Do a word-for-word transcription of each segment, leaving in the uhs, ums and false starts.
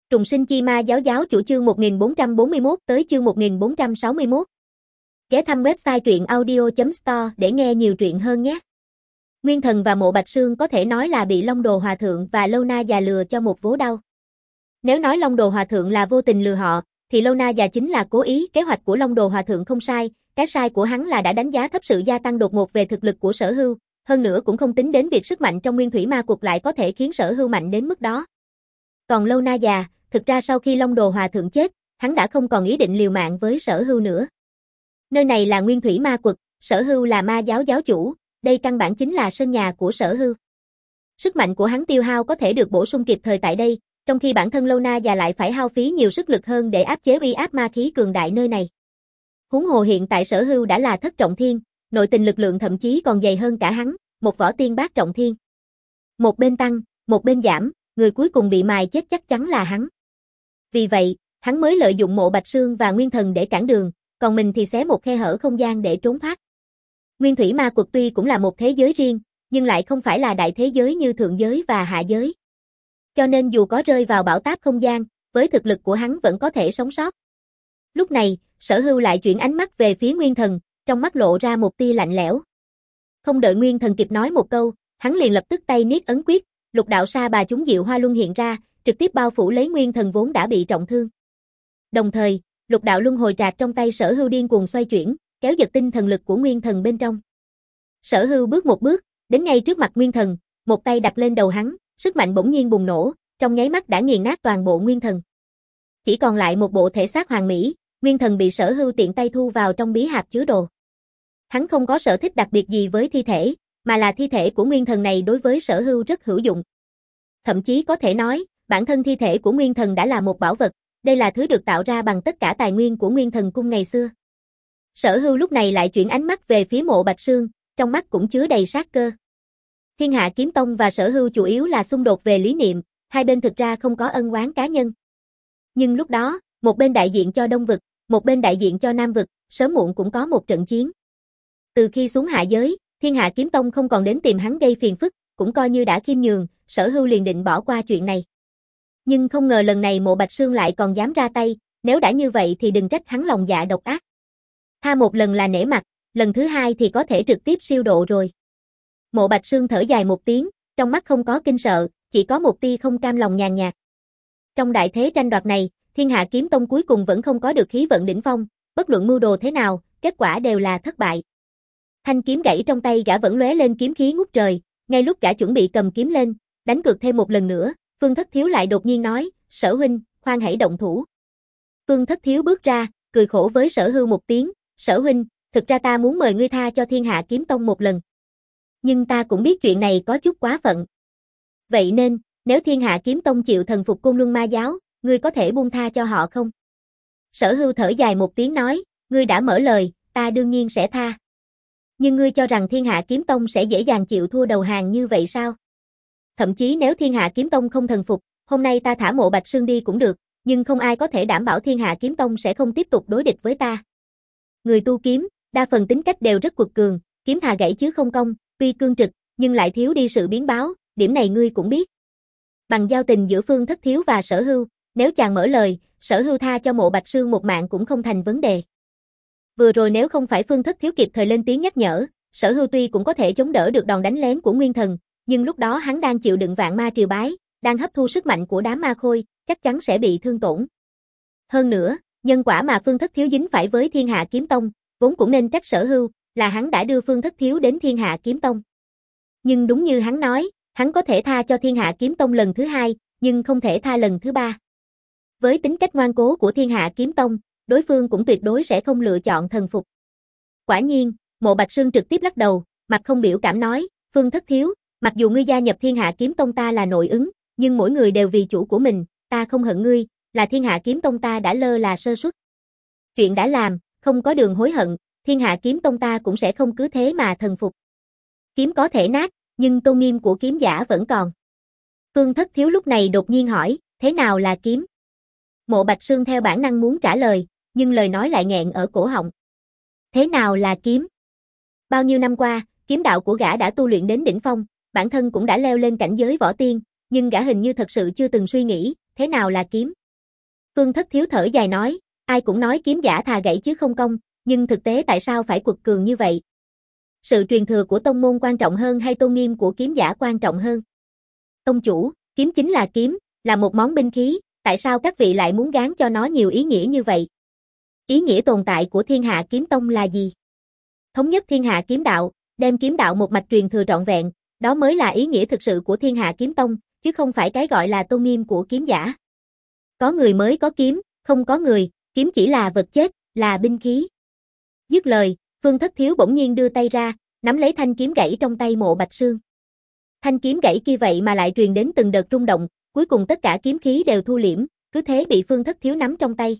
Trùng sinh chi ma giáo giáo chủ chương một nghìn bốn trăm bốn mươi mốt tới chương một nghìn bốn trăm sáu mươi mốt. Ghé thăm website truyện audio chấm store để nghe nhiều truyện hơn nhé. Nguyên Thần và Mộ Bạch Sương có thể nói là bị Long Đồ Hòa Thượng và Lâu Na già lừa cho một vố đau. Nếu nói Long Đồ Hòa Thượng là vô tình lừa họ, thì Lâu Na già chính là cố ý. Kế hoạch của Long Đồ Hòa Thượng không sai, cái sai của hắn là đã đánh giá thấp sự gia tăng đột ngột về thực lực của Sở Hưu, hơn nữa cũng không tính đến việc sức mạnh trong Nguyên Thủy Ma Quật lại có thể khiến Sở Hưu mạnh đến mức đó. Còn Lâu Na già, thực ra sau khi Long Đồ Hòa Thượng chết, hắn đã không còn ý định liều mạng với Sở Hưu nữa. Nơi này là Nguyên Thủy Ma Quật, Sở Hưu là ma giáo giáo chủ, đây căn bản chính là sân nhà của Sở Hưu. Sức mạnh của hắn tiêu hao có thể được bổ sung kịp thời tại đây, trong khi bản thân Lâu Na già lại phải hao phí nhiều sức lực hơn để áp chế uy áp ma khí cường đại nơi này. Huống hồ hiện tại Sở Hưu đã là thất trọng thiên, nội tình lực lượng thậm chí còn dày hơn cả hắn, một võ tiên bát trọng thiên. Một bên tăng, một bên giảm, người cuối cùng bị mài chết chắc chắn là hắn. Vì vậy, hắn mới lợi dụng Mộ Bạch Sương và Nguyên Thần để cản đường, còn mình thì xé một khe hở không gian để trốn thoát. Nguyên Thủy Ma Quật tuy cũng là một thế giới riêng, nhưng lại không phải là đại thế giới như thượng giới và hạ giới. Cho nên dù có rơi vào bão táp không gian, với thực lực của hắn vẫn có thể sống sót. Lúc này, Sở Hưu lại chuyển ánh mắt về phía Nguyên Thần, trong mắt lộ ra một tia lạnh lẽo. Không đợi Nguyên Thần kịp nói một câu, hắn liền lập tức tay niết ấn quyết, lục đạo sa bà chúng diệu hoa luân hiện ra, trực tiếp bao phủ lấy Nguyên Thần vốn đã bị trọng thương. Đồng thời, lục đạo luân hồi trạc trong tay Sở Hưu điên cuồng xoay chuyển, kéo giật tinh thần lực của Nguyên Thần bên trong. Sở Hưu bước một bước, đến ngay trước mặt Nguyên Thần, một tay đặt lên đầu hắn, sức mạnh bỗng nhiên bùng nổ, trong nháy mắt đã nghiền nát toàn bộ Nguyên Thần. Chỉ còn lại một bộ thể xác hoàn mỹ, Nguyên Thần bị Sở Hưu tiện tay thu vào trong bí hạp chứa đồ. Hắn không có sở thích đặc biệt gì với thi thể, mà là thi thể của Nguyên Thần này đối với Sở Hưu rất hữu dụng. Thậm chí có thể nói, bản thân thi thể của Nguyên Thần đã là một bảo vật, đây là thứ được tạo ra bằng tất cả tài nguyên của Nguyên Thần cung ngày xưa. Sở Hưu lúc này lại chuyển ánh mắt về phía Mộ Bạch Sương, trong mắt cũng chứa đầy sát cơ. Thiên Hạ Kiếm Tông và Sở Hưu chủ yếu là xung đột về lý niệm, hai bên thực ra không có ân oán cá nhân. Nhưng lúc đó, một bên đại diện cho Đông Vực, một bên đại diện cho Nam Vực, sớm muộn cũng có một trận chiến. Từ khi xuống hạ giới, Thiên Hạ Kiếm Tông không còn đến tìm hắn gây phiền phức, cũng coi như đã khiêm nhường, Sở Hưu liền định bỏ qua chuyện này. Nhưng không ngờ lần này Mộ Bạch Sương lại còn dám ra tay, nếu đã như vậy thì đừng trách hắn lòng dạ độc ác. Tha một lần là nể mặt, lần thứ hai thì có thể trực tiếp siêu độ rồi. Mộ Bạch Sương thở dài một tiếng, trong mắt không có kinh sợ, chỉ có một tia không cam lòng nhàn nhạt. Trong đại thế tranh đoạt này, Thiên Hạ Kiếm Tông cuối cùng vẫn không có được khí vận đỉnh phong, bất luận mưu đồ thế nào, kết quả đều là thất bại. Thanh kiếm gãy trong tay gã vẫn lóe lên kiếm khí ngút trời, ngay lúc gã chuẩn bị cầm kiếm lên, đánh cược thêm một lần nữa, Phương Thất Thiếu lại đột nhiên nói, Sở huynh, khoan hãy động thủ. Phương Thất Thiếu bước ra, cười khổ với Sở Hưu một tiếng, Sở huynh, thực ra ta muốn mời ngươi tha cho Thiên Hạ Kiếm Tông một lần. Nhưng ta cũng biết chuyện này có chút quá phận. Vậy nên, nếu Thiên Hạ Kiếm Tông chịu thần phục Côn Luân Ma giáo, ngươi có thể buông tha cho họ không? Sở Hưu thở dài một tiếng nói, ngươi đã mở lời, ta đương nhiên sẽ tha. Nhưng ngươi cho rằng Thiên Hạ Kiếm Tông sẽ dễ dàng chịu thua đầu hàng như vậy sao? Thậm chí nếu Thiên Hạ Kiếm Tông không thần phục, hôm nay ta thả Mộ Bạch Sương đi cũng được, nhưng không ai có thể đảm bảo Thiên Hạ Kiếm Tông sẽ không tiếp tục đối địch với ta. Người tu kiếm, đa phần tính cách đều rất quật cường, kiếm thà gãy chứ không cong, tuy cương trực, nhưng lại thiếu đi sự biến báo, điểm này ngươi cũng biết. Bằng giao tình giữa Phương Thất Thiếu và Sở Hưu, nếu chàng mở lời, Sở Hưu tha cho Mộ Bạch Sương một mạng cũng không thành vấn đề. Vừa rồi nếu không phải Phương Thất Thiếu kịp thời lên tiếng nhắc nhở, Sở Hưu tuy cũng có thể chống đỡ được đòn đánh lén của Nguyên Thần, nhưng lúc đó hắn đang chịu đựng vạn ma triều bái, đang hấp thu sức mạnh của đám ma khôi, chắc chắn sẽ bị thương tổn. Hơn nữa, nhân quả mà Phương Thất Thiếu dính phải với Thiên Hạ Kiếm Tông, vốn cũng nên trách Sở Hưu, là hắn đã đưa Phương Thất Thiếu đến Thiên Hạ Kiếm Tông. Nhưng đúng như hắn nói, hắn có thể tha cho Thiên Hạ Kiếm Tông lần thứ hai, nhưng không thể tha lần thứ ba. Với tính cách ngoan cố của Thiên Hạ Kiếm Tông, đối phương cũng tuyệt đối sẽ không lựa chọn thần phục. Quả nhiên, Mộ Bạch Sương trực tiếp lắc đầu, mặt không biểu cảm nói, Phương Thất Thiếu, mặc dù ngươi gia nhập Thiên Hạ Kiếm Tông ta là nội ứng, nhưng mỗi người đều vì chủ của mình, ta không hận ngươi, là Thiên Hạ Kiếm Tông ta đã lơ là sơ suất. Chuyện đã làm, không có đường hối hận, Thiên Hạ Kiếm Tông ta cũng sẽ không cứ thế mà thần phục. Kiếm có thể nát, nhưng tôn nghiêm của kiếm giả vẫn còn. Phương Thất Thiếu lúc này đột nhiên hỏi, thế nào là kiếm? Mộ Bạch Sương theo bản năng muốn trả lời, nhưng lời nói lại nghẹn ở cổ họng. Thế nào là kiếm? Bao nhiêu năm qua, kiếm đạo của gã đã tu luyện đến đỉnh phong, bản thân cũng đã leo lên cảnh giới võ tiên, nhưng gã hình như thật sự chưa từng suy nghĩ, thế nào là kiếm? Phương Thất Thiếu thở dài nói, ai cũng nói kiếm giả thà gãy chứ không cong, nhưng thực tế tại sao phải quật cường như vậy? Sự truyền thừa của tông môn quan trọng hơn hay tôn nghiêm của kiếm giả quan trọng hơn? Tông chủ, kiếm chính là kiếm, là một món binh khí, tại sao các vị lại muốn gán cho nó nhiều ý nghĩa như vậy? Ý nghĩa tồn tại của Thiên Hạ Kiếm Tông là gì? Thống nhất thiên hạ kiếm đạo, đem kiếm đạo một mạch truyền thừa trọn vẹn, đó mới là ý nghĩa thực sự của Thiên Hạ Kiếm Tông, chứ không phải cái gọi là tôn nghiêm của kiếm giả. Có người mới có kiếm, không có người, kiếm chỉ là vật chết, là binh khí. Dứt lời, Phương Thất Thiếu bỗng nhiên đưa tay ra, nắm lấy thanh kiếm gãy trong tay Mộ Bạch Sương. Thanh kiếm gãy kia vậy mà lại truyền đến từng đợt rung động, cuối cùng tất cả kiếm khí đều thu liễm, cứ thế bị Phương Thất Thiếu nắm trong tay.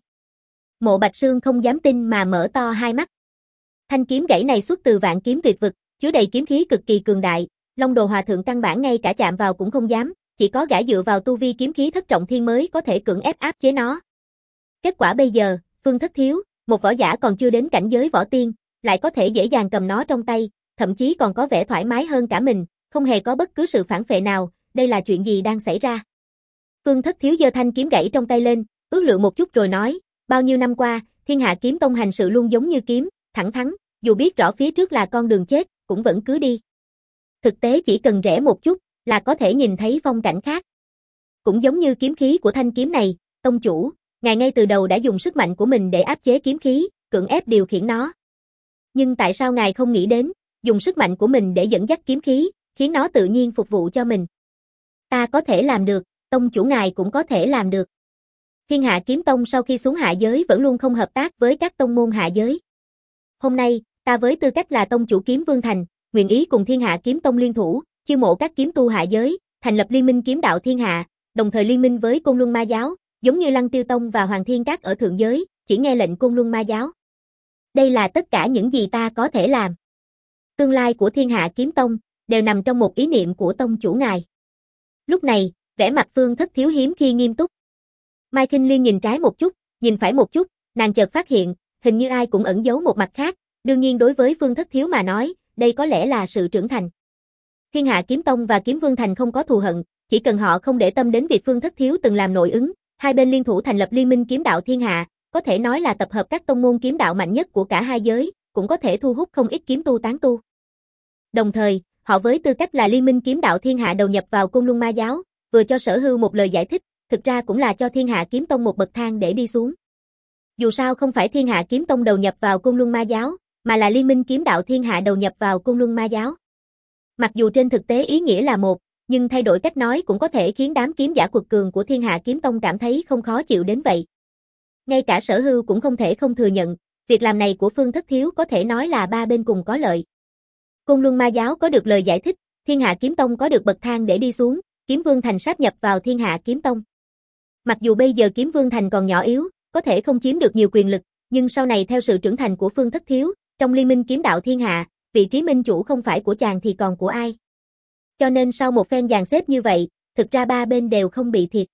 Mộ Bạch Sương không dám tin mà mở to hai mắt. Thanh kiếm gãy này xuất từ vạn kiếm tuyệt vực, chứa đầy kiếm khí cực kỳ cường đại, Long Đồ Hòa Thượng căn bản ngay cả chạm vào cũng không dám, chỉ có gã dựa vào tu vi kiếm khí thất trọng thiên mới có thể cưỡng ép áp chế nó. Kết quả bây giờ, Phương Thất Thiếu, một võ giả còn chưa đến cảnh giới võ tiên, lại có thể dễ dàng cầm nó trong tay, thậm chí còn có vẻ thoải mái hơn cả mình, không hề có bất cứ sự phản phệ nào, đây là chuyện gì đang xảy ra? Phương Thất Thiếu giơ thanh kiếm gãy trong tay lên, ước lượng một chút rồi nói, bao nhiêu năm qua, Thiên Hạ Kiếm Tông hành sự luôn giống như kiếm, thẳng thắn, dù biết rõ phía trước là con đường chết, cũng vẫn cứ đi. Thực tế chỉ cần rẽ một chút, là có thể nhìn thấy phong cảnh khác. Cũng giống như kiếm khí của thanh kiếm này, tông chủ, ngài ngay từ đầu đã dùng sức mạnh của mình để áp chế kiếm khí, cưỡng ép điều khiển nó. Nhưng tại sao ngài không nghĩ đến, dùng sức mạnh của mình để dẫn dắt kiếm khí, khiến nó tự nhiên phục vụ cho mình? Ta có thể làm được, tông chủ ngài cũng có thể làm được. Thiên Hạ Kiếm Tông sau khi xuống hạ giới vẫn luôn không hợp tác với các tông môn hạ giới. Hôm nay, ta với tư cách là tông chủ Kiếm Vương Thành, nguyện ý cùng Thiên Hạ Kiếm Tông liên thủ, chiêu mộ các kiếm tu hạ giới, thành lập liên minh kiếm đạo thiên hạ, đồng thời liên minh với Côn Luân Ma giáo, giống như Lăng Tiêu Tông và Hoàng Thiên Các ở thượng giới, chỉ nghe lệnh Côn Luân Ma giáo. Đây là tất cả những gì ta có thể làm. Tương lai của Thiên Hạ Kiếm Tông đều nằm trong một ý niệm của tông chủ ngài. Lúc này, vẻ mặt Phương Thất Thiếu hiếm khi nghiêm túc. Mai Kinh Liên nhìn trái một chút, nhìn phải một chút, nàng chợt phát hiện, hình như ai cũng ẩn giấu một mặt khác, đương nhiên đối với Phương Thất Thiếu mà nói, đây có lẽ là sự trưởng thành. Thiên Hạ Kiếm Tông và Kiếm Vương Thành không có thù hận, chỉ cần họ không để tâm đến việc Phương Thất Thiếu từng làm nội ứng, hai bên liên thủ thành lập liên minh kiếm đạo thiên hạ, có thể nói là tập hợp các tông môn kiếm đạo mạnh nhất của cả hai giới, cũng có thể thu hút không ít kiếm tu tán tu. Đồng thời, họ với tư cách là liên minh kiếm đạo thiên hạ đầu nhập vào Côn Luân Ma giáo, vừa cho Sở Hưu một lời giải thích, thực ra cũng là cho Thiên Hạ Kiếm Tông một bậc thang để đi xuống. Dù sao không phải Thiên Hạ Kiếm Tông đầu nhập vào Côn Luân Ma giáo, mà là liên minh kiếm đạo thiên hạ đầu nhập vào Côn Luân Ma giáo. Mặc dù trên thực tế ý nghĩa là một, nhưng thay đổi cách nói cũng có thể khiến đám kiếm giả quật cường của Thiên Hạ Kiếm Tông cảm thấy không khó chịu đến vậy. Ngay cả Sở Hưu cũng không thể không thừa nhận, việc làm này của Phương Thất Thiếu có thể nói là ba bên cùng có lợi. Côn Luân Ma giáo có được lời giải thích, Thiên Hạ Kiếm Tông có được bậc thang để đi xuống, Kiếm Vương Thành sáp nhập vào Thiên Hạ Kiếm Tông. Mặc dù bây giờ Kiếm Vương Thành còn nhỏ yếu, có thể không chiếm được nhiều quyền lực, nhưng sau này theo sự trưởng thành của Phương Thất Thiếu, trong liên minh kiếm đạo thiên hạ, vị trí minh chủ không phải của chàng thì còn của ai. Cho nên sau một phen dàn xếp như vậy, thực ra ba bên đều không bị thiệt.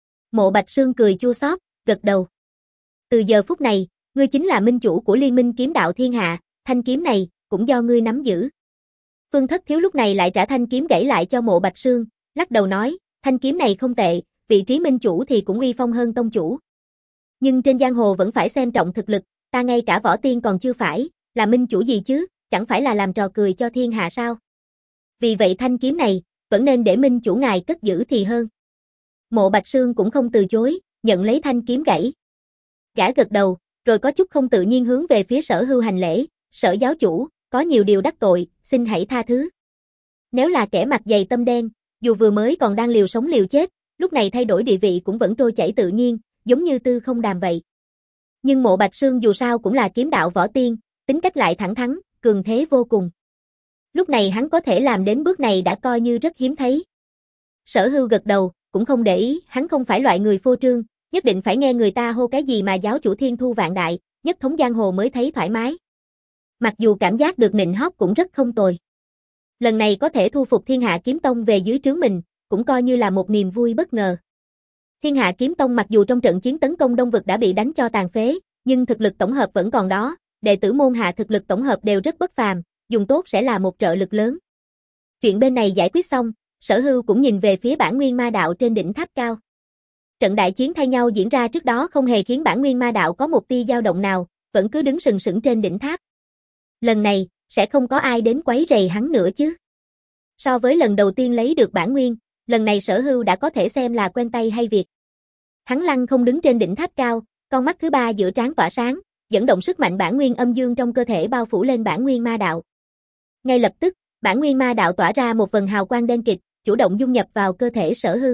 Mộ Bạch Sương cười chua xót, gật đầu. Từ giờ phút này, ngươi chính là minh chủ của liên minh kiếm đạo thiên hạ, thanh kiếm này cũng do ngươi nắm giữ. Phương Thất Thiếu lúc này lại trả thanh kiếm gãy lại cho Mộ Bạch Sương, lắc đầu nói, thanh kiếm này không tệ, vị trí minh chủ thì cũng uy phong hơn tông chủ. Nhưng trên giang hồ vẫn phải xem trọng thực lực, ta ngay cả võ tiên còn chưa phải, là minh chủ gì chứ, chẳng phải là làm trò cười cho thiên hạ sao? Vì vậy thanh kiếm này, vẫn nên để minh chủ ngài cất giữ thì hơn. Mộ Bạch Sương cũng không từ chối, nhận lấy thanh kiếm gãy. Gã gật đầu, rồi có chút không tự nhiên hướng về phía Sở Hưu hành lễ, Sở giáo chủ, có nhiều điều đắc tội, xin hãy tha thứ. Nếu là kẻ mặt dày tâm đen, dù vừa mới còn đang liều sống liều chết, lúc này thay đổi địa vị cũng vẫn trôi chảy tự nhiên, giống như Tư Không Đàm vậy. Nhưng Mộ Bạch Sương dù sao cũng là kiếm đạo võ tiên, tính cách lại thẳng thắn, cường thế vô cùng. Lúc này hắn có thể làm đến bước này đã coi như rất hiếm thấy. Sở Hưu gật đầu, cũng không để ý, hắn không phải loại người phô trương, nhất định phải nghe người ta hô cái gì mà giáo chủ thiên thu vạn đại, nhất thống giang hồ mới thấy thoải mái. Mặc dù cảm giác được nịnh hót cũng rất không tồi. Lần này có thể thu phục Thiên Hạ Kiếm Tông về dưới trướng mình, cũng coi như là một niềm vui bất ngờ. Thiên Hạ Kiếm Tông mặc dù trong trận chiến tấn công Đông Vực đã bị đánh cho tàn phế, nhưng thực lực tổng hợp vẫn còn đó, đệ tử môn hạ thực lực tổng hợp đều rất bất phàm, dùng tốt sẽ là một trợ lực lớn. Chuyện bên này giải quyết xong, Sở Hưu cũng nhìn về phía bản nguyên ma đạo trên đỉnh tháp cao. Trận đại chiến thay nhau diễn ra trước đó không hề khiến bản nguyên ma đạo có một tia dao động nào, vẫn cứ đứng sừng sững trên đỉnh tháp. Lần này, sẽ không có ai đến quấy rầy hắn nữa chứ. So với lần đầu tiên lấy được bản nguyên, lần này Sở Hưu đã có thể xem là quen tay hay việc. Hắn lăng không đứng trên đỉnh tháp cao, con mắt thứ ba giữa trán tỏa sáng, dẫn động sức mạnh bản nguyên âm dương trong cơ thể bao phủ lên bản nguyên ma đạo. Ngay lập tức, bản nguyên ma đạo tỏa ra một vầng hào quang đen kịt, chủ động dung nhập vào cơ thể Sở Hưu.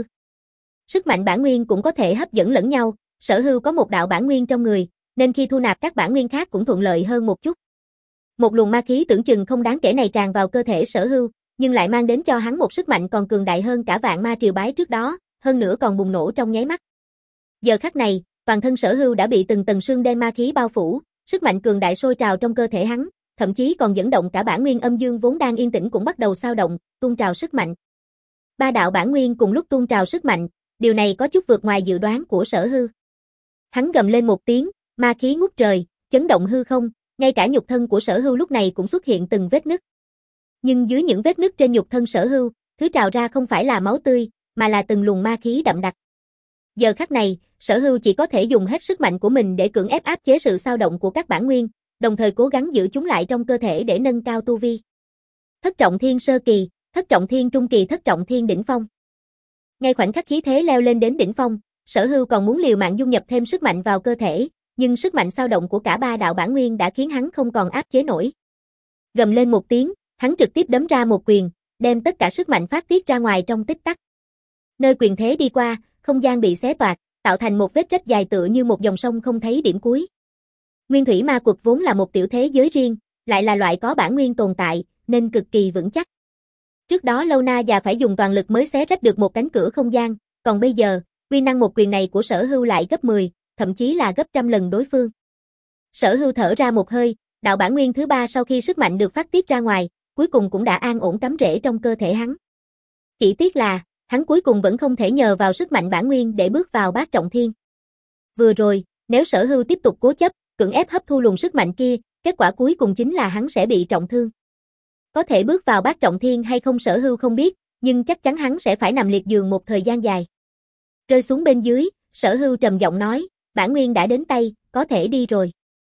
Sức mạnh bản nguyên cũng có thể hấp dẫn lẫn nhau, Sở Hưu có một đạo bản nguyên trong người, nên khi thu nạp các bản nguyên khác cũng thuận lợi hơn một chút. Một luồng ma khí tưởng chừng không đáng kể này tràn vào cơ thể Sở Hưu, nhưng lại mang đến cho hắn một sức mạnh còn cường đại hơn cả vạn ma triều bái trước đó, hơn nữa còn bùng nổ trong nháy mắt. Giờ khắc này, toàn thân Sở Hưu đã bị từng tầng sương đen ma khí bao phủ, sức mạnh cường đại sôi trào trong cơ thể hắn, thậm chí còn dẫn động cả bản nguyên âm dương vốn đang yên tĩnh cũng bắt đầu xao động, tuôn trào sức mạnh. Ba đạo bản nguyên cùng lúc tuôn trào sức mạnh, điều này có chút vượt ngoài dự đoán của Sở Hưu. Hắn gầm lên một tiếng, ma khí ngút trời, chấn động hư không, ngay cả nhục thân của Sở Hưu lúc này cũng xuất hiện từng vết nứt. Nhưng dưới những vết nứt trên nhục thân Sở Hưu, thứ trào ra không phải là máu tươi, mà là từng luồng ma khí đậm đặc. Giờ khắc này, Sở Hưu chỉ có thể dùng hết sức mạnh của mình để cưỡng ép áp chế sự xao động của các bản nguyên, đồng thời cố gắng giữ chúng lại trong cơ thể để nâng cao tu vi. Thất trọng thiên sơ kỳ, thất trọng thiên trung kỳ, thất trọng thiên đỉnh phong. Ngay khoảnh khắc khí thế leo lên đến đỉnh phong, Sở Hưu còn muốn liều mạng dung nhập thêm sức mạnh vào cơ thể, nhưng sức mạnh xao động của cả ba đạo bản nguyên đã khiến hắn không còn áp chế nổi. Gầm lên một tiếng, hắn trực tiếp đấm ra một quyền, đem tất cả sức mạnh phát tiết ra ngoài trong tích tắc. Nơi quyền thế đi qua, không gian bị xé toạc, tạo thành một vết rách dài tựa như một dòng sông không thấy điểm cuối. Nguyên thủy ma quật vốn là một tiểu thế giới riêng, lại là loại có bản nguyên tồn tại, nên cực kỳ vững chắc. Trước đó Lâu Na già phải dùng toàn lực mới xé rách được một cánh cửa không gian, còn bây giờ, uy năng một quyền này của Sở Hưu lại gấp mười, thậm chí là gấp trăm lần đối phương. Sở Hưu thở ra một hơi, đạo bản nguyên thứ ba sau khi sức mạnh được phát tiết ra ngoài, cuối cùng cũng đã an ổn cắm rễ trong cơ thể hắn. Chỉ tiếc là, hắn cuối cùng vẫn không thể nhờ vào sức mạnh bản nguyên để bước vào bát trọng thiên. Vừa rồi, nếu Sở Hưu tiếp tục cố chấp, cưỡng ép hấp thu luồng sức mạnh kia, kết quả cuối cùng chính là hắn sẽ bị trọng thương. Có thể bước vào bát trọng thiên hay không Sở Hưu không biết, nhưng chắc chắn hắn sẽ phải nằm liệt giường một thời gian dài. Rơi xuống bên dưới, Sở Hưu trầm giọng nói, bản nguyên đã đến tay, có thể đi rồi.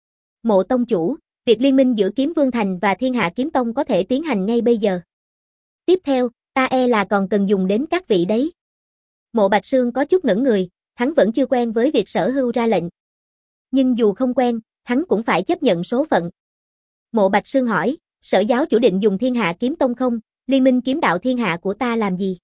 Mộ tông chủ, việc liên minh giữa Kiếm Vương Thành và Thiên Hạ Kiếm Tông có thể tiến hành ngay bây giờ. Tiếp theo, ta e là còn cần dùng đến các vị đấy. Mộ Bạch Sương có chút ngẩn người, hắn vẫn chưa quen với việc Sở Hưu ra lệnh. Nhưng dù không quen, hắn cũng phải chấp nhận số phận. Mộ Bạch Sương hỏi, Sở giáo chủ định dùng Thiên Hạ Kiếm Tông không, liên minh kiếm đạo thiên hạ của ta làm gì?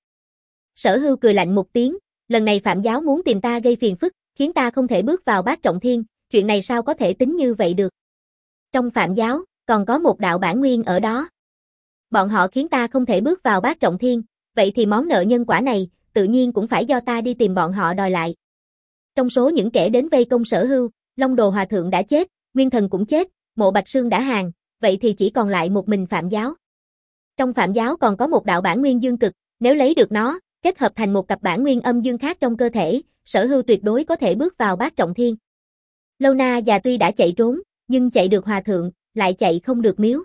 Sở Hưu cười lạnh một tiếng, lần này Phạm giáo muốn tìm ta gây phiền phức, khiến ta không thể bước vào bát trọng thiên, chuyện này sao có thể tính như vậy được? Trong Phạm giáo, còn có một đạo bản nguyên ở đó. Bọn họ khiến ta không thể bước vào bát trọng thiên, vậy thì món nợ nhân quả này, tự nhiên cũng phải do ta đi tìm bọn họ đòi lại. Trong số những kẻ đến vây công Sở Hưu, Long Đồ Hòa Thượng đã chết, Nguyên Thần cũng chết, Mộ Bạch Sương đã hàng, vậy thì chỉ còn lại một mình Phạm giáo. Trong Phạm giáo còn có một đạo bản nguyên dương cực, nếu lấy được nó, kết hợp thành một cặp bản nguyên âm dương khác trong cơ thể, Sở Hưu tuyệt đối có thể bước vào bát trọng thiên. Lâu Na già tuy đã chạy trốn, nhưng chạy được Hòa Thượng, lại chạy không được Miếu.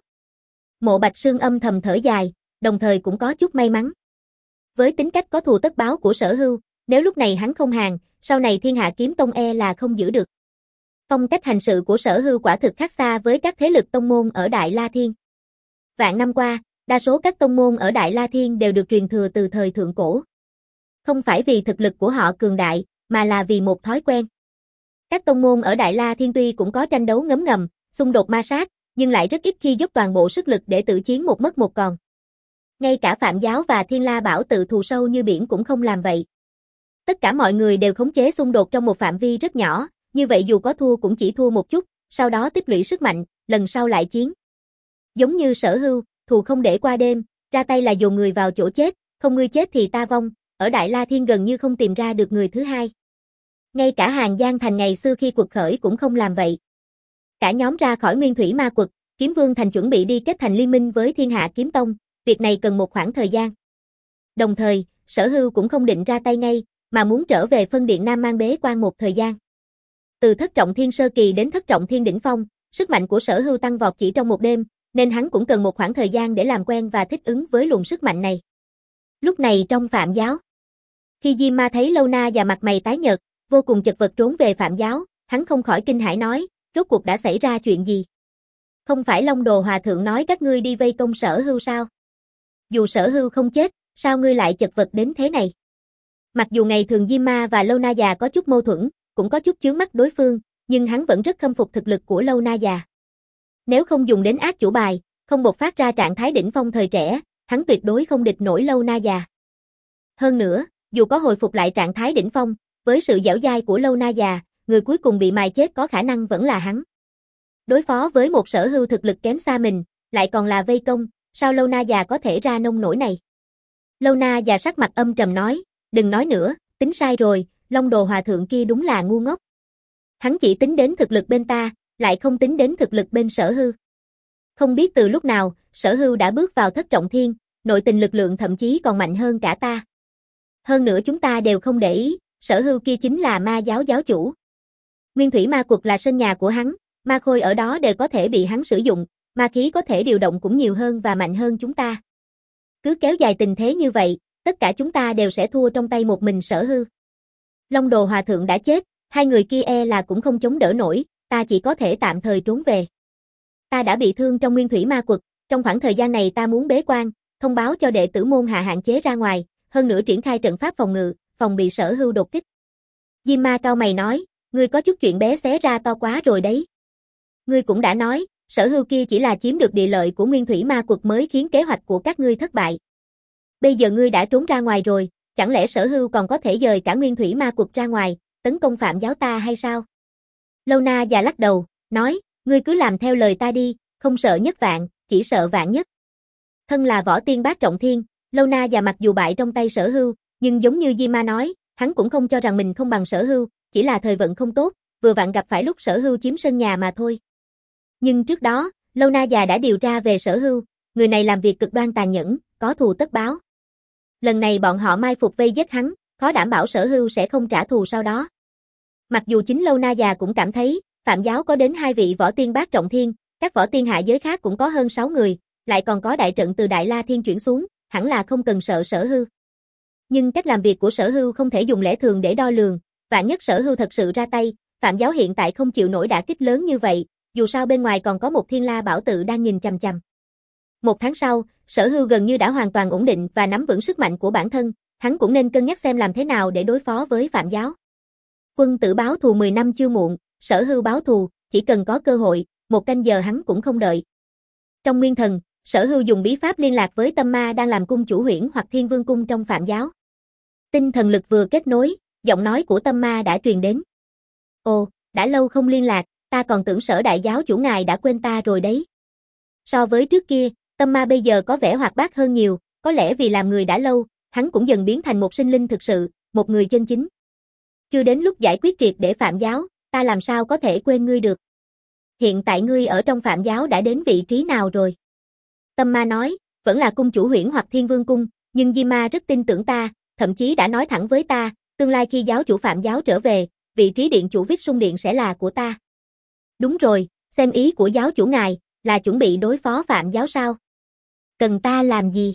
Mộ Bạch Sương âm thầm thở dài, đồng thời cũng có chút may mắn. Với tính cách có thù tất báo của Sở Hưu, nếu lúc này hắn không hàng, sau này Thiên Hạ Kiếm Tông e là không giữ được. Phong cách hành sự của Sở Hưu quả thực khác xa với các thế lực tông môn ở Đại La Thiên. Vạn năm qua, đa số các tông môn ở Đại La Thiên đều được truyền thừa từ thời thượng cổ. Không phải vì thực lực của họ cường đại, mà là vì một thói quen. Các tông môn ở Đại La Thiên tuy cũng có tranh đấu ngấm ngầm, xung đột ma sát, nhưng lại rất ít khi dốc toàn bộ sức lực để tự chiến một mất một còn. Ngay cả Phạm giáo và Thiên La Bảo tự thù sâu như biển cũng không làm vậy. Tất cả mọi người đều khống chế xung đột trong một phạm vi rất nhỏ, như vậy dù có thua cũng chỉ thua một chút, sau đó tích lũy sức mạnh, lần sau lại chiến. Giống như Sở Hưu, thù không để qua đêm, ra tay là dồn người vào chỗ chết, không ngươi chết thì ta vong, ở Đại La Thiên gần như không tìm ra được người thứ hai. Ngay cả Hàng Giang Thành ngày xưa khi quật khởi cũng không làm vậy. Cả nhóm ra khỏi Nguyên Thủy Ma Quật, Kiếm Vương Thành chuẩn bị đi kết thành liên minh với Thiên Hạ Kiếm Tông, việc này cần một khoảng thời gian. Đồng thời, Sở Hưu cũng không định ra tay ngay, mà muốn trở về phân điện Nam Mang bế quan một thời gian. Từ thất trọng thiên sơ kỳ đến thất trọng thiên đỉnh phong, sức mạnh của Sở Hưu tăng vọt chỉ trong một đêm, nên hắn cũng cần một khoảng thời gian để làm quen và thích ứng với luồng sức mạnh này. Lúc này trong Phạm giáo, Khi Diêm Ma thấy Lâu Na và mặt mày tái nhợt, vô cùng chật vật trốn về Phạm giáo, hắn không khỏi kinh hãi nói, rốt cuộc đã xảy ra chuyện gì? Không phải Long Đồ Hòa Thượng nói các ngươi đi vây công Sở Hưu sao? Dù Sở Hưu không chết, sao ngươi lại chật vật đến thế này? Mặc dù ngày thường Diêm Ma và Lâu Na già có chút mâu thuẫn, cũng có chút chướng mắt đối phương, nhưng hắn vẫn rất khâm phục thực lực của Lâu Na già. Nếu không dùng đến ác chủ bài, không bộc phát ra trạng thái đỉnh phong thời trẻ, hắn tuyệt đối không địch nổi Lâu Na già. Hơn nữa, dù có hồi phục lại trạng thái đỉnh phong, với sự dẻo dai của Lâu Na già, người cuối cùng bị mài chết có khả năng vẫn là hắn. Đối phó với một Sở Hưu thực lực kém xa mình, lại còn là vây công, sao Lâu Na già có thể ra nông nổi này? Lâu Na già sắc mặt âm trầm nói, đừng nói nữa, tính sai rồi, Long Đồ Hòa Thượng kia đúng là ngu ngốc. Hắn chỉ tính đến thực lực bên ta, lại không tính đến thực lực bên Sở Hưu. Không biết từ lúc nào, Sở Hưu đã bước vào thất trọng thiên, nội tình lực lượng thậm chí còn mạnh hơn cả ta. Hơn nữa chúng ta đều không để ý, Sở Hưu kia chính là ma giáo giáo chủ. Nguyên thủy ma quật là sân nhà của hắn, ma khôi ở đó đều có thể bị hắn sử dụng, ma khí có thể điều động cũng nhiều hơn và mạnh hơn chúng ta. Cứ kéo dài tình thế như vậy, tất cả chúng ta đều sẽ thua trong tay một mình Sở Hưu. Long Đồ Hòa Thượng đã chết, hai người kia e là cũng không chống đỡ nổi, ta chỉ có thể tạm thời trốn về. Ta đã bị thương trong Nguyên thủy ma quật, trong khoảng thời gian này ta muốn bế quan, thông báo cho đệ tử môn hạ hạn chế ra ngoài, hơn nữa triển khai trận pháp phòng ngự, phòng bị Sở Hưu đột kích. Diêm Ma cao mày nói, ngươi có chút chuyện bé xé ra to quá rồi đấy. Ngươi cũng đã nói, Sở Hưu kia chỉ là chiếm được địa lợi của Nguyên thủy ma quật mới khiến kế hoạch của các ngươi thất bại. Bây giờ ngươi đã trốn ra ngoài rồi, chẳng lẽ Sở Hưu còn có thể dời cả Nguyên thủy ma quật ra ngoài, tấn công Phạm giáo ta hay sao? Lâu Na già lắc đầu, nói, ngươi cứ làm theo lời ta đi, không sợ nhất vạn, chỉ sợ vạn nhất. Thân là võ tiên bát trọng thiên, Lâu Na già mặc dù bại trong tay Sở Hưu, nhưng giống như Di Ma nói, hắn cũng không cho rằng mình không bằng Sở Hưu, chỉ là thời vận không tốt, vừa vặn gặp phải lúc Sở Hưu chiếm sân nhà mà thôi. Nhưng trước đó, Lâu Na già đã điều tra về Sở Hưu, người này làm việc cực đoan tàn nhẫn, có thù tất báo. Lần này bọn họ mai phục vây giết hắn, khó đảm bảo Sở Hưu sẽ không trả thù sau đó. Mặc dù chính Lâu Na già cũng cảm thấy, Phạm giáo có đến hai vị võ tiên bát trọng thiên, các võ tiên hạ giới khác cũng có hơn sáu người, lại còn có đại trận từ Đại La Thiên chuyển xuống, hẳn là không cần sợ Sở Hưu. Nhưng cách làm việc của Sở Hưu không thể dùng lẽ thường để đo lường, vạn nhất Sở Hưu thật sự ra tay, Phạm giáo hiện tại không chịu nổi đả kích lớn như vậy, dù sao bên ngoài còn có một Thiên La Bảo Tự đang nhìn chằm chằm. Một tháng sau, Sở Hưu gần như đã hoàn toàn ổn định và nắm vững sức mạnh của bản thân, hắn cũng nên cân nhắc xem làm thế nào để đối phó với Phạm giáo. Quân tử báo thù mười năm chưa muộn, Sở Hưu báo thù, chỉ cần có cơ hội, một canh giờ hắn cũng không đợi. Trong Nguyên Thần, Sở Hưu dùng bí pháp liên lạc với Tâm Ma đang làm cung chủ Huyễn hoặc Thiên Vương cung trong Phạm giáo. Tinh thần lực vừa kết nối, giọng nói của Tâm Ma đã truyền đến. Ồ, đã lâu không liên lạc, ta còn tưởng Sở đại giáo chủ ngài đã quên ta rồi đấy. So với trước kia, Tâm Ma bây giờ có vẻ hoạt bát hơn nhiều, có lẽ vì làm người đã lâu, hắn cũng dần biến thành một sinh linh thực sự, một người chân chính. Chưa đến lúc giải quyết triệt để Phạm giáo, ta làm sao có thể quên ngươi được. Hiện tại ngươi ở trong Phạm giáo đã đến vị trí nào rồi? Tâm Ma nói, vẫn là cung chủ Huyễn hoặc Thiên Vương cung, nhưng Di Ma rất tin tưởng ta, thậm chí đã nói thẳng với ta, tương lai khi giáo chủ Phạm giáo trở về, vị trí điện chủ Vít Sung Điện sẽ là của ta. Đúng rồi, xem ý của giáo chủ ngài, là chuẩn bị đối phó Phạm giáo sao? Cần ta làm gì?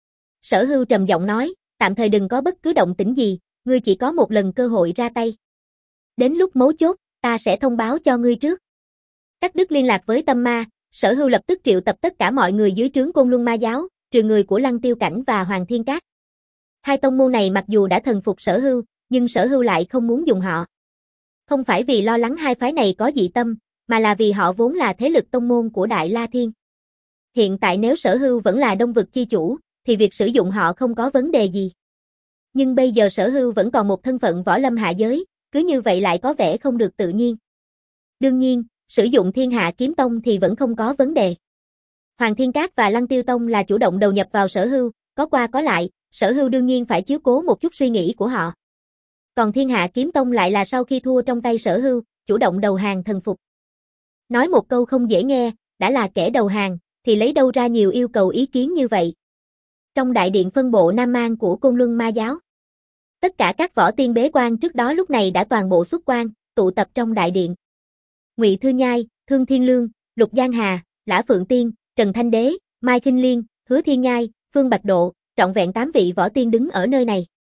Sở Hưu trầm giọng nói, tạm thời đừng có bất cứ động tĩnh gì, ngươi chỉ có một lần cơ hội ra tay. Đến lúc mấu chốt, ta sẽ thông báo cho ngươi trước. Cắt đứt liên lạc với Tâm Ma, Sở Hưu lập tức triệu tập tất cả mọi người dưới trướng Côn Luân Ma giáo, trừ người của Lăng Tiêu Cảnh và Hoàng Thiên Cát. Hai tông môn này mặc dù đã thần phục Sở Hưu, nhưng Sở Hưu lại không muốn dùng họ. Không phải vì lo lắng hai phái này có dị tâm, mà là vì họ vốn là thế lực tông môn của Đại La Thiên. Hiện tại nếu Sở Hưu vẫn là Đông vực chi chủ, thì việc sử dụng họ không có vấn đề gì. Nhưng bây giờ Sở Hưu vẫn còn một thân phận võ lâm hạ giới, cứ như vậy lại có vẻ không được tự nhiên. Đương nhiên, sử dụng Thiên Hạ Kiếm Tông thì vẫn không có vấn đề. Hoàng Thiên Cát và Lăng Tiêu Tông là chủ động đầu nhập vào Sở Hưu, có qua có lại, Sở Hưu đương nhiên phải chiếu cố một chút suy nghĩ của họ. Còn Thiên Hạ Kiếm Tông lại là sau khi thua trong tay Sở Hưu, chủ động đầu hàng thần phục. Nói một câu không dễ nghe, đã là kẻ đầu hàng, thì lấy đâu ra nhiều yêu cầu ý kiến như vậy. Trong đại điện phân bộ Nam Mang của Côn Luân Ma giáo, tất cả các võ tiên bế quan trước đó lúc này đã toàn bộ xuất quan, tụ tập trong đại điện. Ngụy Thư Nhai, Thương Thiên Lương, Lục Giang Hà, Lã Phượng Tiên, Trần Thanh Đế, Mai Kinh Liên, Hứa Thiên Nhai, Phương Bạch Độ, trọn vẹn tám vị võ tiên đứng ở nơi này.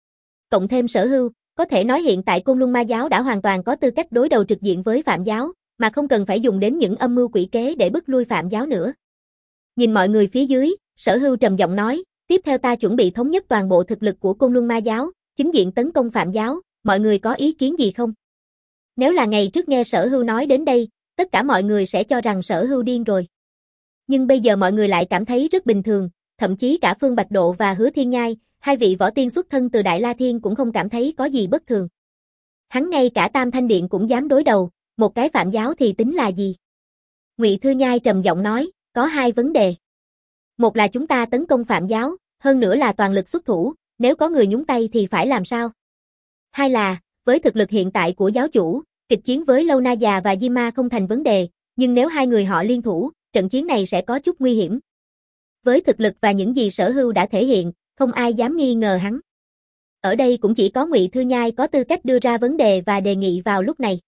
cộng thêm Sở Hưu, có thể nói hiện tại Côn Luân Ma giáo đã hoàn toàn có tư cách đối đầu trực diện với Phạm giáo, mà không cần phải dùng đến những âm mưu quỷ kế để bức lui Phạm giáo nữa. Nhìn mọi người phía dưới, Sở Hưu trầm giọng nói, tiếp theo ta chuẩn bị thống nhất toàn bộ thực lực của Côn Luân Ma giáo, chính diện tấn công Phạm giáo, mọi người có ý kiến gì không? Nếu là ngày trước nghe Sở Hưu nói đến đây, tất cả mọi người sẽ cho rằng Sở Hưu điên rồi. Nhưng bây giờ mọi người lại cảm thấy rất bình thường, thậm chí cả Phương Bạch Độ và Hứa Thiên Nhai, hai vị võ tiên xuất thân từ Đại La Thiên cũng không cảm thấy có gì bất thường. Hắn ngay cả Tam Thanh Điện cũng dám đối đầu, một cái Phạm giáo thì tính là gì? Ngụy Thư Nhai trầm giọng nói, có hai vấn đề. Một là chúng ta tấn công Phạm giáo, hơn nữa là toàn lực xuất thủ, nếu có người nhúng tay thì phải làm sao? Hai là, với thực lực hiện tại của giáo chủ, kịch chiến với Lâu Na già và Di Ma không thành vấn đề, nhưng nếu hai người họ liên thủ, trận chiến này sẽ có chút nguy hiểm. Với thực lực và những gì Sở Hưu đã thể hiện, không ai dám nghi ngờ hắn. Ở đây cũng chỉ có Ngụy Thư Nhai có tư cách đưa ra vấn đề và đề nghị vào lúc này.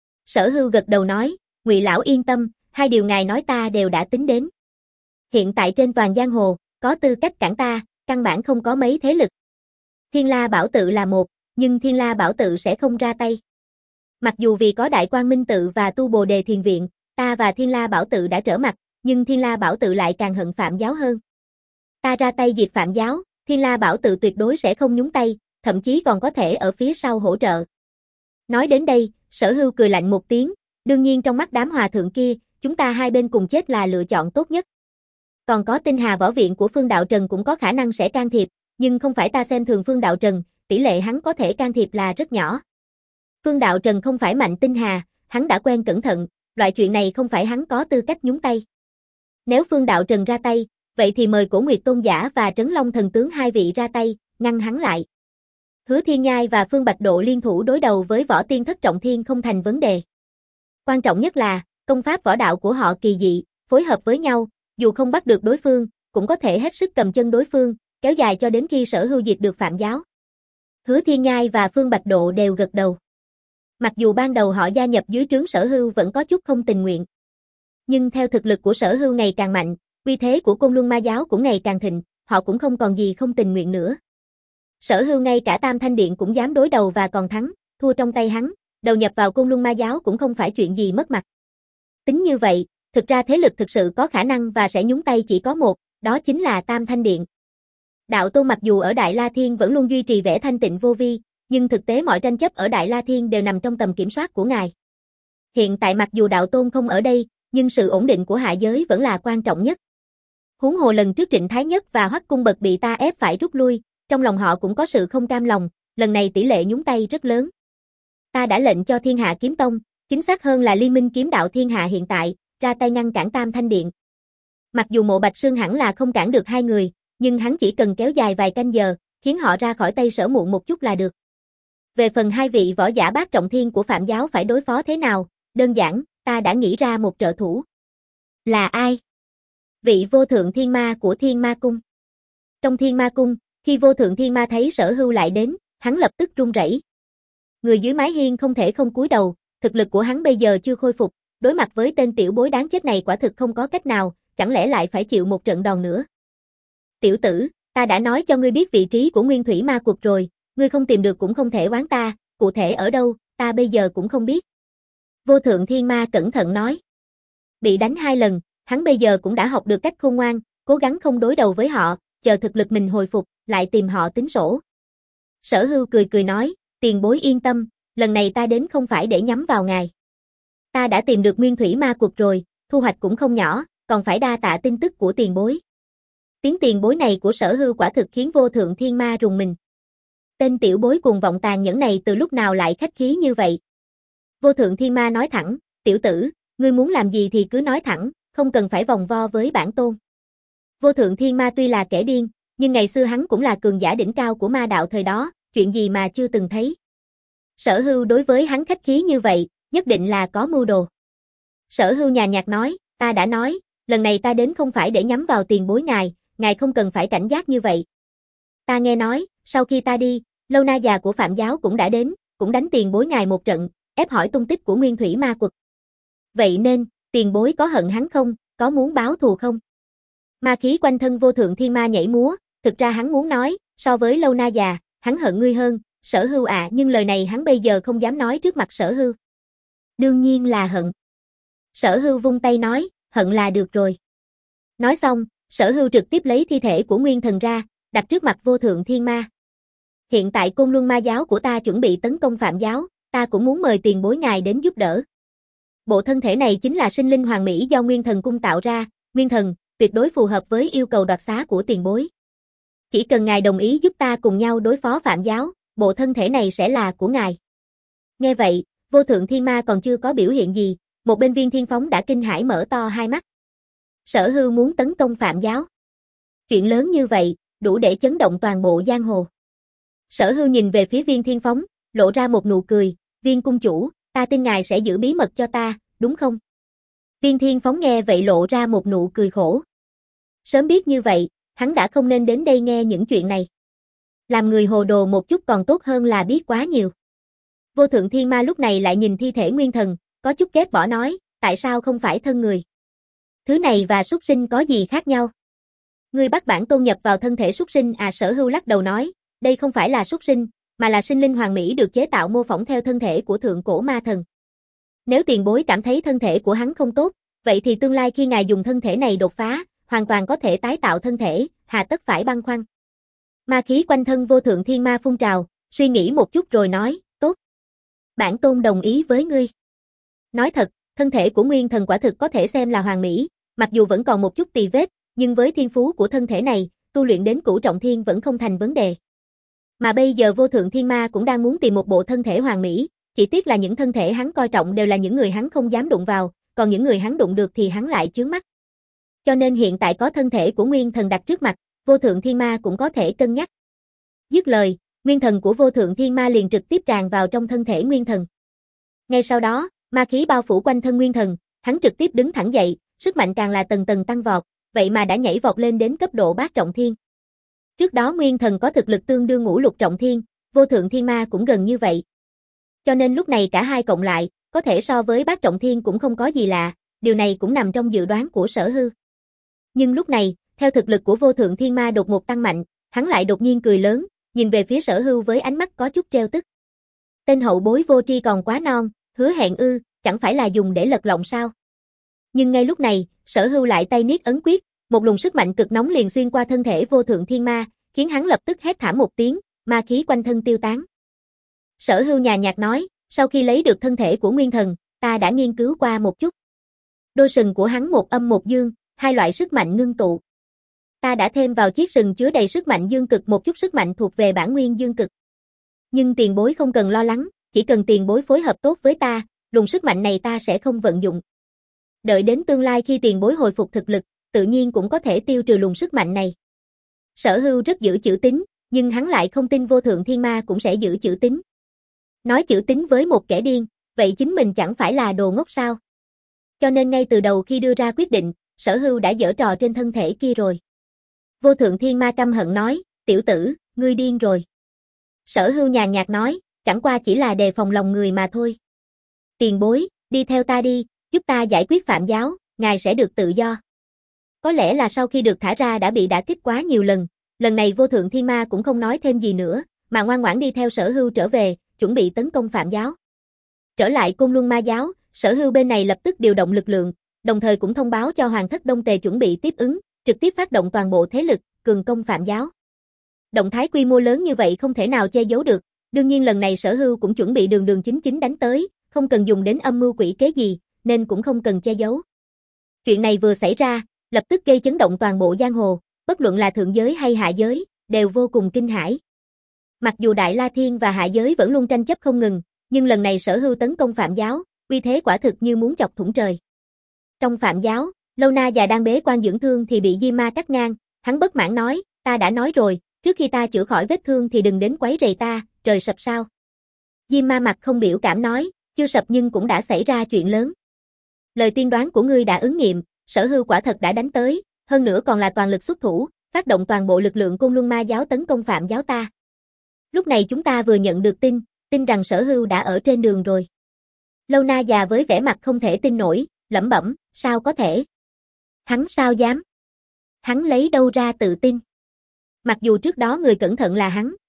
Sở Hưu gật đầu nói, Ngụy lão yên tâm, hai điều ngài nói ta đều đã tính đến. Hiện tại trên toàn giang hồ, có tư cách cản ta, căn bản không có mấy thế lực. Thiên La Bảo Tự là một, nhưng Thiên La Bảo Tự sẽ không ra tay. Mặc dù vì có Đại Quang Minh Tự và Tu Bồ Đề Thiền Viện, ta và Thiên La Bảo Tự đã trở mặt, nhưng Thiên La Bảo Tự lại càng hận Phạm giáo hơn. Ta ra tay diệt Phạm giáo, Thiên La Bảo Tự tuyệt đối sẽ không nhúng tay, thậm chí còn có thể ở phía sau hỗ trợ. Nói đến đây, Sở Hưu cười lạnh một tiếng, đương nhiên trong mắt đám hòa thượng kia, chúng ta hai bên cùng chết là lựa chọn tốt nhất. Còn có Tinh Hà Võ Viện của Phương Đạo Trần cũng có khả năng sẽ can thiệp, nhưng không phải ta xem thường Phương Đạo Trần, tỷ lệ hắn có thể can thiệp là rất nhỏ. Phương Đạo Trần không phải Mạnh Tinh Hà, hắn đã quen cẩn thận, loại chuyện này không phải hắn có tư cách nhúng tay. Nếu Phương Đạo Trần ra tay, vậy thì mời Cổ Nguyệt Tôn Giả và Trấn Long Thần Tướng hai vị ra tay, ngăn hắn lại. Hứa Thiên Nhai và Phương Bạch Độ liên thủ đối đầu với Võ Tiên Thất Trọng Thiên không thành vấn đề. Quan trọng nhất là, công pháp võ đạo của họ kỳ dị, phối hợp với nhau, dù không bắt được đối phương, cũng có thể hết sức cầm chân đối phương, kéo dài cho đến khi Sở Hưu diệt được Phạm giáo. Hứa Thiên Nhai và Phương Bạch Độ đều gật đầu. Mặc dù ban đầu họ gia nhập dưới trướng Sở Hưu vẫn có chút không tình nguyện. Nhưng theo thực lực của Sở Hưu ngày càng mạnh, uy thế của Côn Luân Ma giáo cũng ngày càng thịnh, họ cũng không còn gì không tình nguyện nữa. Sở Hưu ngay cả Tam Thanh Điện cũng dám đối đầu và còn thắng, thua trong tay hắn, đầu nhập vào Côn Luân Ma giáo cũng không phải chuyện gì mất mặt. Tính như vậy, thực ra thế lực thực sự có khả năng và sẽ nhúng tay chỉ có một, đó chính là Tam Thanh Điện. Đạo Tôn mặc dù ở Đại La Thiên vẫn luôn duy trì vẻ thanh tịnh vô vi, nhưng thực tế mọi tranh chấp ở Đại La Thiên đều nằm trong tầm kiểm soát của ngài. Hiện tại mặc dù Đạo Tôn không ở đây, nhưng sự ổn định của hạ giới vẫn là quan trọng nhất. Huống hồ lần trước Trịnh Thái Nhất và Hoắc Cung Bật bị ta ép phải rút lui, trong lòng họ cũng có sự không cam lòng, lần này tỷ lệ nhúng tay rất lớn. Ta đã lệnh cho Thiên Hạ Kiếm Tông, chính xác hơn là Liên minh kiếm đạo Thiên Hạ hiện tại, ra tay ngăn cản Tam Thanh Điện. Mặc dù Mộ Bạch Sương hẳn là không cản được hai người, nhưng hắn chỉ cần kéo dài vài canh giờ, khiến họ ra khỏi tay Sở muộn một chút là được. Về phần hai vị võ giả bát trọng thiên của Phạm giáo phải đối phó thế nào, đơn giản, ta đã nghĩ ra một trợ thủ. Là ai? Vị Vô Thượng Thiên Ma của Thiên Ma Cung. Trong Thiên Ma Cung, khi Vô Thượng Thiên Ma thấy Sở Hưu lại đến, hắn lập tức run rẩy. Người dưới mái hiên không thể không cúi đầu, thực lực của hắn bây giờ chưa khôi phục, đối mặt với tên tiểu bối đáng chết này quả thực không có cách nào, chẳng lẽ lại phải chịu một trận đòn nữa. Tiểu tử, ta đã nói cho ngươi biết vị trí của Nguyên Thủy Ma Quật rồi, ngươi không tìm được cũng không thể oán ta, cụ thể ở đâu, ta bây giờ cũng không biết. Vô Thượng Thiên Ma cẩn thận nói. Bị đánh hai lần, hắn bây giờ cũng đã học được cách khôn ngoan, cố gắng không đối đầu với họ, chờ thực lực mình hồi phục, lại tìm họ tính sổ. Sở Hưu cười cười nói, tiền bối yên tâm, lần này ta đến không phải để nhắm vào ngài. Ta đã tìm được Nguyên Thủy Ma Quật rồi, thu hoạch cũng không nhỏ, còn phải đa tạ tin tức của tiền bối. Tiếng tiền bối này của Sở Hưu quả thực khiến Vô Thượng Thiên Ma rùng mình. Tên tiểu bối cuồng vọng tàn nhẫn này từ lúc nào lại khách khí như vậy? Vô Thượng Thiên Ma nói thẳng, tiểu tử, ngươi muốn làm gì thì cứ nói thẳng, không cần phải vòng vo với bản tôn. Vô Thượng Thiên Ma tuy là kẻ điên, nhưng ngày xưa hắn cũng là cường giả đỉnh cao của ma đạo thời đó, chuyện gì mà chưa từng thấy. Sở Hưu đối với hắn khách khí như vậy, nhất định là có mưu đồ. Sở Hưu nhàn nhạt nói, ta đã nói, lần này ta đến không phải để nhắm vào tiền bối ngài, ngài không cần phải cảnh giác như vậy. Ta nghe nói, sau khi ta đi, Lâu Na già của Phạm giáo cũng đã đến, cũng đánh tiền bối ngài một trận, ép hỏi tung tích của Nguyên Thủy Ma Quật. Vậy nên, tiền bối có hận hắn không, có muốn báo thù không? Ma khí quanh thân Vô Thượng Thiên Ma nhảy múa, thực ra hắn muốn nói, so với Lâu Na già, hắn hận ngươi hơn, Sở Hưu à, nhưng lời này hắn bây giờ không dám nói trước mặt Sở Hưu. Đương nhiên là hận. Sở Hưu vung tay nói, hận là được rồi. Nói xong, Sở Hưu trực tiếp lấy thi thể của Nguyên Thần ra, đặt trước mặt Vô Thượng Thiên Ma. Hiện tại Côn Luân Ma giáo của ta chuẩn bị tấn công Phạm giáo, ta cũng muốn mời tiền bối ngài đến giúp đỡ. Bộ thân thể này chính là sinh linh hoàn mỹ do Nguyên Thần cung tạo ra, Nguyên Thần, tuyệt đối phù hợp với yêu cầu đoạt xá của tiền bối. Chỉ cần ngài đồng ý giúp ta cùng nhau đối phó Phạm giáo, bộ thân thể này sẽ là của ngài. Nghe vậy, Vô Thượng Thiên Ma còn chưa có biểu hiện gì, một bên Viên Thiên Phóng đã kinh hãi mở to hai mắt. Sở Hưu muốn tấn công Phạm giáo. Chuyện lớn như vậy, đủ để chấn động toàn bộ giang hồ. Sở Hưu nhìn về phía Viên Thiên Phóng, lộ ra một nụ cười, Viên cung chủ, ta tin ngài sẽ giữ bí mật cho ta, đúng không? Viên Thiên Phóng nghe vậy lộ ra một nụ cười khổ. Sớm biết như vậy, hắn đã không nên đến đây nghe những chuyện này. Làm người hồ đồ một chút còn tốt hơn là biết quá nhiều. Vô Thượng Thiên Ma lúc này lại nhìn thi thể Nguyên Thần, có chút ghét bỏ nói, tại sao không phải thân người? Thứ này và súc sinh có gì khác nhau? Ngươi bắt bản tôn nhập vào thân thể súc sinh à? Sở Hưu lắc đầu nói, đây không phải là súc sinh, mà là sinh linh hoàn mỹ được chế tạo mô phỏng theo thân thể của thượng cổ ma thần. Nếu tiền bối cảm thấy thân thể của hắn không tốt, vậy thì tương lai khi ngài dùng thân thể này đột phá, hoàn toàn có thể tái tạo thân thể, hà tất phải băn khoăn. Ma khí quanh thân Vô Thượng Thiên Ma phun trào, suy nghĩ một chút rồi nói, tốt. Bản tôn đồng ý với ngươi. Nói thật, thân thể của Nguyên Thần quả thực có thể xem là hoàn mỹ, mặc dù vẫn còn một chút tì vết, nhưng với thiên phú của thân thể này, tu luyện đến cửu trọng thiên vẫn không thành vấn đề. Mà bây giờ Vô Thượng Thiên Ma cũng đang muốn tìm một bộ thân thể hoàn mỹ, chỉ tiếc là những thân thể hắn coi trọng đều là những người hắn không dám đụng vào, còn những người hắn đụng được thì hắn lại chướng mắt. Cho nên hiện tại có thân thể của Nguyên Thần đặt trước mặt, Vô Thượng Thiên Ma cũng có thể cân nhắc. Dứt lời, Nguyên Thần của Vô Thượng Thiên Ma liền trực tiếp tràn vào trong thân thể Nguyên Thần. Ngay sau đó, ma khí bao phủ quanh thân Nguyên Thần, hắn trực tiếp đứng thẳng dậy, sức mạnh càng là tầng tầng tăng vọt, vậy mà đã nhảy vọt lên đến cấp độ bát trọng thiên. Trước đó Nguyên Thần có thực lực tương đương ngũ lục trọng thiên, Vô Thượng Thiên Ma cũng gần như vậy. Cho nên lúc này cả hai cộng lại, có thể so với bát trọng thiên cũng không có gì lạ, điều này cũng nằm trong dự đoán của Sở Hưu. Nhưng lúc này, theo thực lực của Vô Thượng Thiên Ma đột ngột tăng mạnh, hắn lại đột nhiên cười lớn, nhìn về phía Sở Hưu với ánh mắt có chút trêu tức. Tên hậu bối vô tri còn quá non, hứa hẹn ư, chẳng phải là dùng để lật lọng sao? Nhưng ngay lúc này, Sở Hưu lại tay niết ấn quyết, một luồng sức mạnh cực nóng liền xuyên qua thân thể Vô Thượng Thiên Ma, khiến hắn lập tức hét thảm một tiếng, ma khí quanh thân tiêu tán. Sở Hưu nhàn nhạt nói, sau khi lấy được thân thể của Nguyên Thần, ta đã nghiên cứu qua một chút. Đôi sừng của hắn một âm một dương, hai loại sức mạnh ngưng tụ. Ta đã thêm vào chiếc sừng chứa đầy sức mạnh dương cực một chút sức mạnh thuộc về bản nguyên dương cực. Nhưng tiền bối không cần lo lắng, chỉ cần tiền bối phối hợp tốt với ta, luồng sức mạnh này ta sẽ không vận dụng. Đợi đến tương lai khi tiền bối hồi phục thực lực, tự nhiên cũng có thể tiêu trừ luồng sức mạnh này. Sở Hưu rất giữ chữ tín, nhưng hắn lại không tin Vô Thượng Thiên Ma cũng sẽ giữ chữ tín. Nói chữ tín với một kẻ điên, vậy chính mình chẳng phải là đồ ngốc sao? Cho nên ngay từ đầu khi đưa ra quyết định, Sở Hưu đã giở trò trên thân thể kia rồi. Vô Thượng Thiên Ma căm hận nói, tiểu tử, ngươi điên rồi. Sở Hưu nhàn nhạt nói, chẳng qua chỉ là đề phòng lòng người mà thôi. Tiền bối, đi theo ta đi, giúp ta giải quyết Phạm giáo, ngài sẽ được tự do. Có lẽ là sau khi được thả ra đã bị đả kích quá nhiều lần, lần này Vô Thượng Thiên Ma cũng không nói thêm gì nữa, mà ngoan ngoãn đi theo Sở Hưu trở về, chuẩn bị tấn công Phạm giáo. Trở lại Côn Luân Ma giáo, Sở Hưu bên này lập tức điều động lực lượng, đồng thời cũng thông báo cho Hoàng thất Đông Tề chuẩn bị tiếp ứng, trực tiếp phát động toàn bộ thế lực, cường công Phạm giáo. Động thái quy mô lớn như vậy không thể nào che giấu được, đương nhiên lần này Sở Hưu cũng chuẩn bị đường đường chính chính đánh tới, không cần dùng đến âm mưu quỷ kế gì, nên cũng không cần che giấu. Chuyện này vừa xảy ra, lập tức gây chấn động toàn bộ giang hồ, bất luận là thượng giới hay hạ giới, đều vô cùng kinh hãi. Mặc dù Đại La Thiên và hạ giới vẫn luôn tranh chấp không ngừng, nhưng lần này Sở Hưu tấn công Phạm giáo, uy thế quả thực như muốn chọc thủng trời. Trong Phạm giáo, Lâu Na già đang bế quan dưỡng thương thì bị Diêm Ma cắt ngang, hắn bất mãn nói, ta đã nói rồi, trước khi ta chữa khỏi vết thương thì đừng đến quấy rầy ta, trời sập sao. Diêm Ma mặt không biểu cảm nói, chưa sập nhưng cũng đã xảy ra chuyện lớn. Lời tiên đoán của ngươi đã ứng nghiệm, Sở Hưu quả thật đã đánh tới, hơn nữa còn là toàn lực xuất thủ, phát động toàn bộ lực lượng Côn Luân Ma giáo tấn công Phạm giáo ta. Lúc này chúng ta vừa nhận được tin, tin rằng Sở Hưu đã ở trên đường rồi. Lâu Na già với vẻ mặt không thể tin nổi, lẩm bẩm, sao có thể? Hắn sao dám? Hắn lấy đâu ra tự tin? Mặc dù trước đó người cẩn thận là hắn,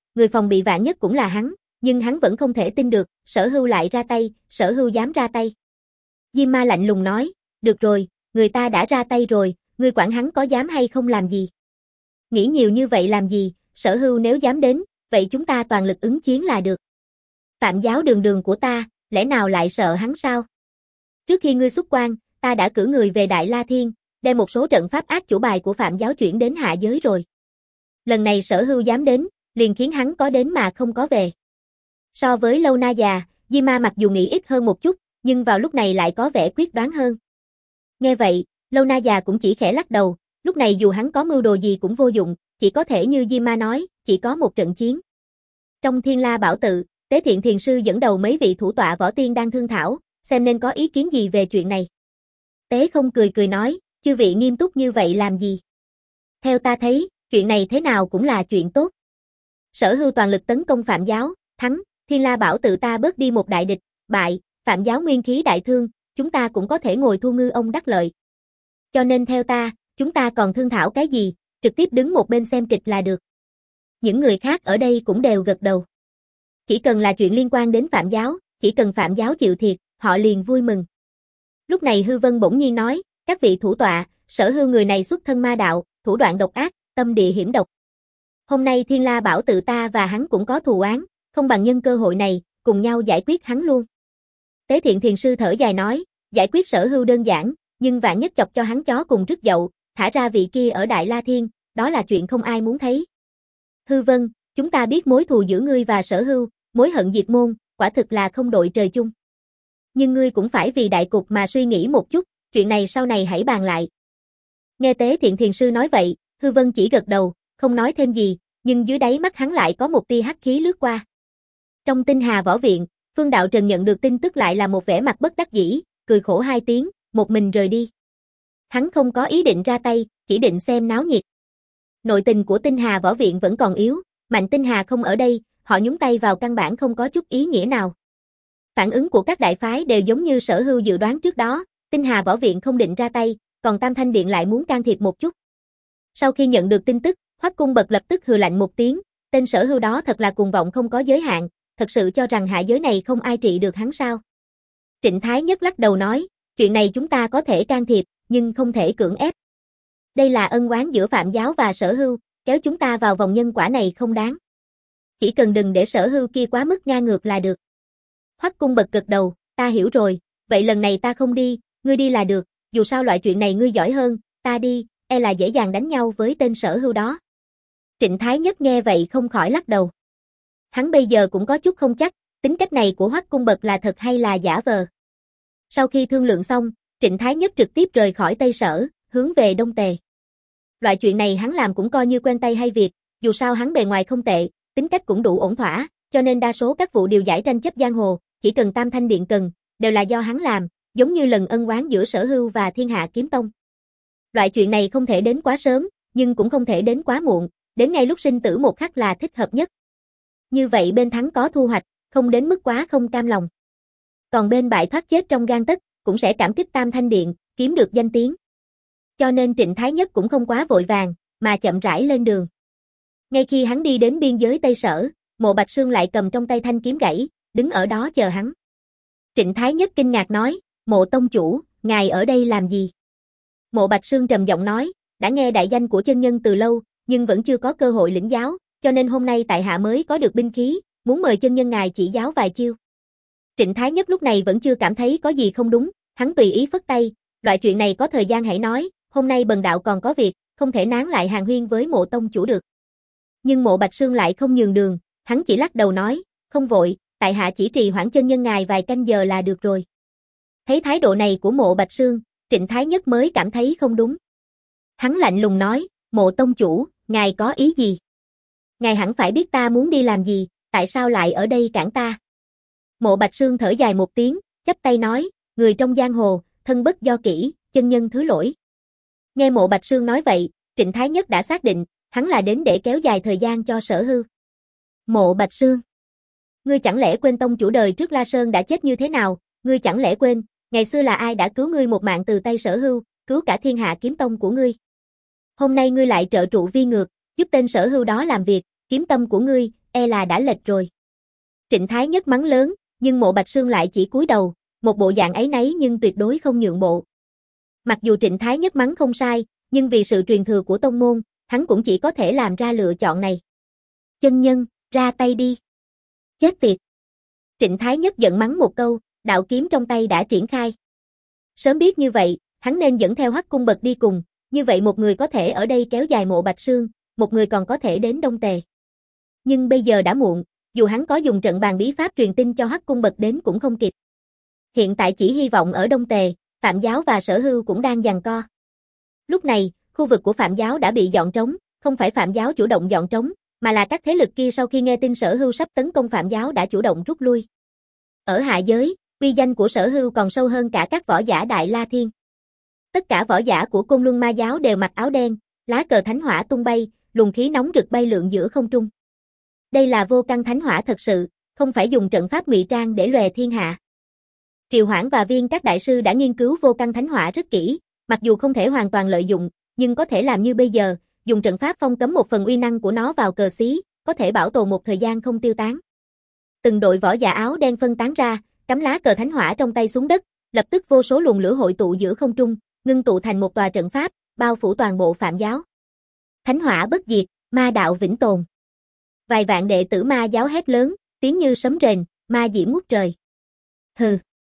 người phòng bị vạn nhất cũng là hắn, nhưng hắn vẫn không thể tin được, Sở Hưu lại ra tay, Sở Hưu dám ra tay. Diêm Ma lạnh lùng nói, được rồi, người ta đã ra tay rồi, ngươi quản hắn có dám hay không làm gì. Nghĩ nhiều như vậy làm gì, Sở Hưu nếu dám đến, vậy chúng ta toàn lực ứng chiến là được. Phạm giáo đường đường của ta, lẽ nào lại sợ hắn sao? Trước khi ngươi xuất quan, ta đã cử người về Đại La Thiên, đem một số trận pháp ác chủ bài của Phạm giáo chuyển đến hạ giới rồi. Lần này Sở Hưu dám đến, liền khiến hắn có đến mà không có về. So với Lâu Na già, Diêm Ma mặc dù nghĩ ít hơn một chút, nhưng vào lúc này lại có vẻ quyết đoán hơn. Nghe vậy, Lâu Na già cũng chỉ khẽ lắc đầu, lúc này dù hắn có mưu đồ gì cũng vô dụng, chỉ có thể như Diêm Ma nói, chỉ có một trận chiến. Trong Thiên La Bảo Tự, Tế Thiện Thiền Sư dẫn đầu mấy vị thủ tọa võ tiên đang thương thảo, xem nên có ý kiến gì về chuyện này. Tế Không cười cười nói, chư vị nghiêm túc như vậy làm gì? Theo ta thấy, chuyện này thế nào cũng là chuyện tốt. Sở Hưu toàn lực tấn công Phạm giáo, thắng, Thiên La Bảo Tự ta bớt đi một đại địch, bại, Phạm giáo nguyên khí đại thương, chúng ta cũng có thể ngồi thu ngư ông đắc lợi. Cho nên theo ta, chúng ta còn thương thảo cái gì, trực tiếp đứng một bên xem kịch là được. Những người khác ở đây cũng đều gật đầu. Chỉ cần là chuyện liên quan đến Phạm giáo, chỉ cần Phạm giáo chịu thiệt, họ liền vui mừng. Lúc này Hư Vân bỗng nhiên nói, các vị thủ tọa, Sở Hưu người này xuất thân ma đạo, thủ đoạn độc ác, tâm địa hiểm độc. Hôm nay Thiên La Bảo Tự ta và hắn cũng có thù oán, không bằng nhân cơ hội này, cùng nhau giải quyết hắn luôn. Tế Thiện Thiền Sư thở dài nói, giải quyết Sở Hưu đơn giản, nhưng vạn nhất chọc cho hắn chó cùng rứt dậu, thả ra vị kia ở Đại La Thiên, đó là chuyện không ai muốn thấy. Hư Vân, chúng ta biết mối thù giữa ngươi và Sở Hưu, mối hận diệt môn, quả thực là không đội trời chung. Nhưng ngươi cũng phải vì đại cục mà suy nghĩ một chút, chuyện này sau này hãy bàn lại. Nghe Tế Thiện Thiền Sư nói vậy, Hư Vân chỉ gật đầu, không nói thêm gì, nhưng dưới đáy mắt hắn lại có một tia hắc khí lướt qua. Trong Tinh Hà Võ Viện, Phương Đạo Trần nhận được tin tức lại là một vẻ mặt bất đắc dĩ, cười khổ hai tiếng, một mình rời đi. Hắn không có ý định ra tay, chỉ định xem náo nhiệt. Nội tình của Tinh Hà Võ Viện vẫn còn yếu, Mạnh Tinh Hà không ở đây, họ nhúng tay vào căn bản không có chút ý nghĩa nào. Phản ứng của các đại phái đều giống như Sở Hưu dự đoán trước đó, Tinh Hà Võ Viện không định ra tay, còn Tam Thanh Điện lại muốn can thiệp một chút. Sau khi nhận được tin tức, Hoắc Cung Bật lập tức hừ lạnh một tiếng, tên Sở Hưu đó thật là cuồng vọng không có giới hạn, thật sự cho rằng hạ giới này không ai trị được hắn sao? Trịnh Thái Nhất lắc đầu nói, chuyện này chúng ta có thể can thiệp, nhưng không thể cưỡng ép. Đây là ân oán giữa Phạm giáo và Sở Hưu, kéo chúng ta vào vòng nhân quả này không đáng. Chỉ cần đừng để Sở Hưu kia quá mức ngang ngược là được. Hoắc Cung Bật gật đầu, ta hiểu rồi, vậy lần này ta không đi, ngươi đi là được, dù sao loại chuyện này ngươi giỏi hơn, ta đi, e là dễ dàng đánh nhau với tên Sở Hưu đó. Trịnh Thái Nhất nghe vậy không khỏi lắc đầu. Hắn bây giờ cũng có chút không chắc, tính cách này của Hoắc Cung Bật là thật hay là giả vờ. Sau khi thương lượng xong, Trịnh Thái Nhất trực tiếp rời khỏi Tây Sở, hướng về Đông Tề. Loại chuyện này hắn làm cũng coi như quen tay hay việc, dù sao hắn bề ngoài không tệ, tính cách cũng đủ ổn thỏa, cho nên đa số các vụ điều giải tranh chấp giang hồ, chỉ cần Tam Thanh Điện cần, đều là do hắn làm, giống như lần ân oán giữa Sở Hưu và Thiên Hạ Kiếm Tông. Loại chuyện này không thể đến quá sớm, nhưng cũng không thể đến quá muộn, đến ngay lúc sinh tử một khắc là thích hợp nhất. Như vậy bên thắng có thu hoạch, không đến mức quá không cam lòng. Còn bên bại thoát chết trong gang tấc, cũng sẽ cảm kích Tam Thanh Điện, kiếm được danh tiếng. Cho nên Trịnh Thái Nhất cũng không quá vội vàng, mà chậm rãi lên đường. Ngay khi hắn đi đến biên giới Tây Sở, Mộ Bạch Sương lại cầm trong tay thanh kiếm gãy, đứng ở đó chờ hắn. Trịnh Thái Nhất kinh ngạc nói, Mộ tông chủ, ngài ở đây làm gì? Mộ Bạch Sương trầm giọng nói, đã nghe đại danh của chân nhân từ lâu, nhưng vẫn chưa có cơ hội lĩnh giáo, cho nên hôm nay tại hạ mới có được binh khí, muốn mời chân nhân ngài chỉ giáo vài chiêu. Trịnh Thái Nhất lúc này vẫn chưa cảm thấy có gì không đúng, hắn tùy ý phất tay, loại chuyện này có thời gian hãy nói, hôm nay bần đạo còn có việc, không thể nán lại hàng huyên với Mộ tông chủ được. Nhưng Mộ Bạch Sương lại không nhường đường, hắn chỉ lắc đầu nói, không vội, tại hạ chỉ trì hoãn chân nhân ngài vài canh giờ là được rồi. Thấy thái độ này của Mộ Bạch Sương, Trịnh Thái Nhất mới cảm thấy không đúng. Hắn lạnh lùng nói, Mộ tông chủ, ngài có ý gì? Ngài hẳn phải biết ta muốn đi làm gì, tại sao lại ở đây cản ta? Mộ Bạch Sương thở dài một tiếng, chắp tay nói, người trong giang hồ, thân bất do kỷ, chân nhân thứ lỗi. Nghe Mộ Bạch Sương nói vậy, Trịnh Thái Nhất đã xác định, hắn là đến để kéo dài thời gian cho Sở Hưu. Mộ Bạch Sương, ngươi chẳng lẽ quên tông chủ đời trước La Sơn đã chết như thế nào, ngươi chẳng lẽ quên, ngày xưa là ai đã cứu ngươi một mạng từ tay Sở Hưu, cứu cả Thiên Hạ Kiếm Tông của ngươi. Hôm nay ngươi lại trợ trụ vi ngược, giúp tên Sở Hưu đó làm việc, kiếm tâm của ngươi, e là đã lệch rồi. Trịnh Thái Nhất mắng lớn, nhưng Mộ Bạch Sương lại chỉ cúi đầu, một bộ dạng áy náy nhưng tuyệt đối không nhượng bộ. Mặc dù Trịnh Thái Nhất mắng không sai, nhưng vì sự truyền thừa của tông môn, hắn cũng chỉ có thể làm ra lựa chọn này. Chân nhân, ra tay đi. Chết tiệt. Trịnh Thái Nhất giận mắng một câu, đạo kiếm trong tay đã triển khai. Sớm biết như vậy, hắn nên dẫn theo Hắc Cung Bật đi cùng, như vậy một người có thể ở đây kéo dài Mộ Bạch Sương, một người còn có thể đến Đông Tề. Nhưng bây giờ đã muộn, dù hắn có dùng trận bàn bí pháp truyền tin cho Hắc Cung Bật đến cũng không kịp. Hiện tại chỉ hy vọng ở Đông Tề, Phạm Giáo và Sở Hưu cũng đang giằng co. Lúc này, khu vực của Phạm Giáo đã bị dọn trống, không phải Phạm Giáo chủ động dọn trống, mà là các thế lực kia sau khi nghe tin Sở Hưu sắp tấn công Phạm Giáo đã chủ động rút lui. Ở hạ giới, uy danh của Sở Hưu còn sâu hơn cả các võ giả Đại La Thiên. Tất cả võ giả của Côn Luân Ma Giáo đều mặc áo đen, lá cờ thánh hỏa tung bay, luồng khí nóng rực bay lượn giữa không trung. Đây là vô căn thánh hỏa thật sự, không phải dùng trận pháp ngụy trang để lòe thiên hạ. Triều Hoãn và Viên các đại sư đã nghiên cứu vô căn thánh hỏa rất kỹ, mặc dù không thể hoàn toàn lợi dụng, nhưng có thể làm như bây giờ, dùng trận pháp phong cấm một phần uy năng của nó vào cờ xí, có thể bảo tồn một thời gian không tiêu tán. Từng đội võ giả áo đen phân tán ra, cắm lá cờ thánh hỏa trong tay xuống đất, lập tức vô số luồng lửa hội tụ giữa không trung, ngưng tụ thành một tòa trận pháp, bao phủ toàn bộ Phạm Giáo. Thánh hỏa bất diệt, ma đạo vĩnh tồn. Vài vạn đệ tử Ma Giáo hét lớn, tiếng như sấm rền, ma diễm ngút trời. Hừ.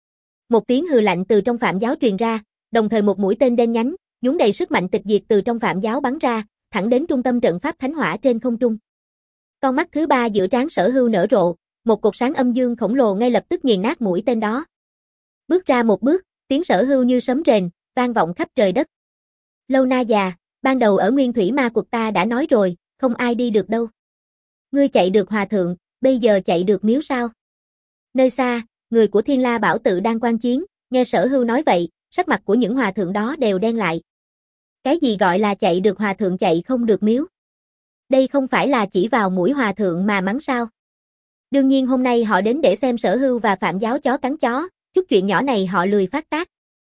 Một tiếng hừ lạnh từ trong Phạm Giáo truyền ra, đồng thời một mũi tên đen nhánh, nhúng đầy sức mạnh tịch diệt từ trong Phạm Giáo bắn ra, thẳng đến trung tâm trận pháp thánh hỏa trên không trung. Con mắt thứ ba giữa trán Sở Hưu nở rộ, một cột sáng âm dương khổng lồ ngay lập tức nghiền nát mũi tên đó. Bước ra một bước, tiếng Sở Hưu như sấm rền, vang vọng khắp trời đất. Lâu Na già, ban đầu ở Nguyên Thủy Ma Quật ta đã nói rồi, không ai đi được đâu. Ngươi chạy được hòa thượng, bây giờ chạy được miếu sao? Nơi xa, người của Thiên La Bảo Tự đang quan chiến, nghe Sở Hưu nói vậy, sắc mặt của những hòa thượng đó đều đen lại. Cái gì gọi là chạy được hòa thượng chạy không được miếu? Đây không phải là chỉ vào mũi hòa thượng mà mắng sao? Đương nhiên hôm nay họ đến để xem Sở Hưu và Phạm Giáo chó cắn chó, chút chuyện nhỏ này họ lười phát tác.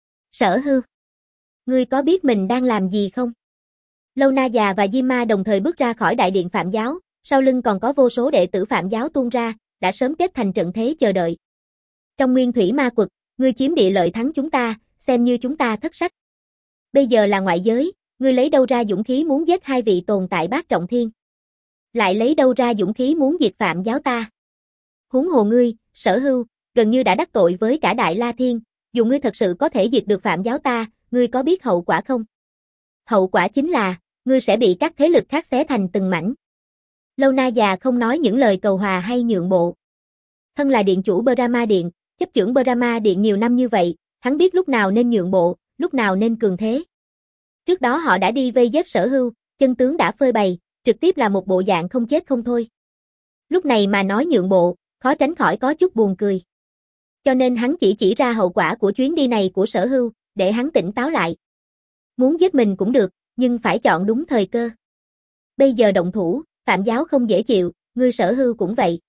Sở Hưu, ngươi có biết mình đang làm gì không? Lâu Na già và Diêm Ma đồng thời bước ra khỏi đại điện Phạm Giáo, sau lưng còn có vô số đệ tử Phạm Giáo tuôn ra, đã sớm kết thành trận thế chờ đợi. Trong Nguyên Thủy Ma Quật, ngươi chiếm địa lợi thắng chúng ta, xem như chúng ta thất sách. Bây giờ là ngoại giới, ngươi lấy đâu ra dũng khí muốn giết hai vị tồn tại bát trọng thiên? Lại lấy đâu ra dũng khí muốn diệt Phạm Giáo ta? Huống hồ ngươi, Sở Hưu, gần như đã đắc tội với cả Đại La Thiên, dù ngươi thật sự có thể diệt được Phạm Giáo ta, ngươi có biết hậu quả không? Hậu quả chính là, ngươi sẽ bị các thế lực khác xé thành từng mảnh. Lâu Na già không nói những lời cầu hòa hay nhượng bộ. Thân là điện chủ Brahma Điện, chấp chưởng Brahma Điện nhiều năm như vậy, hắn biết lúc nào nên nhượng bộ, lúc nào nên cường thế. Trước đó họ đã đi vây giết Sở Hưu, chân tướng đã phơi bày, trực tiếp là một bộ dạng không chết không thôi. Lúc này mà nói nhượng bộ, khó tránh khỏi có chút buồn cười. Cho nên hắn chỉ chỉ ra hậu quả của chuyến đi này của Sở Hưu, để hắn tỉnh táo lại. Muốn giết mình cũng được, nhưng phải chọn đúng thời cơ. Bây giờ động thủ, Phạm Giáo không dễ chịu, ngươi Sở Hưu cũng vậy.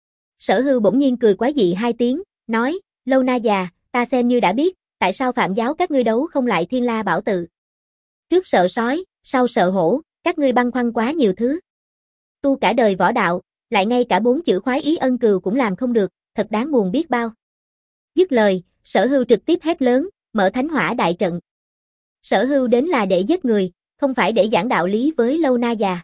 Sở Hưu bỗng nhiên cười quái dị hai tiếng, nói, Lâu Na già, ta xem như đã biết, tại sao Phạm Giáo các ngươi đấu không lại Thiên La Bảo Tự. Trước sợ sói, sau sợ hổ, các ngươi băn khoăn quá nhiều thứ. Tu cả đời võ đạo, lại ngay cả bốn chữ khoái ý ân cừu cũng làm không được, thật đáng buồn biết bao. Dứt lời, Sở Hưu trực tiếp hét lớn, mở thánh hỏa đại trận. Sở Hưu đến là để giết người, không phải để giảng đạo lý với Lâu Na già.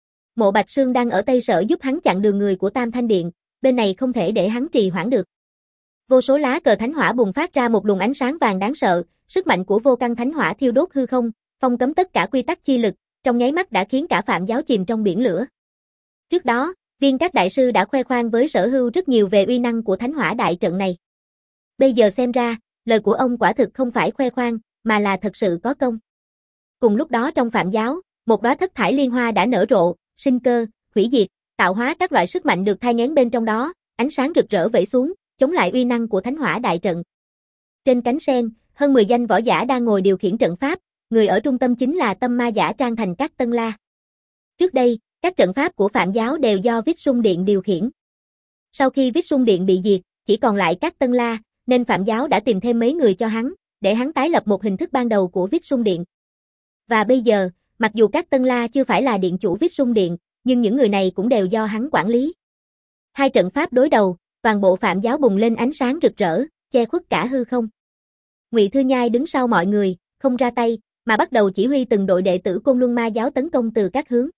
Mộ Bạch Sương đang ở Tây Sở giúp hắn chặn đường người của Tam Thanh Điện, bên này không thể để hắn trì hoãn được. Vô số lá cờ thánh hỏa bùng phát ra một luồng ánh sáng vàng đáng sợ, sức mạnh của vô căn thánh hỏa thiêu đốt hư không, phong cấm tất cả quy tắc chi lực, trong nháy mắt đã khiến cả Phạm Giáo chìm trong biển lửa. Trước đó, Viên các đại sư đã khoe khoang với Sở Hưu rất nhiều về uy năng của thánh hỏa đại trận này. Bây giờ xem ra, lời của ông quả thực không phải khoe khoang, mà là thật sự có công. Cùng lúc đó trong Phạm Giáo, một đóa thất thải liên hoa đã nở rộ, sinh cơ, hủy diệt, tạo hóa các loại sức mạnh được thai nghén bên trong đó, ánh sáng rực rỡ vẩy xuống, chống lại uy năng của thánh hỏa đại trận. Trên cánh sen, hơn mười danh võ giả đang ngồi điều khiển trận pháp, người ở trung tâm chính là Tâm Ma giả Trang Thành Các Tân La. Trước đây, các trận pháp của Phạm Giáo đều do Vít Sung Điện điều khiển. Sau khi Vít Sung Điện bị diệt, chỉ còn lại Các Tân La, nên Phạm Giáo đã tìm thêm mấy người cho hắn, để hắn tái lập một hình thức ban đầu của Vít Sung Điện. Và bây giờ, mặc dù Các Tân La chưa phải là điện chủ Vít Sung Điện, nhưng những người này cũng đều do hắn quản lý. Hai trận pháp đối đầu, toàn bộ Phạm giáo bùng lên ánh sáng rực rỡ, che khuất cả hư không. Ngụy Thư Nhai đứng sau mọi người, không ra tay, mà bắt đầu chỉ huy từng đội đệ tử Côn Luân Ma giáo tấn công từ các hướng.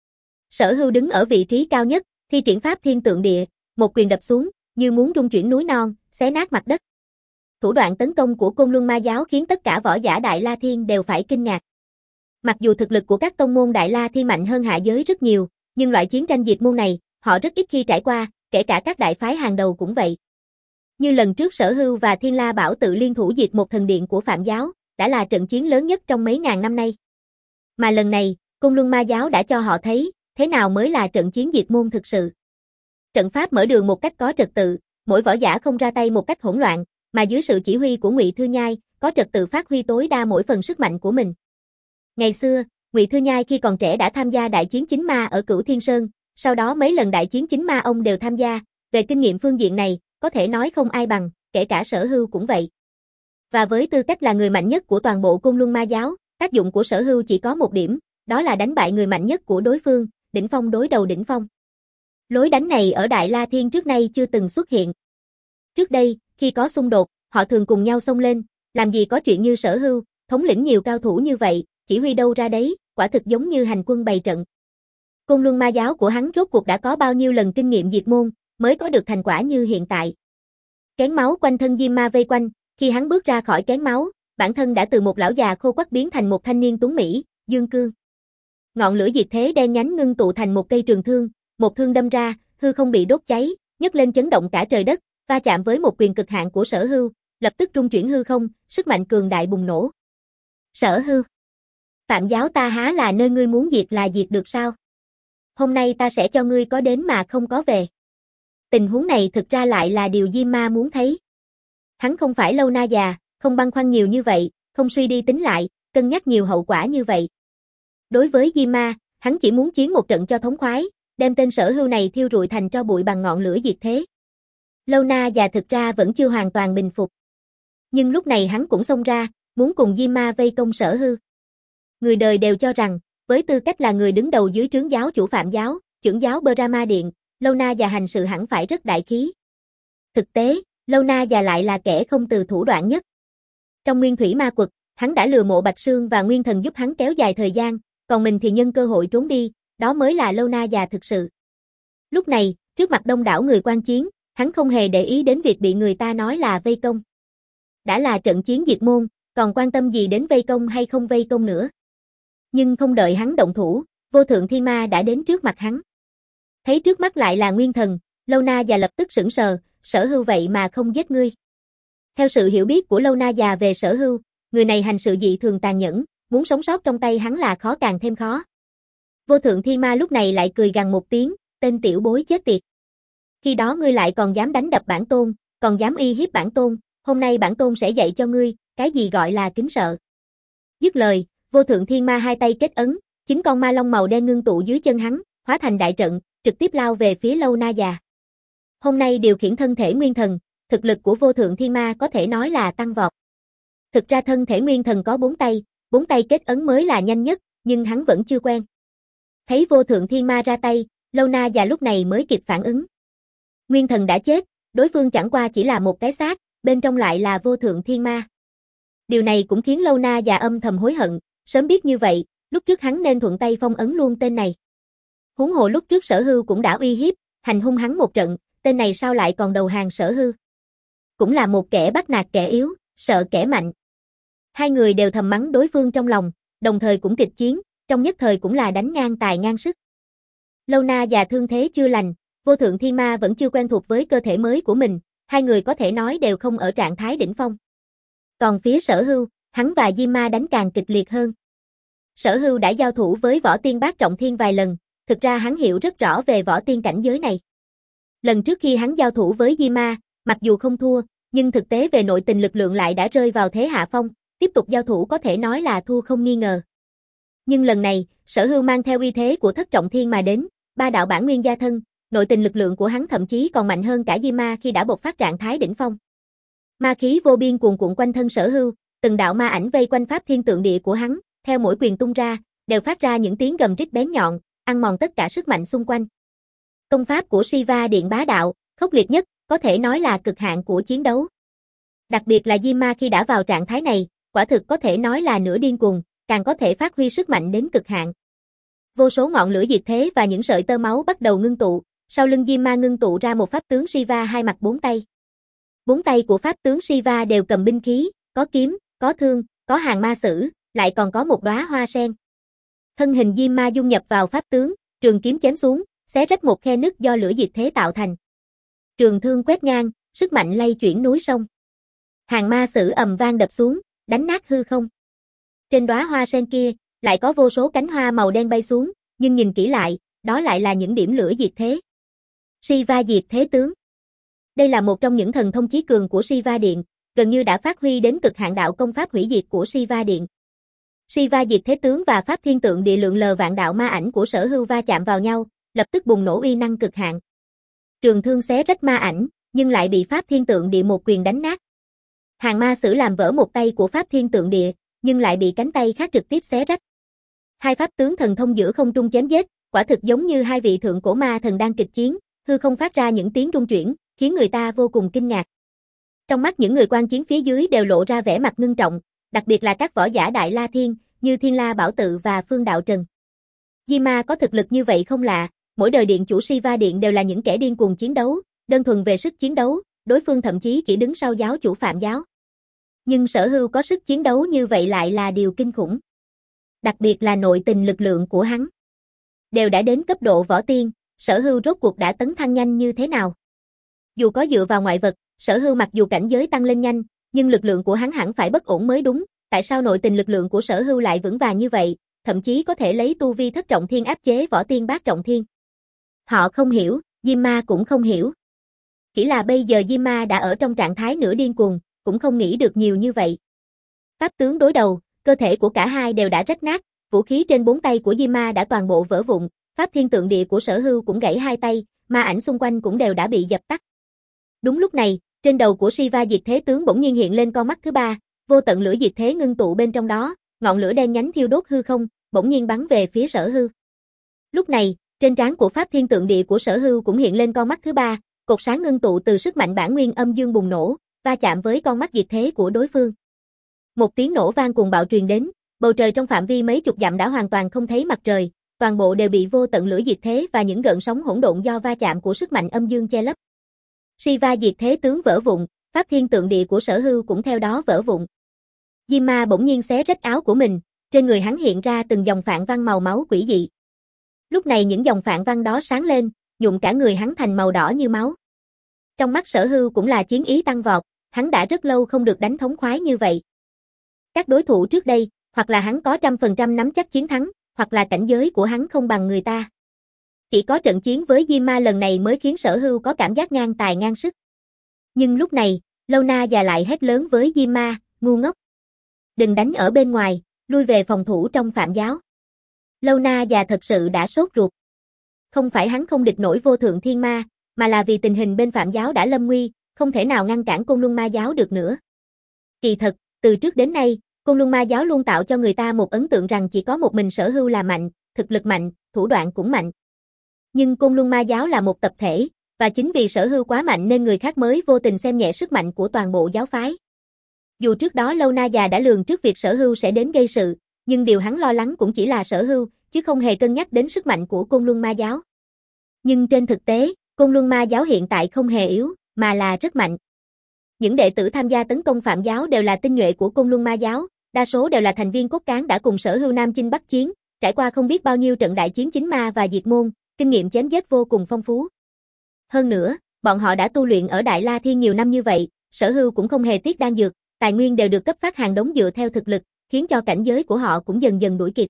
Sở Hưu đứng ở vị trí cao nhất, thi triển pháp thiên tượng địa, một quyền đập xuống, như muốn rung chuyển núi non, xé nát mặt đất. Thủ đoạn tấn công của Côn Luân Ma giáo khiến tất cả võ giả Đại La Thiên đều phải kinh ngạc. Mặc dù thực lực của các tông môn Đại La Thiên mạnh hơn hạ giới rất nhiều, nhưng loại chiến tranh diệt môn này, họ rất ít khi trải qua, kể cả các đại phái hàng đầu cũng vậy. Như lần trước Sở Hưu và Thiên La Bảo tự liên thủ diệt một thần điện của Phạm giáo, đã là trận chiến lớn nhất trong mấy ngàn năm nay. Mà lần này, Côn Luân Ma giáo đã cho họ thấy, thế nào mới là trận chiến diệt môn thực sự. Trận pháp mở đường một cách có trật tự, mỗi võ giả không ra tay một cách hỗn loạn, mà dưới sự chỉ huy của Ngụy Thư Nhai, có trật tự phát huy tối đa mỗi phần sức mạnh của mình. Ngày xưa, Ngụy Thư Nhai khi còn trẻ đã tham gia đại chiến chính ma ở Cửu Thiên Sơn, sau đó mấy lần đại chiến chính ma ông đều tham gia, về kinh nghiệm phương diện này, có thể nói không ai bằng, kể cả Sở Hưu cũng vậy. Và với tư cách là người mạnh nhất của toàn bộ Côn Luân Ma giáo, tác dụng của Sở Hưu chỉ có một điểm, đó là đánh bại người mạnh nhất của đối phương, đỉnh phong đối đầu đỉnh phong. Lối đánh này ở Đại La Thiên trước nay chưa từng xuất hiện. Trước đây, khi có xung đột, họ thường cùng nhau xông lên, làm gì có chuyện như Sở Hưu, thống lĩnh nhiều cao thủ như vậy, chỉ huy đâu ra đấy, quả thực giống như hành quân bày trận. Côn Luân Ma giáo của hắn rốt cuộc đã có bao nhiêu lần kinh nghiệm diệt môn, mới có được thành quả như hiện tại. Kén máu quanh thân Diêm Ma vây quanh, khi hắn bước ra khỏi kén máu, bản thân đã từ một lão già khô quắt biến thành một thanh niên tuấn mỹ, dương cương. Ngọn lửa diệt thế đen nhánh ngưng tụ thành một cây trường thương, một thương đâm ra, hư không bị đốt cháy, nhấc lên chấn động cả trời đất, va chạm với một quyền cực hạn của Sở Hưu, lập tức rung chuyển hư không, sức mạnh cường đại bùng nổ. Sở Hưu, Phạm giáo ta há là nơi ngươi muốn diệt là diệt được sao? Hôm nay ta sẽ cho ngươi có đến mà không có về. Tình huống này thực ra lại là điều Diêm Ma muốn thấy. Hắn không phải Lâu Na già, không băn khoăn nhiều như vậy, không suy đi tính lại, cân nhắc nhiều hậu quả như vậy. Đối với Diêm Ma, hắn chỉ muốn chiến một trận cho thống khoái, đem tên Sở Hưu này thiêu rụi thành tro bụi bằng ngọn lửa diệt thế. Lâu Na già thực ra vẫn chưa hoàn toàn bình phục. Nhưng lúc này hắn cũng xông ra, muốn cùng Diêm Ma vây công Sở Hưu. Người đời đều cho rằng, với tư cách là người đứng đầu dưới trướng giáo chủ Phạm giáo, trưởng giáo Brahma Điện, Lâu Na già hành sự hẳn phải rất đại khí. Thực tế, Lâu Na già lại là kẻ không từ thủ đoạn nhất. Trong Nguyên Thủy Ma Quật, hắn đã lừa Mộ Bạch Sương và Nguyên Thần giúp hắn kéo dài thời gian, còn mình thì nhân cơ hội trốn đi, đó mới là Lâu Na già thực sự. Lúc này, trước mặt đông đảo người quan chiến, hắn không hề để ý đến việc bị người ta nói là vây công. Đã là trận chiến diệt môn, còn quan tâm gì đến vây công hay không vây công nữa. Nhưng không đợi hắn động thủ, Vô Thượng Thiên Ma đã đến trước mặt hắn. Thấy trước mắt lại là Nguyên Thần, Lâu Na già lập tức sững sờ, Sở Hưu vậy mà không giết ngươi. Theo sự hiểu biết của Lâu Na già về Sở Hưu, người này hành sự dị thường tàn nhẫn, muốn sống sót trong tay hắn là khó càng thêm khó. Vô Thượng Thiên Ma lúc này lại cười gằn một tiếng, tên tiểu bối chết tiệt. Khi đó ngươi lại còn dám đánh đập bản tôn, còn dám uy hiếp bản tôn, hôm nay bản tôn sẽ dạy cho ngươi, cái gì gọi là kính sợ. Dứt lời, Vô Thượng Thiên Ma hai tay kết ấn, chín con ma long màu đen ngưng tụ dưới chân hắn, hóa thành đại trận, trực tiếp lao về phía Lâu Na già. Hôm nay điều khiển thân thể nguyên thần, thực lực của Vô Thượng Thiên Ma có thể nói là tăng vọt. Thực ra thân thể nguyên thần có bốn tay, bốn tay kết ấn mới là nhanh nhất, nhưng hắn vẫn chưa quen. Thấy Vô Thượng Thiên Ma ra tay, Lâu Na già lúc này mới kịp phản ứng. Nguyên thần đã chết, đối phương chẳng qua chỉ là một cái xác, bên trong lại là Vô Thượng Thiên Ma. Điều này cũng khiến Lâu Na già âm thầm hối hận, sớm biết như vậy, lúc trước hắn nên thuận tay phong ấn luôn tên này. Huống hồ lúc trước Sở Hưu cũng đã uy hiếp, hành hung hắn một trận, tên này sao lại còn đầu hàng Sở Hưu. Cũng là một kẻ bắt nạt kẻ yếu, sợ kẻ mạnh. Hai người đều thầm mắng đối phương trong lòng, đồng thời cũng kịch chiến, trong nhất thời cũng là đánh ngang tài ngang sức. Lâu Na già thương thế chưa lành, Vô Thượng Thiên Ma vẫn chưa quen thuộc với cơ thể mới của mình, hai người có thể nói đều không ở trạng thái đỉnh phong. Còn phía Sở Hưu, hắn và Diêm Ma đánh càng kịch liệt hơn. Sở Hưu đã giao thủ với Võ Tiên Bát Trọng Thiên vài lần, thực ra hắn hiểu rất rõ về võ tiên cảnh giới này. Lần trước khi hắn giao thủ với Diêm Ma, mặc dù không thua, nhưng thực tế về nội tình lực lượng lại đã rơi vào thế hạ phong, tiếp tục giao thủ có thể nói là thua không nghi ngờ. Nhưng lần này, Sở Hưu mang theo uy thế của Thất Trọng Thiên mà đến, ba đạo bản nguyên gia thân, nội tình lực lượng của hắn thậm chí còn mạnh hơn cả Diêm Ma khi đã bộc phát trạng thái đỉnh phong. Ma khí vô biên cuồn cuộn quanh thân Sở Hưu, từng đạo ma ảnh vây quanh pháp thiên tượng địa của hắn, theo mỗi quyền tung ra, đều phát ra những tiếng gầm rít bén nhọn, ăn mòn tất cả sức mạnh xung quanh. Công pháp của Shiva Điện bá đạo, khốc liệt nhất, có thể nói là cực hạn của chiến đấu. Đặc biệt là Yima khi đã vào trạng thái này, quả thực có thể nói là nửa điên cuồng, càng có thể phát huy sức mạnh đến cực hạn. Vô số ngọn lửa diệt thế và những sợi tơ máu bắt đầu ngưng tụ, sau lưng Yima ngưng tụ ra một pháp tướng Shiva hai mặt bốn tay. Bốn tay của pháp tướng Shiva đều cầm binh khí, có kiếm, có thương, có hàng ma sử, lại còn có một đóa hoa sen. Thân hình Yima dung nhập vào pháp tướng, trường kiếm chém xuống, xé rách một khe nứt do lửa diệt thế tạo thành. Trường thương quét ngang, sức mạnh lay chuyển núi sông. Hàng ma sử ầm vang đập xuống, đánh nát hư không. Trên đóa hoa sen kia, lại có vô số cánh hoa màu đen bay xuống, nhưng nhìn kỹ lại, đó lại là những điểm lửa diệt thế. Shiva diệt thế tướng. Đây là một trong những thần thông chí cường của Shiva Điện, gần như đã phát huy đến cực hạn đạo công pháp hủy diệt của Shiva Điện. Shiva diệt thế tướng và pháp thiên tượng địa lượng lờ vạn đạo ma ảnh của Sở Hưu va chạm vào nhau, lập tức bùng nổ uy năng cực hạn. Trường thương xé rách ma ảnh, nhưng lại bị pháp thiên tượng địa một quyền đánh nát. Hàng ma sử làm vỡ một tay của pháp thiên tượng địa, nhưng lại bị cánh tay khác trực tiếp xé rách. Hai pháp tướng thần thông giữa không trung chém giết, quả thực giống như hai vị thượng cổ ma thần đang kịch chiến, hư không phát ra những tiếng rung chuyển, khiến người ta vô cùng kinh ngạc. Trong mắt những người quan chiến phía dưới đều lộ ra vẻ mặt ngưng trọng, đặc biệt là các võ giả Đại La Thiên, như Thiên La Bảo Tự và Phương Đạo Trần. Yima có thực lực như vậy không lạ, mỗi đời điện chủ Shiva Điện đều là những kẻ điên cuồng chiến đấu, đơn thuần về sức chiến đấu, đối phương thậm chí chỉ đứng sau giáo chủ Phạm giáo. Nhưng Sở Hưu có sức chiến đấu như vậy lại là điều kinh khủng. Đặc biệt là nội tình lực lượng của hắn. Đều đã đến cấp độ võ tiên, Sở Hưu rốt cuộc đã tấn thăng nhanh như thế nào? Dù có dựa vào ngoại vật, Sở Hưu mặc dù cảnh giới tăng lên nhanh, nhưng lực lượng của hắn hẳn phải bất ổn mới đúng, tại sao nội tình lực lượng của Sở Hưu lại vững vàng như vậy, thậm chí có thể lấy tu vi thất trọng thiên áp chế võ tiên bát trọng thiên. Họ không hiểu, Yima cũng không hiểu. Chỉ là bây giờ Yima đã ở trong trạng thái nửa điên cuồng, cũng không nghĩ được nhiều như vậy. Pháp tướng đối đầu, cơ thể của cả hai đều đã rách nát, vũ khí trên bốn tay của Yima đã toàn bộ vỡ vụn, pháp thiên tượng địa của Sở Hưu cũng gãy hai tay, ma ảnh xung quanh cũng đều đã bị dập tắt. Đúng lúc này, trên đầu của Shiva diệt thế tướng bỗng nhiên hiện lên con mắt thứ ba, vô tận lửa diệt thế ngưng tụ bên trong đó, ngọn lửa đen nhánh thiêu đốt hư không, bỗng nhiên bắn về phía Sở Hưu. Lúc này, trên trán của pháp thiên tượng địa của Sở Hưu cũng hiện lên con mắt thứ ba, cột sáng ngưng tụ từ sức mạnh bản nguyên âm dương bùng nổ, va chạm với con mắt diệt thế của đối phương. Một tiếng nổ vang cuồng bạo truyền đến, bầu trời trong phạm vi mấy chục dặm đã hoàn toàn không thấy mặt trời, toàn bộ đều bị vô tận lửa diệt thế và những gợn sóng hỗn độn do va chạm của sức mạnh âm dương che lấp. Shiva diệt thế tướng vỡ vụn, pháp thiên tượng địa của Sở Hưu cũng theo đó vỡ vụn. Yima bỗng nhiên xé rách áo của mình, trên người hắn hiện ra từng dòng phạn văn màu máu quỷ dị. Lúc này những dòng phạn văn đó sáng lên, nhuộm cả người hắn thành màu đỏ như máu. Trong mắt Sở Hưu cũng là chiến ý tăng vọt, hắn đã rất lâu không được đánh thống khoái như vậy. Các đối thủ trước đây, hoặc là hắn có trăm phần trăm nắm chắc chiến thắng, hoặc là cảnh giới của hắn không bằng người ta. Chỉ có trận chiến với Yima lần này mới khiến Sở Hưu có cảm giác ngang tài ngang sức. Nhưng lúc này, Lâu Na già lại hét lớn với Yima, ngu ngốc. Đừng đánh ở bên ngoài, lui về phòng thủ trong Phạm giáo. Lâu Na già thật sự đã sốt ruột. Không phải hắn không địch nổi vô thượng thiên ma, mà là vì tình hình bên Phạm giáo đã lâm nguy, không thể nào ngăn cản Côn Luân Ma giáo được nữa. Kỳ thật, từ trước đến nay, Côn Luân Ma giáo luôn tạo cho người ta một ấn tượng rằng chỉ có một mình Sở Hưu là mạnh, thực lực mạnh, thủ đoạn cũng mạnh. Nhưng Côn Luân Ma giáo là một tập thể, và chính vì Sở Hưu quá mạnh nên người khác mới vô tình xem nhẹ sức mạnh của toàn bộ giáo phái. Dù trước đó Lâu Na già đã lường trước việc Sở Hưu sẽ đến gây sự, nhưng điều hắn lo lắng cũng chỉ là Sở Hưu, chứ không hề cân nhắc đến sức mạnh của Côn Luân Ma giáo. Nhưng trên thực tế, Côn Luân Ma giáo hiện tại không hề yếu, mà là rất mạnh. Những đệ tử tham gia tấn công Phạm giáo đều là tinh nhuệ của Côn Luân Ma giáo, đa số đều là thành viên cốt cán đã cùng Sở Hưu Nam chinh bắc chiến, trải qua không biết bao nhiêu trận đại chiến chính ma và diệt môn, kinh nghiệm chém giết vô cùng phong phú. Hơn nữa, bọn họ đã tu luyện ở Đại La Thiên nhiều năm như vậy, Sở Hưu cũng không hề tiếc đan dược, tài nguyên đều được cấp phát hàng đống dựa theo thực lực, khiến cho cảnh giới của họ cũng dần dần đuổi kịp.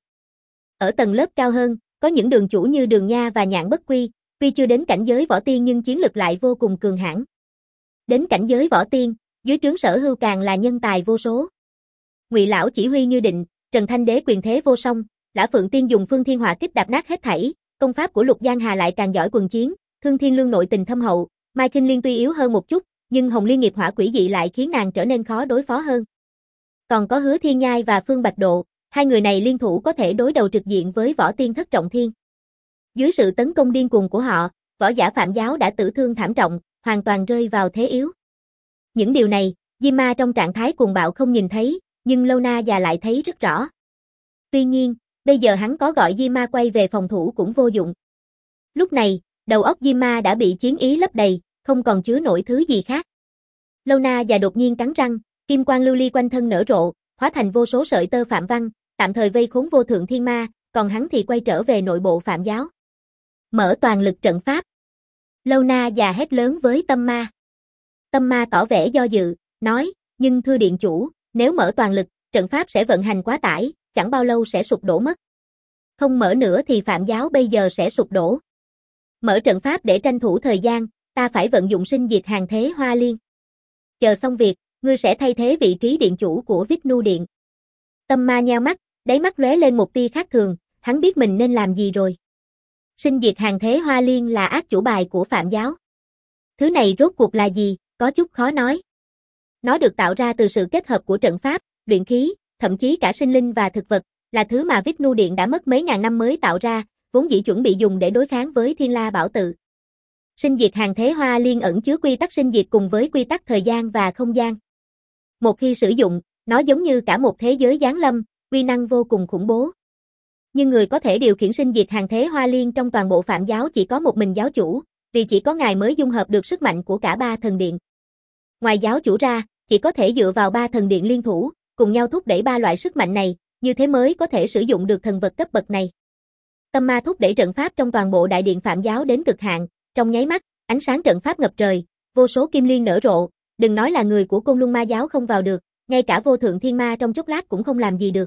Ở tầng lớp cao hơn, có những đường chủ như Đường Nha và Nhạn Bất Quy, tuy chưa đến cảnh giới võ tiên nhưng chiến lực lại vô cùng cường hãn. Đến cảnh giới võ tiên, dưới trướng Sở Hưu càng là nhân tài vô số. Ngụy lão chỉ huy như định, Trần Thanh Đế quyền thế vô song, Lã Phượng Tiên dùng Phương Thiên Hỏa kích đạp nát hết thảy, công pháp của Lục Giang Hà lại càng giỏi quần chiến, Thương Thiên Lương nội tình thâm hậu, Mai Kinh Liên tuy yếu hơn một chút, nhưng Hồng Liên nghiệp hỏa quỷ dị lại khiến nàng trở nên khó đối phó hơn. Còn có Hứa Thiên Nhai và Phương Bạch Độ, hai người này liên thủ có thể đối đầu trực diện với võ tiên thất trọng thiên. Dưới sự tấn công điên cuồng của họ, võ giả Phạm giáo đã tử thương thảm trọng, hoàn toàn rơi vào thế yếu. Những điều này, Jima trong trạng thái cuồng bạo không nhìn thấy, nhưng Lona già lại thấy rất rõ. Tuy nhiên, bây giờ hắn có gọi Jima quay về phòng thủ cũng vô dụng. Lúc này, đầu óc Jima đã bị chiến ý lấp đầy, không còn chứa nổi thứ gì khác. Lona già đột nhiên cắn răng, kim quang lưu ly quanh thân nở rộ, hóa thành vô số sợi tơ Phạm văn, tạm thời vây khốn vô thượng thiên ma, còn hắn thì quay trở về nội bộ Phạm giáo. Mở toàn lực trận pháp. Lona già hét lớn với Tâm Ma. Tâm Ma tỏ vẻ do dự, nói, nhưng thưa điện chủ, nếu mở toàn lực, trận pháp sẽ vận hành quá tải, chẳng bao lâu sẽ sụp đổ mất. Không mở nữa thì Phạm giáo bây giờ sẽ sụp đổ. Mở trận pháp để tranh thủ thời gian, ta phải vận dụng sinh diệt hàng thế Hoa Liên. Chờ xong việc, ngươi sẽ thay thế vị trí điện chủ của Vishnu Điện. Tâm Ma nheo mắt, đáy mắt lóe lên một tia khác thường, hắn biết mình nên làm gì rồi. Sinh diệt hàng thế Hoa Liên là ác chủ bài của Phạm giáo. Thứ này rốt cuộc là gì, có chút khó nói. Nó được tạo ra từ sự kết hợp của trận pháp, luyện khí, thậm chí cả sinh linh và thực vật, là thứ mà Vishnu Điện đã mất mấy ngàn năm mới tạo ra, vốn dĩ chuẩn bị dùng để đối kháng với Thiên La Bảo Tự. Sinh diệt hàng thế Hoa Liên ẩn chứa quy tắc sinh diệt cùng với quy tắc thời gian và không gian. Một khi sử dụng, nó giống như cả một thế giới giáng lâm, uy năng vô cùng khủng bố. Nhưng người có thể điều khiển sinh diệt hàng thế Hoa Liên trong toàn bộ Phạm giáo chỉ có một mình giáo chủ, vì chỉ có ngài mới dung hợp được sức mạnh của cả ba thần điện. Ngoài giáo chủ ra, chỉ có thể dựa vào ba thần điện liên thủ, cùng nhau thúc đẩy ba loại sức mạnh này, như thế mới có thể sử dụng được thần vật cấp bậc này. Tâm Ma thúc đẩy trận pháp trong toàn bộ đại điện Phạm giáo đến cực hạn, trong nháy mắt, ánh sáng trận pháp ngập trời, vô số kim liên nở rộ, đừng nói là người của Côn Luân Ma giáo không vào được, ngay cả vô thượng thiên ma trong chốc lát cũng không làm gì được.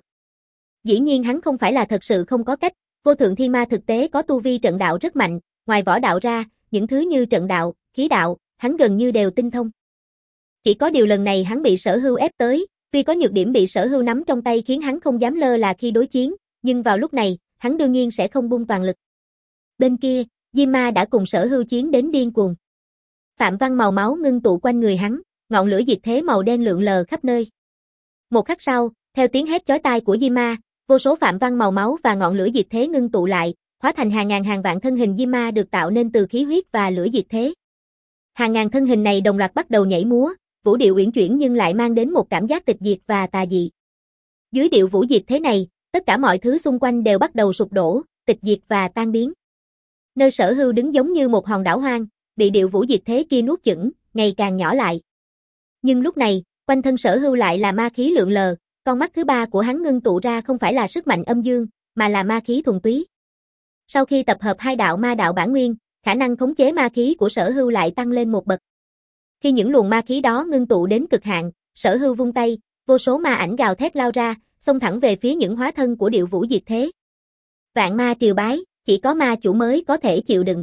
Dĩ nhiên hắn không phải là thật sự không có cách, vô thượng thiên ma thực tế có tu vi trận đạo rất mạnh, ngoài võ đạo ra, những thứ như trận đạo, khí đạo, hắn gần như đều tinh thông. Chỉ có điều lần này hắn bị Sở Hưu ép tới, tuy có nhược điểm bị Sở Hưu nắm trong tay khiến hắn không dám lơ là khi đối chiến, nhưng vào lúc này, hắn đương nhiên sẽ không buông toàn lực. Bên kia, Jima đã cùng Sở Hưu chiến đến điên cuồng. Phạm văn màu máu ngưng tụ quanh người hắn, ngọn lửa diệt thế màu đen lượn lờ khắp nơi. Một khắc sau, theo tiếng hét chói tai của Jima, vô số phạm văn màu máu và ngọn lửa diệt thế ngưng tụ lại, hóa thành hàng ngàn hàng vạn thân hình Jima được tạo nên từ khí huyết và lửa diệt thế. Hàng ngàn thân hình này đồng loạt bắt đầu nhảy múa, vũ điệu uyển chuyển nhưng lại mang đến một cảm giác tịch diệt và tà dị. Dưới điệu vũ diệt thế này, tất cả mọi thứ xung quanh đều bắt đầu sụp đổ, tịch diệt và tan biến. Nơi Sở Hưu đứng giống như một hòn đảo hoang, bị điệu vũ diệt thế kia nuốt chửng, ngày càng nhỏ lại. Nhưng lúc này, quanh thân Sở Hưu lại là ma khí lượn lờ, con mắt thứ ba của hắn ngưng tụ ra không phải là sức mạnh âm dương, mà là ma khí thuần túy. Sau khi tập hợp hai đạo ma đạo bản nguyên, khả năng khống chế ma khí của Sở Hưu lại tăng lên một bậc. Khi những luồng ma khí đó ngưng tụ đến cực hạn, Sở Hưu vung tay, vô số ma ảnh gào thét lao ra, xông thẳng về phía những hóa thân của điệu vũ diệt thế. Vạn ma triều bái, chỉ có ma chủ mới có thể chịu đựng.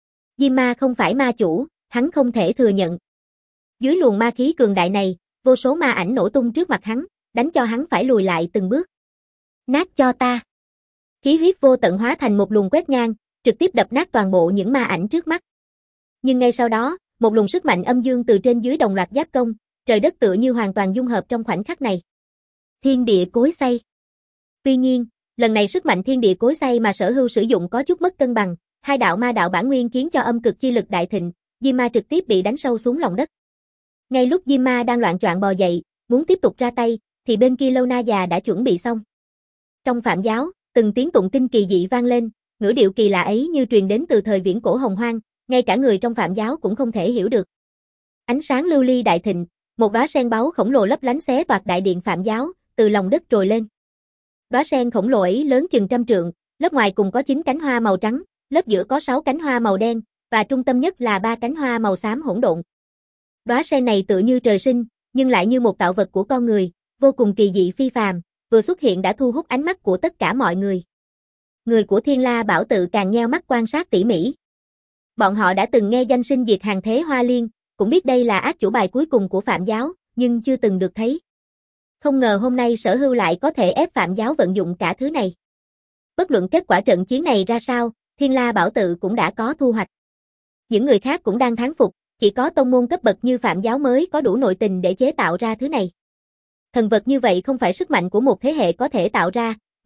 Jima không phải ma chủ, hắn không thể thừa nhận. Dưới luồng ma khí cường đại này, vô số ma ảnh nổ tung trước mặt hắn, đánh cho hắn phải lùi lại từng bước. Nát cho ta. Khí huyết vô tận hóa thành một luồng quét ngang, trực tiếp đập nát toàn bộ những ma ảnh trước mắt. Nhưng ngay sau đó, một luồng sức mạnh âm dương từ trên dưới đồng loạt giáp công, trời đất tựa như hoàn toàn dung hợp trong khoảnh khắc này. Thiên địa cối xay. Tuy nhiên, lần này sức mạnh thiên địa cối xay mà Sở Hưu sử dụng có chút mất cân bằng, hai đạo ma đạo bản nguyên khiến cho âm cực chi lực đại thịnh, Jima trực tiếp bị đánh sâu xuống lòng đất. Ngay lúc Jima đang loạn choạng bò dậy, muốn tiếp tục ra tay, thì bên kia Lona già đã chuẩn bị xong. Trong Phạm giáo, từng tiếng tụng kinh kỳ dị vang lên, ngữ điệu kỳ lạ ấy như truyền đến từ thời viễn cổ hồng hoang, ngay cả người trong Phạm giáo cũng không thể hiểu được. Ánh sáng lưu ly đại thịnh, một đóa sen báu khổng lồ lấp lánh xé toạc đại điện Phạm giáo, từ lòng đất trồi lên. Đóa sen khổng lồ ấy lớn chừng trăm trượng, lớp ngoài cùng có chín cánh hoa màu trắng, lớp giữa có sáu cánh hoa màu đen, và trung tâm nhất là ba cánh hoa màu xám hỗn độn. Đóa sen này tựa như trời sinh, nhưng lại như một tạo vật của con người, vô cùng kỳ dị phi phàm, vừa xuất hiện đã thu hút ánh mắt của tất cả mọi người. Người của Thiên La Bảo Tự càng nheo mắt quan sát tỉ mỉ. Bọn họ đã từng nghe danh sinh diệt hàng thế Hoa Liên, cũng biết đây là ác chủ bài cuối cùng của Phạm giáo, nhưng chưa từng được thấy. Không ngờ hôm nay Sở Hưu lại có thể ép Phạm giáo vận dụng cả thứ này. Bất luận kết quả trận chiến này ra sao, Thiên La Bảo Tự cũng đã có thu hoạch. Những người khác cũng đang thán phục, chỉ có tông môn cấp bậc như Phạm giáo mới có đủ nội tình để chế tạo ra thứ này. Thần vật như vậy không phải sức mạnh của một thế hệ có thể tạo ra,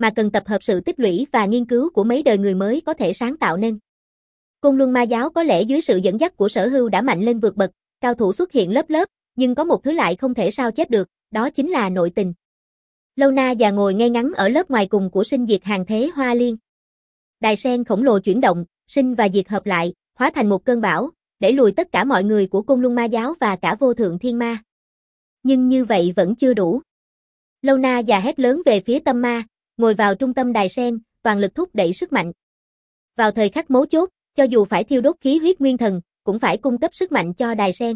mà cần tập hợp sự tích lũy và nghiên cứu của mấy đời người mới có thể sáng tạo nên. Côn Luân Ma giáo có lẽ dưới sự dẫn dắt của Sở Hưu đã mạnh lên vượt bậc, cao thủ xuất hiện lớp lớp, nhưng có một thứ lại không thể sao chép được, đó chính là nội tình. Lâu Na già ngồi ngay ngắn ở lớp ngoài cùng của Sinh Diệt Hàng Thế Hoa Liên. Đài sen khổng lồ chuyển động, Sinh và Diệt hợp lại, hóa thành một cơn bão, để lùi tất cả mọi người của Côn Luân Ma giáo và cả Vô Thượng Thiên Ma. Nhưng như vậy vẫn chưa đủ. Lâu Na già hét lớn về phía Tâm Ma, ngồi vào trung tâm đài sen, toàn lực thúc đẩy sức mạnh. Vào thời khắc mấu chốt, cho dù phải thiêu đốt khí huyết nguyên thần, cũng phải cung cấp sức mạnh cho đài sen.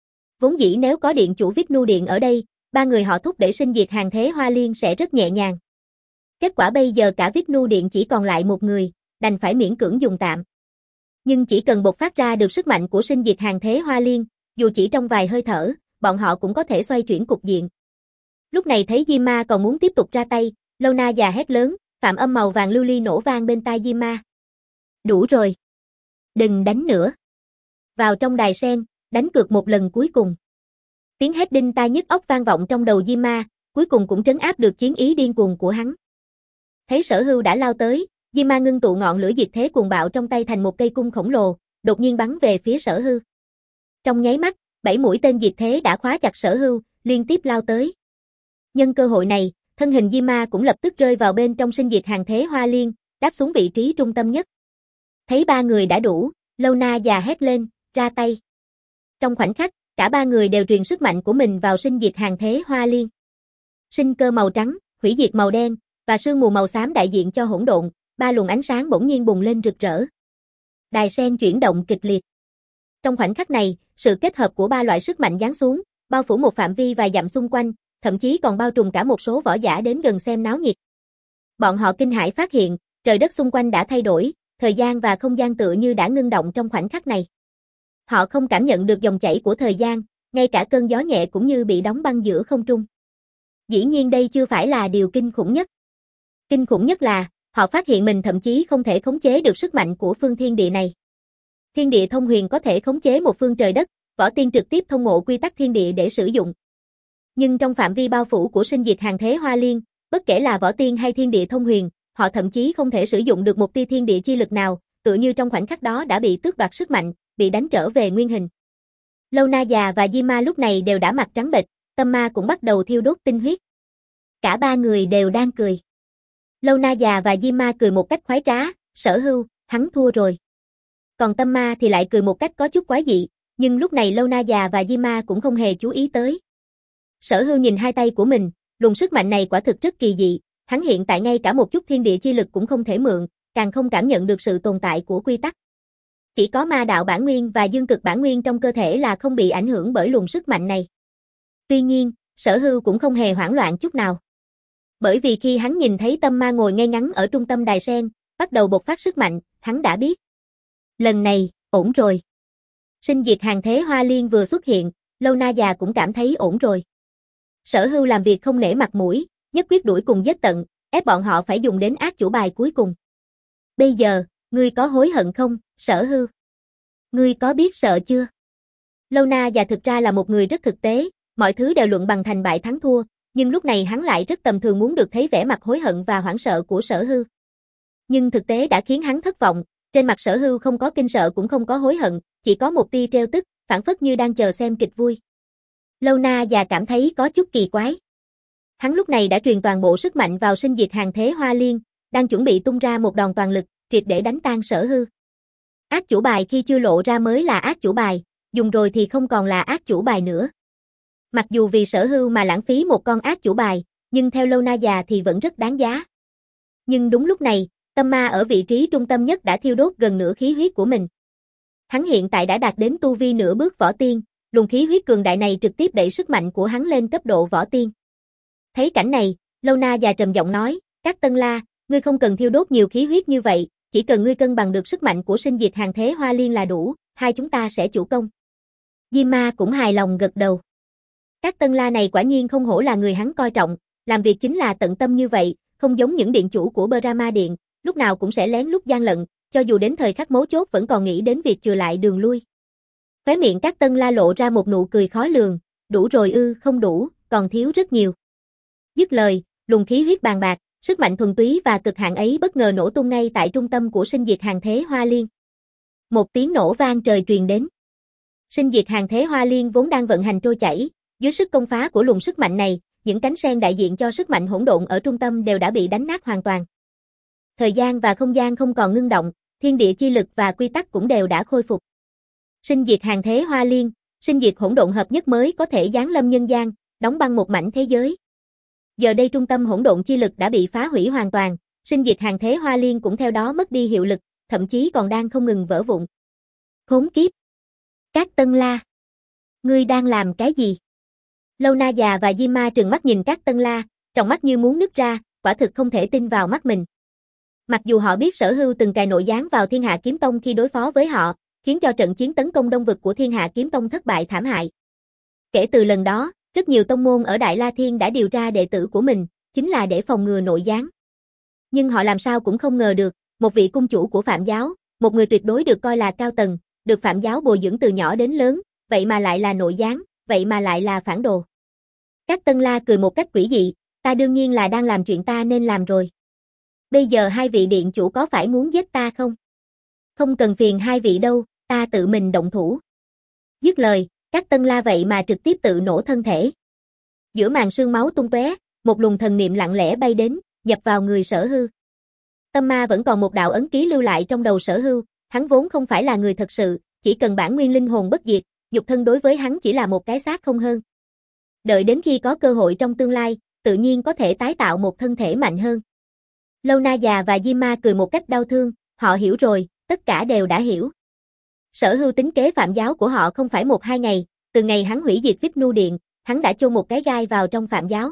Vốn dĩ nếu có điện chủ Vishnu Điện ở đây, ba người họ thúc đẩy Sinh Diệt Hàng Thế Hoa Liên sẽ rất nhẹ nhàng. Kết quả bây giờ cả Vishnu Điện chỉ còn lại một người, đành phải miễn cưỡng dùng tạm. Nhưng chỉ cần bộc phát ra được sức mạnh của Sinh Diệt Hàng Thế Hoa Liên, dù chỉ trong vài hơi thở, bọn họ cũng có thể xoay chuyển cục diện. Lúc này thấy Diêm Ma còn muốn tiếp tục ra tay, Lâu Na già hét lớn, phạm âm màu vàng lưu ly nổ vang bên tai Diêm Ma. Đủ rồi. Đừng đánh nữa. Vào trong đài sen, đánh cược một lần cuối cùng. Tiếng hét đinh tai nhức óc vang vọng trong đầu Diêm Ma, cuối cùng cũng trấn áp được chiến ý điên cuồng của hắn. Thấy Sở Hưu đã lao tới, Diêm Ma ngưng tụ ngọn lửa diệt thế cuồng bạo trong tay thành một cây cung khổng lồ, đột nhiên bắn về phía Sở Hưu. Trong nháy mắt, bảy mũi tên diệt thế đã khóa chặt Sở Hưu, liên tiếp lao tới. Nhân cơ hội này, thân hình Diêm Ma cũng lập tức rơi vào bên trong Sinh Diệt Hàng Thế Hoa Liên, đáp xuống vị trí trung tâm nhất. Thấy ba người đã đủ, Lâu Na già hét lên, ra tay. Trong khoảnh khắc, cả ba người đều truyền sức mạnh của mình vào Sinh Diệt Hàng Thế Hoa Liên. Sinh cơ màu trắng, hủy diệt màu đen, và sương mù màu xám đại diện cho hỗn độn, ba luồng ánh sáng bỗng nhiên bùng lên rực rỡ. Đài sen chuyển động kịch liệt. Trong khoảnh khắc này, sự kết hợp của ba loại sức mạnh giáng xuống, bao phủ một phạm vi vài dặm xung quanh, thậm chí còn bao trùm cả một số võ giả đến gần xem náo nhiệt. Bọn họ kinh hãi phát hiện, trời đất xung quanh đã thay đổi, thời gian và không gian tựa như đã ngưng động trong khoảnh khắc này. Họ không cảm nhận được dòng chảy của thời gian, ngay cả cơn gió nhẹ cũng như bị đóng băng giữa không trung. Dĩ nhiên đây chưa phải là điều kinh khủng nhất. Kinh khủng nhất là, họ phát hiện mình thậm chí không thể khống chế được sức mạnh của phương thiên địa này. Thiên địa thông huyền có thể khống chế một phương trời đất, võ tiên trực tiếp thông ngộ quy tắc thiên địa để sử dụng. Nhưng trong phạm vi bao phủ của Sinh Diệt Hàng Thế Hoa Liên, bất kể là võ tiên hay thiên địa thông huyền, họ thậm chí không thể sử dụng được một tia thiên địa chi lực nào, tựa như trong khoảnh khắc đó đã bị tước đoạt sức mạnh, bị đánh trở về nguyên hình. Lâu Na già và Diêm Ma lúc này đều đã mặt trắng bệch, Tâm Ma cũng bắt đầu thiêu đốt tinh huyết. Cả ba người đều đang cười. Lâu Na già và Diêm Ma cười một cách khoái trá, Sở Hưu, hắn thua rồi. Còn Tâm Ma thì lại cười một cách có chút quái dị, nhưng lúc này Lâu Na già và Diêm Ma cũng không hề chú ý tới. Sở Hưu nhìn hai tay của mình, luồng sức mạnh này quả thực rất kỳ dị, hắn hiện tại ngay cả một chút thiên địa chi lực cũng không thể mượn, càng không cảm nhận được sự tồn tại của quy tắc. Chỉ có ma đạo bản nguyên và dương cực bản nguyên trong cơ thể là không bị ảnh hưởng bởi luồng sức mạnh này. Tuy nhiên, Sở Hưu cũng không hề hoảng loạn chút nào. Bởi vì khi hắn nhìn thấy Tâm Ma ngồi ngay ngắn ở trung tâm đài sen, bắt đầu bộc phát sức mạnh, hắn đã biết. Lần này, ổn rồi. Sinh Diệt Hàng Thế Hoa Liên vừa xuất hiện, Lâu Na già cũng cảm thấy ổn rồi. Sở Hưu làm việc không nể mặt mũi, nhất quyết đuổi cùng giết tận, ép bọn họ phải dùng đến ác chủ bài cuối cùng. Bây giờ, ngươi có hối hận không, Sở Hưu? Ngươi có biết sợ chưa? Lâu Na già thực ra là một người rất thực tế, mọi thứ đều luận bằng thành bại thắng thua, nhưng lúc này hắn lại rất tầm thường muốn được thấy vẻ mặt hối hận và hoảng sợ của Sở Hưu. Nhưng thực tế đã khiến hắn thất vọng, trên mặt Sở Hưu không có kinh sợ cũng không có hối hận, chỉ có một tia trêu tức, phảng phất như đang chờ xem kịch vui. Lâu Na già cảm thấy có chút kỳ quái. Hắn lúc này đã truyền toàn bộ sức mạnh vào Sinh Diệt Hàng Thế Hoa Liên, đang chuẩn bị tung ra một đòn toàn lực, triệt để đánh tan Sở Hưu. Ác chủ bài khi chưa lộ ra mới là ác chủ bài, dùng rồi thì không còn là ác chủ bài nữa. Mặc dù vì Sở Hưu mà lãng phí một con ác chủ bài, nhưng theo Lâu Na già thì vẫn rất đáng giá. Nhưng đúng lúc này, Tâm Ma ở vị trí trung tâm nhất đã thiêu đốt gần nửa khí huyết của mình. Hắn hiện tại đã đạt đến tu vi nửa bước võ tiên, luồng khí huyết cường đại này trực tiếp đẩy sức mạnh của hắn lên cấp độ võ tiên. Thấy cảnh này, Lâu Na già trầm giọng nói, Các Tân La, ngươi không cần thiêu đốt nhiều khí huyết như vậy, chỉ cần ngươi cân bằng được sức mạnh của Sinh Diệt Hàng Thế Hoa Liên là đủ, hai chúng ta sẽ chủ công. Diêm Ma cũng hài lòng gật đầu. Các Tân La này quả nhiên không hổ là người hắn coi trọng, làm việc chính là tận tâm như vậy, không giống những điện chủ của Brahma Điện, lúc nào cũng sẽ lén lút gian lận, cho dù đến thời khắc mấu chốt vẫn còn nghĩ đến việc chừa lại đường lui. Khóe miệng Các Tân La lộ ra một nụ cười khó lường, đủ rồi ư, không đủ, còn thiếu rất nhiều. Dứt lời, luồng khí huyết bàn bạc, sức mạnh thuần túy và cực hạn ấy bất ngờ nổ tung ngay tại trung tâm của sinh diệt hàng thế Hoa Liên. Một tiếng nổ vang trời truyền đến. Sinh diệt hàng thế Hoa Liên vốn đang vận hành trôi chảy, dưới sức công phá của luồng sức mạnh này, những cánh sen đại diện cho sức mạnh hỗn độn ở trung tâm đều đã bị đánh nát hoàn toàn. Thời gian và không gian không còn ngưng động, thiên địa chi lực và quy tắc cũng đều đã khôi phục. Sinh diệt hàng thế Hoa Liên, sinh diệt hỗn độn hợp nhất mới có thể giáng lâm nhân gian, đóng băng một mảnh thế giới. Giờ đây trung tâm hỗn độn chi lực đã bị phá hủy hoàn toàn, sinh diệt hàng thế Hoa Liên cũng theo đó mất đi hiệu lực, thậm chí còn đang không ngừng vỡ vụn. Khốn kiếp! Cát Tân La! Ngươi đang làm cái gì? Lâu Na già và Diêm Ma trừng mắt nhìn Cát Tân La, tròng mắt như muốn nứt ra, quả thực không thể tin vào mắt mình. Mặc dù họ biết Sở Hưu từng cài nội gián vào Thiên Hạ Kiếm Tông khi đối phó với họ, khiến cho trận chiến tấn công đông vực của Thiên Hạ Kiếm Tông thất bại thảm hại. Kể từ lần đó, rất nhiều tông môn ở Đại La Thiên đã điều tra đệ tử của mình, chính là để phòng ngừa nội gián. Nhưng họ làm sao cũng không ngờ được, một vị cung chủ của Phạm giáo, một người tuyệt đối được coi là cao tầng, được Phạm giáo bồi dưỡng từ nhỏ đến lớn, vậy mà lại là nội gián, vậy mà lại là phản đồ. Cát Tân La cười một cách quỷ dị, ta đương nhiên là đang làm chuyện ta nên làm rồi. Bây giờ hai vị điện chủ có phải muốn giết ta không? Không cần phiền hai vị đâu, ta tự mình động thủ. Dứt lời, Cát Tân La vậy mà trực tiếp tự nổ thân thể. Giữa màn sương máu tung tóe, một luồng thần niệm lặng lẽ bay đến, nhập vào người Sở Hưu. Tâm ma vẫn còn một đạo ấn ký lưu lại trong đầu Sở Hưu, hắn vốn không phải là người thật sự, chỉ cần bản nguyên linh hồn bất diệt, nhục thân đối với hắn chỉ là một cái xác không hơn. Đợi đến khi có cơ hội trong tương lai, tự nhiên có thể tái tạo một thân thể mạnh hơn. Lâu Na già và Diêm Ma cười một cách đau thương, họ hiểu rồi, tất cả đều đã hiểu. Sở Hưu tính kế Phạm giáo của họ không phải một hai ngày, từ ngày hắn hủy diệt Vip Nu Điện, hắn đã chôn một cái gai vào trong Phạm giáo.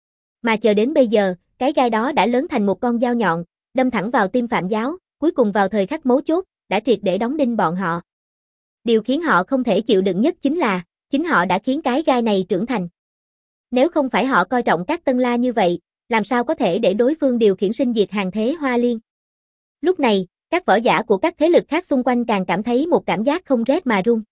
Mà chờ đến bây giờ, cái gai đó đã lớn thành một con dao nhọn, đâm thẳng vào tim Phạm giáo, cuối cùng vào thời khắc mấu chốt, đã triệt để đóng đinh bọn họ. Điều khiến họ không thể chịu đựng nhất chính là, chính họ đã khiến cái gai này trưởng thành. Nếu không phải họ coi trọng Cát Tân La như vậy, làm sao có thể để đối phương điều khiển sinh diệt hàng thế Hoa Liên. Lúc này, các võ giả của các thế lực khác xung quanh càng cảm thấy một cảm giác không rét mà run.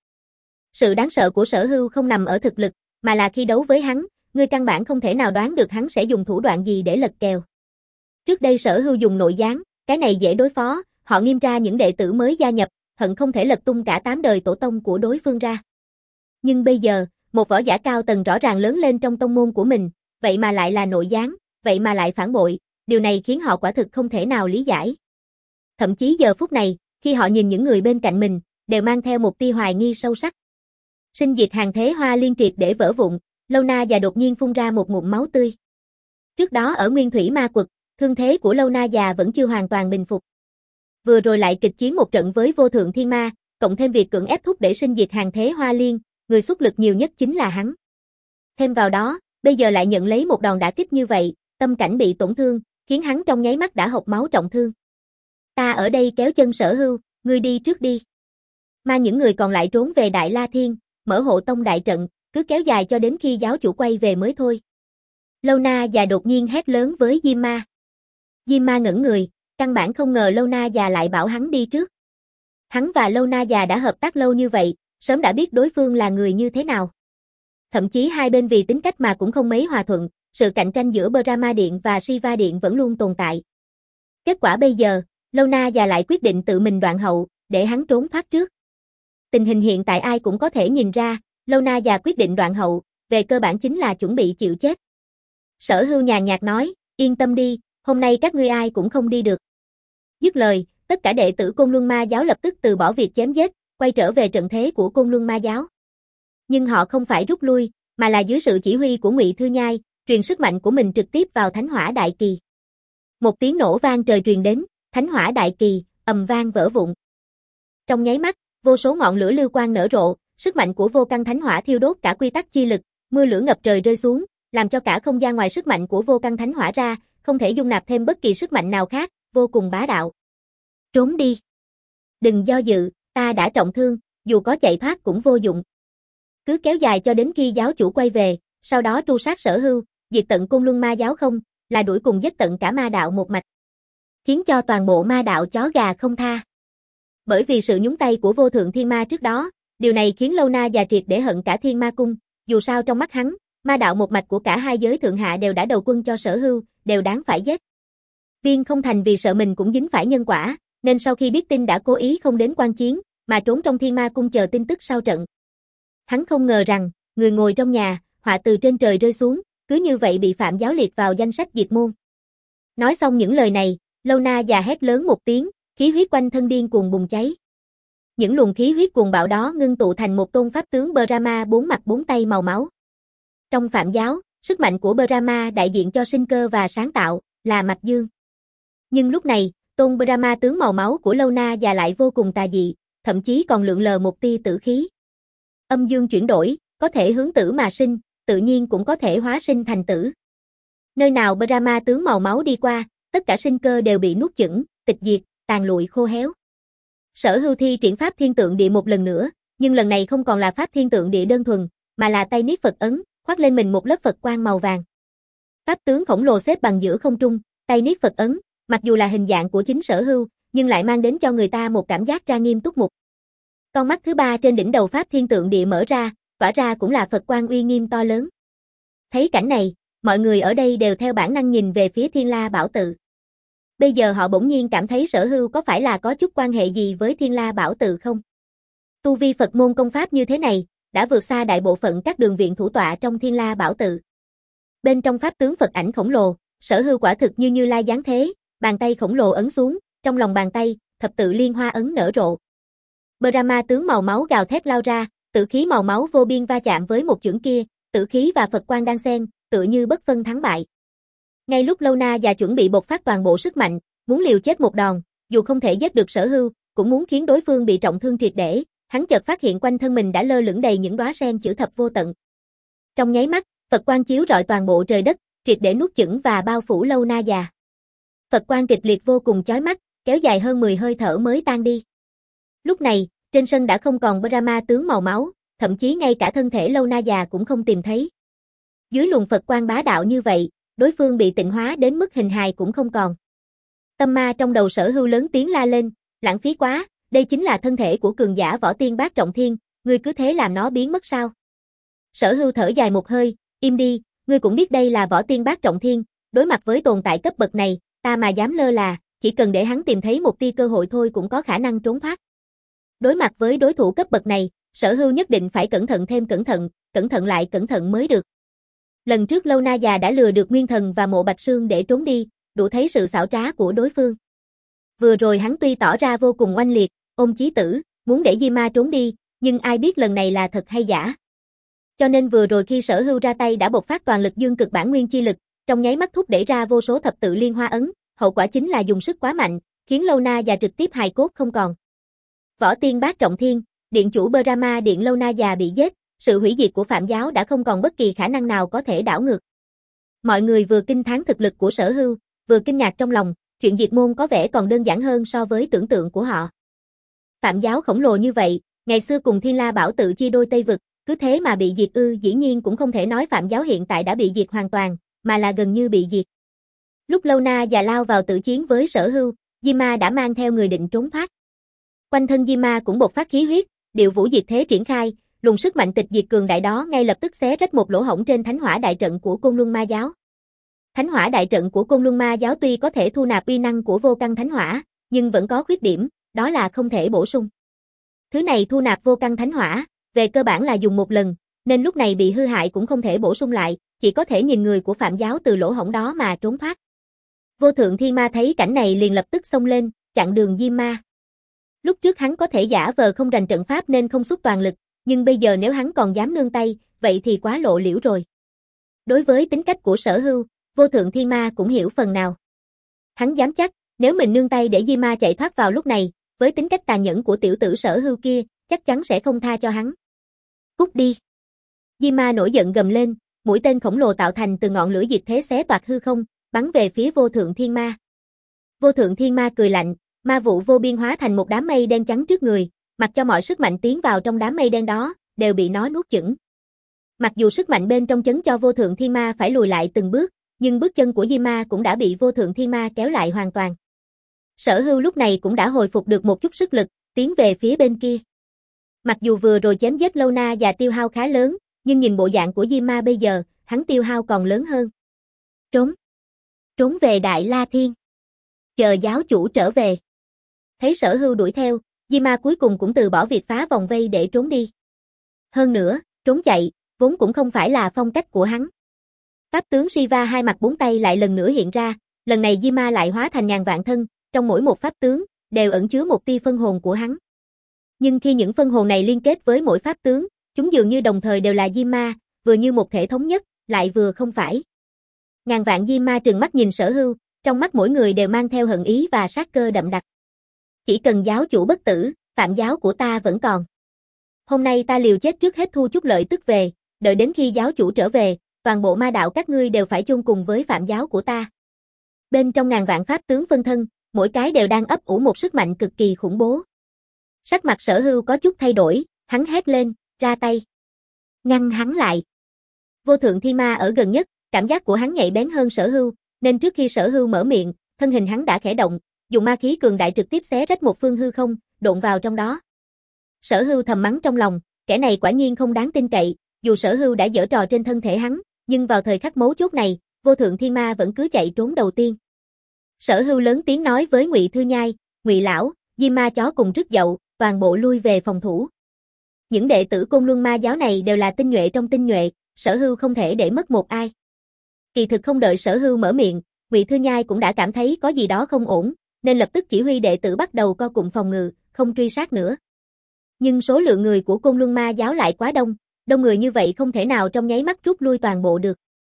Sự đáng sợ của Sở Hưu không nằm ở thực lực, mà là khi đấu với hắn, ngươi căn bản không thể nào đoán được hắn sẽ dùng thủ đoạn gì để lật kèo. Trước đây Sở Hưu dùng nội gián, cái này dễ đối phó, họ nghiêm tra những đệ tử mới gia nhập, hận không thể lật tung cả tám đời tổ tông của đối phương ra. Nhưng bây giờ, một võ giả cao tầng rõ ràng lớn lên trong tông môn của mình, vậy mà lại là nội gián, vậy mà lại phản bội, điều này khiến họ quả thực không thể nào lý giải. Thậm chí giờ phút này, khi họ nhìn những người bên cạnh mình, đều mang theo một tia hoài nghi sâu sắc. Sinh diệt hàng thế Hoa Liên triệt để vỡ vụn, Lâu Na già đột nhiên phun ra một ngụm máu tươi. Trước đó ở Nguyên Thủy Ma Quật, thương thế của Lâu Na già vẫn chưa hoàn toàn bình phục. Vừa rồi lại kịch chiến một trận với Vô Thượng Thiên Ma, cộng thêm việc cưỡng ép thúc để sinh diệt hàng thế Hoa Liên, người xuất lực nhiều nhất chính là hắn. Thêm vào đó, bây giờ lại nhận lấy một đòn đả kích như vậy, tâm cảnh bị tổn thương, khiến hắn trong nháy mắt đã hộc máu trọng thương. Ta ở đây kéo chân Sở Hưu, ngươi đi trước đi. Mang những người còn lại trốn về Đại La Thiên, mở hộ tông đại trận, cứ kéo dài cho đến khi giáo chủ quay về mới thôi. Lâu Na già đột nhiên hét lớn với Diêm Ma. Diêm Ma ngẩn người, căn bản không ngờ Lâu Na già lại bảo hắn đi trước. Hắn và Lâu Na già đã hợp tác lâu như vậy, sớm đã biết đối phương là người như thế nào. Thậm chí hai bên vì tính cách mà cũng không mấy hòa thuận, sự cạnh tranh giữa Brahma Điện và Shiva Điện vẫn luôn tồn tại. Kết quả bây giờ, Lâu Na già lại quyết định tự mình đoạn hậu, để hắn trốn thoát trước. Tình hình hiện tại ai cũng có thể nhìn ra, Lâu Na già quyết định đoạn hậu, về cơ bản chính là chuẩn bị chịu chết. Sở Hưu nhàn nhạt nói, yên tâm đi, hôm nay các ngươi ai cũng không đi được. Dứt lời, tất cả đệ tử Côn Luân Ma giáo lập tức từ bỏ việc chém giết, quay trở về trận thế của Côn Luân Ma giáo. Nhưng họ không phải rút lui, mà là dưới sự chỉ huy của Ngụy Thư Nhai, truyền sức mạnh của mình trực tiếp vào Thánh Hỏa Đại Kỳ. Một tiếng nổ vang trời truyền đến, Thánh Hỏa Đại Kỳ ầm vang vỡ vụn. Trong nháy mắt, vô số ngọn lửa lưu quang nở rộ, sức mạnh của vô căn thánh hỏa thiêu đốt cả quy tắc chi lực, mưa lửa ngập trời rơi xuống, làm cho cả không gian ngoài sức mạnh của vô căn thánh hỏa ra, không thể dung nạp thêm bất kỳ sức mạnh nào khác, vô cùng bá đạo. Trốn đi. Đừng do dự, ta đã trọng thương, dù có chạy thoát cũng vô dụng. Cứ kéo dài cho đến khi giáo chủ quay về, sau đó tru sát Sở Hưu, diệt tận Côn Luân Ma giáo không, là đuổi cùng giết tận cả ma đạo một mạch. Khiến cho toàn bộ ma đạo chó gà không tha. Bởi vì sự nhúng tay của Vô Thượng Thiên Ma trước đó, điều này khiến Lâu Na già triệt để hận cả Thiên Ma Cung, dù sao trong mắt hắn, ma đạo một mạch của cả hai giới thượng hạ đều đã đầu quân cho Sở Hưu, đều đáng phải giết. Viên không thành vì sợ mình cũng dính phải nhân quả, nên sau khi biết tin đã cố ý không đến quan chiến, mà trốn trong Thiên Ma Cung chờ tin tức sau trận. Hắn không ngờ rằng, người ngồi trong nhà, họa từ trên trời rơi xuống, cứ như vậy bị Phạm Giáo liệt vào danh sách diệt môn. Nói xong những lời này, Lâu Na già hét lớn một tiếng, khí huyết quanh thân điên cuồng bùng cháy. Những luồng khí huyết cuồng bạo đó ngưng tụ thành một tôn pháp tướng Brahma bốn mặt bốn tay màu máu. Trong Phạm Giáo, sức mạnh của Brahma đại diện cho sinh cơ và sáng tạo, là Mạch Dương. Nhưng lúc này, tôn Brahma tướng màu máu của Lâu Na già lại vô cùng tà dị, thậm chí còn lượn lờ một tia tử khí. Âm dương chuyển đổi, có thể hướng tử mà sinh, tự nhiên cũng có thể hóa sinh thành tử. Nơi nào Brahma tướng màu máu đi qua, tất cả sinh cơ đều bị nuốt chửng, tịch diệt, tàn lụi khô héo. Sở Hưu thi triển pháp thiên tượng địa một lần nữa, nhưng lần này không còn là pháp thiên tượng địa đơn thuần, mà là tay niết Phật ấn, khoác lên mình một lớp Phật quang màu vàng. Pháp tướng khổng lồ xếp bằng giữa không trung, tay niết Phật ấn, mặc dù là hình dạng của chính Sở Hưu, nhưng lại mang đến cho người ta một cảm giác trang nghiêm túc mục. Con mắt thứ ba trên đỉnh đầu pháp thiên tượng địa mở ra, tỏa ra cũng là Phật quang uy nghiêm to lớn. Thấy cảnh này, mọi người ở đây đều theo bản năng nhìn về phía Thiên La Bảo Tự. Bây giờ họ bỗng nhiên cảm thấy Sở Hưu có phải là có chút quan hệ gì với Thiên La Bảo Tự không? Tu vi Phật môn công pháp như thế này, đã vượt xa đại bộ phận các đường viện thủ tọa trong Thiên La Bảo Tự. Bên trong pháp tướng Phật ảnh khổng lồ, Sở Hưu quả thực như Như Lai giáng thế, bàn tay khổng lồ ấn xuống, trong lòng bàn tay, thập tự liên hoa ấn nở rộ. Brahma tướng màu máu gào thét lao ra, tự khí màu máu vô biên va chạm với một chưởng kia, tự khí và Phật quang đan xen, tựa như bất phân thắng bại. Ngay lúc Lâu Na già chuẩn bị bộc phát toàn bộ sức mạnh, muốn liều chết một đòn, dù không thể giết được Sở Hưu, cũng muốn khiến đối phương bị trọng thương triệt để, hắn chợt phát hiện quanh thân mình đã lơ lửng đầy những đóa sen chữ thập vô tận. Trong nháy mắt, Phật quang chiếu rọi toàn bộ trời đất, triệt để nuốt chửng và bao phủ Lâu Na già. Phật quang kịch liệt vô cùng chói mắt, kéo dài hơn mười hơi thở mới tan đi. Lúc này, trên sân đã không còn Brahma tướng màu máu, thậm chí ngay cả thân thể Lâu Na già cũng không tìm thấy. Dưới luồng Phật quang bá đạo như vậy, đối phương bị tịnh hóa đến mức hình hài cũng không còn. Tâm ma trong đầu Sở Hưu lớn tiếng la lên, lãng phí quá, đây chính là thân thể của cường giả võ tiên bát trọng thiên, ngươi cứ thế làm nó biến mất sao? Sở Hưu thở dài một hơi, im đi, ngươi cũng biết đây là võ tiên bát trọng thiên, đối mặt với tồn tại cấp bậc này, ta mà dám lơ là, chỉ cần để hắn tìm thấy một tia cơ hội thôi cũng có khả năng trốn thoát. Đối mặt với đối thủ cấp bậc này, Sở Hưu nhất định phải cẩn thận thêm cẩn thận, cẩn thận lại cẩn thận mới được. Lần trước Lâu Na già đã lừa được Nguyên Thần và Mộ Bạch Sương để trốn đi, đủ thấy sự xảo trá của đối phương. Vừa rồi hắn tuy tỏ ra vô cùng oanh liệt, ôm chí tử, muốn để Di Ma trốn đi, nhưng ai biết lần này là thật hay giả. Cho nên vừa rồi khi Sở Hưu ra tay đã bộc phát toàn lực dương cực bản nguyên chi lực, trong nháy mắt thúc đẩy ra vô số thập tự liên hoa ấn, hậu quả chính là dùng sức quá mạnh, khiến Lâu Na già trực tiếp hài cốt không còn. Võ tiên bát trọng thiên, điện chủ Brahma điện Lâu Na già bị giết, sự hủy diệt của Phạm Giáo đã không còn bất kỳ khả năng nào có thể đảo ngược. Mọi người vừa kinh thán thực lực của Sở Hưu, vừa kinh ngạc trong lòng, chuyện diệt môn có vẻ còn đơn giản hơn so với tưởng tượng của họ. Phạm Giáo khổng lồ như vậy, ngày xưa cùng Thiên La Bảo Tự chia đôi Tây vực, cứ thế mà bị diệt ư? Dĩ nhiên cũng không thể nói Phạm Giáo hiện tại đã bị diệt hoàn toàn, mà là gần như bị diệt. Lúc Lâu Na già lao vào tự chiến với Sở Hưu, Di Ma đã mang theo người định trốn thoát. Quanh thân Di Ma cũng bộc phát khí huyết, điệu vũ diệt thế triển khai, luồng sức mạnh tịch diệt cường đại đó ngay lập tức xé rách một lỗ hổng trên Thánh Hỏa đại trận của Côn Luân Ma Giáo. Thánh Hỏa đại trận của Côn Luân Ma Giáo tuy có thể thu nạp uy năng của vô căn thánh hỏa, nhưng vẫn có khuyết điểm, đó là không thể bổ sung. Thứ này thu nạp vô căn thánh hỏa, về cơ bản là dùng một lần, nên lúc này bị hư hại cũng không thể bổ sung lại, chỉ có thể nhìn người của Phạm Giáo từ lỗ hổng đó mà trốn thoát. Vô Thượng Thiên Ma thấy cảnh này liền lập tức xông lên, chặn đường Diêm Ma. Lúc trước hắn có thể giả vờ không rành trận pháp nên không xuất toàn lực, nhưng bây giờ nếu hắn còn dám nương tay, vậy thì quá lộ liễu rồi. Đối với tính cách của Sở Hưu, Vô Thượng Thiên Ma cũng hiểu phần nào. Hắn dám chắc, nếu mình nương tay để Di Ma chạy thoát vào lúc này, với tính cách tàn nhẫn của tiểu tử Sở Hưu kia, chắc chắn sẽ không tha cho hắn. Cút đi. Di Ma nổi giận gầm lên, mũi tên khổng lồ tạo thành từ ngọn lửa diệt thế xé toạc hư không, bắn về phía Vô Thượng Thiên Ma. Vô Thượng Thiên Ma cười lạnh, ma vụ vô biên hóa thành một đám mây đen trắng trước người, mặc cho mọi sức mạnh tiến vào trong đám mây đen đó, đều bị nó nuốt chửng. Mặc dù sức mạnh bên trong chấn cho Vô Thượng Thiên Ma phải lùi lại từng bước, nhưng bước chân của Di Ma cũng đã bị Vô Thượng Thiên Ma kéo lại hoàn toàn. Sở Hưu lúc này cũng đã hồi phục được một chút sức lực, tiến về phía bên kia. Mặc dù vừa rồi chém giết Lâu Na và tiêu hao khá lớn, nhưng nhìn bộ dạng của Di Ma bây giờ, hắn tiêu hao còn lớn hơn. Trốn. Trốn về Đại La Thiên. Chờ giáo chủ trở về. Thấy Sở Hưu đuổi theo, Di Ma cuối cùng cũng từ bỏ việc phá vòng vây để trốn đi. Hơn nữa, trốn chạy, vốn cũng không phải là phong cách của hắn. Pháp tướng Shiva hai mặt bốn tay lại lần nữa hiện ra, lần này Di Ma lại hóa thành ngàn vạn thân, trong mỗi một pháp tướng, đều ẩn chứa một tia phân hồn của hắn. Nhưng khi những phân hồn này liên kết với mỗi pháp tướng, chúng dường như đồng thời đều là Di Ma, vừa như một thể thống nhất, lại vừa không phải. Ngàn vạn Di Ma trừng mắt nhìn Sở Hưu, trong mắt mỗi người đều mang theo hận ý và sát cơ đậm đặc. Chỉ cần giáo chủ bất tử, phạm giáo của ta vẫn còn. Hôm nay ta liều chết trước hết thu chút lợi tức về, đợi đến khi giáo chủ trở về, toàn bộ ma đạo các ngươi đều phải chôn cùng với phạm giáo của ta. Bên trong ngàn vạn pháp tướng phân thân, mỗi cái đều đang ấp ủ một sức mạnh cực kỳ khủng bố. Sắc mặt Sở Hưu có chút thay đổi, hắn hét lên, ra tay. Ngăn hắn lại. Vô thượng thi ma ở gần nhất, cảm giác của hắn nhạy bén hơn Sở Hưu, nên trước khi Sở Hưu mở miệng, thân hình hắn đã khẽ động, dùng ma khí cường đại trực tiếp xé rách một phương hư không, độn vào trong đó. Sở Hưu thầm mắng trong lòng, kẻ này quả nhiên không đáng tin cậy, dù Sở Hưu đã giở trò trên thân thể hắn, nhưng vào thời khắc mấu chốt này, vô thượng thiên ma vẫn cứ chạy trốn đầu tiên. Sở Hưu lớn tiếng nói với Ngụy Thư Nhai, Ngụy lão, Di Ma chó cùng rứt dậu, toàn bộ lui về phòng thủ. Những đệ tử Côn Luân Ma giáo này đều là tinh nhuệ trong tinh nhuệ, Sở Hưu không thể để mất một ai. Kỳ thực không đợi Sở Hưu mở miệng, Ngụy Thư Nhai cũng đã cảm thấy có gì đó không ổn, nên lập tức chỉ huy đệ tử bắt đầu co cụm phòng ngự, không truy sát nữa. Nhưng số lượng người của Côn Luân Ma giáo lại quá đông, đông người như vậy không thể nào trong nháy mắt rút lui toàn bộ được.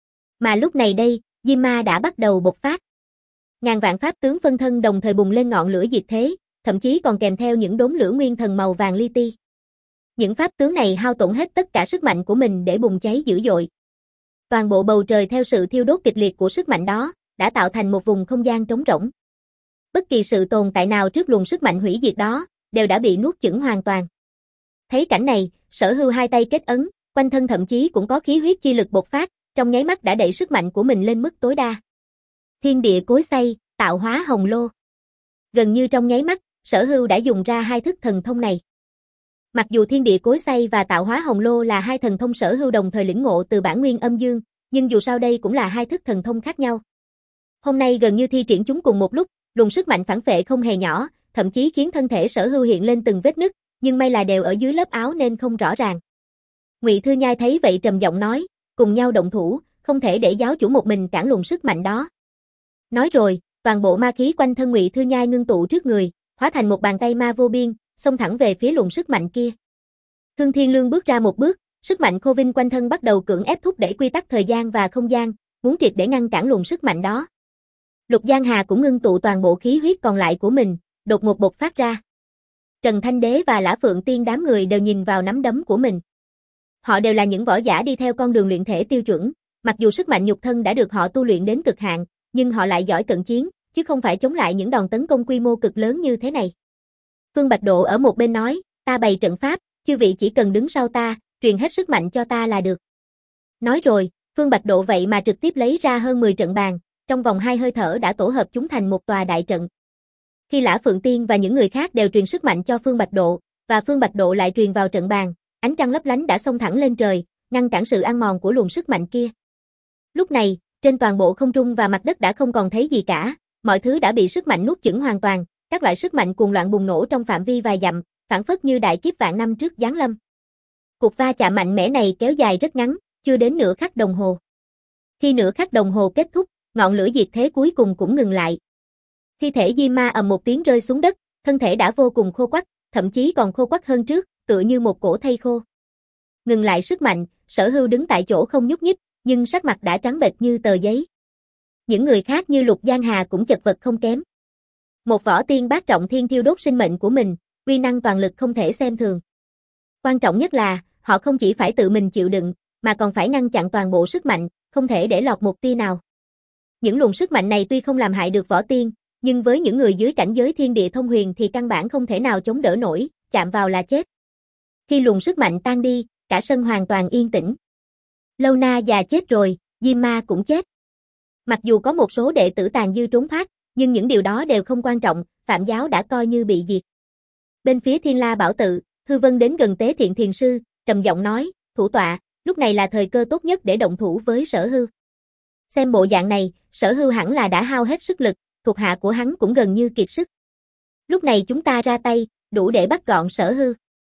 Mà lúc này đây, Di Ma đã bắt đầu bộc phát. Ngàn vạn pháp tướng phân thân đồng thời bùng lên ngọn lửa diệt thế, thậm chí còn kèm theo những đốm lửa nguyên thần màu vàng li ti. Những pháp tướng này hao tổn hết tất cả sức mạnh của mình để bùng cháy dữ dội. Toàn bộ bầu trời theo sự thiêu đốt kịch liệt của sức mạnh đó, đã tạo thành một vùng không gian trống rỗng. Bất kỳ sự tồn tại nào trước luồng sức mạnh hủy diệt đó, đều đã bị nuốt chửng hoàn toàn. Thấy cảnh này, Sở Hưu hai tay kết ấn, quanh thân thậm chí cũng có khí huyết chi lực bộc phát, trong nháy mắt đã đẩy sức mạnh của mình lên mức tối đa. Thiên địa cối xay, tạo hóa hồng lô. Gần như trong nháy mắt, Sở Hưu đã dùng ra hai thức thần thông này. Mặc dù thiên địa cối xay và tạo hóa hồng lô là hai thần thông Sở Hưu đồng thời lĩnh ngộ từ bản nguyên âm dương, nhưng dù sao đây cũng là hai thức thần thông khác nhau. Hôm nay gần như thi triển chúng cùng một lúc, luồng sức mạnh phản phệ không hề nhỏ, thậm chí khiến thân thể Sở Hưu hiện lên từng vết nứt, nhưng may là đều ở dưới lớp áo nên không rõ ràng. Ngụy Thư Nhai thấy vậy trầm giọng nói, cùng nhau động thủ, không thể để giáo chủ một mình cản luồng sức mạnh đó. Nói rồi, toàn bộ ma khí quanh thân Ngụy Thư Nhai ngưng tụ trước người, hóa thành một bàn tay ma vô biên, xông thẳng về phía luồng sức mạnh kia. Thương Thiên Lương bước ra một bước, sức mạnh khô vinh quanh thân bắt đầu cưỡng ép thúc đẩy quy tắc thời gian và không gian, muốn triệt để ngăn cản luồng sức mạnh đó. Lục Giang Hà cũng ngưng tụ toàn bộ khí huyết còn lại của mình, đột ngột bộc phát ra. Trần Thanh Đế và Lã Phượng Tiên đám người đều nhìn vào nắm đấm của mình. Họ đều là những võ giả đi theo con đường luyện thể tiêu chuẩn, mặc dù sức mạnh nhục thân đã được họ tu luyện đến cực hạn, nhưng họ lại giỏi cận chiến, chứ không phải chống lại những đòn tấn công quy mô cực lớn như thế này. Phương Bạch Độ ở một bên nói, ta bày trận pháp, chư vị chỉ cần đứng sau ta, truyền hết sức mạnh cho ta là được. Nói rồi, Phương Bạch Độ vậy mà trực tiếp lấy ra hơn mười trận bàn, trong vòng hai hơi thở đã tổ hợp chúng thành một tòa đại trận. Khi Lã Phượng Tiên và những người khác đều truyền sức mạnh cho Phương Bạch Độ, và Phương Bạch Độ lại truyền vào trận bàn, ánh trăng lấp lánh đã xông thẳng lên trời, ngăn cản sự ăn mòn của luồng sức mạnh kia. Lúc này, trên toàn bộ không trung và mặt đất đã không còn thấy gì cả, mọi thứ đã bị sức mạnh nuốt chửng hoàn toàn, các loại sức mạnh cuồng loạn bùng nổ trong phạm vi vài dặm, phảng phất như đại kiếp vạn năm trước giáng lâm. Cuộc va chạm mạnh mẽ này kéo dài rất ngắn, chưa đến nửa khắc đồng hồ. Khi nửa khắc đồng hồ kết thúc, ngọn lửa diệt thế cuối cùng cũng ngừng lại. Thi thể Di Ma ầm một tiếng rơi xuống đất, thân thể đã vô cùng khô quắt, thậm chí còn khô quắt hơn trước, tựa như một cổ thây khô. Ngừng lại sức mạnh, Sở Hưu đứng tại chỗ không nhúc nhích, nhưng sắc mặt đã trắng bệch như tờ giấy. Những người khác như Lục Giang Hà cũng chật vật không kém. Một võ tiên bát trọng thiên thiêu đốt sinh mệnh của mình, uy năng toàn lực không thể xem thường. Quan trọng nhất là, họ không chỉ phải tự mình chịu đựng, mà còn phải ngăn chặn toàn bộ sức mạnh, không thể để lọt một tia nào. Những luồng sức mạnh này tuy không làm hại được võ tiên, nhưng với những người dưới cảnh giới thiên địa thông huyền thì căn bản không thể nào chống đỡ nổi, chạm vào là chết. Khi luồng sức mạnh tan đi, cả sân hoàn toàn yên tĩnh. Lâu Na già chết rồi, Diêm Ma cũng chết. Mặc dù có một số đệ tử tàn dư trốn thoát, nhưng những điều đó đều không quan trọng, Phạm giáo đã coi như bị diệt. Bên phía Thiên La Bảo Tự, Hư Vân đến gần Tế Thiện Thiền Sư, trầm giọng nói, thủ tọa, lúc này là thời cơ tốt nhất để động thủ với Sở Hưu. Xem bộ dạng này, Sở Hưu hẳn là đã hao hết sức lực, thuộc hạ của hắn cũng gần như kiệt sức. Lúc này chúng ta ra tay, đủ để bắt gọn Sở Hưu.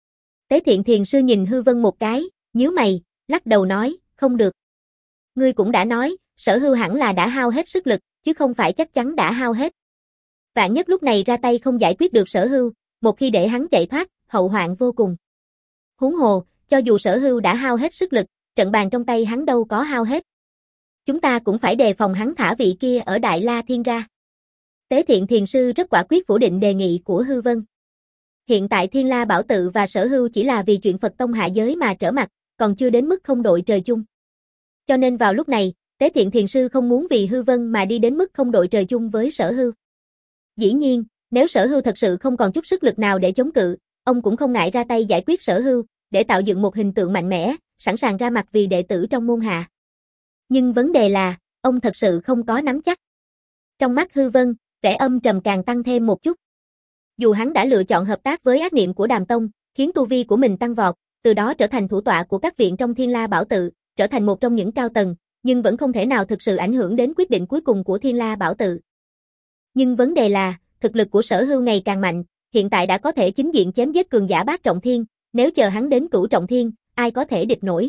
Tế Thiện Thiền Sư nhìn Hư Vân một cái, nhíu mày, lắc đầu nói, không được. Ngươi cũng đã nói, Sở Hưu hẳn là đã hao hết sức lực, chứ không phải chắc chắn đã hao hết. Vạn nhất lúc này ra tay không giải quyết được Sở Hưu, một khi để hắn chạy thoát, hậu hoạn vô cùng. Huống hồ, cho dù Sở Hưu đã hao hết sức lực, trận bàn trong tay hắn đâu có hao hết. Chúng ta cũng phải đề phòng hắn thả vị kia ở Đại La Thiên ra. Tế Thiện Thiền Sư rất quả quyết phủ định đề nghị của Hư Vân. Hiện tại Thiên La Bảo Tự và Sở Hưu chỉ là vì chuyện Phật Tông hạ giới mà trở mặt, còn chưa đến mức không đội trời chung. Cho nên vào lúc này, Tế Thiện Thiền Sư không muốn vì Hư Vân mà đi đến mức không đội trời chung với Sở Hưu. Dĩ nhiên, nếu Sở Hưu thật sự không còn chút sức lực nào để chống cự, ông cũng không ngại ra tay giải quyết Sở Hưu, để tạo dựng một hình tượng mạnh mẽ, sẵn sàng ra mặt vì đệ tử trong môn hạ. Nhưng vấn đề là, ông thật sự không có nắm chắc. Trong mắt Hư Vân, vẻ âm trầm càng tăng thêm một chút. Dù hắn đã lựa chọn hợp tác với ác niệm của Đàm Tông, khiến tu vi của mình tăng vọt, từ đó trở thành thủ tọa của các viện trong Thiên La Bảo Tự, trở thành một trong những cao tầng, nhưng vẫn không thể nào thực sự ảnh hưởng đến quyết định cuối cùng của Thiên La Bảo Tự. Nhưng vấn đề là, thực lực của Sở Hưu ngày càng mạnh, hiện tại đã có thể chính diện chém giết cường giả bát trọng thiên, nếu chờ hắn đến cửu trọng thiên, ai có thể địch nổi.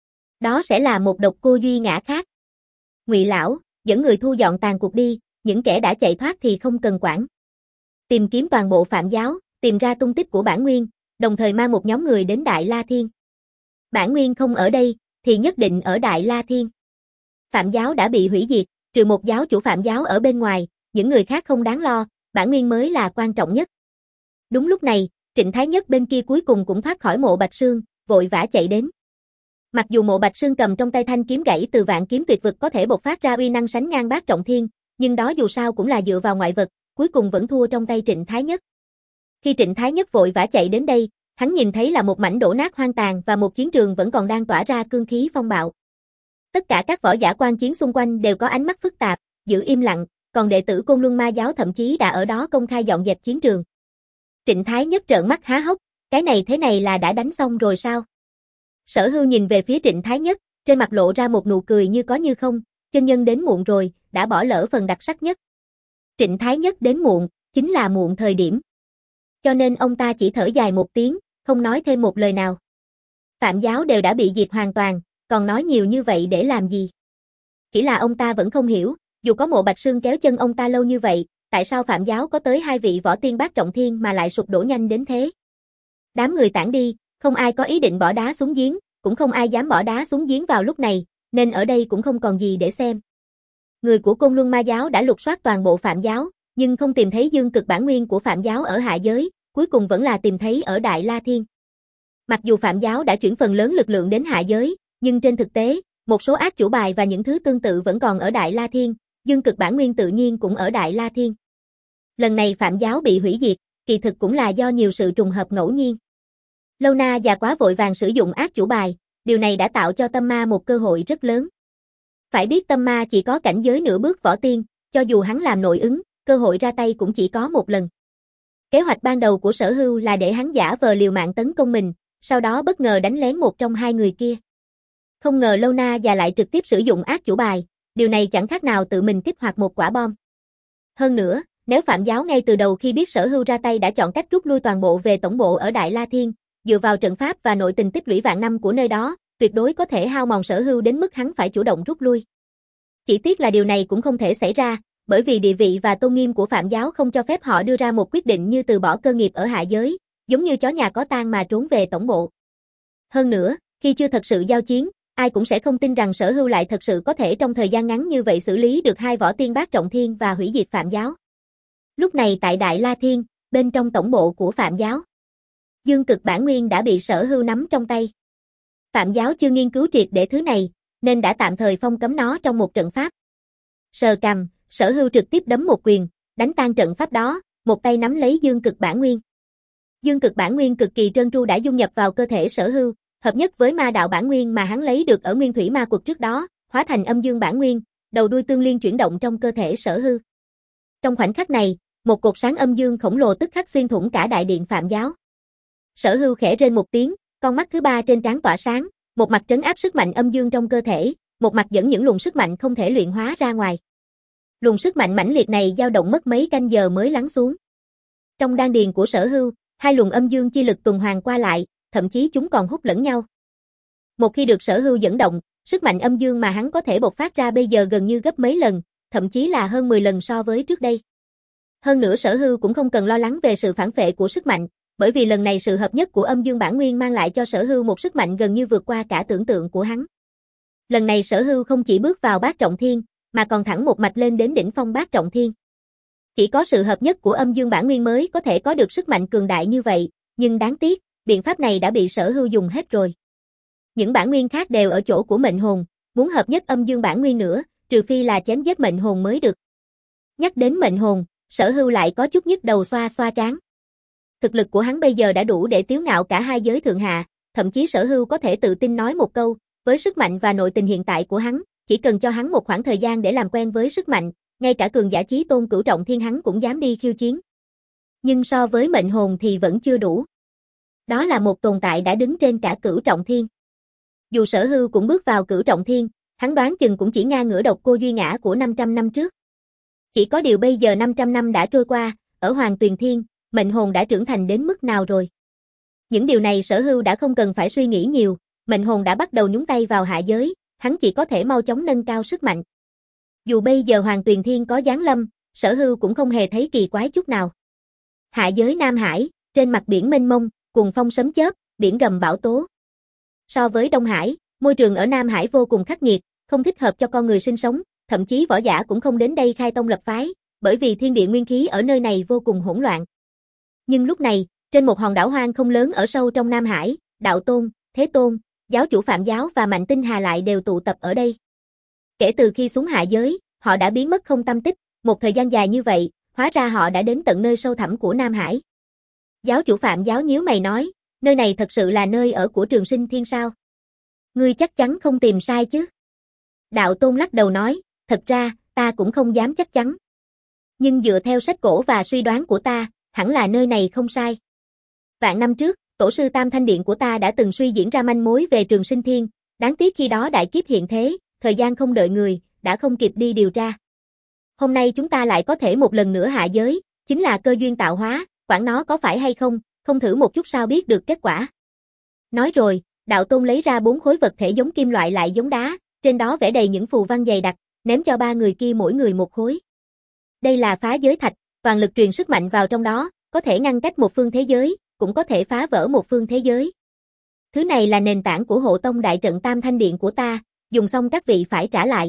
Đó sẽ là một độc cô duy ngã khác. Ngụy lão, dẫn người thu dọn tàn cuộc đi, những kẻ đã chạy thoát thì không cần quản. Tìm kiếm toàn bộ Phạm giáo, tìm ra tung tích của Bản Nguyên, đồng thời mang một nhóm người đến Đại La Thiên. Bản Nguyên không ở đây, thì nhất định ở Đại La Thiên. Phạm giáo đã bị hủy diệt, trừ một giáo chủ Phạm giáo ở bên ngoài, những người khác không đáng lo, Bản Nguyên mới là quan trọng nhất. Đúng lúc này, Trịnh Thái Nhất bên kia cuối cùng cũng thoát khỏi Mộ Bạch Sương, vội vã chạy đến. Mặc dù Mộ Bạch Sương cầm trong tay thanh kiếm gãy từ Vạn Kiếm Tuyệt Vực có thể bộc phát ra uy năng sánh ngang bát trọng thiên, nhưng đó dù sao cũng là dựa vào ngoại vật, cuối cùng vẫn thua trong tay Trịnh Thái Nhất. Khi Trịnh Thái Nhất vội vã chạy đến đây, hắn nhìn thấy là một mảnh đổ nát hoang tàn và một chiến trường vẫn còn đang tỏa ra cương khí phong bạo. Tất cả các võ giả quan chiến xung quanh đều có ánh mắt phức tạp, giữ im lặng, còn đệ tử Côn Luân Ma giáo thậm chí đã ở đó công khai dọn dẹp chiến trường. Trịnh Thái Nhất trợn mắt há hốc, cái này thế này là đã đánh xong rồi sao? Sở Hưu nhìn về phía Trịnh Thái Nhất, trên mặt lộ ra một nụ cười như có như không, chân nhân đến muộn rồi, đã bỏ lỡ phần đặc sắc nhất. Trịnh Thái Nhất đến muộn, chính là muộn thời điểm. Cho nên ông ta chỉ thở dài một tiếng, không nói thêm một lời nào. Phạm giáo đều đã bị diệt hoàn toàn, còn nói nhiều như vậy để làm gì? Chỉ là ông ta vẫn không hiểu, dù có Mộ Bạch Sương kéo chân ông ta lâu như vậy, tại sao Phạm giáo có tới hai vị võ tiên bát trọng thiên mà lại sụp đổ nhanh đến thế? Đám người tản đi, không ai có ý định bỏ đá xuống giếng, cũng không ai dám bỏ đá xuống giếng vào lúc này, nên ở đây cũng không còn gì để xem. Người của Côn Luân Ma giáo đã lục soát toàn bộ Phạm giáo, nhưng không tìm thấy dương cực bản nguyên của Phạm giáo ở hạ giới, cuối cùng vẫn là tìm thấy ở Đại La Thiên. Mặc dù Phạm giáo đã chuyển phần lớn lực lượng đến hạ giới, nhưng trên thực tế, một số ác chủ bài và những thứ tương tự vẫn còn ở Đại La Thiên, dương cực bản nguyên tự nhiên cũng ở Đại La Thiên. Lần này Phạm giáo bị hủy diệt, kỳ thực cũng là do nhiều sự trùng hợp ngẫu nhiên. Lâu Na và quá vội vàng sử dụng ác chủ bài, điều này đã tạo cho Tâm Ma một cơ hội rất lớn. Phải biết Tâm Ma chỉ có cảnh giới nửa bước võ tiên, cho dù hắn làm nội ứng, cơ hội ra tay cũng chỉ có một lần. Kế hoạch ban đầu của Sở Hưu là để hắn giả vờ liều mạng tấn công mình, sau đó bất ngờ đánh lén một trong hai người kia. Không ngờ Lâu Na và lại trực tiếp sử dụng ác chủ bài, điều này chẳng khác nào tự mình kích hoạt một quả bom. Hơn nữa, nếu Phạm giáo ngay từ đầu khi biết Sở Hưu ra tay đã chọn cách rút lui toàn bộ về tổng bộ ở Đại La Thiên, dựa vào trận pháp và nội tình tích lũy vạn năm của nơi đó, tuyệt đối có thể hao mòn Sở Hưu đến mức hắn phải chủ động rút lui. Chỉ tiếc là điều này cũng không thể xảy ra, bởi vì địa vị và tôn nghiêm của Phạm giáo không cho phép họ đưa ra một quyết định như từ bỏ cơ nghiệp ở hạ giới, giống như chó nhà có tang mà trốn về tổng bộ. Hơn nữa, khi chưa thật sự giao chiến, ai cũng sẽ không tin rằng Sở Hưu lại thật sự có thể trong thời gian ngắn như vậy xử lý được hai võ tiên bát trọng thiên và hủy diệt Phạm giáo. Lúc này tại Đại La Thiên, bên trong tổng bộ của Phạm giáo, dương cực bản nguyên đã bị Sở Hưu nắm trong tay. Phạm giáo chưa nghiên cứu triệt để thứ này, nên đã tạm thời phong cấm nó trong một trận pháp. Sờ cằm, Sở Hưu trực tiếp đấm một quyền, đánh tan trận pháp đó, một tay nắm lấy dương cực bản nguyên. Dương cực bản nguyên cực kỳ trơn tru đã dung nhập vào cơ thể Sở Hưu, hợp nhất với ma đạo bản nguyên mà hắn lấy được ở Nguyên Thủy Ma Quật trước đó, hóa thành âm dương bản nguyên, đầu đuôi tương liên chuyển động trong cơ thể Sở Hưu. Trong khoảnh khắc này, một cột sáng âm dương khổng lồ tức khắc xuyên thủng cả đại điện Phạm giáo. Sở Hưu khẽ rên một tiếng, con mắt thứ ba trên trán tỏa sáng, một mặt trấn áp sức mạnh âm dương trong cơ thể, một mặt dẫn những luồng sức mạnh không thể luyện hóa ra ngoài. Luồng sức mạnh mãnh liệt này dao động mất mấy canh giờ mới lắng xuống. Trong đan điền của Sở Hưu, hai luồng âm dương chi lực tuần hoàn qua lại, thậm chí chúng còn hút lẫn nhau. Một khi được Sở Hưu dẫn động, sức mạnh âm dương mà hắn có thể bộc phát ra bây giờ gần như gấp mấy lần, thậm chí là hơn mười lần so với trước đây. Hơn nữa Sở Hưu cũng không cần lo lắng về sự phản phệ của sức mạnh, bởi vì lần này sự hợp nhất của âm dương bản nguyên mang lại cho Sở Hưu một sức mạnh gần như vượt qua cả tưởng tượng của hắn. Lần này Sở Hưu không chỉ bước vào bát trọng thiên, mà còn thẳng một mạch lên đến đỉnh phong bát trọng thiên. Chỉ có sự hợp nhất của âm dương bản nguyên mới có thể có được sức mạnh cường đại như vậy, nhưng đáng tiếc, biện pháp này đã bị Sở Hưu dùng hết rồi. Những bản nguyên khác đều ở chỗ của mệnh hồn, muốn hợp nhất âm dương bản nguyên nữa, trừ phi là chém giết mệnh hồn mới được. Nhắc đến mệnh hồn, Sở Hưu lại có chút nhức đầu xoa xoa trán. Thực lực của hắn bây giờ đã đủ để tiếu ngạo cả hai giới thượng hạ, thậm chí Sở Hưu có thể tự tin nói một câu, với sức mạnh và nội tình hiện tại của hắn, chỉ cần cho hắn một khoảng thời gian để làm quen với sức mạnh, ngay cả cường giả chí tôn cửu trọng thiên hắn cũng dám đi khiêu chiến. Nhưng so với mệnh hồn thì vẫn chưa đủ. Đó là một tồn tại đã đứng trên cả cửu trọng thiên. Dù Sở Hưu cũng bước vào cửu trọng thiên, hắn đoán chừng cũng chỉ ngang ngửa độc cô Duy Ngã của năm trăm năm trước. Chỉ có điều bây giờ năm trăm năm đã trôi qua, ở Hoàng Tuyền Thiên, mệnh hồn đã trưởng thành đến mức nào rồi. Những điều này Sở Hưu đã không cần phải suy nghĩ nhiều, mệnh hồn đã bắt đầu nhúng tay vào hạ giới, hắn chỉ có thể mau chóng nâng cao sức mạnh. Dù bây giờ Hoàng Tuyền Thiên có giáng lâm, Sở Hưu cũng không hề thấy kỳ quái chút nào. Hạ giới Nam Hải, trên mặt biển mênh mông, cùng phong sấm chớp, biển gầm bão tố. So với Đông Hải, môi trường ở Nam Hải vô cùng khắc nghiệt, không thích hợp cho con người sinh sống, thậm chí võ giả cũng không đến đây khai tông lập phái, bởi vì thiên địa nguyên khí ở nơi này vô cùng hỗn loạn. Nhưng lúc này, trên một hòn đảo hoang không lớn ở sâu trong Nam Hải, Đạo Tôn, Thế Tôn, giáo chủ Phạm Giáo và Mạnh Tinh Hà lại đều tụ tập ở đây. Kể từ khi xuống hạ giới, họ đã biến mất không tăm tích, một thời gian dài như vậy, hóa ra họ đã đến tận nơi sâu thẳm của Nam Hải. Giáo chủ Phạm Giáo nhíu mày nói, nơi này thật sự là nơi ở của Trường Sinh Thiên sao? Ngươi chắc chắn không tìm sai chứ? Đạo Tôn lắc đầu nói, thật ra, ta cũng không dám chắc chắn. Nhưng dựa theo sách cổ và suy đoán của ta, hẳn là nơi này không sai. Vạn năm trước, tổ sư Tam Thanh Điện của ta đã từng suy diễn ra manh mối về Trường Sinh Thiên, đáng tiếc khi đó đại kiếp hiện thế, thời gian không đợi người, đã không kịp đi điều tra. Hôm nay chúng ta lại có thể một lần nữa hạ giới, chính là cơ duyên tạo hóa, quản nó có phải hay không, không thử một chút sao biết được kết quả. Nói rồi, Đạo Tôn lấy ra bốn khối vật thể giống kim loại lại giống đá, trên đó vẽ đầy những phù văn dày đặc, ném cho ba người kia mỗi người một khối. Đây là phá giới thạch, toàn lực truyền sức mạnh vào trong đó, có thể ngăn cách một phương thế giới, cũng có thể phá vỡ một phương thế giới. Thứ này là nền tảng của hộ tông đại trận Tam Thanh Điện của ta, dùng xong các vị phải trả lại.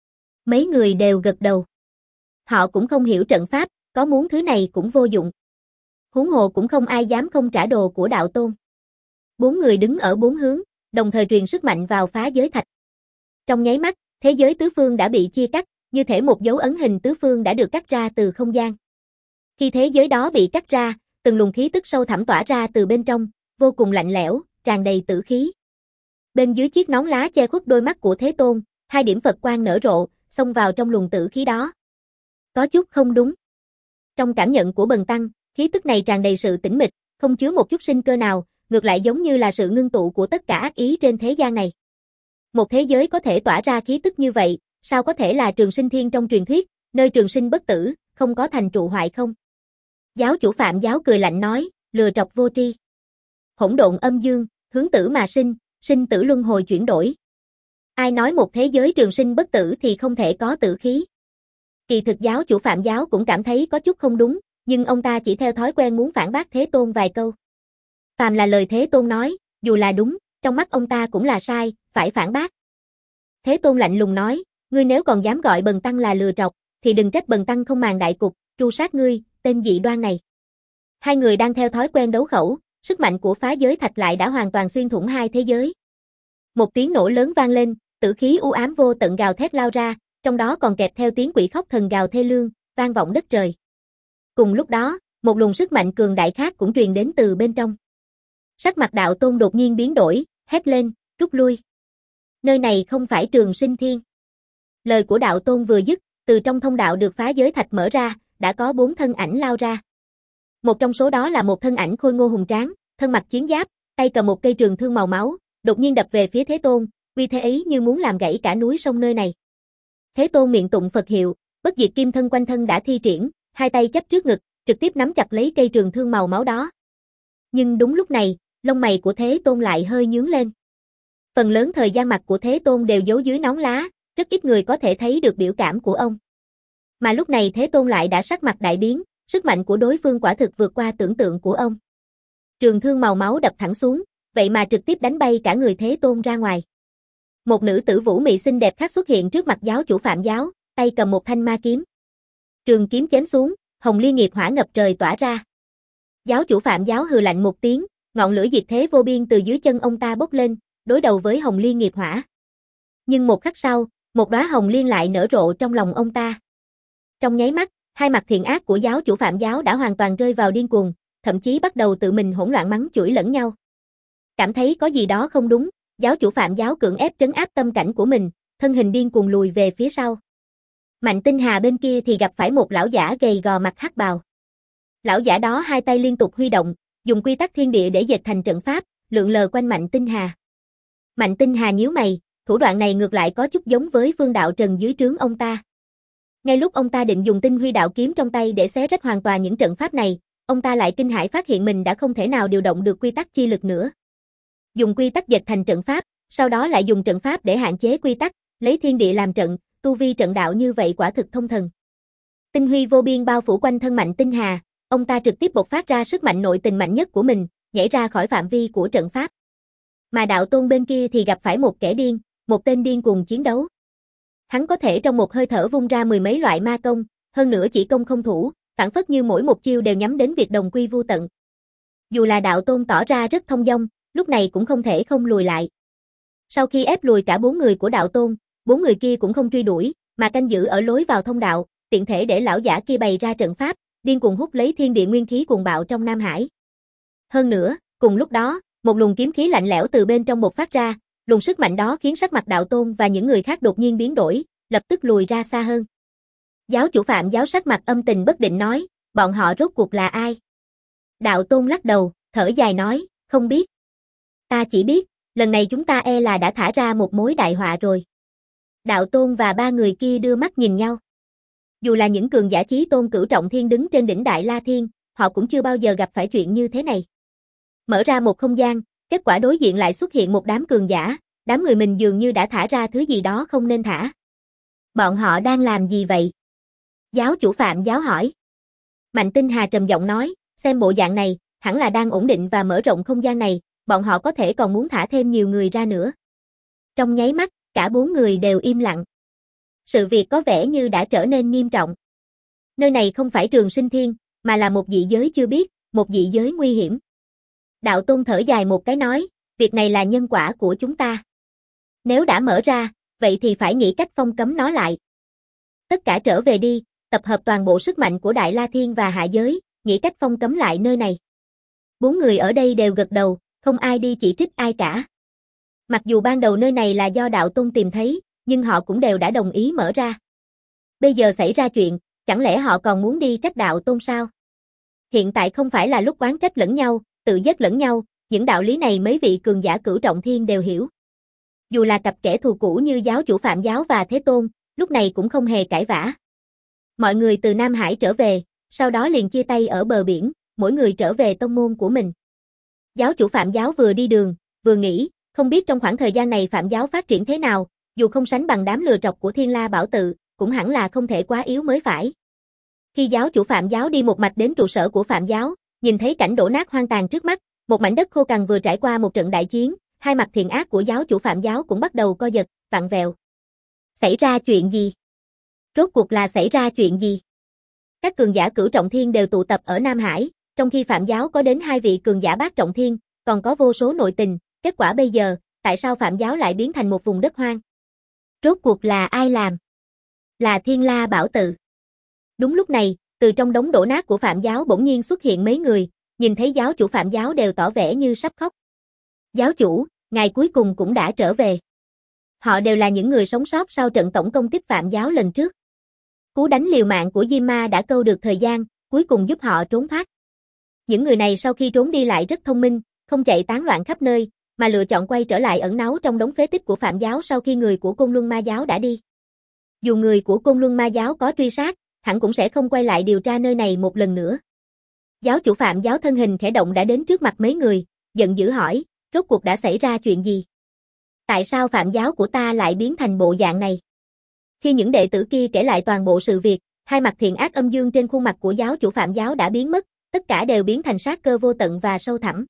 Mấy người đều gật đầu. Họ cũng không hiểu trận pháp, có muốn thứ này cũng vô dụng. Huống hồ cũng không ai dám không trả đồ của Đạo Tôn. Bốn người đứng ở bốn hướng, đồng thời truyền sức mạnh vào phá giới thạch. Trong nháy mắt, thế giới tứ phương đã bị chia cắt, như thể một dấu ấn hình tứ phương đã được cắt ra từ không gian. Khi thế giới đó bị cắt ra, từng luồng khí tức sâu thẳm tỏa ra từ bên trong, vô cùng lạnh lẽo, tràn đầy tử khí. Bên dưới chiếc nón lá che khuất đôi mắt của Thế Tôn, hai điểm Phật quang nở rộ, xông vào trong luồng tử khí đó. Có chút không đúng. Trong cảm nhận của Bần Tăng, khí tức này tràn đầy sự tĩnh mịch, không chứa một chút sinh cơ nào, ngược lại giống như là sự ngưng tụ của tất cả ác ý trên thế gian này. Một thế giới có thể tỏa ra khí tức như vậy, sao có thể là Trường Sinh Thiên trong truyền thuyết, nơi trường sinh bất tử, không có thành trụ hoại không? Giáo chủ Phạm Giáo cười lạnh nói, lừa trọc vô tri. Hỗn độn âm dương, hướng tử mà sinh, sinh tử luân hồi chuyển đổi. Ai nói một thế giới trường sinh bất tử thì không thể có tử khí? Kỳ thực giáo chủ Phạm Giáo cũng cảm thấy có chút không đúng, nhưng ông ta chỉ theo thói quen muốn phản bác Thế Tôn vài câu. Phàm là lời Thế Tôn nói, dù là đúng, trong mắt ông ta cũng là sai, phải phản bác. Thế Tôn lạnh lùng nói, ngươi nếu còn dám gọi Bần Tăng là lừa trọc, thì đừng trách Bần Tăng không màng đại cục, tru sát ngươi, tên dị đoan này. Hai người đang theo thói quen đấu khẩu, sức mạnh của phá giới thạch lại đã hoàn toàn xuyên thủng hai thế giới. Một tiếng nổ lớn vang lên, tử khí u ám vô tận gào thét lao ra, trong đó còn kèm theo tiếng quỷ khóc thần gào thê lương, vang vọng đất trời. Cùng lúc đó, một luồng sức mạnh cường đại khác cũng truyền đến từ bên trong. Sắc mặt Đạo Tôn đột nhiên biến đổi, hét lên, rút lui. Nơi này không phải Trường Sinh Thiên. Lời của Đạo Tôn vừa dứt, từ trong thông đạo được phá giới thạch mở ra, đã có bốn thân ảnh lao ra. Một trong số đó là một thân ảnh khôi ngô hùng tráng, thân mặc chiến giáp, tay cầm một cây trường thương màu máu, đột nhiên đập về phía Thế Tôn, uy thế ấy như muốn làm gãy cả núi sông nơi này. Thế Tôn miệng tụng Phật hiệu, Bất diệt kim thân quanh thân đã thi triển, hai tay chắp trước ngực, trực tiếp nắm chặt lấy cây trường thương màu máu đó. Nhưng đúng lúc này, lông mày của Thế Tôn lại hơi nhướng lên. Phần lớn thời gian mặt của Thế Tôn đều giấu dưới nón lá, rất ít người có thể thấy được biểu cảm của ông. Mà lúc này Thế Tôn lại đã sắc mặt đại biến, sức mạnh của đối phương quả thực vượt qua tưởng tượng của ông. Trường thương màu máu đập thẳng xuống, vậy mà trực tiếp đánh bay cả người Thế Tôn ra ngoài. Một nữ tử vũ mị xinh đẹp khác xuất hiện trước mặt giáo chủ Phạm giáo, tay cầm một thanh ma kiếm. Trường kiếm chém xuống, hồng liên nghiệp hỏa ngập trời tỏa ra. Giáo chủ Phạm giáo hừ lạnh một tiếng, ngọn lửa diệt thế vô biên từ dưới chân ông ta bốc lên, đối đầu với hồng liên nghiệp hỏa. Nhưng một khắc sau, một đóa hồng liên lại nở rộ trong lòng ông ta. Trong nháy mắt, hai mặt thiện ác của giáo chủ Phạm giáo đã hoàn toàn rơi vào điên cuồng, thậm chí bắt đầu tự mình hỗn loạn mắng chửi lẫn nhau. Cảm thấy có gì đó không đúng, giáo chủ Phạm giáo cưỡng ép trấn áp tâm cảnh của mình, thân hình điên cuồng lùi về phía sau. Mạnh Tinh Hà bên kia thì gặp phải một lão giả gầy gò mặc hắc bào. Lão giả đó hai tay liên tục huy động, dùng quy tắc thiên địa để dệt thành trận pháp, lượn lờ quanh Mạnh Tinh Hà. Mạnh Tinh Hà nhíu mày, thủ đoạn này ngược lại có chút giống với Phương Đạo Trần dưới trướng ông ta. Ngay lúc ông ta định dùng tinh huy đạo kiếm trong tay để xé rách hoàn toàn những trận pháp này, ông ta lại kinh hãi phát hiện mình đã không thể nào điều động được quy tắc chi lực nữa. Dùng quy tắc dệt thành trận pháp, sau đó lại dùng trận pháp để hạn chế quy tắc, lấy thiên địa làm trận, tu vi trận đạo như vậy quả thực thông thần. Tinh huy vô biên bao phủ quanh thân Mạnh Tinh Hà, ông ta trực tiếp bộc phát ra sức mạnh nội tình mạnh nhất của mình, nhảy ra khỏi phạm vi của trận pháp. Mà Đạo Tôn bên kia thì gặp phải một kẻ điên, một tên điên cùng chiến đấu. Hắn có thể trong một hơi thở vung ra mười mấy loại ma công, hơn nữa chỉ công không thủ, phản phất như mỗi một chiêu đều nhắm đến việc đồng quy vu tận. Dù là Đạo Tôn tỏ ra rất thông dong, lúc này cũng không thể không lùi lại. Sau khi ép lùi cả bốn người của Đạo Tôn, bốn người kia cũng không truy đuổi, mà canh giữ ở lối vào thông đạo, tiện thể để lão giả kia bày ra trận pháp, điên cuồng hút lấy thiên địa nguyên khí cuồng bạo trong Nam Hải. Hơn nữa, cùng lúc đó, một luồng kiếm khí lạnh lẽo từ bên trong bộc phát ra, luồng sức mạnh đó khiến sắc mặt Đạo Tôn và những người khác đột nhiên biến đổi, lập tức lùi ra xa hơn. Giáo chủ Phạm giáo sắc mặt âm tình bất định nói, bọn họ rốt cuộc là ai? Đạo Tôn lắc đầu, thở dài nói, không biết. Ta chỉ biết, lần này chúng ta e là đã thả ra một mối đại họa rồi. Đạo Tôn và ba người kia đưa mắt nhìn nhau. Dù là những cường giả chí tôn cửu trọng thiên đứng trên đỉnh Đại La Thiên, họ cũng chưa bao giờ gặp phải chuyện như thế này. Mở ra một không gian, kết quả đối diện lại xuất hiện một đám cường giả, đám người mình dường như đã thả ra thứ gì đó không nên thả. Bọn họ đang làm gì vậy? Giáo chủ Phạm giáo hỏi. Mạnh Tinh Hà trầm giọng nói, xem bộ dạng này, hẳn là đang ổn định và mở rộng không gian này, bọn họ có thể còn muốn thả thêm nhiều người ra nữa. Trong nháy mắt, cả bốn người đều im lặng. Sự việc có vẻ như đã trở nên nghiêm trọng. Nơi này không phải Trường Sinh Thiên, mà là một dị giới chưa biết, một dị giới nguy hiểm. Đạo Tôn thở dài một cái nói, việc này là nhân quả của chúng ta. Nếu đã mở ra, vậy thì phải nghĩ cách phong cấm nó lại. Tất cả trở về đi, tập hợp toàn bộ sức mạnh của Đại La Thiên và hạ giới, nghĩ cách phong cấm lại nơi này. Bốn người ở đây đều gật đầu, không ai đi chỉ trích ai cả. Mặc dù ban đầu nơi này là do Đạo Tôn tìm thấy, nhưng họ cũng đều đã đồng ý mở ra. Bây giờ xảy ra chuyện, chẳng lẽ họ còn muốn đi trách Đạo Tôn sao? Hiện tại không phải là lúc oán trách lẫn nhau, tự giết lẫn nhau, những đạo lý này mấy vị cường giả cửu trọng thiên đều hiểu. Dù là cặp kẻ thù cũ như giáo chủ Phạm giáo và Thế Tôn, lúc này cũng không hề cãi vã. Mọi người từ Nam Hải trở về, sau đó liền chia tay ở bờ biển, mỗi người trở về tông môn của mình. Giáo chủ Phạm giáo vừa đi đường, vừa nghĩ, không biết trong khoảng thời gian này Phạm giáo phát triển thế nào, dù không sánh bằng đám lừa trọc của Thiên La Bảo Tự, cũng hẳn là không thể quá yếu mới phải. Khi giáo chủ Phạm giáo đi một mạch đến trụ sở của Phạm giáo, nhìn thấy cảnh đổ nát hoang tàn trước mắt, một mảnh đất khô cằn vừa trải qua một trận đại chiến, hai mặt thiện ác của giáo chủ Phạm giáo cũng bắt đầu co giật, vặn vẹo. Xảy ra chuyện gì? Rốt cuộc là xảy ra chuyện gì? Các cường giả cửu trọng thiên đều tụ tập ở Nam Hải, trong khi Phạm giáo có đến hai vị cường giả bát trọng thiên, còn có vô số nội tình, kết quả bây giờ, tại sao Phạm giáo lại biến thành một vùng đất hoang? Rốt cuộc là ai làm? Là Thiên La Bảo Tự. Đúng lúc này, từ trong đống đổ nát của Phạm giáo bỗng nhiên xuất hiện mấy người, nhìn thấy giáo chủ Phạm giáo đều tỏ vẻ như sắp khóc. Giáo chủ, ngài cuối cùng cũng đã trở về. Họ đều là những người sống sót sau trận tổng công kích Phạm giáo lần trước. Cú đánh liều mạng của Diêm Ma đã câu được thời gian, cuối cùng giúp họ trốn thoát. Những người này sau khi trốn đi lại rất thông minh, không chạy tán loạn khắp nơi, mà lựa chọn quay trở lại ẩn náu trong đống phế tích của Phạm giáo sau khi người của Côn Luân Ma giáo đã đi. Dù người của Côn Luân Ma giáo có truy sát, hẳn cũng sẽ không quay lại điều tra nơi này một lần nữa. Giáo chủ Phạm giáo thân hình khẽ động đã đến trước mặt mấy người, giận dữ hỏi, rốt cuộc đã xảy ra chuyện gì? Tại sao Phạm giáo của ta lại biến thành bộ dạng này? Khi những đệ tử kia kể lại toàn bộ sự việc, hai mặt thiện ác âm dương trên khuôn mặt của giáo chủ Phạm giáo đã biến mất, tất cả đều biến thành sát cơ vô tận và sâu thẳm.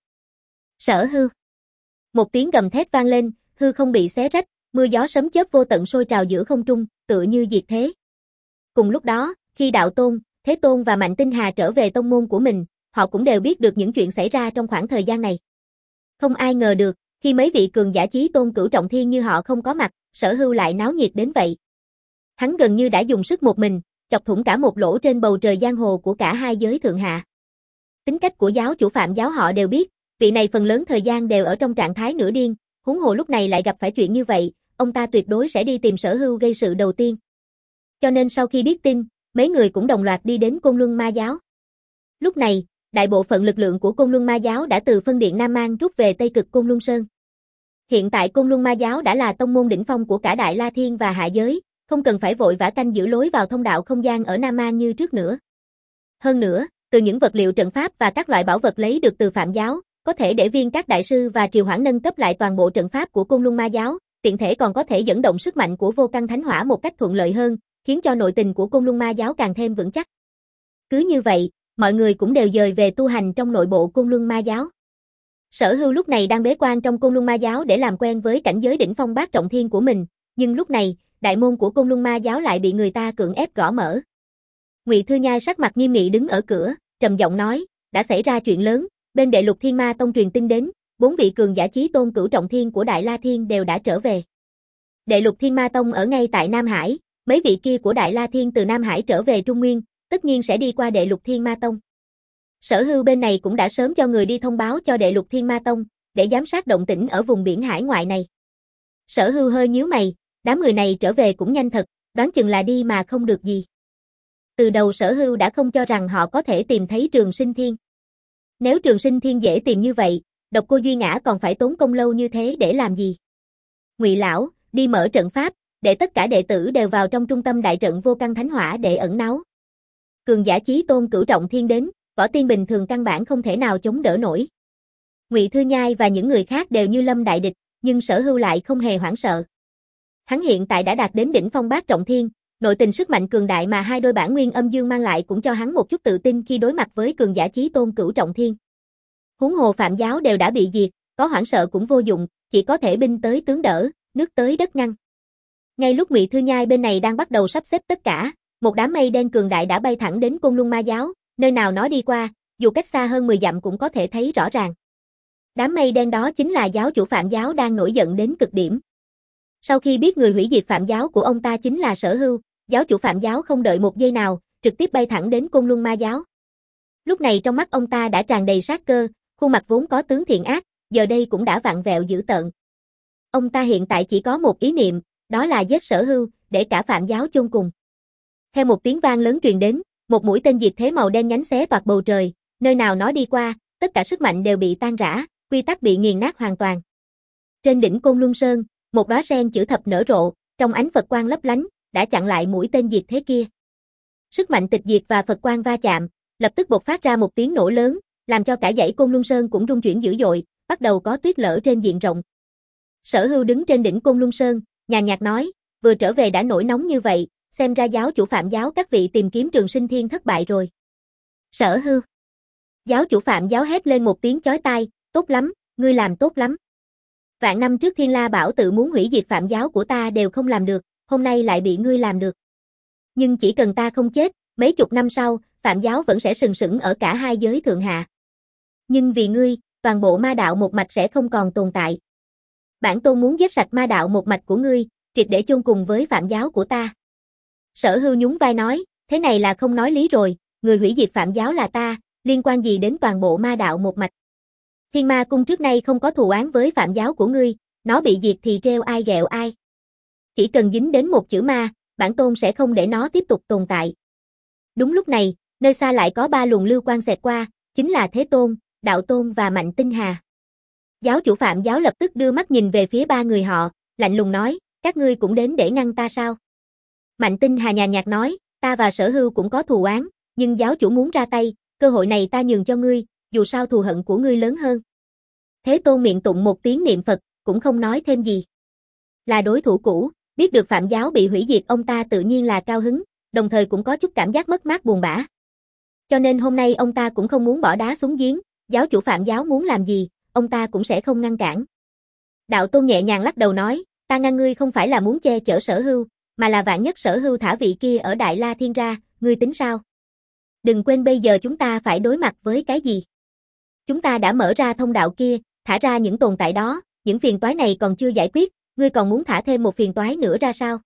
Sở Hưu. Một tiếng gầm thét vang lên, hư không bị xé rách, mưa gió sấm chớp vô tận sôi trào giữa không trung, tựa như diệt thế. Cùng lúc đó, khi Đạo Tôn, Thế Tôn và Mạnh Tinh Hà trở về tông môn của mình, họ cũng đều biết được những chuyện xảy ra trong khoảng thời gian này. Không ai ngờ được, khi mấy vị cường giả chí tôn cửu trọng thiên như họ không có mặt, Sở Hưu lại náo nhiệt đến vậy. Hắn gần như đã dùng sức một mình, chọc thủng cả một lỗ trên bầu trời giang hồ của cả hai giới thượng hạ. Tính cách của giáo chủ Phạm giáo họ đều biết, vị này phần lớn thời gian đều ở trong trạng thái nửa điên, huống hồ lúc này lại gặp phải chuyện như vậy, ông ta tuyệt đối sẽ đi tìm Sở Hưu gây sự đầu tiên. Cho nên sau khi biết tin, mấy người cũng đồng loạt đi đến Côn Luân Ma giáo. Lúc này, đại bộ phận lực lượng của Côn Luân Ma giáo đã từ phân điện Nam Mang rút về Tây Cực Côn Luân Sơn. Hiện tại Côn Luân Ma giáo đã là tông môn đỉnh phong của cả Đại La Thiên và hạ giới, không cần phải vội vã canh giữ lối vào thông đạo không gian ở Nam Mang như trước nữa. Hơn nữa, từ những vật liệu trận pháp và các loại bảo vật lấy được từ Phạm giáo, có thể để viên các đại sư và triều hoãn nâng cấp lại toàn bộ trận pháp của Côn Luân Ma giáo, tiện thể còn có thể dẫn động sức mạnh của vô căn thánh hỏa một cách thuận lợi hơn, khiến cho nội tình của Côn Luân Ma giáo càng thêm vững chắc. Cứ như vậy, mọi người cũng đều dời về tu hành trong nội bộ Côn Luân Ma giáo. Sở Hưu lúc này đang bế quan trong Côn Luân Ma giáo để làm quen với cảnh giới đỉnh phong bát trọng thiên của mình, nhưng lúc này, đại môn của Côn Luân Ma giáo lại bị người ta cưỡng ép gõ mở. Ngụy Thư Nhai sắc mặt nghiêm nghị đứng ở cửa, trầm giọng nói, đã xảy ra chuyện lớn, bên Đệ Lục Thiên Ma Tông truyền tin đến, bốn vị cường giả chí tôn cửu trọng thiên của Đại La Thiên đều đã trở về. Đệ Lục Thiên Ma Tông ở ngay tại Nam Hải, mấy vị kia của Đại La Thiên từ Nam Hải trở về Trung Nguyên, tất nhiên sẽ đi qua Đệ Lục Thiên Ma Tông. Sở Hưu bên này cũng đã sớm cho người đi thông báo cho Đệ Lục Thiên Ma Tông, để giám sát động tĩnh ở vùng biển hải ngoại này. Sở Hưu hơi nhíu mày, đám người này trở về cũng nhanh thật, đoán chừng là đi mà không được gì. Từ đầu Sở Hưu đã không cho rằng họ có thể tìm thấy Trường Sinh Thiên. Nếu Trường Sinh Thiên dễ tìm như vậy, Độc Cô Duy Ngã còn phải tốn công lâu như thế để làm gì? Ngụy lão, đi mở trận pháp, để tất cả đệ tử đều vào trong trung tâm đại trận vô căn thánh hỏa để ẩn náu. Cường giả chí tôn cửu trọng thiên đến, võ tiên bình thường căn bản không thể nào chống đỡ nổi. Ngụy Thư Nhai và những người khác đều như lâm đại địch, nhưng Sở Hưu lại không hề hoảng sợ. Hắn hiện tại đã đạt đến đỉnh phong bát trọng thiên, nội tình sức mạnh cường đại mà hai đôi bản nguyên âm dương mang lại cũng cho hắn một chút tự tin khi đối mặt với cường giả chí tôn cửu trọng thiên. Huống hồ Phạm giáo đều đã bị diệt, có hoảng sợ cũng vô dụng, chỉ có thể binh tới tướng đỡ, nước tới đất ngăn. Ngay lúc Ngụy Thư Nhai bên này đang bắt đầu sắp xếp tất cả, một đám mây đen cường đại đã bay thẳng đến Côn Luân Ma giáo, nơi nào nó đi qua, dù cách xa hơn mười dặm cũng có thể thấy rõ ràng. Đám mây đen đó chính là giáo chủ Phạm giáo đang nổi giận đến cực điểm. Sau khi biết người hủy diệt Phạm giáo của ông ta chính là Sở Hưu, giáo chủ Phạm giáo không đợi một giây nào, trực tiếp bay thẳng đến Côn Luân Ma giáo. Lúc này trong mắt ông ta đã tràn đầy sát cơ, khuôn mặt vốn có tướng thiện ác, giờ đây cũng đã vặn vẹo dữ tợn. Ông ta hiện tại chỉ có một ý niệm, đó là giết Sở Hưu, để cả Phạm giáo chôn cùng. Theo một tiếng vang lớn truyền đến, một mũi tên diệt thế màu đen nhánh xé toạc bầu trời, nơi nào nó đi qua, tất cả sức mạnh đều bị tan rã, quy tắc bị nghiền nát hoàn toàn. Trên đỉnh Côn Luân Sơn, một đóa sen chữ thập nở rộ, trong ánh Phật quang lấp lánh, đã chặn lại mũi tên diệt thế kia. Sức mạnh tịch diệt và Phật quang va chạm, lập tức bộc phát ra một tiếng nổ lớn, làm cho cả dãy Côn Luân Sơn cũng rung chuyển dữ dội, bắt đầu có tuyết lở trên diện rộng. Sở Hưu đứng trên đỉnh Côn Luân Sơn, nhàn nhạt nói, vừa trở về đã nổi nóng như vậy, xem ra giáo chủ Phạm giáo các vị tìm kiếm Trường Sinh Thiên thất bại rồi. Sở Hưu. Giáo chủ Phạm giáo hét lên một tiếng chói tai, tốt lắm, ngươi làm tốt lắm. Vạn năm trước Thiên La Bảo tự muốn hủy diệt Phạm giáo của ta đều không làm được, hôm nay lại bị ngươi làm được. Nhưng chỉ cần ta không chết, mấy chục năm sau, Phạm giáo vẫn sẽ sừng sững ở cả hai giới thượng hạ. Nhưng vì ngươi, toàn bộ ma đạo một mạch sẽ không còn tồn tại. Bản tôn muốn giết sạch ma đạo một mạch của ngươi, triệt để chôn cùng với Phạm giáo của ta. Sở Hưu nhún vai nói, thế này là không nói lý rồi, người hủy diệt Phạm giáo là ta, liên quan gì đến toàn bộ ma đạo một mạch. Thiên Ma Cung trước nay không có thù oán với Phạm giáo của ngươi, nó bị diệt thì treo ai ghẹo ai. Chỉ cần dính đến một chữ ma, bản tôn sẽ không để nó tiếp tục tồn tại. Đúng lúc này, nơi xa lại có ba luồng lưu quang xẹt qua, chính là Thế Tôn, Đạo Tôn và Mạnh Tinh Hà. Giáo chủ Phạm giáo lập tức đưa mắt nhìn về phía ba người họ, lạnh lùng nói, các ngươi cũng đến để ngăn ta sao? Mạnh Tinh Hà nhàn nhạt nói, ta và Sở Hưu cũng có thù oán, nhưng giáo chủ muốn ra tay, cơ hội này ta nhường cho ngươi, dù sao thù hận của ngươi lớn hơn. Thế Tôn miệng tụng một tiếng niệm Phật, cũng không nói thêm gì. Là đối thủ cũ, biết được Phạm giáo bị hủy diệt ông ta tự nhiên là cao hứng, đồng thời cũng có chút cảm giác mất mát buồn bã. Cho nên hôm nay ông ta cũng không muốn bỏ đá xuống giếng, giáo chủ Phạm giáo muốn làm gì, ông ta cũng sẽ không ngăn cản. Đạo Tôn nhẹ nhàng lắc đầu nói, ta ngăn ngươi không phải là muốn che chở Sở Hưu, mà là vạn nhất Sở Hưu thả vị kia ở Đại La Thiên ra, ngươi tính sao? Đừng quên bây giờ chúng ta phải đối mặt với cái gì? Chúng ta đã mở ra thông đạo kia, thả ra những tồn tại đó, những phiền toái này còn chưa giải quyết, ngươi còn muốn thả thêm một phiền toái nữa ra sao?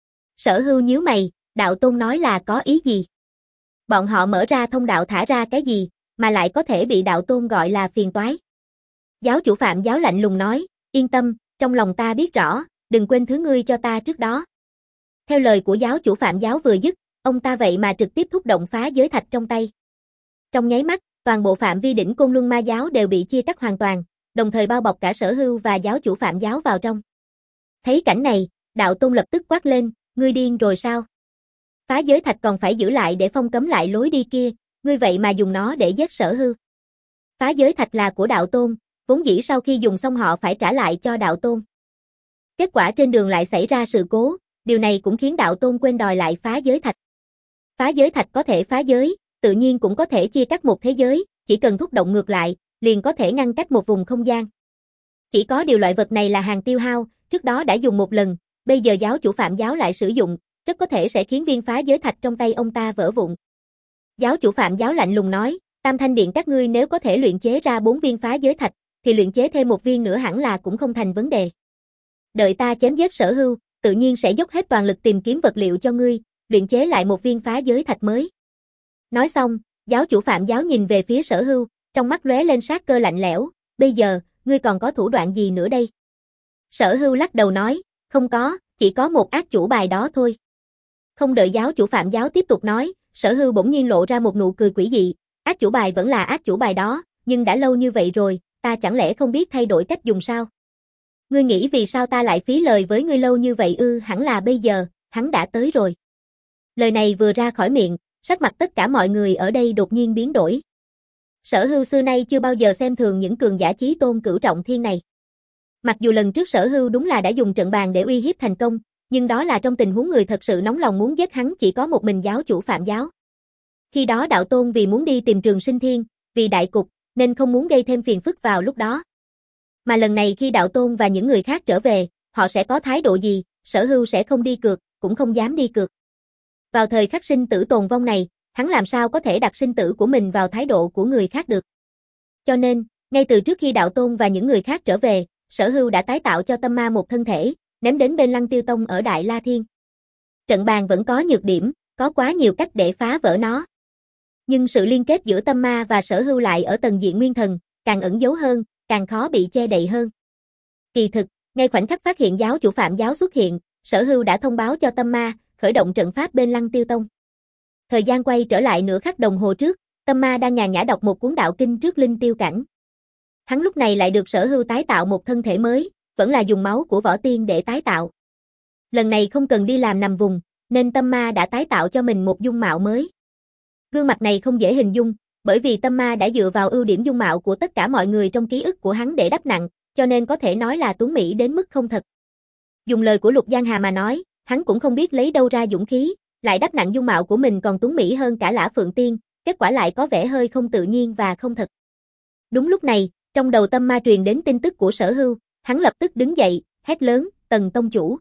Sở Hưu nhíu mày, Đạo Tôn nói là có ý gì? Bọn họ mở ra thông đạo thả ra cái gì, mà lại có thể bị Đạo Tôn gọi là phiền toái? Giáo chủ Phạm giáo lạnh lùng nói, yên tâm, trong lòng ta biết rõ, đừng quên thứ ngươi cho ta trước đó. Theo lời của giáo chủ Phạm giáo vừa dứt, ông ta vậy mà trực tiếp thúc động phá giới thạch trong tay. Trong nháy mắt, toàn bộ phạm vi đỉnh Côn Luân Ma giáo đều bị chia cắt hoàn toàn, đồng thời bao bọc cả Sở Hưu và giáo chủ Phạm giáo vào trong. Thấy cảnh này, Đạo Tôn lập tức quát lên, ngươi điên rồi sao? Phá giới thạch còn phải giữ lại để phong cấm lại lối đi kia, ngươi vậy mà dùng nó để giết Sở Hưu. Phá giới thạch là của Đạo Tôn, vốn dĩ sau khi dùng xong họ phải trả lại cho Đạo Tôn. Kết quả trên đường lại xảy ra sự cố, điều này cũng khiến Đạo Tôn quên đòi lại phá giới thạch. Phá giới thạch có thể phá giới, tự nhiên cũng có thể chia cắt một thế giới, chỉ cần thúc động ngược lại, liền có thể ngăn cách một vùng không gian. Chỉ có điều loại vật này là hàng tiêu hao, trước đó đã dùng một lần, bây giờ giáo chủ Phạm giáo lại sử dụng, rất có thể sẽ khiến viên phá giới thạch trong tay ông ta vỡ vụn. Giáo chủ Phạm giáo lạnh lùng nói, Tam Thanh Điện các ngươi nếu có thể luyện chế ra bốn viên phá giới thạch, thì luyện chế thêm một viên nữa hẳn là cũng không thành vấn đề. Đợi ta chém giết Sở Hưu, tự nhiên sẽ dốc hết toàn lực tìm kiếm vật liệu cho ngươi, luyện chế lại một viên phá giới thạch mới. Nói xong, giáo chủ Phạm giáo nhìn về phía Sở Hưu, trong mắt lóe lên sát cơ lạnh lẽo, bây giờ, ngươi còn có thủ đoạn gì nữa đây? Sở Hưu lắc đầu nói, không có, chỉ có một ác chủ bài đó thôi. Không đợi giáo chủ Phạm giáo tiếp tục nói, Sở Hưu bỗng nhiên lộ ra một nụ cười quỷ dị, ác chủ bài vẫn là ác chủ bài đó, nhưng đã lâu như vậy rồi, ta chẳng lẽ không biết thay đổi cách dùng sao? Ngươi nghĩ vì sao ta lại phí lời với ngươi lâu như vậy ư? Hẳn là bây giờ, hắn đã tới rồi. Lời này vừa ra khỏi miệng, sắc mặt tất cả mọi người ở đây đột nhiên biến đổi. Sở Hưu xưa nay chưa bao giờ xem thường những cường giả chí tôn cửu trọng thiên này. Mặc dù lần trước Sở Hưu đúng là đã dùng trận bàn để uy hiếp thành công, nhưng đó là trong tình huống người thật sự nóng lòng muốn giết hắn chỉ có một mình giáo chủ Phạm giáo. Khi đó Đạo Tôn vì muốn đi tìm Trường Sinh Thiên, vì đại cục, nên không muốn gây thêm phiền phức vào lúc đó. Mà lần này khi Đạo Tôn và những người khác trở về, họ sẽ có thái độ gì, Sở Hưu sẽ không đi cược, cũng không dám đi cược. Vào thời khắc sinh tử tồn vong này, hắn làm sao có thể đặt sinh tử của mình vào thái độ của người khác được. Cho nên, ngay từ trước khi Đạo Tôn và những người khác trở về, Sở Hưu đã tái tạo cho Tâm Ma một thân thể, ném đến bên Lăng Tiêu Tông ở Đại La Thiên. Trận bàn vẫn có nhược điểm, có quá nhiều cách để phá vỡ nó. Nhưng sự liên kết giữa Tâm Ma và Sở Hưu lại ở tầng diện nguyên thần, càng ẩn giấu hơn, càng khó bị che đậy hơn. Kỳ thực, ngay khoảnh khắc phát hiện giáo chủ Phạm giáo xuất hiện, Sở Hưu đã thông báo cho Tâm Ma, khởi động trận pháp bên Lăng Tiêu Tông. Thời gian quay trở lại nửa khắc đồng hồ trước, Tâm Ma đang nhàn nhã đọc một cuốn đạo kinh trước linh tiêu cảnh. Hắn lúc này lại được Sở Hưu tái tạo một thân thể mới, vẫn là dùng máu của võ tiên để tái tạo. Lần này không cần đi làm nằm vùng, nên Tâm Ma đã tái tạo cho mình một dung mạo mới. Gương mặt này không dễ hình dung, bởi vì Tâm Ma đã dựa vào ưu điểm dung mạo của tất cả mọi người trong ký ức của hắn để đắp nặng, cho nên có thể nói là tuấn mỹ đến mức không thật. Dùng lời của Lục Giang Hà mà nói, hắn cũng không biết lấy đâu ra dũng khí, lại đắp nặng dung mạo của mình còn tuấn mỹ hơn cả Lã Phượng Tiên, kết quả lại có vẻ hơi không tự nhiên và không thật. Đúng lúc này, trong đầu Tâm Ma truyền đến tin tức của Sở Hưu, hắn lập tức đứng dậy, hét lớn, Tần Tông chủ.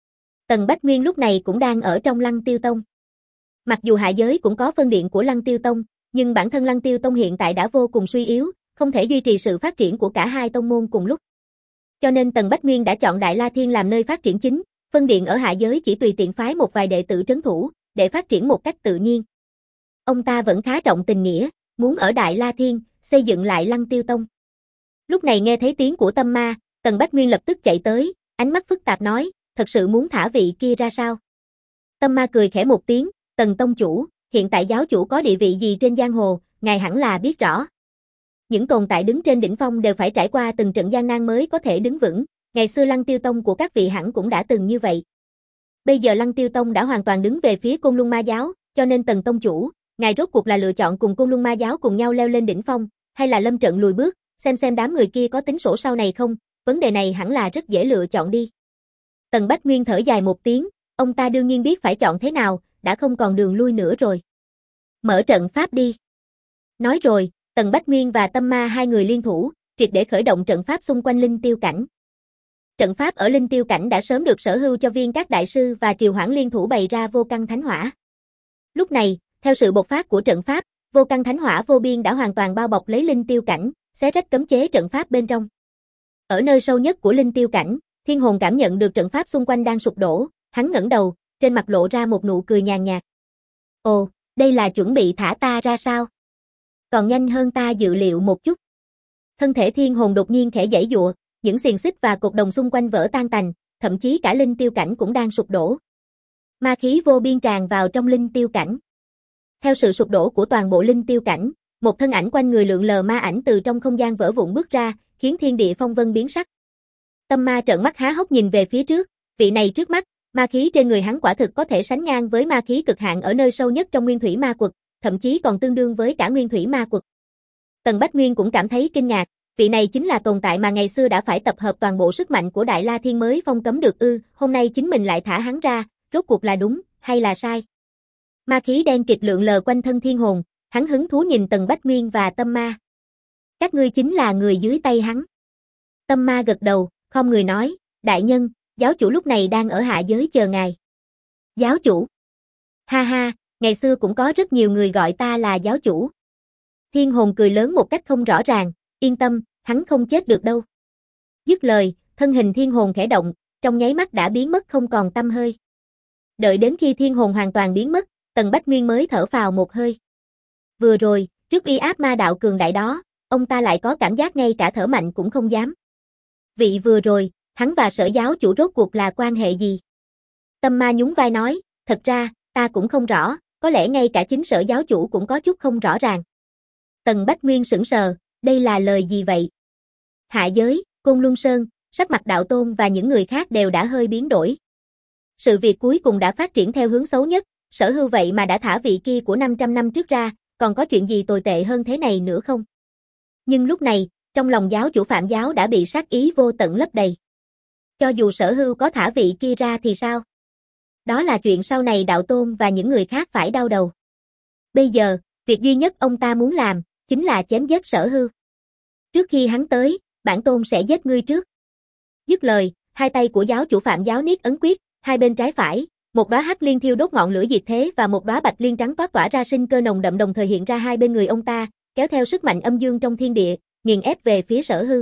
Tần Bách Nguyên lúc này cũng đang ở trong Lăng Tiêu Tông. Mặc dù hạ giới cũng có phân điện của Lăng Tiêu Tông, nhưng bản thân Lăng Tiêu Tông hiện tại đã vô cùng suy yếu, không thể duy trì sự phát triển của cả hai tông môn cùng lúc. Cho nên Tần Bách Nguyên đã chọn Đại La Thiên làm nơi phát triển chính, phân điện ở hạ giới chỉ tùy tiện phái một vài đệ tử trấn thủ, để phát triển một cách tự nhiên. Ông ta vẫn khá trọng tình nghĩa, muốn ở Đại La Thiên, xây dựng lại Lăng Tiêu Tông. Lúc này nghe thấy tiếng của Tâm Ma, Tần Bách Nguyên lập tức chạy tới, ánh mắt phức tạp nói, thật sự muốn thả vị kia ra sao? Tâm Ma cười khẽ một tiếng, Tần Tông chủ, hiện tại giáo chủ có địa vị gì trên giang hồ, ngài hẳn là biết rõ. Những tồn tại đứng trên đỉnh phong đều phải trải qua từng trận gian nan mới có thể đứng vững, ngày xưa Lăng Tiêu Tông của các vị hẳn cũng đã từng như vậy. Bây giờ Lăng Tiêu Tông đã hoàn toàn đứng về phía Côn Luân Ma Giáo, cho nên Tần Tông chủ, ngài rốt cuộc là lựa chọn cùng Côn Luân Ma Giáo cùng nhau leo lên đỉnh phong, hay là lâm trận lùi bước, xem xem đám người kia có tính sổ sau này không, vấn đề này hẳn là rất dễ lựa chọn đi. Tần Bách Nguyên thở dài một tiếng, ông ta đương nhiên biết phải chọn thế nào, đã không còn đường lui nữa rồi. Mở trận pháp đi. Nói rồi, Tần Bách Nguyên và Tâm Ma hai người liên thủ, triệt để khởi động trận pháp xung quanh Linh Tiêu Cảnh. Trận pháp ở Linh Tiêu Cảnh đã sớm được sở hữu cho Viên các đại sư và Triều Hoãn liên thủ bày ra vô căn thánh hỏa. Lúc này, theo sự bộc phát của trận pháp, vô căn thánh hỏa vô biên đã hoàn toàn bao bọc lấy Linh Tiêu Cảnh, xé rách cấm chế trận pháp bên trong. Ở nơi sâu nhất của Linh Tiêu Cảnh, Thiên Hồn cảm nhận được trận pháp xung quanh đang sụp đổ, hắn ngẩng đầu, trên mặt lộ ra một nụ cười nhàn nhạt. Ồ, đây là chuẩn bị thả ta ra sao? Còn nhanh hơn ta dự liệu một chút. Thân thể Thiên Hồn đột nhiên khẽ giãy giụa, những xiềng xích và cột đồng xung quanh vỡ tan tành, thậm chí cả Linh Tiêu Cảnh cũng đang sụp đổ. Ma khí vô biên tràn vào trong Linh Tiêu Cảnh. Theo sự sụp đổ của toàn bộ Linh Tiêu Cảnh, một thân ảnh quanh người lượn lờ ma ảnh từ trong không gian vỡ vụn bước ra, khiến thiên địa phong vân biến sắc. Tâm Ma trợn mắt há hốc nhìn về phía trước, vị này trước mắt, ma khí trên người hắn quả thực có thể sánh ngang với ma khí cực hạn ở nơi sâu nhất trong Nguyên Thủy Ma Quật, thậm chí còn tương đương với cả Nguyên Thủy Ma Quật. Tần Bách Nguyên cũng cảm thấy kinh ngạc, vị này chính là tồn tại mà ngày xưa đã phải tập hợp toàn bộ sức mạnh của Đại La Thiên mới phong cấm được ư, hôm nay chính mình lại thả hắn ra, rốt cuộc là đúng, hay là sai? Ma khí đen kịt lượn lờ quanh thân Thiên Hồn, hắn hứng thú nhìn Tần Bách Nguyên và Tâm Ma. Các ngươi chính là người dưới tay hắn. Tâm Ma gật đầu, không người nói, đại nhân, giáo chủ lúc này đang ở hạ giới chờ ngài. Giáo chủ? Ha ha, ngày xưa cũng có rất nhiều người gọi ta là giáo chủ. Thiên Hồn cười lớn một cách không rõ ràng, yên tâm, hắn không chết được đâu. Dứt lời, thân hình Thiên Hồn khẽ động, trong nháy mắt đã biến mất không còn tăm hơi. Đợi đến khi Thiên Hồn hoàn toàn biến mất, Tần Bách Nguyên mới thở phào một hơi. Vừa rồi, trước uy áp ma đạo cường đại đó, ông ta lại có cảm giác ngay cả thở mạnh cũng không dám. Vị vừa rồi, hắn và Sở giáo chủ rốt cuộc là quan hệ gì? Tâm Ma nhún vai nói, thật ra, ta cũng không rõ, có lẽ ngay cả chính Sở giáo chủ cũng có chút không rõ ràng. Tần Bách Nguyên sững sờ, đây là lời gì vậy? Hạ giới, Côn Luân Sơn, sắc mặt Đạo Tôn và những người khác đều đã hơi biến đổi. Sự việc cuối cùng đã phát triển theo hướng xấu nhất, Sở Hưu vậy mà đã thả vị kia của năm trăm năm trước ra, còn có chuyện gì tồi tệ hơn thế này nữa không? Nhưng lúc này, trong lòng giáo chủ Phạm giáo đã bị sát ý vô tận lấp đầy. Cho dù Sở Hưu có thả vị kia ra thì sao? Đó là chuyện sau này Đạo Tôn và những người khác phải đau đầu. Bây giờ, việc duy nhất ông ta muốn làm, chính là chém giết Sở Hưu. Trước khi hắn tới, bản tôn sẽ giết ngươi trước. Dứt lời, hai tay của giáo chủ Phạm giáo niết ấn quyết, hai bên trái phải, một đóa hắc liên thiêu đốt ngọn lửa diệt thế và một đóa bạch liên trắng toát tỏa ra sinh cơ nồng đậm đồng thời hiện ra hai bên người ông ta, kéo theo sức mạnh âm dương trong thiên địa, nghiền ép về phía Sở Hưu.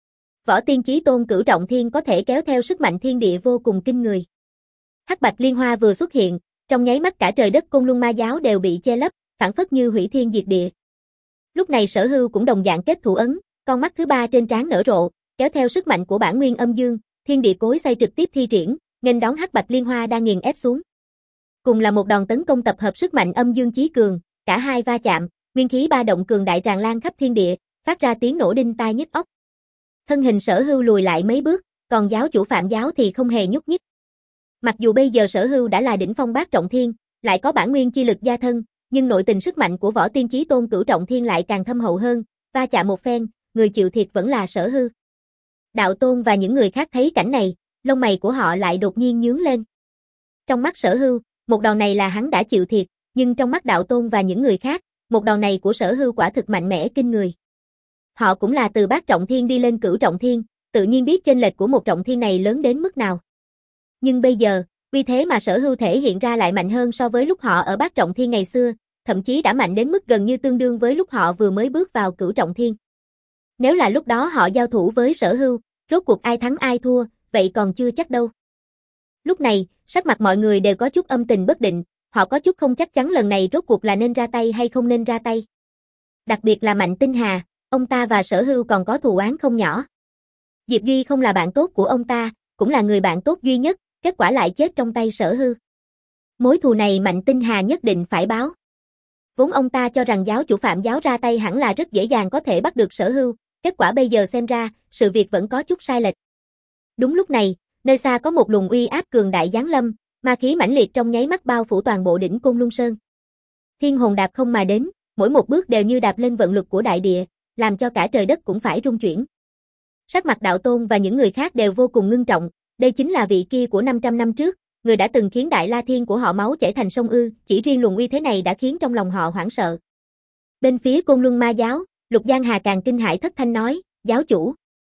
Võ Tiên Chí Tôn Cửu Trọng Thiên có thể kéo theo sức mạnh thiên địa vô cùng kinh người. Hắc bạch liên hoa vừa xuất hiện, trong nháy mắt cả trời đất Côn Luân Ma giáo đều bị che lấp, phảng phất như hủy thiên diệt địa. Lúc này Sở Hưu cũng đồng dạng kết thủ ấn, con mắt thứ ba trên trán nở rộ, kéo theo sức mạnh của bản nguyên âm dương, thiên địa cối xay trực tiếp thi triển, nghênh đón hắc bạch liên hoa đang nghiền ép xuống. Cùng là một đòn tấn công tập hợp sức mạnh âm dương chí cường, cả hai va chạm, nguyên khí ba động cường đại tràn lan khắp thiên địa, phát ra tiếng nổ đinh tai nhức óc. Thân hình Sở Hưu lùi lại mấy bước, còn giáo chủ Phạm giáo thì không hề nhúc nhích. Mặc dù bây giờ Sở Hưu đã là đỉnh phong bát trọng thiên, lại có bản nguyên chi lực gia thân, nhưng nội tình sức mạnh của Võ Tiên Chí Tôn Cửu Trọng Thiên lại càng thâm hậu hơn, va chạm một phen, người chịu thiệt vẫn là Sở Hưu. Đạo Tôn và những người khác thấy cảnh này, lông mày của họ lại đột nhiên nhướng lên. Trong mắt Sở Hưu, một đòn này là hắn đã chịu thiệt, nhưng trong mắt Đạo Tôn và những người khác, một đòn này của Sở Hưu quả thực mạnh mẽ kinh người. Họ cũng là từ bát trọng thiên đi lên cửu trọng thiên, tự nhiên biết chênh lệch của một trọng thiên này lớn đến mức nào. Nhưng bây giờ, vì thế mà Sở Hưu thể hiện ra lại mạnh hơn so với lúc họ ở bát trọng thiên ngày xưa, thậm chí đã mạnh đến mức gần như tương đương với lúc họ vừa mới bước vào cửu trọng thiên. Nếu là lúc đó họ giao thủ với Sở Hưu, rốt cuộc ai thắng ai thua, vậy còn chưa chắc đâu. Lúc này, sắc mặt mọi người đều có chút âm tình bất định, họ có chút không chắc chắn lần này rốt cuộc là nên ra tay hay không nên ra tay. Đặc biệt là Mạnh Tinh Hà, ông ta và Sở Hưu còn có thù oán không nhỏ. Diệp Duy không là bạn tốt của ông ta, cũng là người bạn tốt duy nhất, kết quả lại chết trong tay Sở Hưu. Mối thù này Mạnh Tinh Hà nhất định phải báo. Vốn ông ta cho rằng giáo chủ Phạm giáo ra tay hẳn là rất dễ dàng có thể bắt được Sở Hưu, kết quả bây giờ xem ra, sự việc vẫn có chút sai lệch. Đúng lúc này, nơi xa có một luồng uy áp cường đại giáng lâm, Ma khí mãnh liệt trong nháy mắt bao phủ toàn bộ đỉnh Côn Luân Sơn. Thiên hồn đạp không mà đến, mỗi một bước đều như đạp lên vận lực của đại địa, làm cho cả trời đất cũng phải rung chuyển. Sắc mặt Đạo Tôn và những người khác đều vô cùng ngưng trọng, đây chính là vị kia của năm trăm năm trước, người đã từng khiến Đại La Thiên của họ máu chảy thành sông ư, chỉ riêng luồng uy thế này đã khiến trong lòng họ hoảng sợ. Bên phía Côn Luân Ma giáo, Lục Giang Hà càng kinh hãi thất thanh nói, giáo chủ.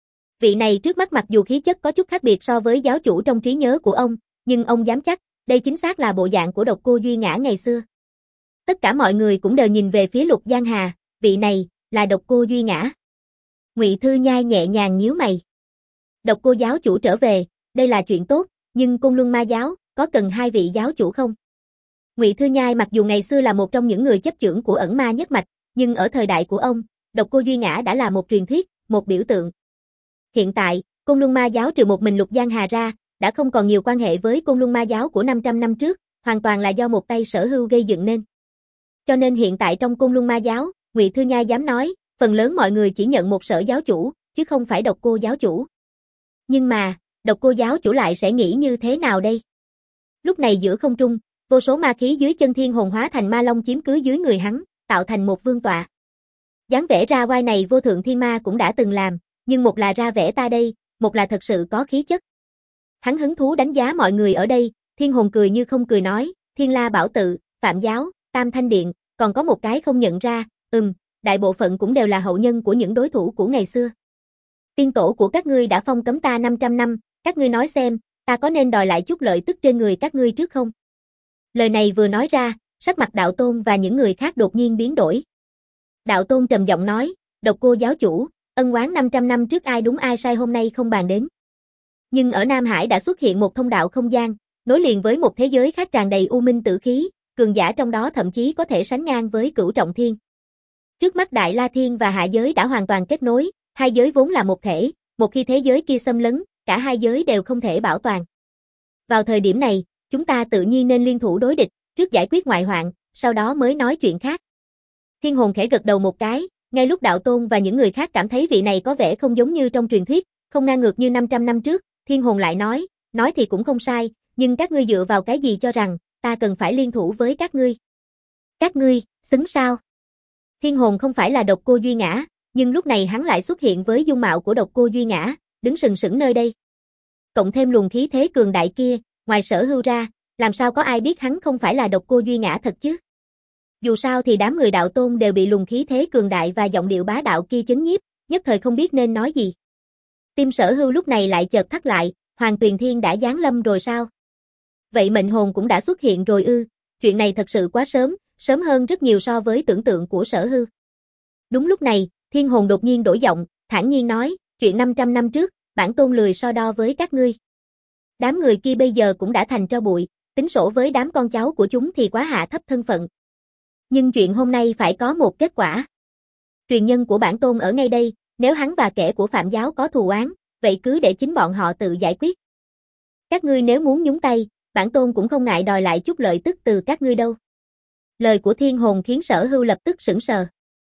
Vị này trước mắt mặc dù khí chất có chút khác biệt so với giáo chủ trong trí nhớ của ông, nhưng ông dám chắc, đây chính xác là bộ dạng của Độc Cô Duy Ngã ngày xưa. Tất cả mọi người cũng đều nhìn về phía Lục Giang Hà, vị này, là Độc Cô Duy Ngã. Ngụy Thư Nhai nhẹ nhàng nhíu mày. Độc Cô giáo chủ trở về, đây là chuyện tốt, nhưng Côn Luân Ma giáo, có cần hai vị giáo chủ không? Ngụy Thư Nhai mặc dù ngày xưa là một trong những người chấp chưởng của ẩn ma nhất mạch, nhưng ở thời đại của ông, Độc Cô Duy Ngã đã là một truyền thuyết, một biểu tượng. Hiện tại, Côn Luân Ma giáo trừ một mình Lục Giang Hà ra, đã không còn nhiều quan hệ với Côn Luân Ma giáo của năm trăm năm trước, hoàn toàn là do một tay Sở Hưu gây dựng nên. Cho nên hiện tại trong Côn Luân Ma giáo, Ngụy Thư Nhai dám nói, phần lớn mọi người chỉ nhận một Sở giáo chủ, chứ không phải Độc Cô giáo chủ. Nhưng mà, Độc Cô giáo chủ lại sẽ nghĩ như thế nào đây? Lúc này giữa không trung, vô số ma khí dưới chân thiên hồn hóa thành ma long chiếm cứ dưới người hắn, tạo thành một vương tọa. Dáng vẽ ra oai này vô thượng thiên ma cũng đã từng làm, nhưng một là ra vẽ ta đây, một là thật sự có khí chất. Hắn hứng thú đánh giá mọi người ở đây, thiên hồn cười như không cười nói, Thiên La Bảo Tự, Phạm Giáo, Tam Thanh Điện, còn có một cái không nhận ra, ừm, đại bộ phận cũng đều là hậu nhân của những đối thủ của ngày xưa. Tiên tổ của các ngươi đã phong cấm ta năm trăm năm, các ngươi nói xem, ta có nên đòi lại chút lợi tức trên người các ngươi trước không? Lời này vừa nói ra, sắc mặt Đạo Tôn và những người khác đột nhiên biến đổi. Đạo Tôn trầm giọng nói, Độc Cô giáo chủ, ân oán năm trăm năm trước ai đúng ai sai hôm nay không bàn đến. Nhưng ở Nam Hải đã xuất hiện một thông đạo không gian, nối liền với một thế giới khác tràn đầy u minh tử khí, cường giả trong đó thậm chí có thể sánh ngang với Cửu Trọng Thiên. Trước mắt Đại La Thiên và Hạ giới đã hoàn toàn kết nối, hai giới vốn là một thể, một khi thế giới kia xâm lấn, cả hai giới đều không thể bảo toàn. Vào thời điểm này, chúng ta tự nhiên nên liên thủ đối địch, trước giải quyết ngoại hoạn, sau đó mới nói chuyện khác. Thiên hồn khẽ gật đầu một cái, ngay lúc Đạo Tôn và những người khác cảm thấy vị này có vẻ không giống như trong truyền thuyết, không ngang ngược như năm trăm năm trước, Thiên hồn lại nói, nói thì cũng không sai, nhưng các ngươi dựa vào cái gì cho rằng, ta cần phải liên thủ với các ngươi? Các ngươi, xứng sao? Thiên hồn không phải là Độc Cô Duy Ngã, nhưng lúc này hắn lại xuất hiện với dung mạo của Độc Cô Duy Ngã, đứng sừng sững nơi đây. Cộng thêm luồng khí thế cường đại kia, ngoài Sở Hưu ra, làm sao có ai biết hắn không phải là Độc Cô Duy Ngã thật chứ? Dù sao thì đám người Đạo Tôn đều bị luồng khí thế cường đại và giọng điệu bá đạo kia chấn nhiếp, nhất thời không biết nên nói gì. Tim Sở Hưu lúc này lại chợt thắt lại, Hoàng Tuyền Thiên đã giáng lâm rồi sao? Vậy mệnh hồn cũng đã xuất hiện rồi ư? Chuyện này thật sự quá sớm, sớm hơn rất nhiều so với tưởng tượng của Sở Hưu. Đúng lúc này, Thiên hồn đột nhiên đổi giọng, thản nhiên nói, chuyện năm trăm năm trước, bản tôn lười so đo với các ngươi. Đám người kia bây giờ cũng đã thành tro bụi, tính sổ với đám con cháu của chúng thì quá hạ thấp thân phận. Nhưng chuyện hôm nay phải có một kết quả. Truyền nhân của bản tôn ở ngay đây, nếu hắn và kẻ của Phạm giáo có thù oán, vậy cứ để chính bọn họ tự giải quyết. Các ngươi nếu muốn nhúng tay, bản tôn cũng không ngại đòi lại chút lợi tức từ các ngươi đâu. Lời của Thiên hồn khiến Sở Hưu lập tức sững sờ.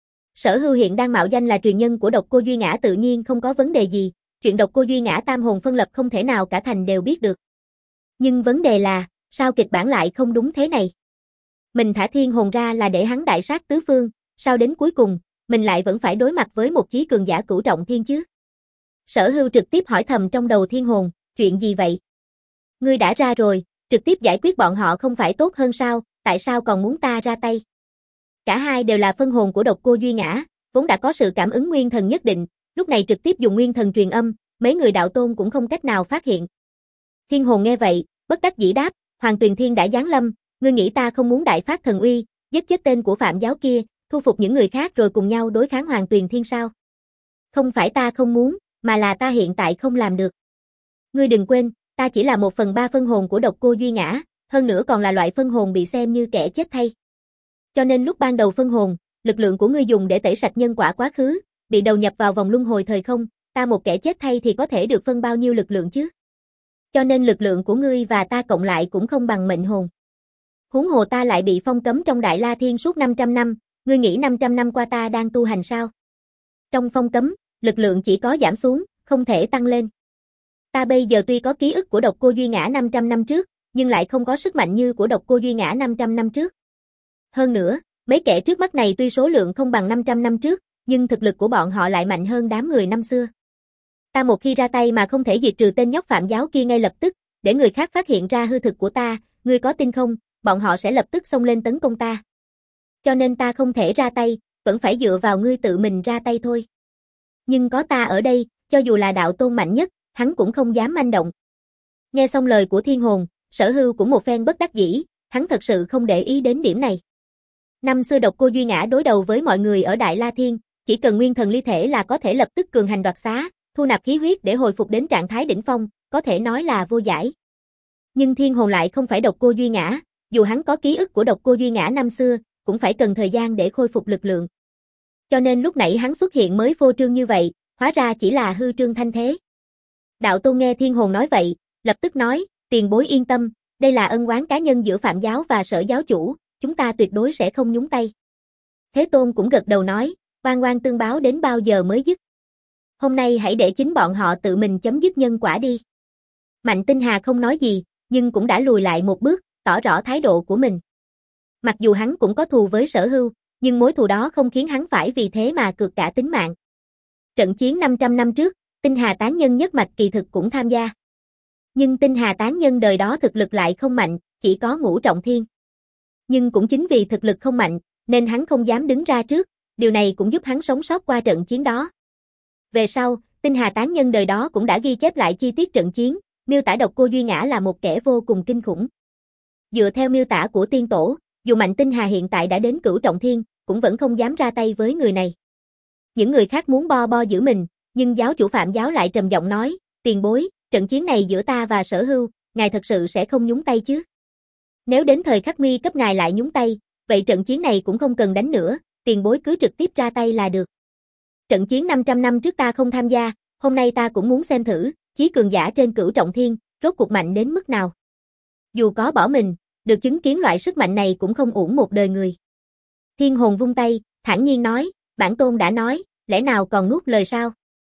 Sở Hưu hiện đang mạo danh là truyền nhân của Độc Cô Duy Ngã tự nhiên không có vấn đề gì, chuyện Độc Cô Duy Ngã tam hồn phân lập không thể nào cả thành đều biết được. Nhưng vấn đề là, sao kịch bản lại không đúng thế này? Mình thả Thiên hồn ra là để hắn đại sát tứ phương, sao đến cuối cùng, mình lại vẫn phải đối mặt với một chí cường giả Cửu Trọng Thiên chứ? Sở Hưu trực tiếp hỏi thầm trong đầu Thiên hồn, chuyện gì vậy? Ngươi đã ra rồi, trực tiếp giải quyết bọn họ không phải tốt hơn sao, tại sao còn muốn ta ra tay? Cả hai đều là phân hồn của Độc Cô Duy Ngã, vốn đã có sự cảm ứng nguyên thần nhất định, lúc này trực tiếp dùng nguyên thần truyền âm, mấy người Đạo Tôn cũng không cách nào phát hiện. Thiên hồn nghe vậy, bất đắc dĩ đáp, Hoàng Tuyền Thiên đã giáng lâm, ngươi nghĩ ta không muốn đại phát thần uy, giết chết tên của Phạm giáo kia, thu phục những người khác rồi cùng nhau đối kháng Hoàng Tuyền Thiên sao? Không phải ta không muốn, mà là ta hiện tại không làm được. Ngươi đừng quên, ta chỉ là một phần ba phân hồn của Độc Cô Duy Ngã, hơn nữa còn là loại phân hồn bị xem như kẻ chết thay. Cho nên lúc ban đầu phân hồn, lực lượng của ngươi dùng để tẩy sạch nhân quả quá khứ, bị đầu nhập vào vòng luân hồi thời không, ta một kẻ chết thay thì có thể được phân bao nhiêu lực lượng chứ? Cho nên lực lượng của ngươi và ta cộng lại cũng không bằng mệnh hồn. Huống hồ ta lại bị phong cấm trong Đại La Thiên suốt năm trăm năm, ngươi nghĩ năm trăm năm qua ta đang tu hành sao? Trong phong cấm, lực lượng chỉ có giảm xuống, không thể tăng lên. Ta bây giờ tuy có ký ức của Độc Cô Duy Ngã năm trăm năm trước, nhưng lại không có sức mạnh như của Độc Cô Duy Ngã năm trăm năm trước. Hơn nữa, mấy kẻ trước mắt này tuy số lượng không bằng năm trăm năm trước, nhưng thực lực của bọn họ lại mạnh hơn đám người năm xưa. Ta một khi ra tay mà không thể diệt trừ tên nhóc Phạm Giáo kia ngay lập tức, để người khác phát hiện ra hư thực của ta, ngươi có tin không, bọn họ sẽ lập tức xông lên tấn công ta. Cho nên ta không thể ra tay, vẫn phải dựa vào ngươi tự mình ra tay thôi. Nhưng có ta ở đây, cho dù là đạo tôn mạnh nhất, hắn cũng không dám manh động. Nghe xong lời của Thiên Hồn, Sở Hưu cũng một phen bất đắc dĩ, hắn thật sự không để ý đến điểm này. Năm xưa Độc Cô Duy Ngã đối đầu với mọi người ở Đại La Thiên, chỉ cần nguyên thần ly thể là có thể lập tức cường hành đoạt xá, thu nạp khí huyết để hồi phục đến trạng thái đỉnh phong, có thể nói là vô giải. Nhưng Thiên Hồn lại không phải Độc Cô Duy Ngã, dù hắn có ký ức của Độc Cô Duy Ngã năm xưa, cũng phải cần thời gian để khôi phục lực lượng. Cho nên lúc nãy hắn xuất hiện mới phô trương như vậy, hóa ra chỉ là hư trương thanh thế. Đạo Tôn nghe Thiên Hồn nói vậy, lập tức nói, tiền bối yên tâm, đây là ân oán cá nhân giữa Phạm Giáo và Sở Giáo chủ, chúng ta tuyệt đối sẽ không nhúng tay. Thế Tôn cũng gật đầu nói, oan oan tương báo đến bao giờ mới dứt. Hôm nay hãy để chính bọn họ tự mình chấm dứt nhân quả đi. Mạnh Tinh Hà không nói gì, nhưng cũng đã lùi lại một bước, tỏ rõ thái độ của mình. Mặc dù hắn cũng có thù với Sở Hưu, nhưng mối thù đó không khiến hắn phải vì thế mà cược cả tính mạng. Trận chiến năm trăm năm trước, Tinh Hà tán nhân nhất mạch kỳ thực cũng tham gia. Nhưng Tinh Hà tán nhân đời đó thực lực lại không mạnh, chỉ có Ngũ Trọng Thiên. Nhưng cũng chính vì thực lực không mạnh, nên hắn không dám đứng ra trước, điều này cũng giúp hắn sống sót qua trận chiến đó. Về sau, Tinh Hà tán nhân đời đó cũng đã ghi chép lại chi tiết trận chiến, miêu tả Độc Cô Duy Ngã là một kẻ vô cùng kinh khủng. Dựa theo miêu tả của tiên tổ, dù Mạnh Tinh Hà hiện tại đã đến Cửu Trọng Thiên, cũng vẫn không dám ra tay với người này. Những người khác muốn bo bo giữ mình, nhưng giáo chủ Phạm Giáo lại trầm giọng nói, tiền bối, trận chiến này giữa ta và Sở Hưu, ngài thật sự sẽ không nhúng tay chứ? Nếu đến thời khắc nguy cấp ngài lại nhúng tay, vậy trận chiến này cũng không cần đánh nữa, tiền bối cứ trực tiếp ra tay là được. Trận chiến năm trăm năm trước ta không tham gia, hôm nay ta cũng muốn xem thử, chí cường giả trên Cửu Trọng Thiên, rốt cuộc mạnh đến mức nào. Dù có bỏ mình, được chứng kiến loại sức mạnh này cũng không uổng một đời người. Thiên Hồn vung tay, thản nhiên nói, bản tôn đã nói, lẽ nào còn nuốt lời sao?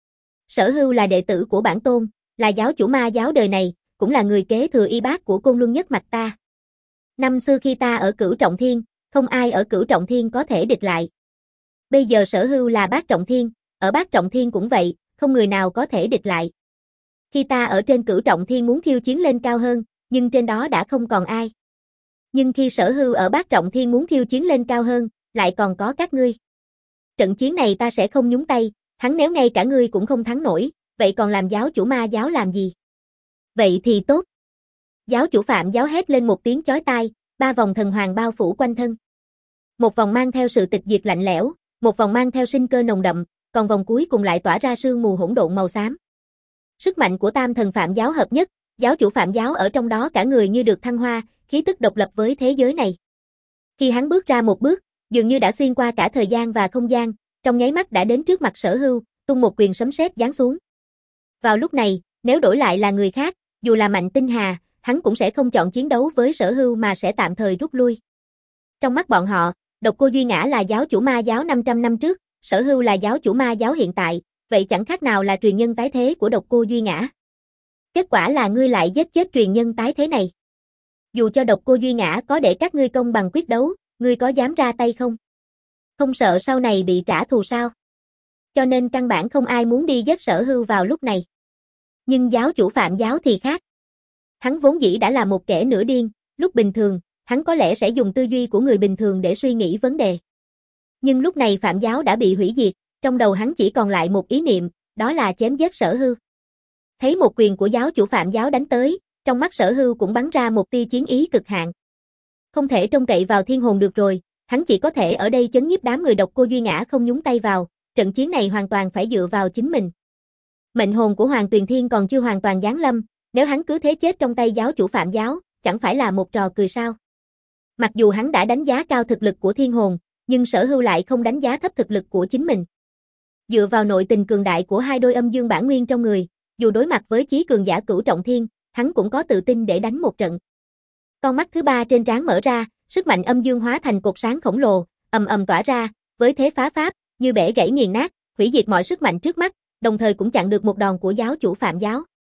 Sở Hưu là đệ tử của bản tôn, là giáo chủ ma giáo đời này, cũng là người kế thừa y bát của Côn Luân nhất mạch ta. Năm xưa khi ta ở Cửu Trọng Thiên, không ai ở Cửu Trọng Thiên có thể địch lại. Bây giờ Sở Hưu là Bát Trọng Thiên, ở Bát Trọng Thiên cũng vậy, không người nào có thể địch lại. Khi ta ở trên Cửu Trọng Thiên muốn khiêu chiến lên cao hơn, nhưng trên đó đã không còn ai. Nhưng khi Sở Hưu ở Bát Trọng Thiên muốn khiêu chiến lên cao hơn, lại còn có các ngươi. Trận chiến này ta sẽ không nhúng tay, hắn nếu ngay cả ngươi cũng không thắng nổi, vậy còn làm giáo chủ ma giáo làm gì? Vậy thì tốt. Giáo chủ Phạm Giáo hét lên một tiếng chói tai, ba vòng thần hoàng bao phủ quanh thân. Một vòng mang theo sự tịch diệt lạnh lẽo, một vòng mang theo sinh cơ nồng đậm, còn vòng cuối cùng lại tỏa ra sương mù hỗn độn màu xám. Sức mạnh của tam thần Phạm Giáo hợp nhất, giáo chủ Phạm Giáo ở trong đó cả người như được thăng hoa, khí tức độc lập với thế giới này. Khi hắn bước ra một bước, dường như đã xuyên qua cả thời gian và không gian, trong nháy mắt đã đến trước mặt Sở Hưu, tung một quyền sấm sét giáng xuống. Vào lúc này, nếu đổi lại là người khác, dù là Mạnh Tinh Hà, hắn cũng sẽ không chọn chiến đấu với Sở Hưu mà sẽ tạm thời rút lui. Trong mắt bọn họ, Độc Cô Duy Ngã là giáo chủ ma giáo năm trăm năm trước, Sở Hưu là giáo chủ ma giáo hiện tại, vậy chẳng khác nào là truyền nhân tái thế của Độc Cô Duy Ngã. Kết quả là ngươi lại giết chết truyền nhân tái thế này. Dù cho Độc Cô Duy Ngã có để các ngươi công bằng quyết đấu, ngươi có dám ra tay không? Không sợ sau này bị trả thù sao? Cho nên căn bản không ai muốn đi giết Sở Hưu vào lúc này. Nhưng giáo chủ Phạm Giáo thì khác. Hắn vốn dĩ đã là một kẻ nửa điên, lúc bình thường, hắn có lẽ sẽ dùng tư duy của người bình thường để suy nghĩ vấn đề. Nhưng lúc này Phạm Giáo đã bị hủy diệt, trong đầu hắn chỉ còn lại một ý niệm, đó là chém giết Sở Hưu. Thấy một quyền của giáo chủ Phạm Giáo đánh tới, trong mắt Sở Hưu cũng bắn ra một tia chiến ý cực hạn. Không thể trông cậy vào Thiên Hồn được rồi, hắn chỉ có thể ở đây chấn nhiếp đám người Độc Cô Duy Ngã không nhúng tay vào, trận chiến này hoàn toàn phải dựa vào chính mình. Mệnh hồn của Hoàng Tuyền Thiên còn chưa hoàn toàn giáng lâm, nếu hắn cứ thế chết trong tay giáo chủ Phạm Giáo, chẳng phải là một trò cười sao? Mặc dù hắn đã đánh giá cao thực lực của Thiên Hồn, nhưng Sở Hưu lại không đánh giá thấp thực lực của chính mình. Dựa vào nội tình cường đại của hai đôi âm dương bản nguyên trong người, dù đối mặt với chí cường giả Cửu Trọng Thiên, hắn cũng có tự tin để đánh một trận. Con mắt thứ ba trên trán mở ra, sức mạnh âm dương hóa thành cột sáng khổng lồ, ầm ầm tỏa ra, với thế phá pháp, như bẻ gãy nghiền nát, hủy diệt mọi sức mạnh trước mắt, đồng thời cũng chặn được một đòn của giáo chủ Phạm Giáo.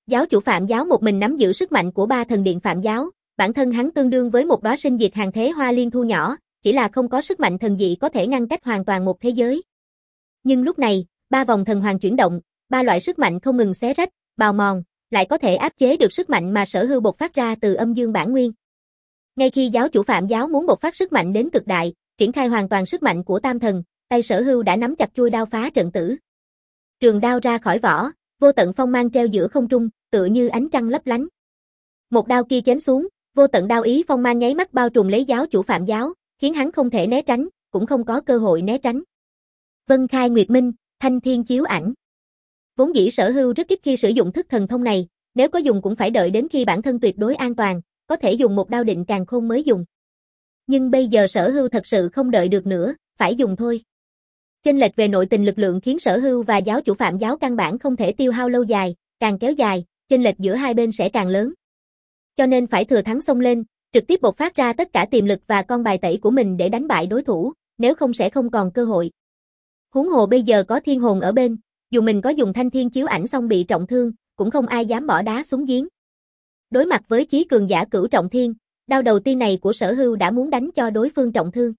Giáo chủ Phạm Giáo một mình nắm giữ sức mạnh của ba thần điện Phạm Giáo, bản thân hắn tương đương với một đóa sinh diệt hàng thế hoa liên thu nhỏ, chỉ là không có sức mạnh thần dị có thể ngăn cách hoàn toàn một thế giới. Nhưng lúc này, ba vòng thần hoàng chuyển động, ba loại sức mạnh không ngừng xé rách, bào mòn, lại có thể áp chế được sức mạnh mà Sở Hưu bộc phát ra từ âm dương bản nguyên. Ngay khi giáo chủ Phạm Giáo muốn bộc phát sức mạnh đến cực đại, triển khai hoàn toàn sức mạnh của tam thần, tay Sở Hưu đã nắm chặt chuôi đao phá trận tử. Trường đao ra khỏi vỏ, vô tận phong mang treo giữa không trung, tựa như ánh trăng lấp lánh. Một đao kia chém xuống, vô tận đao ý phong mang nháy mắt bao trùm lấy giáo chủ Phạm Giáo, khiến hắn không thể né tránh, cũng không có cơ hội né tránh. Vân Khai Nguyệt Minh, Thanh Thiên Chiếu Ảnh. Vốn dĩ Sở Hưu rất ít khi sử dụng thức thần thông này, nếu có dùng cũng phải đợi đến khi bản thân tuyệt đối an toàn, có thể dùng một đao định càn khôn mới dùng. Nhưng bây giờ Sở Hưu thật sự không đợi được nữa, phải dùng thôi. Chênh lệch về nội tình lực lượng khiến Sở Hưu và giáo chủ Phạm Giáo căn bản không thể tiêu hao lâu dài, càng kéo dài, chênh lệch giữa hai bên sẽ càng lớn. Cho nên phải thừa thắng xông lên, trực tiếp bộc phát ra tất cả tiềm lực và con bài tẩy của mình để đánh bại đối thủ, nếu không sẽ không còn cơ hội. Huống hồ bây giờ có thiên hồn ở bên, dù mình có dùng thanh thiên chiếu ảnh xong bị trọng thương, cũng không ai dám bỏ đá xuống giếng. Đối mặt với chí cường giả cửu trọng thiên, đao đầu tiên này của Sở Hưu đã muốn đánh cho đối phương trọng thương.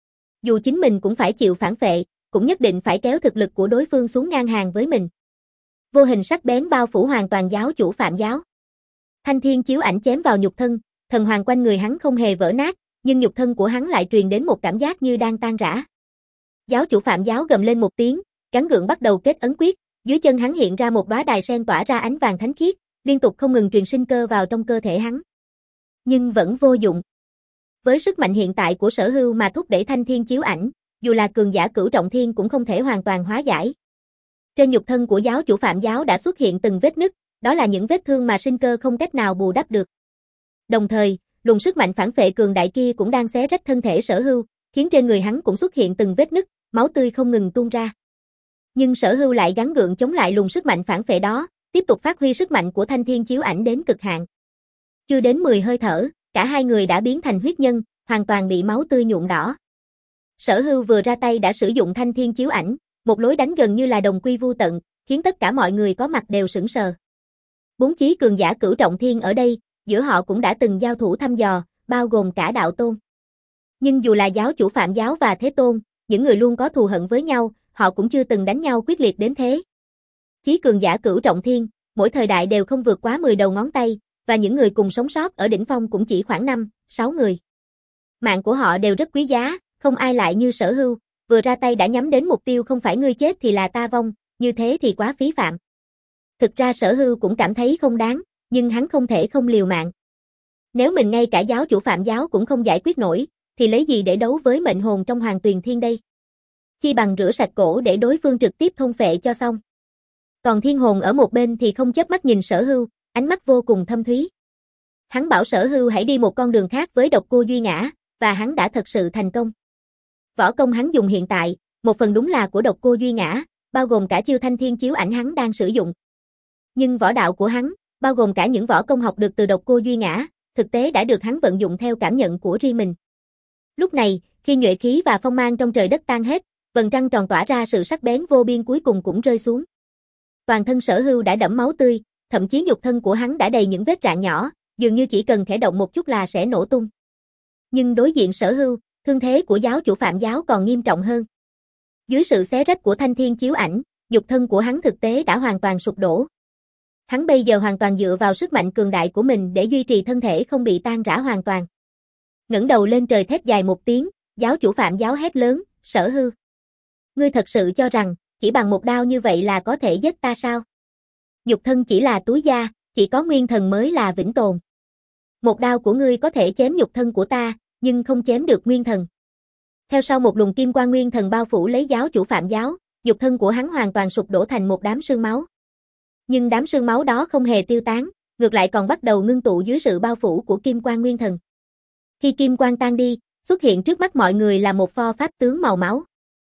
Dù chính mình cũng phải chịu phản phệ, cũng nhất định phải kéo thực lực của đối phương xuống ngang hàng với mình. Vô hình sắc bén bao phủ hoàn toàn giáo chủ Phạm Giáo. Thanh thiên chiếu ảnh chém vào nhục thân, thần hoàng quanh người hắn không hề vỡ nát, nhưng nhục thân của hắn lại truyền đến một cảm giác như đang tan rã. Giáo chủ Phạm Giáo gầm lên một tiếng, gắng gượng bắt đầu kết ấn quyết, dưới chân hắn hiện ra một đóa đài sen tỏa ra ánh vàng thánh khiết, liên tục không ngừng truyền sinh cơ vào trong cơ thể hắn. Nhưng vẫn vô dụng. Với sức mạnh hiện tại của Sở Hưu mà thúc đẩy thanh thiên chiếu ảnh, dù là cường giả cửu trọng thiên cũng không thể hoàn toàn hóa giải. Trên nhục thân của giáo chủ Phạm Giáo đã xuất hiện từng vết nứt, đó là những vết thương mà sinh cơ không cách nào bù đắp được. Đồng thời, luồng sức mạnh phản phệ cường đại kia cũng đang xé rách thân thể Sở Hưu, khiến trên người hắn cũng xuất hiện từng vết nứt, máu tươi không ngừng tuôn ra. Nhưng Sở Hưu lại gắng gượng chống lại luồng sức mạnh phản phệ đó, tiếp tục phát huy sức mạnh của thanh thiên chiếu ảnh đến cực hạn. Chưa đến mười hơi thở, cả hai người đã biến thành huyết nhân, hoàn toàn bị máu tươi nhuộm đỏ. Sở Hưu vừa ra tay đã sử dụng thanh thiên chiếu ảnh, một lối đánh gần như là đồng quy vu tận, khiến tất cả mọi người có mặt đều sững sờ. Bốn chí cường giả cửu trọng thiên ở đây, giữa họ cũng đã từng giao thủ thăm dò, bao gồm cả đạo tôn. Nhưng dù là giáo chủ Phạm Giáo và Thế Tôn, những người luôn có thù hận với nhau, họ cũng chưa từng đánh nhau quyết liệt đến thế. Chí cường giả cửu trọng thiên, mỗi thời đại đều không vượt quá mười đầu ngón tay, và những người cùng sống sót ở đỉnh phong cũng chỉ khoảng năm, sáu người. Mạng của họ đều rất quý giá, không ai lại như Sở Hưu, vừa ra tay đã nhắm đến mục tiêu không phải ngươi chết thì là ta vong, như thế thì quá phí phạm. Thực ra Sở Hưu cũng cảm thấy không đáng, nhưng hắn không thể không liều mạng. Nếu mình ngay cả giáo chủ Phạm Giáo cũng không giải quyết nổi, thì lấy gì để đấu với mệnh hồn trong Hoàng Tuyền Thiên đây? Chi bằng rửa sạch cổ để đối phương trực tiếp thôn phệ cho xong. Còn thiên hồn ở một bên thì không chớp mắt nhìn Sở Hưu, ánh mắt vô cùng thâm thúy. Hắn bảo Sở Hưu hãy đi một con đường khác với độc cô Duy Ngã, và hắn đã thật sự thành công. Võ công hắn dùng hiện tại, một phần đúng là của độc cô Duy Ngã, bao gồm cả chiêu thanh thiên chiếu ảnh hắn đang sử dụng. Nhưng võ đạo của hắn, bao gồm cả những võ công học được từ độc cô Duy Ngã, thực tế đã được hắn vận dụng theo cảm nhận của riêng mình. Lúc này, khi nhuệ khí và phong mang trong trời đất tan hết, vầng trăng tròn tỏa ra sự sắc bén vô biên cuối cùng cũng rơi xuống. Toàn thân Sở Hưu đã đẫm máu tươi, thậm chí nhục thân của hắn đã đầy những vết rạn nhỏ, dường như chỉ cần khẽ động một chút là sẽ nổ tung. Nhưng đối diện Sở Hưu, thương thế của giáo chủ Phạm Giáo còn nghiêm trọng hơn. Dưới sự xé rách của thanh thiên chiếu ảnh, nhục thân của hắn thực tế đã hoàn toàn sụp đổ. Hắn bây giờ hoàn toàn dựa vào sức mạnh cường đại của mình để duy trì thân thể không bị tan rã hoàn toàn. Ngẩng đầu lên trời thét dài một tiếng, giáo chủ Phạm Giáo hét lớn, Sở Hưu. Ngươi thật sự cho rằng, chỉ bằng một đao như vậy là có thể giết ta sao? Nhục thân chỉ là túi da, chỉ có nguyên thần mới là vĩnh tồn. Một đao của ngươi có thể chém nhục thân của ta, nhưng không chém được nguyên thần. Theo sau một luồng kim quang nguyên thần bao phủ lấy giáo chủ Phạm Giáo, nhục thân của hắn hoàn toàn sụp đổ thành một đám sương máu. Nhưng đám sương máu đó không hề tiêu tán, ngược lại còn bắt đầu ngưng tụ dưới sự bao phủ của kim quang nguyên thần. Khi kim quang tan đi, xuất hiện trước mắt mọi người là một pho pháp tướng màu máu.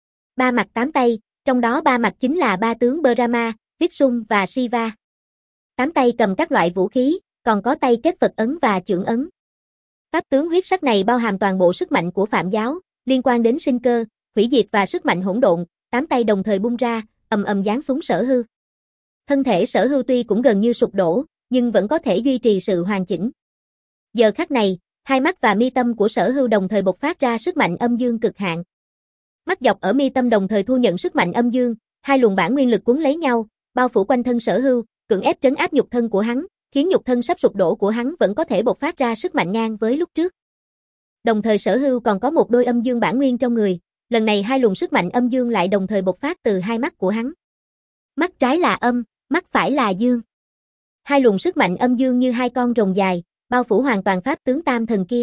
Ba mặt tám tay, trong đó ba mặt chính là ba tướng Brahma, Vishnu và Shiva. Tám tay cầm các loại vũ khí, còn có tay kết Phật ấn và chưởng ấn. Pháp tướng huyết sắc này bao hàm toàn bộ sức mạnh của Phạm Giáo, liên quan đến sinh cơ, hủy diệt và sức mạnh hỗn độn, tám tay đồng thời bung ra, ầm ầm giáng xuống Sở Hưu. Thân thể Sở Hưu tuy cũng gần như sụp đổ, nhưng vẫn có thể duy trì sự hoàn chỉnh. Giờ khắc này, hai mắt và mi tâm của Sở Hưu đồng thời bộc phát ra sức mạnh âm dương cực hạn. Mắt dọc ở mi tâm đồng thời thu nhận sức mạnh âm dương, hai luồng bản nguyên lực cuốn lấy nhau, bao phủ quanh thân Sở Hưu, cưỡng ép trấn áp nhục thân của hắn, khiến nhục thân sắp sụp đổ của hắn vẫn có thể bộc phát ra sức mạnh ngang với lúc trước. Đồng thời Sở Hưu còn có một đôi âm dương bản nguyên trong người, lần này hai luồng sức mạnh âm dương lại đồng thời bộc phát từ hai mắt của hắn. Mắt trái là âm, mắt phải là dương. Hai luồng sức mạnh âm dương như hai con rồng dài, bao phủ hoàn toàn pháp tướng tam thần kia.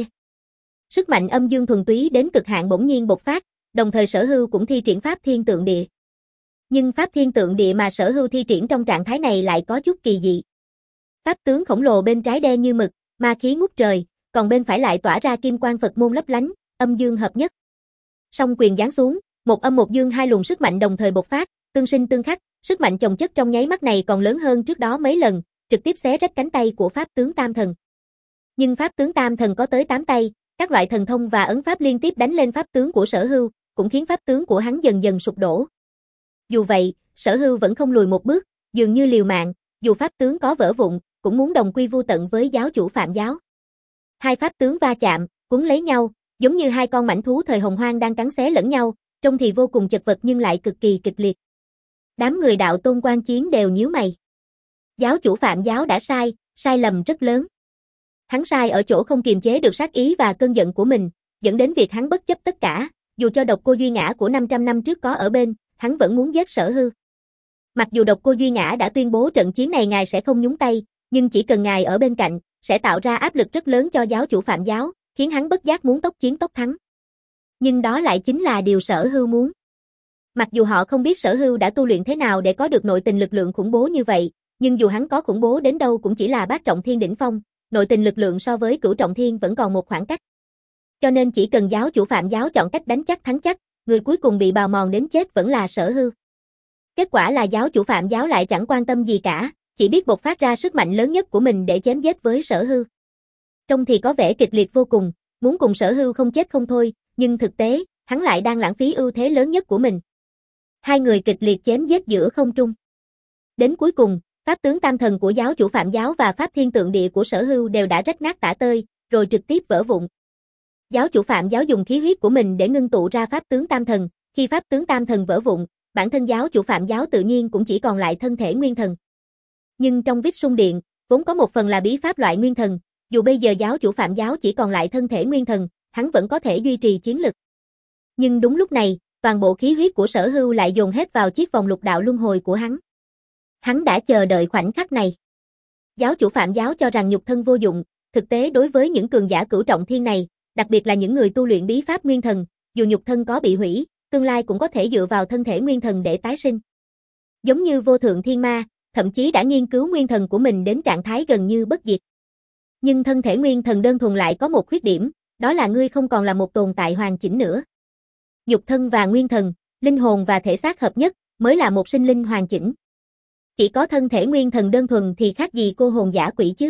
Sức mạnh âm dương thuần túy đến cực hạn bỗng nhiên bộc phát, đồng thời Sở Hưu cũng thi triển pháp thiên tượng địa. Nhưng pháp thiên tượng địa mà Sở Hưu thi triển trong trạng thái này lại có chút kỳ dị. Pháp tướng khổng lồ bên trái đen như mực, ma khí ngút trời, còn bên phải lại tỏa ra kim quang Phật môn lấp lánh, âm dương hợp nhất. Song quyền giáng xuống, một âm một dương hai luồng sức mạnh đồng thời bộc phát, tương sinh tương khắc, sức mạnh chồng chất trong nháy mắt này còn lớn hơn trước đó mấy lần, trực tiếp xé rách cánh tay của pháp tướng tam thần. Nhưng pháp tướng tam thần có tới tám tay, các loại thần thông và ấn pháp liên tiếp đánh lên pháp tướng của Sở Hưu, cũng khiến pháp tướng của hắn dần dần sụp đổ. Dù vậy, Sở Hưu vẫn không lùi một bước, dường như liều mạng, dù pháp tướng có vỡ vụn, cũng muốn đồng quy vu tận với giáo chủ Phạm giáo. Hai pháp tướng va chạm, cuốn lấy nhau, giống như hai con mãnh thú thời hồng hoang đang cắn xé lẫn nhau, trông thì vô cùng chật vật nhưng lại cực kỳ kịch liệt. Đám người đạo tôn quan chiến đều nhíu mày. Giáo chủ Phạm giáo đã sai, sai lầm rất lớn. Hắn sai ở chỗ không kiềm chế được sát ý và cơn giận của mình, dẫn đến việc hắn bất chấp tất cả, dù cho độc cô Duy Ngã của năm trăm năm trước có ở bên, hắn vẫn muốn giết Sở Hưu. Mặc dù độc cô Duy Ngã đã tuyên bố trận chiến này ngài sẽ không nhúng tay, nhưng chỉ cần ngài ở bên cạnh, sẽ tạo ra áp lực rất lớn cho giáo chủ Phạm giáo, khiến hắn bất giác muốn tốc chiến tốc thắng. Nhưng đó lại chính là điều Sở Hưu muốn. Mặc dù họ không biết Sở Hưu đã tu luyện thế nào để có được nội tình lực lượng khủng bố như vậy, nhưng dù hắn có khủng bố đến đâu cũng chỉ là bát trọng thiên đỉnh phong, nội tình lực lượng so với cửu trọng thiên vẫn còn một khoảng cách. Cho nên chỉ cần giáo chủ Phạm giáo chọn cách đánh chắc thắng chắc, người cuối cùng bị bào mòn đến chết vẫn là Sở Hưu. Kết quả là giáo chủ Phạm giáo lại chẳng quan tâm gì cả, chỉ biết bộc phát ra sức mạnh lớn nhất của mình để chém giết với Sở Hưu. Trông thì có vẻ kịch liệt vô cùng, muốn cùng Sở Hưu không chết không thôi, nhưng thực tế, hắn lại đang lãng phí ưu thế lớn nhất của mình. Hai người kịch liệt chém giết giữa không trung. Đến cuối cùng, pháp tướng tam thần của giáo chủ Phạm giáo và pháp thiên tượng địa của Sở Hưu đều đã rách nát tả tơi, rồi trực tiếp vỡ vụn. Giáo chủ Phạm giáo dùng khí huyết của mình để ngưng tụ ra pháp tướng tam thần, khi pháp tướng tam thần vỡ vụn, bản thân giáo chủ Phạm giáo tự nhiên cũng chỉ còn lại thân thể nguyên thần. Nhưng trong Vít Sung Điện, vốn có một phần là bí pháp loại nguyên thần, dù bây giờ giáo chủ Phạm giáo chỉ còn lại thân thể nguyên thần, hắn vẫn có thể duy trì chiến lực. Nhưng đúng lúc này, toàn bộ khí huyết của Sở Hưu lại dồn hết vào chiếc vòng lục đạo luân hồi của hắn. Hắn đã chờ đợi khoảnh khắc này. Giáo chủ Phạm giáo cho rằng nhục thân vô dụng, thực tế đối với những cường giả cửu trọng thiên này, đặc biệt là những người tu luyện bí pháp nguyên thần, dù nhục thân có bị hủy, tương lai cũng có thể dựa vào thân thể nguyên thần để tái sinh. Giống như Vô Thượng Thiên Ma, thậm chí đã nghiên cứu nguyên thần của mình đến trạng thái gần như bất diệt. Nhưng thân thể nguyên thần đơn thuần lại có một khuyết điểm, đó là ngươi không còn là một tồn tại hoàn chỉnh nữa. Nhục thân và nguyên thần, linh hồn và thể xác hợp nhất, mới là một sinh linh hoàn chỉnh. Chỉ có thân thể nguyên thần đơn thuần thì khác gì cô hồn dã quỷ chứ.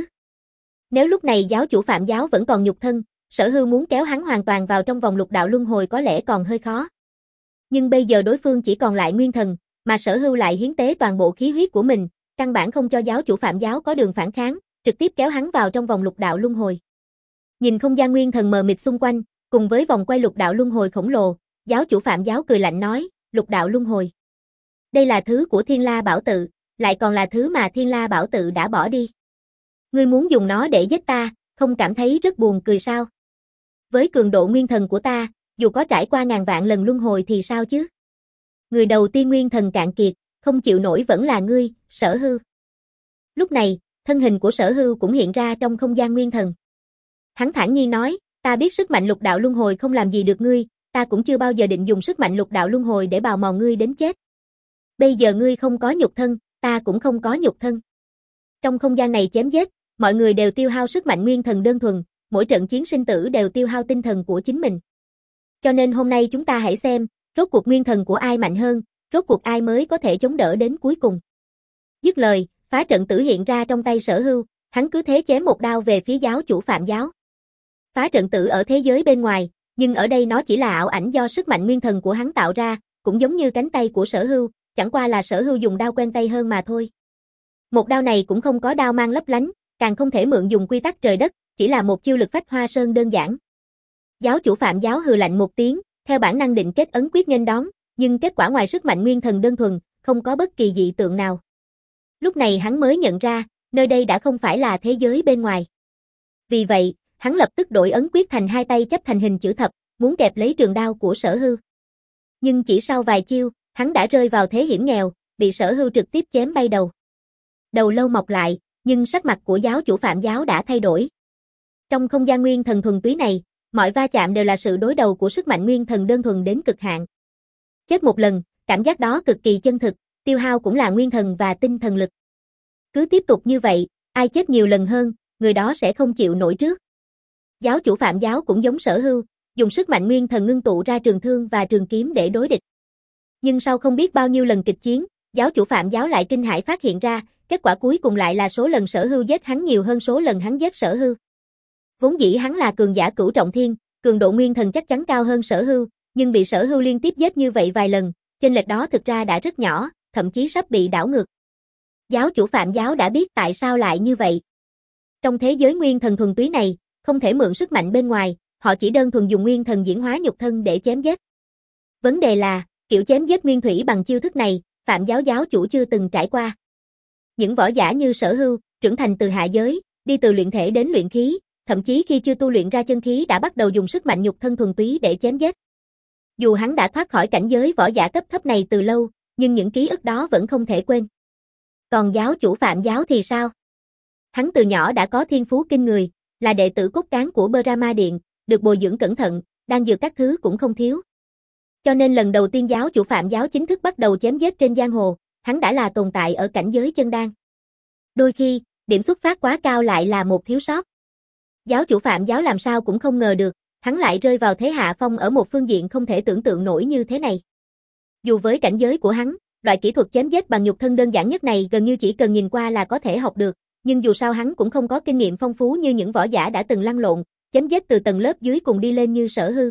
Nếu lúc này giáo chủ Phạm giáo vẫn còn nhục thân, Sở Hưu muốn kéo hắn hoàn toàn vào trong vòng lục đạo luân hồi có lẽ còn hơi khó. Nhưng bây giờ đối phương chỉ còn lại nguyên thần, mà Sở Hưu lại hiến tế toàn bộ khí huyết của mình, căn bản không cho giáo chủ Phạm giáo có đường phản kháng, trực tiếp kéo hắn vào trong vòng lục đạo luân hồi. Nhìn không gian nguyên thần mờ mịt xung quanh, cùng với vòng quay lục đạo luân hồi khổng lồ, giáo chủ Phạm giáo cười lạnh nói, lục đạo luân hồi. Đây là thứ của Thiên La Bảo Tự, lại còn là thứ mà Thiên La Bảo Tự đã bỏ đi. Ngươi muốn dùng nó để giết ta, không cảm thấy rất buồn cười sao? Với cường độ nguyên thần của ta, dù có trải qua ngàn vạn lần luân hồi thì sao chứ? Người đầu tiên nguyên thần cạn kiệt, không chịu nổi vẫn là ngươi, Sở Hưu. Lúc này, thân hình của Sở Hưu cũng hiện ra trong không gian nguyên thần. Hắn thản nhiên nói, ta biết sức mạnh lục đạo luân hồi không làm gì được ngươi, ta cũng chưa bao giờ định dùng sức mạnh lục đạo luân hồi để bào mòn ngươi đến chết. Bây giờ ngươi không có nhục thân, ta cũng không có nhục thân. Trong không gian này chém giết, mọi người đều tiêu hao sức mạnh nguyên thần đơn thuần, mỗi trận chiến sinh tử đều tiêu hao tinh thần của chính mình. Cho nên hôm nay chúng ta hãy xem, rốt cuộc nguyên thần của ai mạnh hơn, rốt cuộc ai mới có thể chống đỡ đến cuối cùng. Dứt lời, phá trận tử hiện ra trong tay Sở Hưu, hắn cứ thế chém một đao về phía giáo chủ Phạm giáo. Phá trận tử ở thế giới bên ngoài, nhưng ở đây nó chỉ là ảo ảnh do sức mạnh nguyên thần của hắn tạo ra, cũng giống như cánh tay của Sở Hưu, chẳng qua là Sở Hưu dùng đao quen tay hơn mà thôi. Một đao này cũng không có đao mang lấp lánh, càng không thể mượn dùng quy tắc trời đất, chỉ là một chiêu lực phách hoa sơn đơn giản. Giáo chủ Phạm Giáo hừ lạnh một tiếng, theo bản năng định kết ấn quyết nghênh đón, nhưng kết quả ngoài sức mạnh nguyên thần đơn thuần, không có bất kỳ dị tượng nào. Lúc này hắn mới nhận ra, nơi đây đã không phải là thế giới bên ngoài. Vì vậy, hắn lập tức đổi ấn quyết thành hai tay chấp thành hình chữ thập, muốn kẹp lấy trường đao của Sở Hưu. Nhưng chỉ sau vài chiêu, hắn đã rơi vào thế hiểm nghèo, bị Sở Hưu trực tiếp chém bay đầu. Đầu lâu mọc lại, nhưng sắc mặt của giáo chủ Phạm Giáo đã thay đổi. Trong không gian nguyên thần thuần túy này, mọi va chạm đều là sự đối đầu của sức mạnh nguyên thần đơn thuần đến cực hạn. Chết một lần, cảm giác đó cực kỳ chân thực, tiêu hao cũng là nguyên thần và tinh thần lực. Cứ tiếp tục như vậy, ai chết nhiều lần hơn, người đó sẽ không chịu nổi trước. Giáo chủ Phạm Giáo cũng giống Sở Hưu, dùng sức mạnh nguyên thần ngưng tụ ra trường thương và trường kiếm để đối địch. Nhưng sau không biết bao nhiêu lần kịch chiến, giáo chủ Phạm Giáo lại kinh hãi phát hiện ra, kết quả cuối cùng lại là số lần Sở Hưu giết hắn nhiều hơn số lần hắn giết Sở Hưu. Vốn dĩ hắn là cường giả cửu trọng thiên, cường độ nguyên thần chắc chắn cao hơn Sở Hưu, nhưng bị Sở Hưu liên tiếp giết như vậy vài lần, chênh lệch đó thực ra đã rất nhỏ, thậm chí sắp bị đảo ngược. Giáo chủ Phạm Giáo đã biết tại sao lại như vậy. Trong thế giới nguyên thần thuần túy này, không thể mượn sức mạnh bên ngoài, họ chỉ đơn thuần dùng nguyên thần diễn hóa nhục thân để chém giết. Vấn đề là, kiểu chém giết nguyên thủy bằng chiêu thức này, Phạm Giáo giáo chủ chưa từng trải qua. Những võ giả như Sở Hưu, trưởng thành từ hạ giới, đi từ luyện thể đến luyện khí, thậm chí khi chưa tu luyện ra chân khí đã bắt đầu dùng sức mạnh nhục thân thuần túy để chém giết. Dù hắn đã thoát khỏi cảnh giới võ giả cấp thấp này từ lâu, nhưng những ký ức đó vẫn không thể quên. Còn giáo chủ Phạm Giáo thì sao? Hắn từ nhỏ đã có thiên phú kinh người, là đệ tử cốt cán của Brahma Điện, được bồi dưỡng cẩn thận, đan dược các thứ cũng không thiếu. Cho nên lần đầu tiên giáo chủ Phạm Giáo chính thức bắt đầu chém giết trên giang hồ, hắn đã là tồn tại ở cảnh giới chân đan. Đôi khi, điểm xuất phát quá cao lại là một thiếu sót. Giáo chủ Phạm Giáo làm sao cũng không ngờ được, hắn lại rơi vào thế hạ phong ở một phương diện không thể tưởng tượng nổi như thế này. Dù với cảnh giới của hắn, loại kỹ thuật chém giết bằng nhục thân đơn giản nhất này gần như chỉ cần nhìn qua là có thể học được, nhưng dù sao hắn cũng không có kinh nghiệm phong phú như những võ giả đã từng lăn lộn, chém giết từ tầng lớp dưới cùng đi lên như Sở Hưu.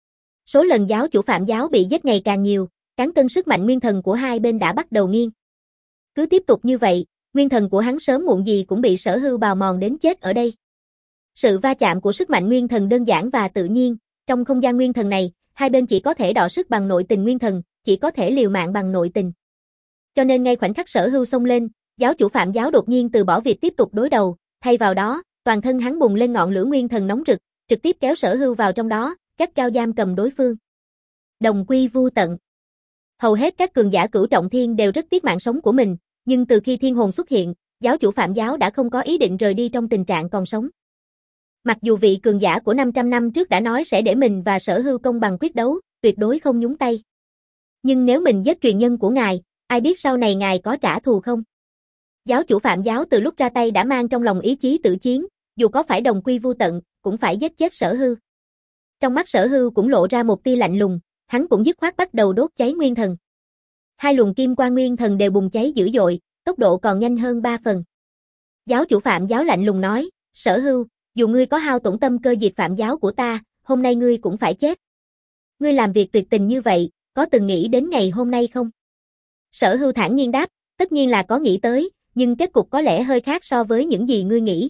Số lần giáo chủ Phạm Giáo bị giết ngày càng nhiều, cán cân sức mạnh nguyên thần của hai bên đã bắt đầu nghiêng. Cứ tiếp tục như vậy, nguyên thần của hắn sớm muộn gì cũng bị Sở Hưu bào mòn đến chết ở đây. Sự va chạm của sức mạnh nguyên thần đơn giản và tự nhiên, trong không gian nguyên thần này, hai bên chỉ có thể đọ sức bằng nội tình nguyên thần, chỉ có thể liều mạng bằng nội tình. Cho nên ngay khoảnh khắc Sở Hưu xông lên, giáo chủ Phạm Giáo đột nhiên từ bỏ việc tiếp tục đối đầu, thay vào đó, toàn thân hắn bùng lên ngọn lửa nguyên thần nóng rực, trực tiếp kéo Sở Hưu vào trong đó, gắt gao giam cầm đối phương. Đồng quy vu tận. Hầu hết các cường giả cửu trọng thiên đều rất tiếc mạng sống của mình, nhưng từ khi thiên hồn xuất hiện, giáo chủ Phạm Giáo đã không có ý định rời đi trong tình trạng còn sống. Mặc dù vị cường giả của năm trăm năm trước đã nói sẽ để mình và Sở Hưu công bằng quyết đấu, tuyệt đối không nhúng tay. Nhưng nếu mình giết truyền nhân của ngài, ai biết sau này ngài có trả thù không? Giáo chủ Phạm Giáo từ lúc ra tay đã mang trong lòng ý chí tự chiến, dù có phải đồng quy vu tận, cũng phải giết chết Sở Hưu. Trong mắt Sở Hưu cũng lộ ra một tia lạnh lùng, hắn cũng dứt khoát bắt đầu đốt cháy nguyên thần. Hai luồng kim quang nguyên thần đều bùng cháy dữ dội, tốc độ còn nhanh hơn ba phần. Giáo chủ Phạm Giáo lạnh lùng nói, Sở Hưu, dù ngươi có hao tổn tâm cơ diệt Phạm Giáo của ta, hôm nay ngươi cũng phải chết. Ngươi làm việc tuyệt tình như vậy, có từng nghĩ đến ngày hôm nay không? Sở Hưu thản nhiên đáp, tất nhiên là có nghĩ tới, nhưng kết cục có lẽ hơi khác so với những gì ngươi nghĩ.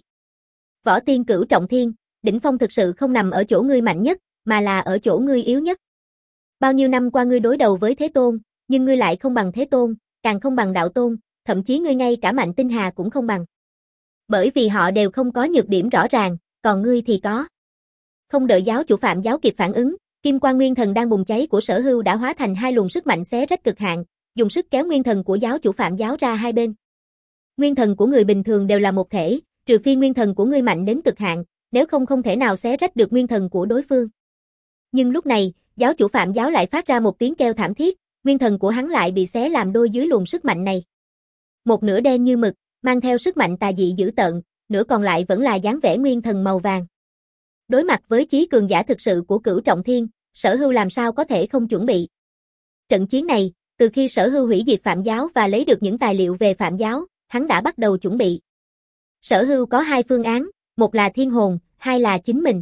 Võ tiên cửu trọng thiên, đỉnh phong thực sự không nằm ở chỗ ngươi mạnh nhất, mà là ở chỗ ngươi yếu nhất. Bao nhiêu năm qua ngươi đối đầu với Thế Tôn, nhưng ngươi lại không bằng Thế Tôn, càng không bằng Đạo Tôn, thậm chí ngươi ngay cả Mạnh Tinh Hà cũng không bằng. Bởi vì họ đều không có nhược điểm rõ ràng, còn ngươi thì có. Không đợi giáo chủ Phạm Giáo kịp phản ứng, kim quang nguyên thần đang bùng cháy của Sở Hưu đã hóa thành hai luồng sức mạnh xé rách cực hạn, dùng sức kéo nguyên thần của giáo chủ Phạm Giáo ra hai bên. Nguyên thần của người bình thường đều là một thể, trừ phi nguyên thần của ngươi mạnh đến cực hạn, nếu không không thể nào xé rách được nguyên thần của đối phương. Nhưng lúc này, giáo chủ Phạm Giáo lại phát ra một tiếng kêu thảm thiết, nguyên thần của hắn lại bị xé làm đôi dưới luồng sức mạnh này. Một nửa đen như mực, mang theo sức mạnh tà dị dữ tợn, nửa còn lại vẫn là dáng vẻ nguyên thần màu vàng. Đối mặt với chí cường giả thực sự của cửu trọng thiên, Sở Hưu làm sao có thể không chuẩn bị. Trận chiến này, từ khi Sở Hưu hủy diệt Phạm Giáo và lấy được những tài liệu về Phạm Giáo, hắn đã bắt đầu chuẩn bị. Sở Hưu có hai phương án, một là thiên hồn, hai là chính mình.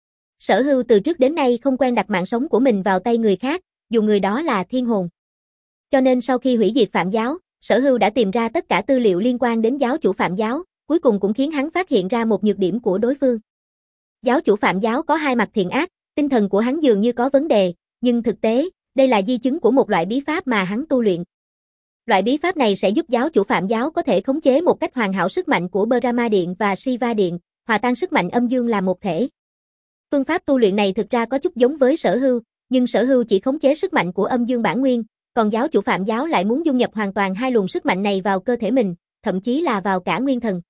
Sở Hưu từ trước đến nay không quen đặt mạng sống của mình vào tay người khác, dù người đó là thiên hồn. Cho nên sau khi hủy diệt Phạm Giáo, Sở Hưu đã tìm ra tất cả tư liệu liên quan đến giáo chủ Phạm giáo, cuối cùng cũng khiến hắn phát hiện ra một nhược điểm của đối phương. Giáo chủ Phạm giáo có hai mặt thiện ác, tinh thần của hắn dường như có vấn đề, nhưng thực tế, đây là di chứng của một loại bí pháp mà hắn tu luyện. Loại bí pháp này sẽ giúp giáo chủ Phạm giáo có thể khống chế một cách hoàn hảo sức mạnh của Brahma Điện và Shiva Điện, hòa tan sức mạnh âm dương làm một thể. Phương pháp tu luyện này thực ra có chút giống với Sở Hưu, nhưng Sở Hưu chỉ khống chế sức mạnh của âm dương bản nguyên, còn giáo chủ Phạm giáo lại muốn dung nhập hoàn toàn hai luồng sức mạnh này vào cơ thể mình, thậm chí là vào cả nguyên thần.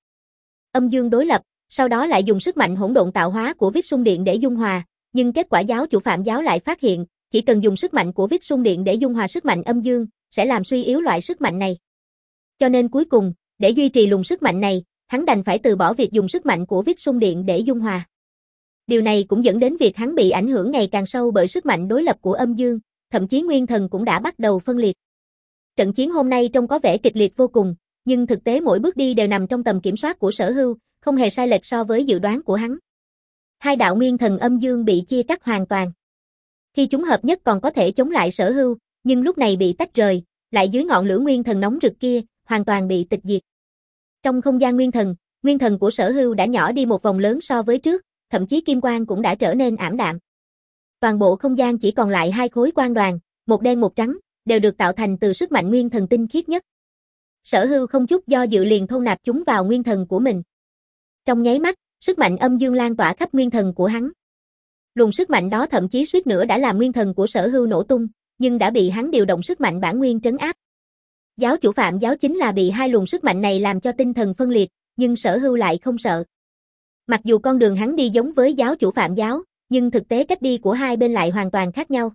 Âm dương đối lập, sau đó lại dùng sức mạnh hỗn độn tạo hóa của Vishnu Điện để dung hòa, nhưng kết quả giáo chủ Phạm giáo lại phát hiện, chỉ cần dùng sức mạnh của Vishnu Điện để dung hòa sức mạnh âm dương, sẽ làm suy yếu loại sức mạnh này. Cho nên cuối cùng, để duy trì luồng sức mạnh này, hắn đành phải từ bỏ việc dùng sức mạnh của Vishnu Điện để dung hòa. Điều này cũng dẫn đến việc hắn bị ảnh hưởng ngày càng sâu bởi sức mạnh đối lập của âm dương, thậm chí nguyên thần cũng đã bắt đầu phân liệt. Trận chiến hôm nay trông có vẻ kịch liệt vô cùng, nhưng thực tế mỗi bước đi đều nằm trong tầm kiểm soát của Sở Hưu, không hề sai lệch so với dự đoán của hắn. Hai đạo nguyên thần âm dương bị chia cắt hoàn toàn. Khi chúng hợp nhất còn có thể chống lại Sở Hưu, nhưng lúc này bị tách rời, lại dưới ngọn lửa nguyên thần nóng rực kia, hoàn toàn bị tịch diệt. Trong không gian nguyên thần, nguyên thần của Sở Hưu đã nhỏ đi một vòng lớn so với trước, thậm chí kim quang cũng đã trở nên ảm đạm. Toàn bộ không gian chỉ còn lại hai khối quang đoàn, một đen một trắng, đều được tạo thành từ sức mạnh nguyên thần tinh khiết nhất. Sở Hưu không chút do dự liền thôn nạp chúng vào nguyên thần của mình. Trong nháy mắt, sức mạnh âm dương lan tỏa khắp nguyên thần của hắn. Luồng sức mạnh đó thậm chí suýt nữa đã làm nguyên thần của Sở Hưu nổ tung, nhưng đã bị hắn điều động sức mạnh bản nguyên trấn áp. Giáo chủ Phạm giáo chính là bị hai luồng sức mạnh này làm cho tinh thần phân liệt, nhưng Sở Hưu lại không sợ. Mặc dù con đường hắn đi giống với giáo chủ Phạm giáo, nhưng thực tế cách đi của hai bên lại hoàn toàn khác nhau.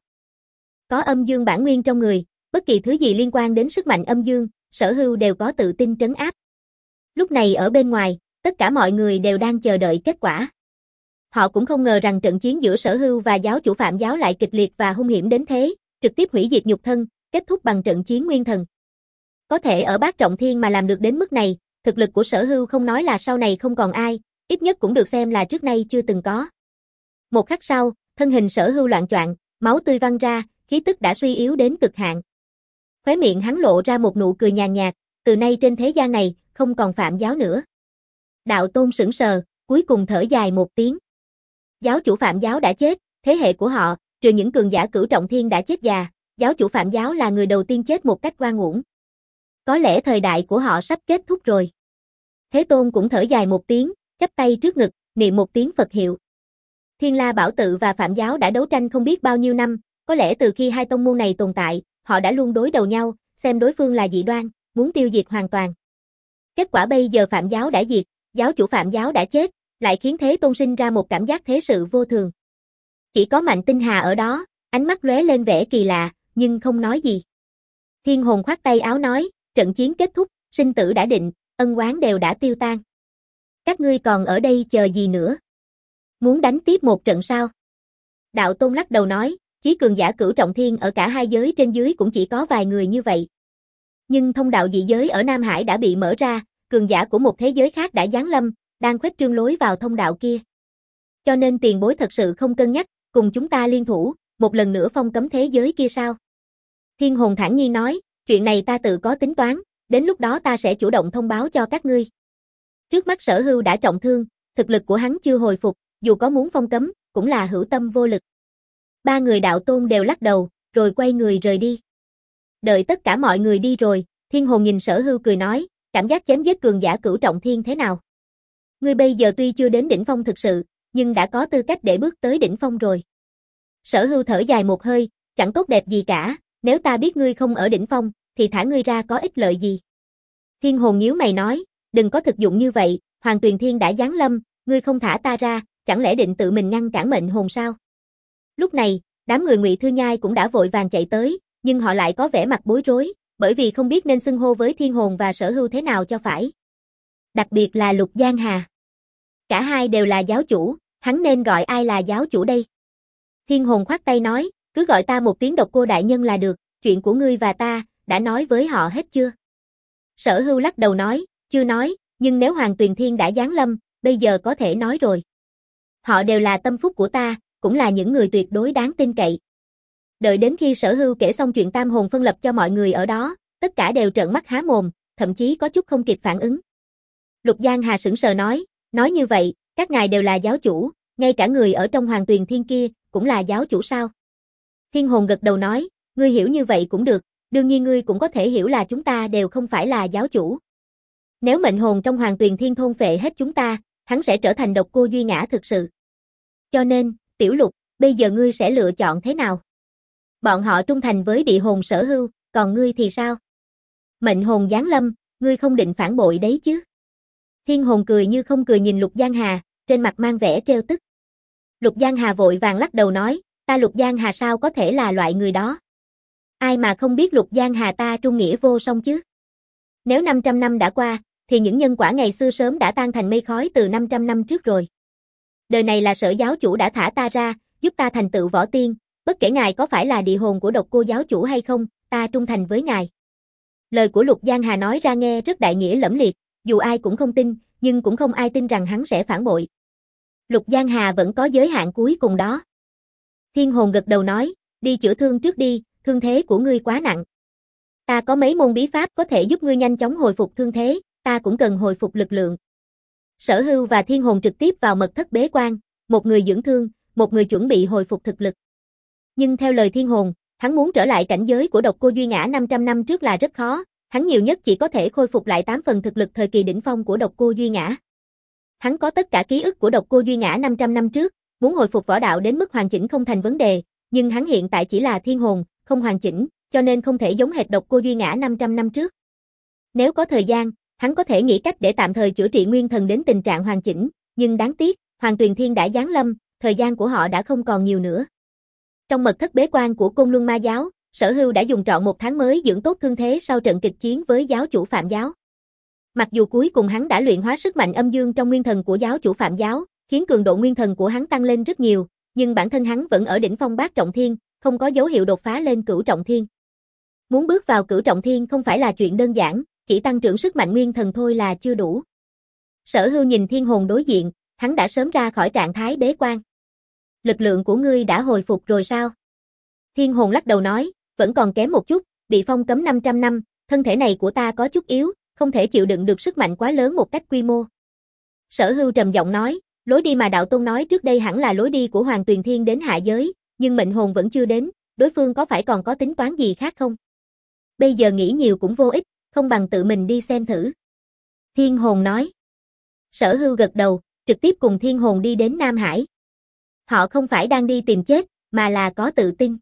Có âm dương bản nguyên trong người, bất kỳ thứ gì liên quan đến sức mạnh âm dương, Sở Hưu đều có tự tin trấn áp. Lúc này ở bên ngoài, tất cả mọi người đều đang chờ đợi kết quả. Họ cũng không ngờ rằng trận chiến giữa Sở Hưu và giáo chủ Phạm giáo lại kịch liệt và hung hiểm đến thế, trực tiếp hủy diệt nhục thân, kết thúc bằng trận chiến nguyên thần. Có thể ở Bát Trọng Thiên mà làm được đến mức này, thực lực của Sở Hưu không nói là sau này không còn ai, ít nhất cũng được xem là trước nay chưa từng có. Một khắc sau, thân hình Sở Hưu loạng choạng, máu tươi văng ra, khí tức đã suy yếu đến cực hạn. Khóe miệng hắn lộ ra một nụ cười nhàn nhạt, từ nay trên thế gian này, không còn Phạm giáo nữa. Đạo Tôn sững sờ, cuối cùng thở dài một tiếng. Giáo chủ Phạm giáo đã chết, thế hệ của họ, trừ những cường giả cửu trọng thiên đã chết già, giáo chủ Phạm giáo là người đầu tiên chết một cách oan uổng. Có lẽ thời đại của họ sắp kết thúc rồi. Thế Tôn cũng thở dài một tiếng, chắp tay trước ngực, niệm một tiếng Phật hiệu. Thiên La Bảo Tự và Phạm giáo đã đấu tranh không biết bao nhiêu năm, có lẽ từ khi hai tông môn này tồn tại, họ đã luôn đối đầu nhau, xem đối phương là dị đoan, muốn tiêu diệt hoàn toàn. Kết quả bây giờ Phạm giáo đã diệt, giáo chủ Phạm giáo đã chết, lại khiến Thế Tôn sinh ra một cảm giác thế sự vô thường. Chỉ có Mạnh Tinh Hà ở đó, ánh mắt lóe lên vẻ kỳ lạ, nhưng không nói gì. Thiên Hồn khoát tay áo nói, trận chiến kết thúc, sinh tử đã định, ân oán đều đã tiêu tan. Các ngươi còn ở đây chờ gì nữa? Muốn đánh tiếp một trận sao? Đạo Tôn lắc đầu nói, chí cường giả cửu trọng thiên ở cả hai giới trên dưới cũng chỉ có vài người như vậy. Nhưng thông đạo dị giới ở Nam Hải đã bị mở ra, cường giả của một thế giới khác đã giáng lâm, đang khuếch trương lối vào thông đạo kia. Cho nên tiền bối thật sự không cân nhắc, cùng chúng ta liên thủ, một lần nữa phong cấm thế giới kia sao? Thiên Hồn thản nhiên nói, chuyện này ta tự có tính toán, đến lúc đó ta sẽ chủ động thông báo cho các ngươi. Trước mắt Sở Hưu đã trọng thương, thực lực của hắn chưa hồi phục, dù có muốn phong cấm, cũng là hữu tâm vô lực. Ba người Đạo Tôn đều lắc đầu, rồi quay người rời đi. Đợi tất cả mọi người đi rồi, Thiên Hồn nhìn Sở Hưu cười nói, cảm giác chém giết cường giả cửu trọng thiên thế nào? Ngươi bây giờ tuy chưa đến đỉnh phong thực sự, nhưng đã có tư cách để bước tới đỉnh phong rồi. Sở Hưu thở dài một hơi, chẳng tốt đẹp gì cả, nếu ta biết ngươi không ở đỉnh phong, thì thả ngươi ra có ích lợi gì? Thiên Hồn nhíu mày nói, đừng có thực dụng như vậy, Hoàng Tuyền Thiên đã giáng lâm, ngươi không thả ta ra, chẳng lẽ định tự mình ngăn cản mệnh hồn sao? Lúc này, đám người Ngụy Thư Nhai cũng đã vội vàng chạy tới, nhưng họ lại có vẻ mặt bối rối, bởi vì không biết nên xưng hô với Thiên Hồn và Sở Hưu thế nào cho phải. Đặc biệt là Lục Giang Hà. Cả hai đều là giáo chủ, hắn nên gọi ai là giáo chủ đây? Thiên Hồn khoát tay nói, cứ gọi ta một tiếng Độc Cô đại nhân là được, chuyện của ngươi và ta, đã nói với họ hết chưa? Sở Hưu lắc đầu nói, chưa nói, nhưng nếu Hoàng Tuyền Thiên đã giáng lâm, bây giờ có thể nói rồi. Họ đều là tâm phúc của ta, cũng là những người tuyệt đối đáng tin cậy. Đợi đến khi Sở Hưu kể xong chuyện tam hồn phân lập cho mọi người ở đó, tất cả đều trợn mắt há mồm, thậm chí có chút không kịp phản ứng. Lục Giang Hà sững sờ nói, nói như vậy, các ngài đều là giáo chủ, ngay cả người ở trong Hoàng Tuyền Thiên kia, cũng là giáo chủ sao? Thiên Hồn gật đầu nói, ngươi hiểu như vậy cũng được, đương nhiên ngươi cũng có thể hiểu là chúng ta đều không phải là giáo chủ. Nếu mệnh hồn trong Hoàng Tuyền Thiên thôn phệ hết chúng ta, hắn sẽ trở thành độc cô duy ngã thực sự. Cho nên, Tiểu Lục, bây giờ ngươi sẽ lựa chọn thế nào? Bọn họ trung thành với địa hồn Sở Hưu, còn ngươi thì sao? Mệnh hồn giáng lâm, ngươi không định phản bội đấy chứ? Thiên Hồn cười như không cười nhìn Lục Giang Hà, trên mặt mang vẻ trêu tức. Lục Giang Hà vội vàng lắc đầu nói, ta Lục Giang Hà sao có thể là loại người đó? Ai mà không biết Lục Giang Hà ta trung nghĩa vô song chứ? Nếu năm trăm năm đã qua, thì những nhân quả ngày xưa sớm đã tan thành mây khói từ năm trăm năm trước rồi. Đời này là Sở giáo chủ đã thả ta ra, giúp ta thành tựu võ tiên, bất kể ngài có phải là địa hồn của độc cô giáo chủ hay không, ta trung thành với ngài. Lời của Lục Giang Hà nói ra nghe rất đại nghĩa lẫm liệt, dù ai cũng không tin, nhưng cũng không ai tin rằng hắn sẽ phản bội. Lục Giang Hà vẫn có giới hạn cuối cùng đó. Thiên Hồn gật đầu nói, đi chữa thương trước đi, thương thế của ngươi quá nặng. Ta có mấy môn bí pháp có thể giúp ngươi nhanh chóng hồi phục thương thế, ta cũng cần hồi phục lực lượng. Sở Hưu và Thiên Hồn trực tiếp vào mật thất bế quan, một người dưỡng thương, một người chuẩn bị hồi phục thực lực. Nhưng theo lời Thiên Hồn, hắn muốn trở lại cảnh giới của độc cô duy ngã năm trăm năm trước là rất khó, hắn nhiều nhất chỉ có thể khôi phục lại tám phần thực lực thời kỳ đỉnh phong của độc cô duy ngã. Hắn có tất cả ký ức của độc cô duy ngã năm trăm năm trước, muốn hồi phục võ đạo đến mức hoàn chỉnh không thành vấn đề, nhưng hắn hiện tại chỉ là thiên hồn, không hoàn chỉnh, cho nên không thể giống hệt độc cô duy ngã năm trăm năm trước. Nếu có thời gian, hắn có thể nghĩ cách để tạm thời chữa trị nguyên thần đến tình trạng hoàn chỉnh, nhưng đáng tiếc, Hoàng Tuyền Thiên đã giáng lâm, thời gian của họ đã không còn nhiều nữa. Trong mật thất bế quan của Côn Luân Ma giáo, Sở Hưu đã dùng trọn một tháng mới dưỡng tốt thương thế sau trận kịch chiến với giáo chủ Phạm giáo. Mặc dù cuối cùng hắn đã luyện hóa sức mạnh âm dương trong nguyên thần của giáo chủ Phạm giáo, khiến cường độ nguyên thần của hắn tăng lên rất nhiều, nhưng bản thân hắn vẫn ở đỉnh phong bát trọng thiên, không có dấu hiệu đột phá lên cửu trọng thiên. Muốn bước vào cửu trọng thiên không phải là chuyện đơn giản, chỉ tăng trưởng sức mạnh nguyên thần thôi là chưa đủ. Sở Hưu nhìn Thiên Hồn đối diện, hắn đã sớm ra khỏi trạng thái bế quan. Lực lượng của ngươi đã hồi phục rồi sao? Thiên Hồn lắc đầu nói, vẫn còn kém một chút, bị phong cấm năm trăm năm, thân thể này của ta có chút yếu, không thể chịu đựng được sức mạnh quá lớn một cách quy mô. Sở Hưu trầm giọng nói, lối đi mà đạo tôn nói trước đây hẳn là lối đi của Hoàng Tuyền Thiên đến hạ giới, nhưng mệnh hồn vẫn chưa đến, đối phương có phải còn có tính toán gì khác không? Bây giờ nghĩ nhiều cũng vô ích, không bằng tự mình đi xem thử. Thiên Hồn nói. Sở Hưu gật đầu, trực tiếp cùng Thiên Hồn đi đến Nam Hải. Họ không phải đang đi tìm chết, mà là có tự tin.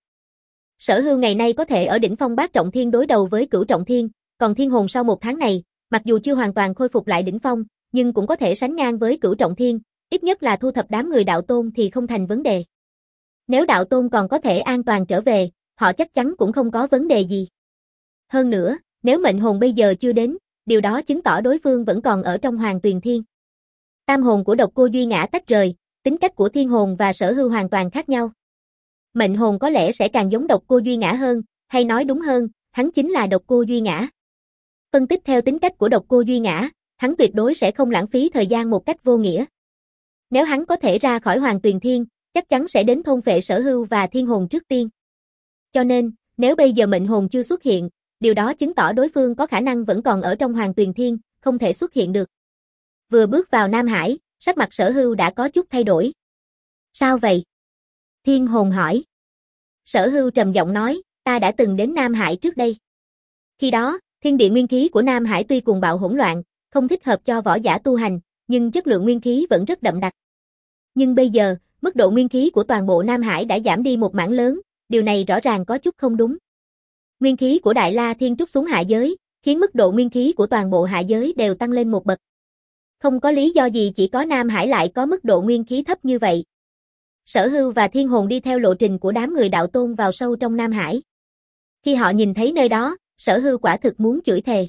Sở Hưu ngày nay có thể ở đỉnh phong bát trọng thiên đối đầu với cửu trọng thiên, còn Thiên Hồn sau một tháng này, mặc dù chưa hoàn toàn khôi phục lại đỉnh phong, nhưng cũng có thể sánh ngang với cửu trọng thiên, ít nhất là thu thập đám người đạo tôn thì không thành vấn đề. Nếu đạo tôn còn có thể an toàn trở về, họ chắc chắn cũng không có vấn đề gì. Hơn nữa, nếu mệnh hồn bây giờ chưa đến, điều đó chứng tỏ đối phương vẫn còn ở trong Hoàng Tuyền Thiên. Tam hồn của độc cô duy ngã tách rời, tính cách của Thiên Hồn và Sở Hưu hoàn toàn khác nhau. Mệnh hồn có lẽ sẽ càng giống độc cô duy ngã hơn, hay nói đúng hơn, hắn chính là độc cô duy ngã. Phân tích theo tính cách của độc cô duy ngã, hắn tuyệt đối sẽ không lãng phí thời gian một cách vô nghĩa. Nếu hắn có thể ra khỏi Hoàng Tuyền Thiên, chắc chắn sẽ đến thôn phệ Sở Hưu và Thiên Hồn trước tiên. Cho nên, nếu bây giờ mệnh hồn chưa xuất hiện, điều đó chứng tỏ đối phương có khả năng vẫn còn ở trong Hoàng Tuyền Thiên, không thể xuất hiện được. Vừa bước vào Nam Hải, sắc mặt Sở Hưu đã có chút thay đổi. Sao vậy? Thiên Hồn hỏi. Sở Hưu trầm giọng nói, ta đã từng đến Nam Hải trước đây. Khi đó, thiên địa nguyên khí của Nam Hải tuy cuồng bạo hỗn loạn, không thích hợp cho võ giả tu hành, nhưng chất lượng nguyên khí vẫn rất đậm đặc. Nhưng bây giờ, mức độ nguyên khí của toàn bộ Nam Hải đã giảm đi một mảng lớn, điều này rõ ràng có chút không đúng. Nguyên khí của Đại La Thiên trút xuống hạ giới, khiến mức độ nguyên khí của toàn bộ hạ giới đều tăng lên một bậc. Không có lý do gì chỉ có Nam Hải lại có mức độ nguyên khí thấp như vậy. Sở Hưu và Thiên Hồn đi theo lộ trình của đám người đạo tôn vào sâu trong Nam Hải. Khi họ nhìn thấy nơi đó, Sở Hưu quả thực muốn chửi thề.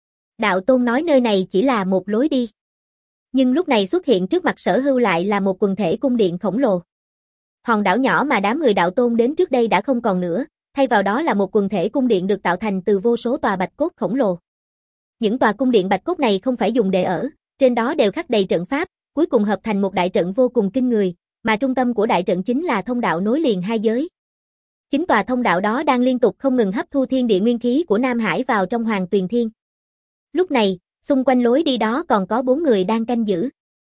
Đạo tôn nói nơi này chỉ là một lối đi. Nhưng lúc này xuất hiện trước mặt Sở Hưu lại là một quần thể cung điện khổng lồ. Hòn đảo nhỏ mà đám người đạo tôn đến trước đây đã không còn nữa, thay vào đó là một quần thể cung điện được tạo thành từ vô số tòa bạch cốt khổng lồ. Những tòa cung điện bạch cốt này không phải dùng để ở, trên đó đều khắc đầy trận pháp, cuối cùng hợp thành một đại trận vô cùng kinh người, mà trung tâm của đại trận chính là thông đạo nối liền hai giới. Chính tòa thông đạo đó đang liên tục không ngừng hấp thu thiên địa nguyên khí của Nam Hải vào trong Hoàng Tuyền Thiên. Lúc này, xung quanh lối đi đó còn có bốn người đang canh giữ.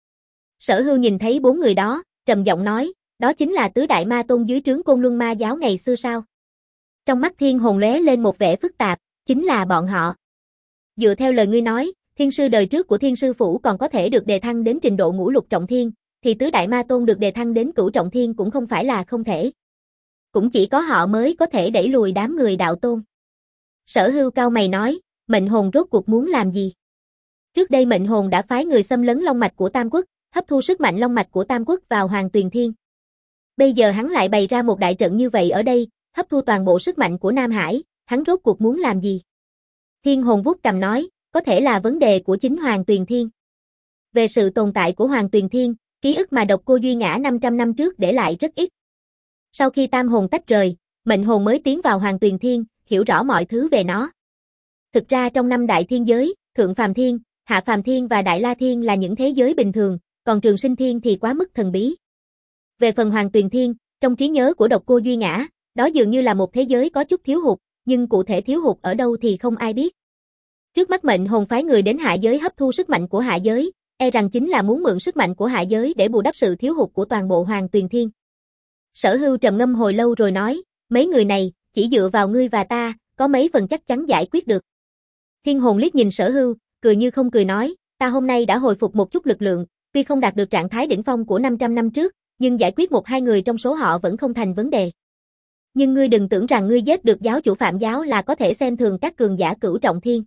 Sở Hưu nhìn thấy bốn người đó, trầm giọng nói, đó chính là tứ đại ma tôn dưới trướng Côn Luân Ma giáo ngày xưa sao? Trong mắt Thiên Hồn lóe lên một vẻ phức tạp, chính là bọn họ. Dựa theo lời ngươi nói, thiên sư đời trước của thiên sư phủ còn có thể được đề thăng đến trình độ ngũ lục trọng thiên, thì tứ đại ma tôn được đề thăng đến cửu trọng thiên cũng không phải là không thể. Cũng chỉ có họ mới có thể đẩy lùi đám người đạo tôn. Sở Hưu cau mày nói, mệnh hồn rốt cuộc muốn làm gì? Trước đây mệnh hồn đã phái người xâm lấn long mạch của Tam Quốc, hấp thu sức mạnh long mạch của Tam Quốc vào Hoàng Tuyền Thiên. Bây giờ hắn lại bày ra một đại trận như vậy ở đây, hấp thu toàn bộ sức mạnh của Nam Hải, hắn rốt cuộc muốn làm gì? Thiên Hồn vuốt cằm nói, có thể là vấn đề của chính Hoàng Tuyền Thiên. Về sự tồn tại của Hoàng Tuyền Thiên, ký ức mà Độc Cô Duy Ngã năm trăm năm trước để lại rất ít. Sau khi tam hồn tách rời, mệnh hồn mới tiến vào Hoàng Tuyền Thiên, hiểu rõ mọi thứ về nó. Thực ra trong năm đại thiên giới, Thượng Phàm Thiên, Hạ Phàm Thiên và Đại La Thiên là những thế giới bình thường, còn Trường Sinh Thiên thì quá mức thần bí. Về phần Hoàng Tuyền Thiên, trong trí nhớ của Độc Cô Duy Ngã, đó dường như là một thế giới có chút thiếu hụt, nhưng cụ thể thiếu hụt ở đâu thì không ai biết. Trước mắt mệnh hồn phái người đến hạ giới hấp thu sức mạnh của hạ giới, e rằng chính là muốn mượn sức mạnh của hạ giới để bù đắp sự thiếu hụt của toàn bộ Hoàng Tuyền Thiên. Sở Hưu trầm ngâm hồi lâu rồi nói, mấy người này, chỉ dựa vào ngươi và ta, có mấy phần chắc chắn giải quyết được. Thiên Hồn liếc nhìn Sở Hưu, cười như không cười nói, ta hôm nay đã hồi phục một chút lực lượng, tuy không đạt được trạng thái đỉnh phong của năm trăm năm trước, nhưng giải quyết một hai người trong số họ vẫn không thành vấn đề. Nhưng ngươi đừng tưởng rằng ngươi giết được giáo chủ Phạm giáo là có thể xem thường các cường giả cửu trọng thiên.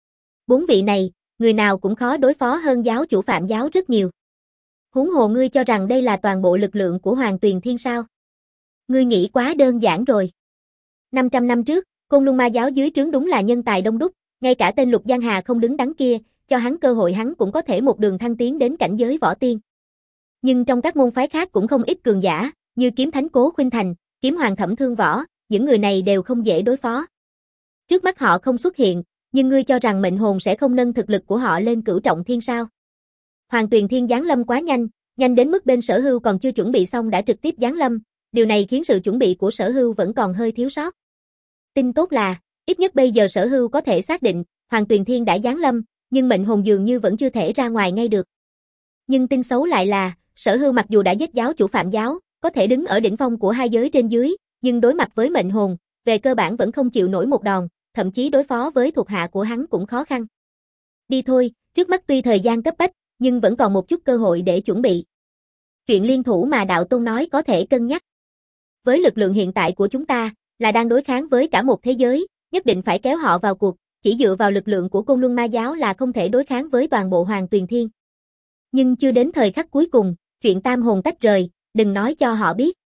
Bốn vị này, người nào cũng khó đối phó hơn giáo chủ Phạm giáo rất nhiều. Huống hồ ngươi cho rằng đây là toàn bộ lực lượng của Hoàng Tuyền Thiên sao? Ngươi nghĩ quá đơn giản rồi. năm trăm năm trước, Côn Luân Ma giáo dưới trướng đúng là nhân tài đông đúc, ngay cả tên Lục Giang Hà không đứng đắn kia, cho hắn cơ hội hắn cũng có thể một đường thăng tiến đến cảnh giới võ tiên. Nhưng trong các môn phái khác cũng không ít cường giả, như Kiếm Thánh Cố Khuynh Thành, Kiếm Hoàng Thẩm Thương Võ, những người này đều không dễ đối phó. Trước mắt họ không xuất hiện, nhưng ngươi cho rằng mệnh hồn sẽ không nâng thực lực của họ lên cửu trọng thiên sao? Hoàng Tuyền Thiên giáng lâm quá nhanh, nhanh đến mức bên Sở Hưu còn chưa chuẩn bị xong đã trực tiếp giáng lâm, điều này khiến sự chuẩn bị của Sở Hưu vẫn còn hơi thiếu sót. Tin tốt là, ít nhất bây giờ Sở Hưu có thể xác định, Hoàng Tuyền Thiên đã giáng lâm, nhưng mệnh hồn dường như vẫn chưa thể ra ngoài ngay được. Nhưng tin xấu lại là, Sở Hưu mặc dù đã giết giáo chủ Phạm giáo, có thể đứng ở đỉnh phong của hai giới trên dưới, nhưng đối mặt với mệnh hồn, về cơ bản vẫn không chịu nổi một đòn, thậm chí đối phó với thuộc hạ của hắn cũng khó khăn. Đi thôi, trước mắt tuy thời gian cấp bách, nhưng vẫn còn một chút cơ hội để chuẩn bị. Chuyện liên thủ mà Đạo Tôn nói có thể cân nhắc. Với lực lượng hiện tại của chúng ta, là đang đối kháng với cả một thế giới, nhất định phải kéo họ vào cuộc, chỉ dựa vào lực lượng của Côn Luân Ma giáo là không thể đối kháng với toàn bộ Hoàng Tuyền Thiên. Nhưng chưa đến thời khắc cuối cùng, chuyện tam hồn tách rời, đừng nói cho họ biết.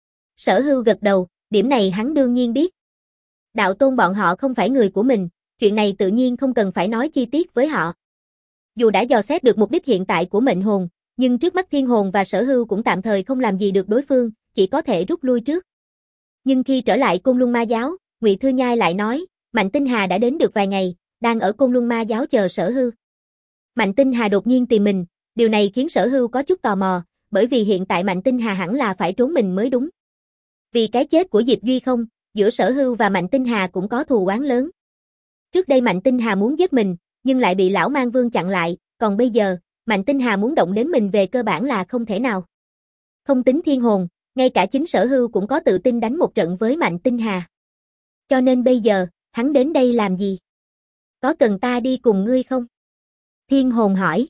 Sở Hưu gật đầu, điểm này hắn đương nhiên biết. Đạo Tôn bọn họ không phải người của mình, chuyện này tự nhiên không cần phải nói chi tiết với họ. Dù đã dò xét được mục đích hiện tại của mệnh hồn, nhưng trước mắt Thiên Hồn và Sở Hưu cũng tạm thời không làm gì được đối phương, chỉ có thể rút lui trước. Nhưng khi trở lại Côn Luân Ma giáo, Ngụy Thư Nhai lại nói, Mạnh Tinh Hà đã đến được vài ngày, đang ở Côn Luân Ma giáo chờ Sở Hưu. Mạnh Tinh Hà đột nhiên tìm mình, điều này khiến Sở Hưu có chút tò mò, bởi vì hiện tại Mạnh Tinh Hà hẳn là phải trốn mình mới đúng. Vì cái chết của Diệp Duy không, giữa Sở Hưu và Mạnh Tinh Hà cũng có thù oán lớn. Trước đây Mạnh Tinh Hà muốn giết mình, nhưng lại bị Lão Mang Vương chặn lại, còn bây giờ, Mạnh Tinh Hà muốn động đến mình về cơ bản là không thể nào. Không tính Thiên Hồn, ngay cả chính Sở Hưu cũng có tự tin đánh một trận với Mạnh Tinh Hà. Cho nên bây giờ, hắn đến đây làm gì? Có cần ta đi cùng ngươi không? Thiên Hồn hỏi.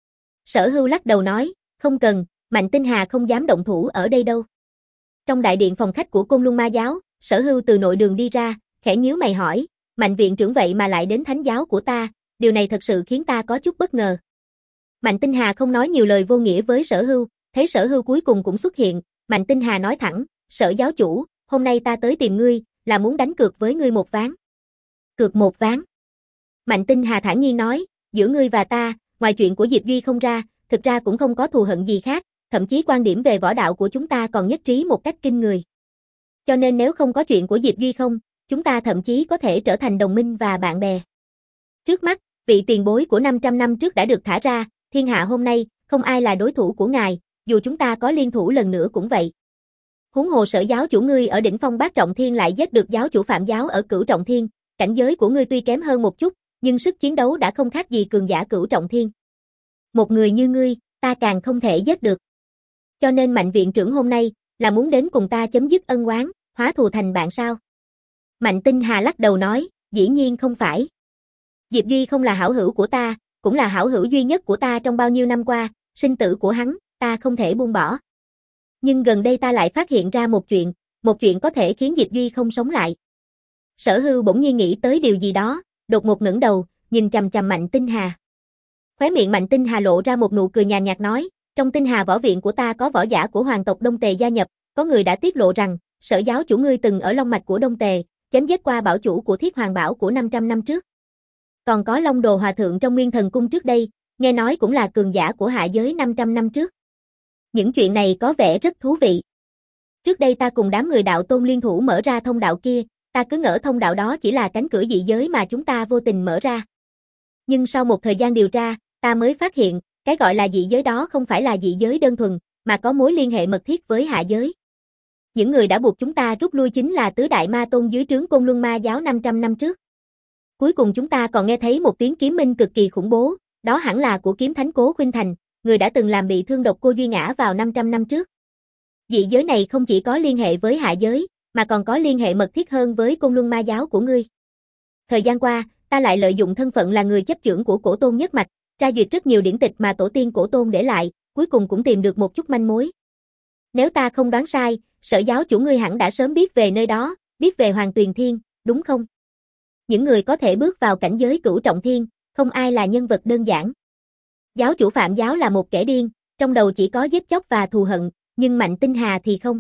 Sở Hưu lắc đầu nói, không cần, Mạnh Tinh Hà không dám động thủ ở đây đâu. Trong đại điện phòng khách của Côn Luân Ma giáo, Sở Hưu từ nội đường đi ra, khẽ nhíu mày hỏi, Mạnh viện trưởng vậy mà lại đến thánh giáo của ta, điều này thật sự khiến ta có chút bất ngờ. Mạnh Tinh Hà không nói nhiều lời vô nghĩa với Sở Hưu, thấy Sở Hưu cuối cùng cũng xuất hiện, Mạnh Tinh Hà nói thẳng, Sở giáo chủ, hôm nay ta tới tìm ngươi, là muốn đánh cược với ngươi một ván. Cược một ván. Mạnh Tinh Hà thản nhiên nói, giữa ngươi và ta, ngoài chuyện của Diệp Duy không ra, thực ra cũng không có thù hận gì khác, thậm chí quan điểm về võ đạo của chúng ta còn nhất trí một cách kinh người. Cho nên nếu không có chuyện của Diệp Duy không, chúng ta thậm chí có thể trở thành đồng minh và bạn bè. Trước mắt, vị tiền bối của năm trăm năm trước đã được thả ra, thiên hạ hôm nay, không ai là đối thủ của ngài, dù chúng ta có liên thủ lần nữa cũng vậy. Huống hồ Sở giáo chủ ngươi ở đỉnh phong bát trọng thiên lại giết được giáo chủ Phạm giáo ở cửu trọng thiên, cảnh giới của ngươi tuy kém hơn một chút, nhưng sức chiến đấu đã không khác gì cường giả cửu trọng thiên. Một người như ngươi, ta càng không thể giết được. Cho nên Mạnh viện trưởng hôm nay, là muốn đến cùng ta chấm dứt ân oán, hóa thù thành bạn sao? Mạnh Tinh Hà lắc đầu nói, dĩ nhiên không phải. Diệp Duy không là hảo hữu của ta, cũng là hảo hữu duy nhất của ta trong bao nhiêu năm qua, sinh tử của hắn, ta không thể buông bỏ. Nhưng gần đây ta lại phát hiện ra một chuyện, một chuyện có thể khiến Diệp Duy không sống lại. Sở Hưu bỗng nhiên nghĩ tới điều gì đó, đột ngột ngẩng đầu, nhìn chằm chằm Mạnh Tinh Hà. Khóe miệng Mạnh Tinh Hà lộ ra một nụ cười nhàn nhạt nói, trong Tinh Hà võ viện của ta có võ giả của hoàng tộc Đông Tề gia nhập, có người đã tiết lộ rằng, Sở giáo chủ ngươi từng ở Long mạch của Đông Tề, chém giết qua bảo chủ của Thiết Hoàng Bảo của năm trăm năm trước. Còn có Long Đồ Hòa Thượng trong Nguyên Thần Cung trước đây, nghe nói cũng là cường giả của hạ giới năm trăm năm trước. Những chuyện này có vẻ rất thú vị. Trước đây ta cùng đám người đạo tôn liên thủ mở ra thông đạo kia, ta cứ ngỡ thông đạo đó chỉ là cánh cửa dị giới mà chúng ta vô tình mở ra. Nhưng sau một thời gian điều tra, ta mới phát hiện, cái gọi là dị giới đó không phải là dị giới đơn thuần, mà có mối liên hệ mật thiết với hạ giới. Những người đã buộc chúng ta rút lui chính là tứ đại ma tôn dưới trướng Côn Luân Ma giáo năm trăm năm trước. Cuối cùng chúng ta còn nghe thấy một tiếng kiếm minh cực kỳ khủng bố, đó hẳn là của kiếm thánh Cố Khuynh Thành, người đã từng làm bị thương độc cô Duy ngã vào năm trăm năm trước. Dị giới này không chỉ có liên hệ với hạ giới, mà còn có liên hệ mật thiết hơn với Côn Luân Ma giáo của ngươi. Thời gian qua, ta lại lợi dụng thân phận là người chấp chưởng của Cổ Tôn nhất mạch, tra duyệt rất nhiều điển tịch mà tổ tiên Cổ Tôn để lại, cuối cùng cũng tìm được một chút manh mối. Nếu ta không đoán sai, Sở giáo chủ ngươi hẳn đã sớm biết về nơi đó, biết về Hoàng Tuyền Thiên, đúng không? Những người có thể bước vào cảnh giới cửu trọng thiên, không ai là nhân vật đơn giản. Giáo chủ Phạm giáo là một kẻ điên, trong đầu chỉ có giết chóc và thù hận, nhưng Mạnh Tinh Hà thì không.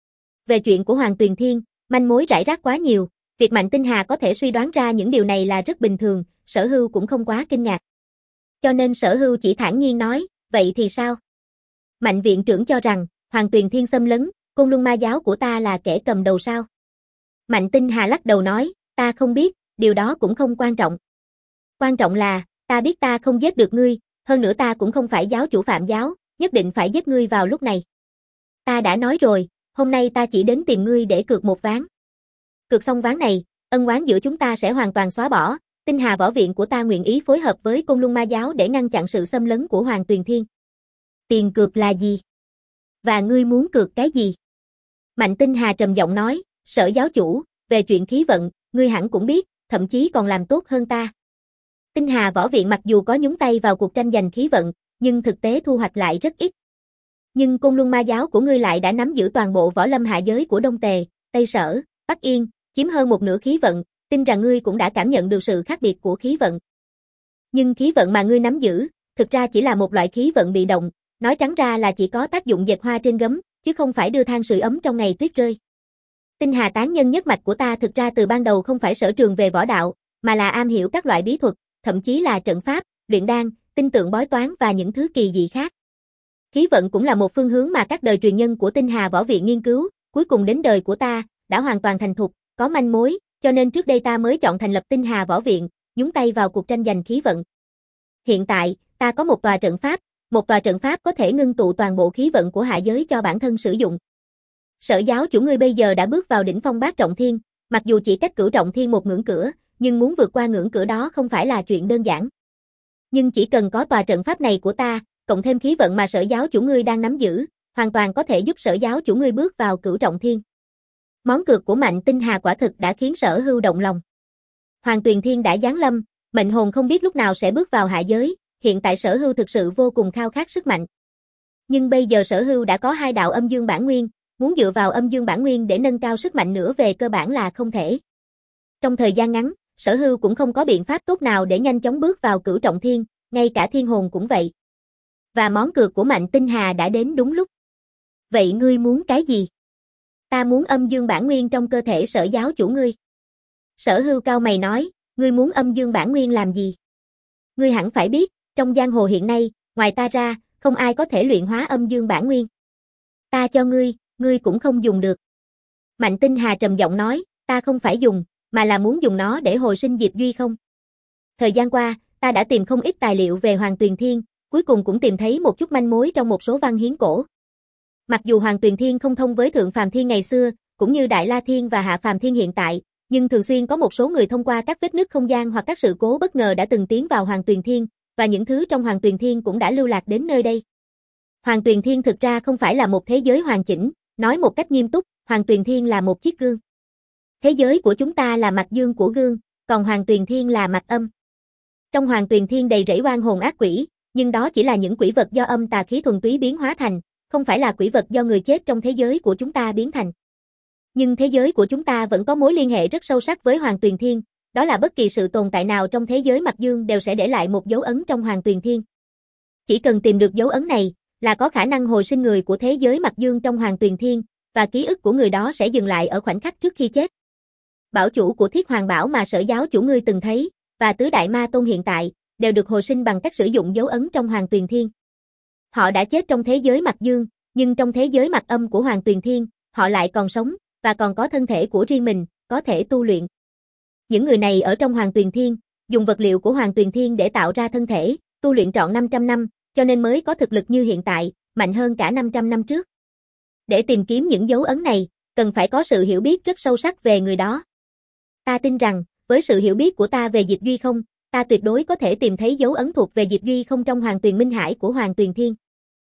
Về chuyện của Hoàng Tuyền Thiên, manh mối rải rác quá nhiều, việc Mạnh Tinh Hà có thể suy đoán ra những điều này là rất bình thường, Sở Hưu cũng không quá kinh ngạc. Cho nên Sở Hưu chỉ thản nhiên nói, vậy thì sao? Mạnh viện trưởng cho rằng, Hoàng Tuyền Thiên xâm lấn, Côn Luân Ma giáo của ta là kẻ cầm đầu sao? Mạnh Tinh Hà lắc đầu nói, ta không biết, điều đó cũng không quan trọng. Quan trọng là, ta biết ta không giết được ngươi, hơn nữa ta cũng không phải giáo chủ Phạm giáo, nhất định phải giết ngươi vào lúc này. Ta đã nói rồi, hôm nay ta chỉ đến tìm ngươi để cược một ván. Cược xong ván này, ân oán giữa chúng ta sẽ hoàn toàn xóa bỏ, Tinh Hà võ viện của ta nguyện ý phối hợp với Côn Luân Ma giáo để ngăn chặn sự xâm lấn của Hoàng Tuyền Thiên. Tiền cược là gì? Và ngươi muốn cược cái gì? Mạnh Tinh Hà trầm giọng nói, Sở giáo chủ, về chuyện khí vận, ngươi hẳn cũng biết, thậm chí còn làm tốt hơn ta. Tinh Hà võ viện mặc dù có nhúng tay vào cuộc tranh giành khí vận, nhưng thực tế thu hoạch lại rất ít. Nhưng Côn Luân Ma giáo của ngươi lại đã nắm giữ toàn bộ võ lâm hạ giới của Đông Tề, Tây Sở, Bắc Yên, chiếm hơn một nửa khí vận, tin rằng ngươi cũng đã cảm nhận được sự khác biệt của khí vận. Nhưng khí vận mà ngươi nắm giữ, thực ra chỉ là một loại khí vận bị động, nói trắng ra là chỉ có tác dụng dệt hoa trên gấm, chứ không phải đưa than sưởi ấm trong ngày tuyết rơi. Tinh Hà tán nhân nhất mạch của ta thực ra từ ban đầu không phải sở trường về võ đạo, mà là am hiểu các loại bí thuật, thậm chí là trận pháp, luyện đan, tinh tượng bói toán và những thứ kỳ dị khác. Khí vận cũng là một phương hướng mà các đời truyền nhân của Tinh Hà võ viện nghiên cứu, cuối cùng đến đời của ta, đã hoàn toàn thành thục, có manh mối, cho nên trước đây ta mới chọn thành lập Tinh Hà võ viện, nhúng tay vào cuộc tranh giành khí vận. Hiện tại, ta có một tòa trận pháp, một tòa trận pháp có thể ngưng tụ toàn bộ khí vận của hạ giới cho bản thân sử dụng. Sở giáo chủ ngươi bây giờ đã bước vào đỉnh phong bát trọng thiên, mặc dù chỉ cách cửu trọng thiên một ngưỡng cửa, nhưng muốn vượt qua ngưỡng cửa đó không phải là chuyện đơn giản. Nhưng chỉ cần có tòa trận pháp này của ta, cộng thêm khí vận mà Sở giáo chủ ngươi đang nắm giữ, hoàn toàn có thể giúp Sở giáo chủ ngươi bước vào cửu trọng thiên. Món cược của Mạnh Tinh Hà quả thực đã khiến Sở Hưu động lòng. Hoàng Tuyền Thiên đã giáng lâm, mệnh hồn không biết lúc nào sẽ bước vào hạ giới, hiện tại Sở Hưu thực sự vô cùng khao khát sức mạnh. Nhưng bây giờ Sở Hưu đã có hai đạo âm dương bản nguyên, muốn dựa vào âm dương bản nguyên để nâng cao sức mạnh nữa về cơ bản là không thể. Trong thời gian ngắn, Sở Hưu cũng không có biện pháp tốt nào để nhanh chóng bước vào cửu trọng thiên, ngay cả thiên hồn cũng vậy. Và món cược của Mạnh Tinh Hà đã đến đúng lúc. Vậy ngươi muốn cái gì? Ta muốn âm dương bản nguyên trong cơ thể Sở giáo chủ ngươi. Sở Hưu cao mày nói, ngươi muốn âm dương bản nguyên làm gì? Ngươi hẳn phải biết, trong giang hồ hiện nay, ngoài ta ra, không ai có thể luyện hóa âm dương bản nguyên. Ta cho ngươi, ngươi cũng không dùng được. Mạnh Tinh Hà trầm giọng nói, ta không phải dùng, mà là muốn dùng nó để hồi sinh Diệp Duy không. Thời gian qua, ta đã tìm không ít tài liệu về Hoàng Tuyền Thiên, cuối cùng cũng tìm thấy một chút manh mối trong một số văn hiến cổ. Mặc dù Hoàng Tuyền Thiên không thông với Thượng Phàm Thiên ngày xưa, cũng như Đại La Thiên và Hạ Phàm Thiên hiện tại, nhưng thường xuyên có một số người thông qua các vết nứt không gian hoặc các sự cố bất ngờ đã từng tiến vào Hoàng Tuyền Thiên, và những thứ trong Hoàng Tuyền Thiên cũng đã lưu lạc đến nơi đây. Hoàng Tuyền Thiên thực ra không phải là một thế giới hoàn chỉnh, nói một cách nghiêm túc, Hoàng Tuyền Thiên là một chiếc gương. Thế giới của chúng ta là mặt dương của gương, còn Hoàng Tuyền Thiên là mặt âm. Trong Hoàng Tuyền Thiên đầy rẫy oan hồn ác quỷ, nhưng đó chỉ là những quỷ vật do âm tà khí thuần túy biến hóa thành, không phải là quỷ vật do người chết trong thế giới của chúng ta biến thành. Nhưng thế giới của chúng ta vẫn có mối liên hệ rất sâu sắc với Hoàng Tuyền Thiên, đó là bất kỳ sự tồn tại nào trong thế giới mặt dương đều sẽ để lại một dấu ấn trong Hoàng Tuyền Thiên. Chỉ cần tìm được dấu ấn này, là có khả năng hồi sinh người của thế giới mặt dương trong Hoàng Tuyền Thiên, và ký ức của người đó sẽ dừng lại ở khoảnh khắc trước khi chết. Bảo chủ của Thiết Hoàng Bảo mà Sở giáo chủ ngươi từng thấy, và tứ đại ma tôn hiện tại, đều được hồi sinh bằng cách sử dụng dấu ấn trong Hoàng Tuyền Thiên. Họ đã chết trong thế giới mặt dương, nhưng trong thế giới mặt âm của Hoàng Tuyền Thiên, họ lại còn sống, và còn có thân thể của riêng mình, có thể tu luyện. Những người này ở trong Hoàng Tuyền Thiên, dùng vật liệu của Hoàng Tuyền Thiên để tạo ra thân thể, tu luyện trọn năm trăm năm, cho nên mới có thực lực như hiện tại, mạnh hơn cả năm trăm năm trước. Để tìm kiếm những dấu ấn này, cần phải có sự hiểu biết rất sâu sắc về người đó. Ta tin rằng, với sự hiểu biết của ta về Diệp Duy Không, ta tuyệt đối có thể tìm thấy dấu ấn thuộc về Diệp Duy Không trong Hoàng Tuyền Minh Hải của Hoàng Tuyền Thiên.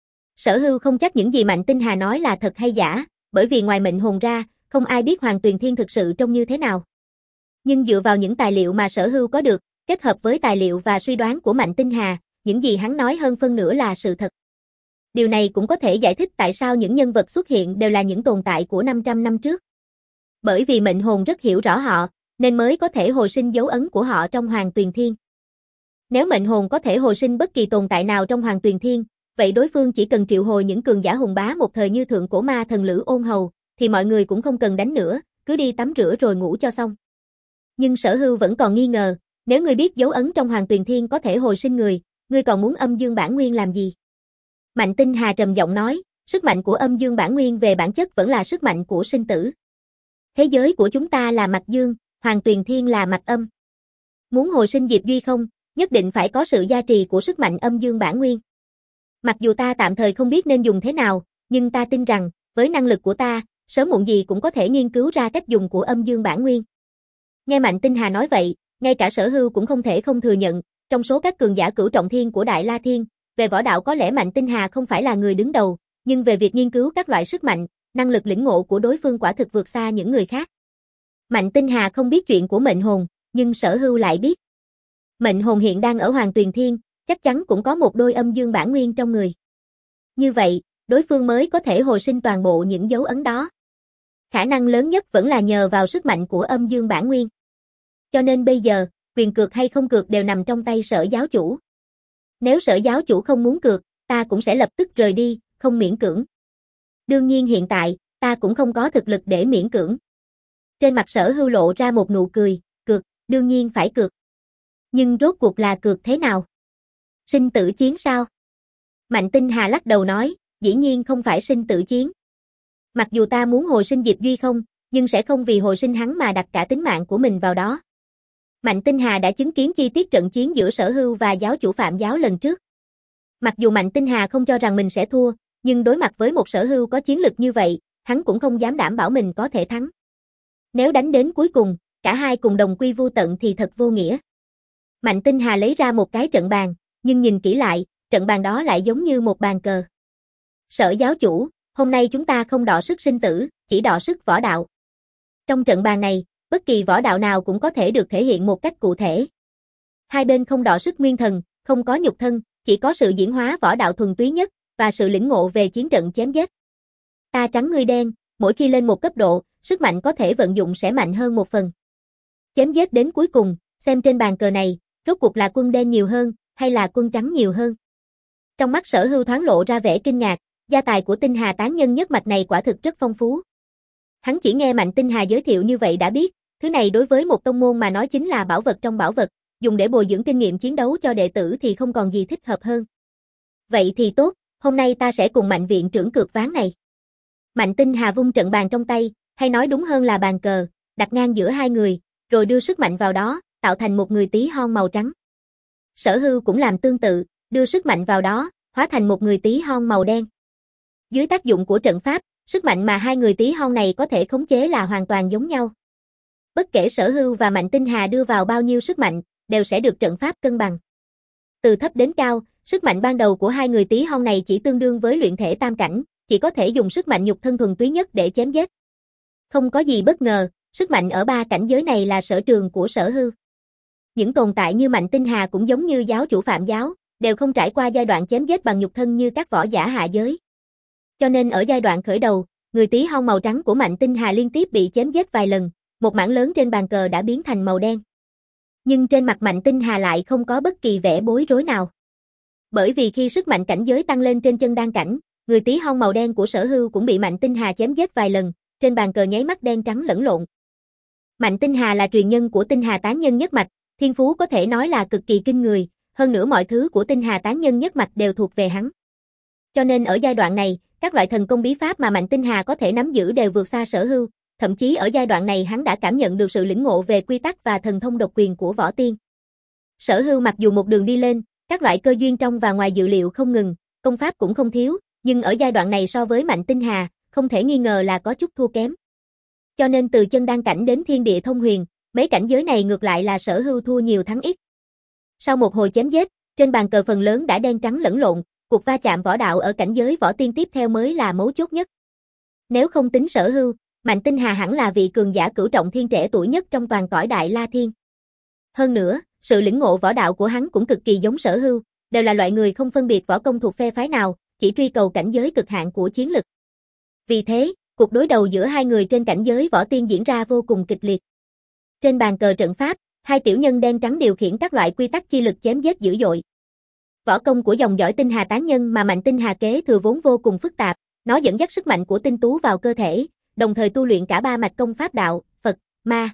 Sở Hưu không chắc những gì Mạnh Tinh Hà nói là thật hay giả, bởi vì ngoài mệnh hồn ra, không ai biết Hoàng Tuyền Thiên thực sự trông như thế nào. Nhưng dựa vào những tài liệu mà Sở Hưu có được, kết hợp với tài liệu và suy đoán của Mạnh Tinh Hà, những gì hắn nói hơn phân nửa là sự thật. Điều này cũng có thể giải thích tại sao những nhân vật xuất hiện đều là những tồn tại của năm trăm năm trước. Bởi vì mệnh hồn rất hiểu rõ họ, nên mới có thể hồi sinh dấu ấn của họ trong Hoàng Tuyền Thiên. Nếu mệnh hồn có thể hồi sinh bất kỳ tồn tại nào trong Hoàng Tuyền Thiên, vậy đối phương chỉ cần triệu hồi những cường giả hùng bá một thời như thượng cổ ma thần Lữ Ôn Hầu, thì mọi người cũng không cần đánh nữa, cứ đi tắm rửa rồi ngủ cho xong. Nhưng Sở Hưu vẫn còn nghi ngờ, nếu ngươi biết dấu ấn trong Hoàng Tuyền Thiên có thể hồi sinh người, ngươi còn muốn âm dương bản nguyên làm gì? Mạnh Tinh Hà trầm giọng nói, sức mạnh của âm dương bản nguyên về bản chất vẫn là sức mạnh của sinh tử. Thế giới của chúng ta là mặt dương, Hoàng Tuyền Thiên là mặt âm. Muốn hồi sinh Diệp Duy Không, nhất định phải có sự gia trì của sức mạnh âm dương bản nguyên. Mặc dù ta tạm thời không biết nên dùng thế nào, nhưng ta tin rằng, với năng lực của ta, sớm muộn gì cũng có thể nghiên cứu ra cách dùng của âm dương bản nguyên. Nghe Mạnh Tinh Hà nói vậy, ngay cả Sở Hưu cũng không thể không thừa nhận, trong số các cường giả cửu trọng thiên của Đại La Thiên, về võ đạo có lẽ Mạnh Tinh Hà không phải là người đứng đầu, nhưng về việc nghiên cứu các loại sức mạnh, năng lực lĩnh ngộ của đối phương quả thực vượt xa những người khác. Mạnh Tinh Hà không biết chuyện của mệnh hồn, nhưng Sở Hưu lại biết. Mệnh hồn hiện đang ở Hoàng Tuyền Thiên, chắc chắn cũng có một đôi âm dương bản nguyên trong người. Như vậy, đối phương mới có thể hồi sinh toàn bộ những dấu ấn đó. Khả năng lớn nhất vẫn là nhờ vào sức mạnh của âm dương bản nguyên. Cho nên bây giờ, quyền cược hay không cược đều nằm trong tay Sở giáo chủ. Nếu Sở giáo chủ không muốn cược, ta cũng sẽ lập tức rời đi, không miễn cưỡng. Đương nhiên hiện tại, ta cũng không có thực lực để miễn cưỡng. Trên mặt Sở Hưu lộ ra một nụ cười, cược, đương nhiên phải cược. Nhưng rốt cuộc là cược thế nào? Sinh tử chiến sao? Mạnh Tinh Hà lắc đầu nói, dĩ nhiên không phải sinh tử chiến. Mặc dù ta muốn hồi sinh Diệp Duy Không, nhưng sẽ không vì hồi sinh hắn mà đặt cả tính mạng của mình vào đó. Mạnh Tinh Hà đã chứng kiến chi tiết trận chiến giữa Sở Hưu và giáo chủ Phạm giáo lần trước. Mặc dù Mạnh Tinh Hà không cho rằng mình sẽ thua, nhưng đối mặt với một Sở Hưu có chiến lực như vậy, hắn cũng không dám đảm bảo mình có thể thắng. Nếu đánh đến cuối cùng, cả hai cùng đồng quy vu tận thì thật vô nghĩa. Mạnh Tinh Hà lấy ra một cái trận bàn, nhưng nhìn kỹ lại, trận bàn đó lại giống như một bàn cờ. Sở giáo chủ, hôm nay chúng ta không đọ sức sinh tử, chỉ đọ sức võ đạo. Trong trận bàn này, bất kỳ võ đạo nào cũng có thể được thể hiện một cách cụ thể. Hai bên không đọ sức nguyên thần, không có nhục thân, chỉ có sự diễn hóa võ đạo thuần túy nhất, và sự lĩnh ngộ về chiến trận chém giết. Ta trắng ngươi đen, mỗi khi lên một cấp độ, sức mạnh có thể vận dụng sẽ mạnh hơn một phần. Chém giết đến cuối cùng, xem trên bàn cờ này, rốt cuộc là quân đen nhiều hơn, hay là quân trắng nhiều hơn. Trong mắt Sở Hưu thoáng lộ ra vẻ kinh ngạc, gia tài của Tinh Hà tán nhân nhất mạch này quả thực rất phong phú. Hắn chỉ nghe Mạnh Tinh Hà giới thiệu như vậy đã biết, thứ này đối với một tông môn mà nói chính là bảo vật trong bảo vật, dùng để bồi dưỡng kinh nghiệm chiến đấu cho đệ tử thì không còn gì thích hợp hơn. Vậy thì tốt, hôm nay ta sẽ cùng Mạnh viện trưởng cược ván này. Mạnh Tinh Hà vung trận bàn trong tay, hay nói đúng hơn là bàn cờ, đặt ngang giữa hai người, rồi đưa sức mạnh vào đó, tạo thành một người tí hon màu trắng. Sở Hưu cũng làm tương tự, đưa sức mạnh vào đó, hóa thành một người tí hon màu đen. Dưới tác dụng của trận pháp, sức mạnh mà hai người tí hon này có thể khống chế là hoàn toàn giống nhau. Bất kể Sở Hưu và Mạnh Tinh Hà đưa vào bao nhiêu sức mạnh, đều sẽ được trận pháp cân bằng. Từ thấp đến cao, sức mạnh ban đầu của hai người tí hon này chỉ tương đương với luyện thể tam cảnh, chỉ có thể dùng sức mạnh nhục thân thuần túy nhất để chém giết. Không có gì bất ngờ, sức mạnh ở ba cảnh giới này là sở trường của Sở Hưu. Những tồn tại như Mạnh Tinh Hà cũng giống như giáo chủ Phạm Giáo, đều không trải qua giai đoạn chém giết bằng nhục thân như các võ giả hạ giới. Cho nên ở giai đoạn khởi đầu, người tí hon màu trắng của Mạnh Tinh Hà liên tiếp bị chém giết vài lần, một mảng lớn trên bàn cờ đã biến thành màu đen. Nhưng trên mặt Mạnh Tinh Hà lại không có bất kỳ vẻ bối rối nào. Bởi vì khi sức mạnh cảnh giới tăng lên trên chân đan cảnh, người tí hon màu đen của Sở Hưu cũng bị Mạnh Tinh Hà chém giết vài lần, trên bàn cờ nháy mắt đen trắng lẫn lộn. Mạnh Tinh Hà là truyền nhân của Tinh Hà tán nhân nhất mạch, thiên phú có thể nói là cực kỳ kinh người, hơn nữa mọi thứ của Tinh Hà tán nhân nhất mạch đều thuộc về hắn. Cho nên ở giai đoạn này, các loại thần công bí pháp mà Mạnh Tinh Hà có thể nắm giữ đều vượt xa Sở Hưu, thậm chí ở giai đoạn này hắn đã cảm nhận được sự lĩnh ngộ về quy tắc và thần thông độc quyền của võ tiên. Sở Hưu mặc dù một đường đi lên, các loại cơ duyên trong và ngoài dự liệu không ngừng, công pháp cũng không thiếu, nhưng ở giai đoạn này so với Mạnh Tinh Hà, không thể nghi ngờ là có chút thua kém. Cho nên từ chân đan cảnh đến thiên địa thông huyền, mấy cảnh giới này ngược lại là Sở Hưu thua nhiều thắng ít. Sau một hồi chém giết, trên bàn cờ phần lớn đã đen trắng lẫn lộn, cuộc va chạm võ đạo ở cảnh giới võ tiên tiếp theo mới là mấu chốt nhất. Nếu không tính Sở Hưu, Mạnh Tinh Hà hẳn là vị cường giả cửu trọng thiên trẻ tuổi nhất trong toàn cõi Đại La Thiên. Hơn nữa, sự lĩnh ngộ võ đạo của hắn cũng cực kỳ giống Sở Hưu, đều là loại người không phân biệt võ công thuộc phe phái nào, chỉ truy cầu cảnh giới cực hạn của chiến lực. Vì thế, cuộc đối đầu giữa hai người trên cảnh giới võ tiên diễn ra vô cùng kịch liệt. Trên bàn cờ trận pháp, hai tiểu nhân đen trắng điều khiển các loại quy tắc chi lực chém giết dữ dội. Võ công của dòng dõi Tinh Hà tán nhân mà Mạnh Tinh Hà kế thừa vốn vô cùng phức tạp, nó dẫn dắt sức mạnh của tinh tú vào cơ thể, đồng thời tu luyện cả ba mạch công pháp đạo, Phật, Ma.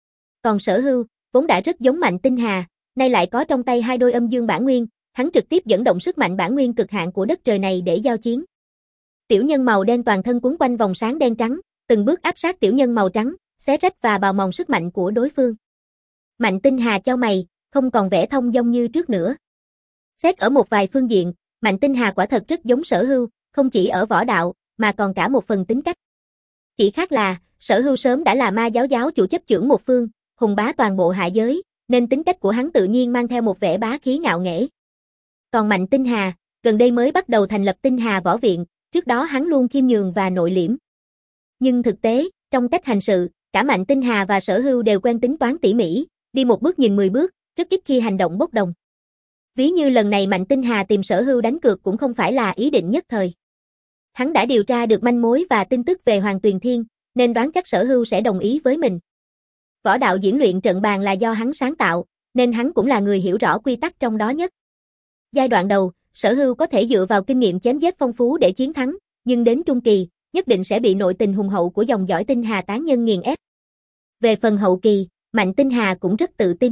Còn Sở Hưu, vốn đã rất giống Mạnh Tinh Hà, nay lại có trong tay hai đôi âm dương bản nguyên, hắn trực tiếp dẫn động sức mạnh bản nguyên cực hạn của đất trời này để giao chiến. Tiểu nhân màu đen toàn thân quấn quanh vòng sáng đen trắng, từng bước áp sát tiểu nhân màu trắng, xé rách và bào mòn sức mạnh của đối phương. Mạnh Tinh Hà chau mày, không còn vẻ thông dong như trước nữa. Xét ở một vài phương diện, Mạnh Tinh Hà quả thật rất giống Sở Hưu, không chỉ ở võ đạo, mà còn cả một phần tính cách. Chỉ khác là, Sở Hưu sớm đã là ma giáo giáo chủ chấp chưởng một phương, hùng bá toàn bộ hạ giới, nên tính cách của hắn tự nhiên mang theo một vẻ bá khí ngạo nghễ. Còn Mạnh Tinh Hà, gần đây mới bắt đầu thành lập Tinh Hà Võ Viện, trước đó hắn luôn khiêm nhường và nội liễm. Nhưng thực tế, trong cách hành sự, cả Mạnh Tinh Hà và Sở Hưu đều quen tính toán tỉ mỉ, đi một bước nhìn mười bước, rất ít khi hành động bốc đồng. Ví như lần này Mạnh Tinh Hà tìm Sở Hưu đánh cược cũng không phải là ý định nhất thời. Hắn đã điều tra được manh mối và tin tức về Hoàng Tuyền Thiên, nên đoán chắc Sở Hưu sẽ đồng ý với mình. Võ đạo diễn luyện trận bàn là do hắn sáng tạo, nên hắn cũng là người hiểu rõ quy tắc trong đó nhất. Giai đoạn đầu, Sở Hưu có thể dựa vào kinh nghiệm chém giết phong phú để chiến thắng, nhưng đến trung kỳ, nhất định sẽ bị nội tình hùng hậu của dòng dõi Tinh Hà tán nhân nghiền ép. Về phần hậu kỳ, Mạnh Tinh Hà cũng rất tự tin.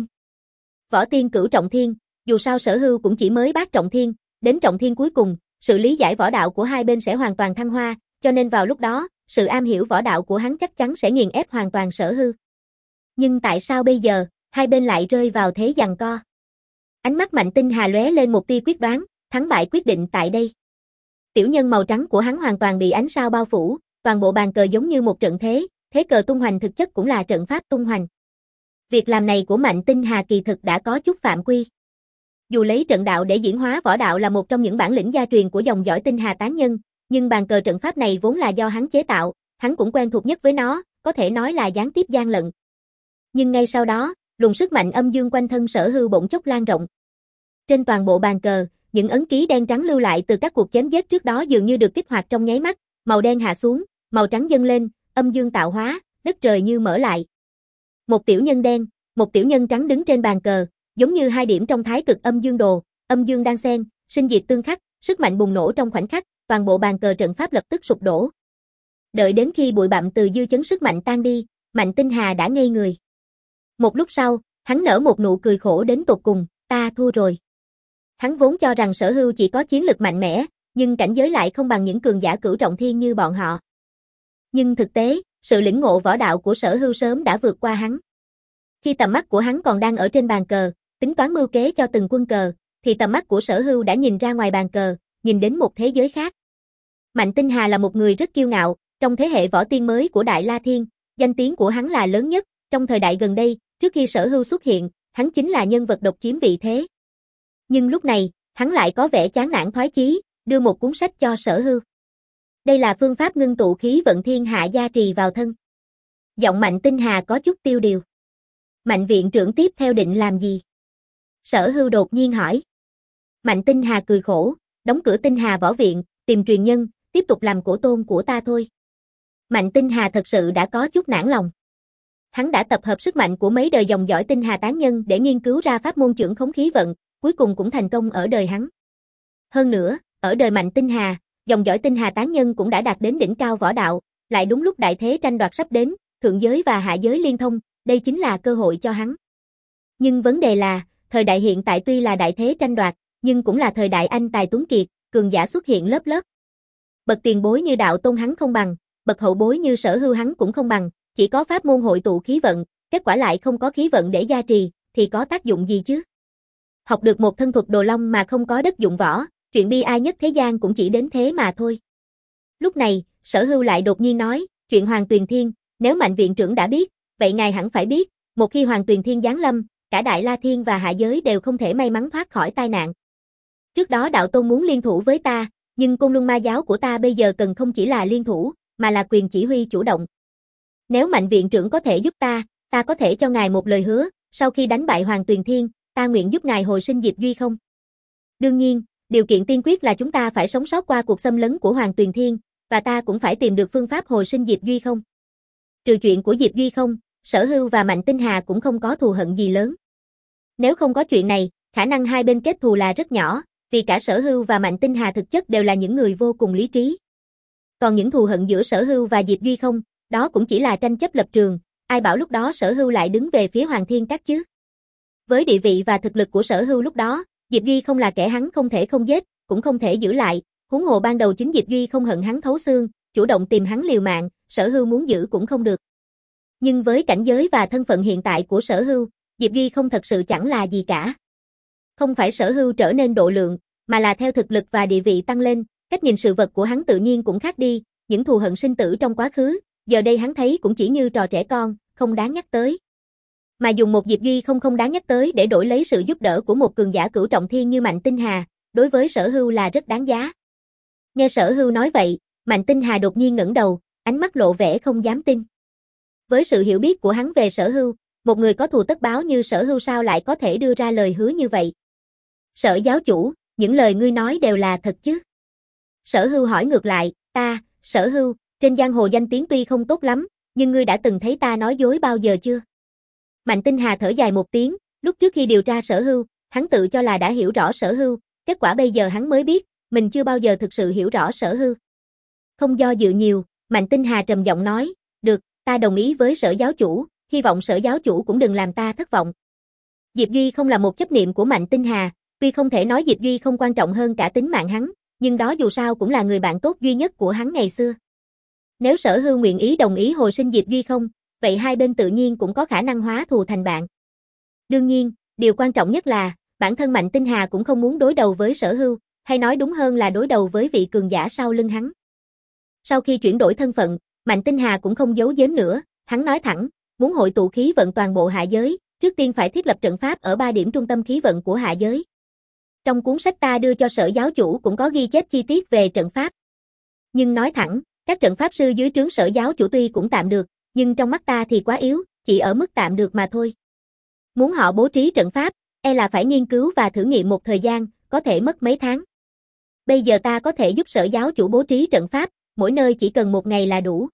Võ tiên cửu trọng thiên, dù sao Sở Hưu cũng chỉ mới bát trọng thiên, đến trọng thiên cuối cùng, sự lý giải võ đạo của hai bên sẽ hoàn toàn thăng hoa, cho nên vào lúc đó, sự am hiểu võ đạo của hắn chắc chắn sẽ nghiền ép hoàn toàn Sở Hưu. Nhưng tại sao bây giờ, hai bên lại rơi vào thế giằng co? Ánh mắt Mạnh Tinh Hà lóe lên một tia quyết đoán, thắng bại quyết định tại đây. Tiểu nhân màu trắng của hắn hoàn toàn bị ánh sao bao phủ, toàn bộ bàn cờ giống như một trận thế, thế cờ tung hoành thực chất cũng là trận pháp tung hoành. Việc làm này của Mạnh Tinh Hà kỳ thực đã có chút phạm quy. Dù lấy trận đạo để diễn hóa võ đạo là một trong những bản lĩnh gia truyền của dòng dõi Tinh Hà tán nhân, nhưng bàn cờ trận pháp này vốn là do hắn chế tạo, hắn cũng quen thuộc nhất với nó, có thể nói là gián tiếp gian lận. Nhưng ngay sau đó, luồng sức mạnh âm dương quanh thân Sở Hưu bỗng chốc lan rộng. Trên toàn bộ bàn cờ, những ấn ký đen trắng lưu lại từ các cuộc chém giết trước đó dường như được kích hoạt trong nháy mắt, màu đen hạ xuống, màu trắng dâng lên, âm dương tạo hóa, đất trời như mở lại. Một tiểu nhân đen, một tiểu nhân trắng đứng trên bàn cờ, giống như hai điểm trong thái cực âm dương đồ, âm dương đan xen, sinh diệt tương khắc, sức mạnh bùng nổ trong khoảnh khắc, toàn bộ bàn cờ trận pháp lập tức sụp đổ. Đợi đến khi bụi bặm từ dư chấn sức mạnh tan đi, Mạnh Tinh Hà đã ngây người. Một lúc sau, hắn nở một nụ cười khổ đến tột cùng, ta thua rồi. Hắn vốn cho rằng Sở Hưu chỉ có chiến lực mạnh mẽ, nhưng cảnh giới lại không bằng những cường giả cửu trọng thiên như bọn họ. Nhưng thực tế, sự lĩnh ngộ võ đạo của Sở Hưu sớm đã vượt qua hắn. Khi tầm mắt của hắn còn đang ở trên bàn cờ, tính toán mưu kế cho từng quân cờ, thì tầm mắt của Sở Hưu đã nhìn ra ngoài bàn cờ, nhìn đến một thế giới khác. Mạnh Tinh Hà là một người rất kiêu ngạo, trong thế hệ võ tiên mới của Đại La Thiên, danh tiếng của hắn là lớn nhất, trong thời đại gần đây, trước khi Sở Hưu xuất hiện, hắn chính là nhân vật độc chiếm vị thế. Nhưng lúc này, hắn lại có vẻ chán nản thoái chí, đưa một cuốn sách cho Sở Hưu. Đây là phương pháp ngưng tụ khí vận thiên hạ gia trì vào thân. Giọng Mạnh Tinh Hà có chút tiêu điều. Mạnh viện trưởng tiếp theo định làm gì? Sở Hưu đột nhiên hỏi. Mạnh Tinh Hà cười khổ, đóng cửa Tinh Hà võ viện, tìm truyền nhân, tiếp tục làm cổ tôn của ta thôi. Mạnh Tinh Hà thật sự đã có chút nản lòng. Hắn đã tập hợp sức mạnh của mấy đời dòng dõi Tinh Hà tán nhân để nghiên cứu ra pháp môn trưởng khống khí vận, cuối cùng cũng thành công ở đời hắn. Hơn nữa, ở đời Mạnh Tinh Hà, dòng dõi Tinh Hà tán nhân cũng đã đạt đến đỉnh cao võ đạo, lại đúng lúc đại thế tranh đoạt sắp đến, thượng giới và hạ giới liên thông, đây chính là cơ hội cho hắn. Nhưng vấn đề là, thời đại hiện tại tuy là đại thế tranh đoạt, nhưng cũng là thời đại anh tài tuấn kiệt, cường giả xuất hiện lớp lớp. Bậc tiền bối như đạo tôn hắn không bằng, bậc hậu bối như Sở Hưu hắn cũng không bằng, chỉ có pháp môn hội tụ khí vận, kết quả lại không có khí vận để gia trì, thì có tác dụng gì chứ? Học được một thân thuật đồ long mà không có đất dụng võ, chuyện bi ai nhất thế gian cũng chỉ đến thế mà thôi. Lúc này, Sở Hưu lại đột nhiên nói, chuyện Hoàng Tuyền Thiên, nếu Mạnh viện trưởng đã biết, vậy ngài hẳn phải biết, một khi Hoàng Tuyền Thiên giáng lâm, cả Đại La Thiên và hạ giới đều không thể may mắn thoát khỏi tai nạn. Trước đó đạo tôn muốn liên thủ với ta, nhưng Côn Luân Ma giáo của ta bây giờ cần không chỉ là liên thủ, mà là quyền chỉ huy chủ động. Nếu Mạnh viện trưởng có thể giúp ta, ta có thể cho ngài một lời hứa, sau khi đánh bại Hoàng Tuyền Thiên, ta nguyện giúp ngài hồi sinh Diệp Duy không? Đương nhiên, điều kiện tiên quyết là chúng ta phải sống sót qua cuộc xâm lấn của Hoàng Tuyền Thiên, và ta cũng phải tìm được phương pháp hồi sinh Diệp Duy không. Trừ chuyện của Diệp Duy không, Sở Hưu và Mạnh Tinh Hà cũng không có thù hận gì lớn. Nếu không có chuyện này, khả năng hai bên kết thù là rất nhỏ, vì cả Sở Hưu và Mạnh Tinh Hà thực chất đều là những người vô cùng lý trí. Còn những thù hận giữa Sở Hưu và Diệp Duy không, đó cũng chỉ là tranh chấp lập trường, ai bảo lúc đó Sở Hưu lại đứng về phía Hoàng Thiên Các chứ. Với địa vị và thực lực của Sở Hưu lúc đó, Diệp Duy không là kẻ hắn không thể không giết, cũng không thể giữ lại, huống hồ ban đầu chính Diệp Duy không hận hắn thấu xương, chủ động tìm hắn liều mạng, Sở Hưu muốn giữ cũng không được. Nhưng với cảnh giới và thân phận hiện tại của Sở Hưu, Diệp Duy không thật sự chẳng là gì cả. Không phải Sở Hưu trở nên độ lượng, mà là theo thực lực và địa vị tăng lên, cách nhìn sự vật của hắn tự nhiên cũng khác đi, những thù hận sinh tử trong quá khứ, giờ đây hắn thấy cũng chỉ như trò trẻ con, không đáng nhắc tới. Mà dùng một Diệp Duy không không đáng nhắc tới để đổi lấy sự giúp đỡ của một cường giả cửu trọng thiên như Mạnh Tinh Hà, đối với Sở Hưu là rất đáng giá. Nghe Sở Hưu nói vậy, Mạnh Tinh Hà đột nhiên ngẩng đầu, ánh mắt lộ vẻ không dám tin. Với sự hiểu biết của hắn về Sở Hưu, một người có thù tất báo như Sở Hưu sao lại có thể đưa ra lời hứa như vậy? Sở giáo chủ, những lời ngươi nói đều là thật chứ? Sở Hưu hỏi ngược lại, ta, Sở Hưu, trên giang hồ danh tiếng tuy không tốt lắm, nhưng ngươi đã từng thấy ta nói dối bao giờ chưa? Mạnh Tinh Hà thở dài một tiếng, lúc trước khi điều tra Sở Hưu, hắn tự cho là đã hiểu rõ Sở Hưu, kết quả bây giờ hắn mới biết, mình chưa bao giờ thực sự hiểu rõ Sở Hưu. Không do dự nhiều, Mạnh Tinh Hà trầm giọng nói, được, ta đồng ý với Sở giáo chủ, hy vọng Sở giáo chủ cũng đừng làm ta thất vọng. Diệp Duy không là một chấp niệm của Mạnh Tinh Hà, tuy không thể nói Diệp Duy không quan trọng hơn cả tính mạng hắn, nhưng đó dù sao cũng là người bạn tốt duy nhất của hắn ngày xưa. Nếu Sở Hưu nguyện ý đồng ý hồi sinh Diệp Duy không, vậy hai bên tự nhiên cũng có khả năng hóa thù thành bạn. Đương nhiên, điều quan trọng nhất là, bản thân Mạnh Tinh Hà cũng không muốn đối đầu với Sở Hưu, hay nói đúng hơn là đối đầu với vị cường giả sau lưng hắn. Sau khi chuyển đổi thân phận, Mạnh Tinh Hà cũng không giấu giếm nữa, hắn nói thẳng, muốn hội tụ khí vận toàn bộ hạ giới, trước tiên phải thiết lập trận pháp ở ba điểm trung tâm khí vận của hạ giới. Trong cuốn sách ta đưa cho Sở giáo chủ cũng có ghi chép chi tiết về trận pháp. Nhưng nói thẳng, các trận pháp sư dưới trướng Sở giáo chủ tuy cũng tạm được, nhưng trong mắt ta thì quá yếu, chỉ ở mức tạm được mà thôi. Muốn họ bố trí trận pháp, e là phải nghiên cứu và thử nghiệm một thời gian, có thể mất mấy tháng. Bây giờ ta có thể giúp Sở giáo chủ bố trí trận pháp, mỗi nơi chỉ cần một ngày là đủ.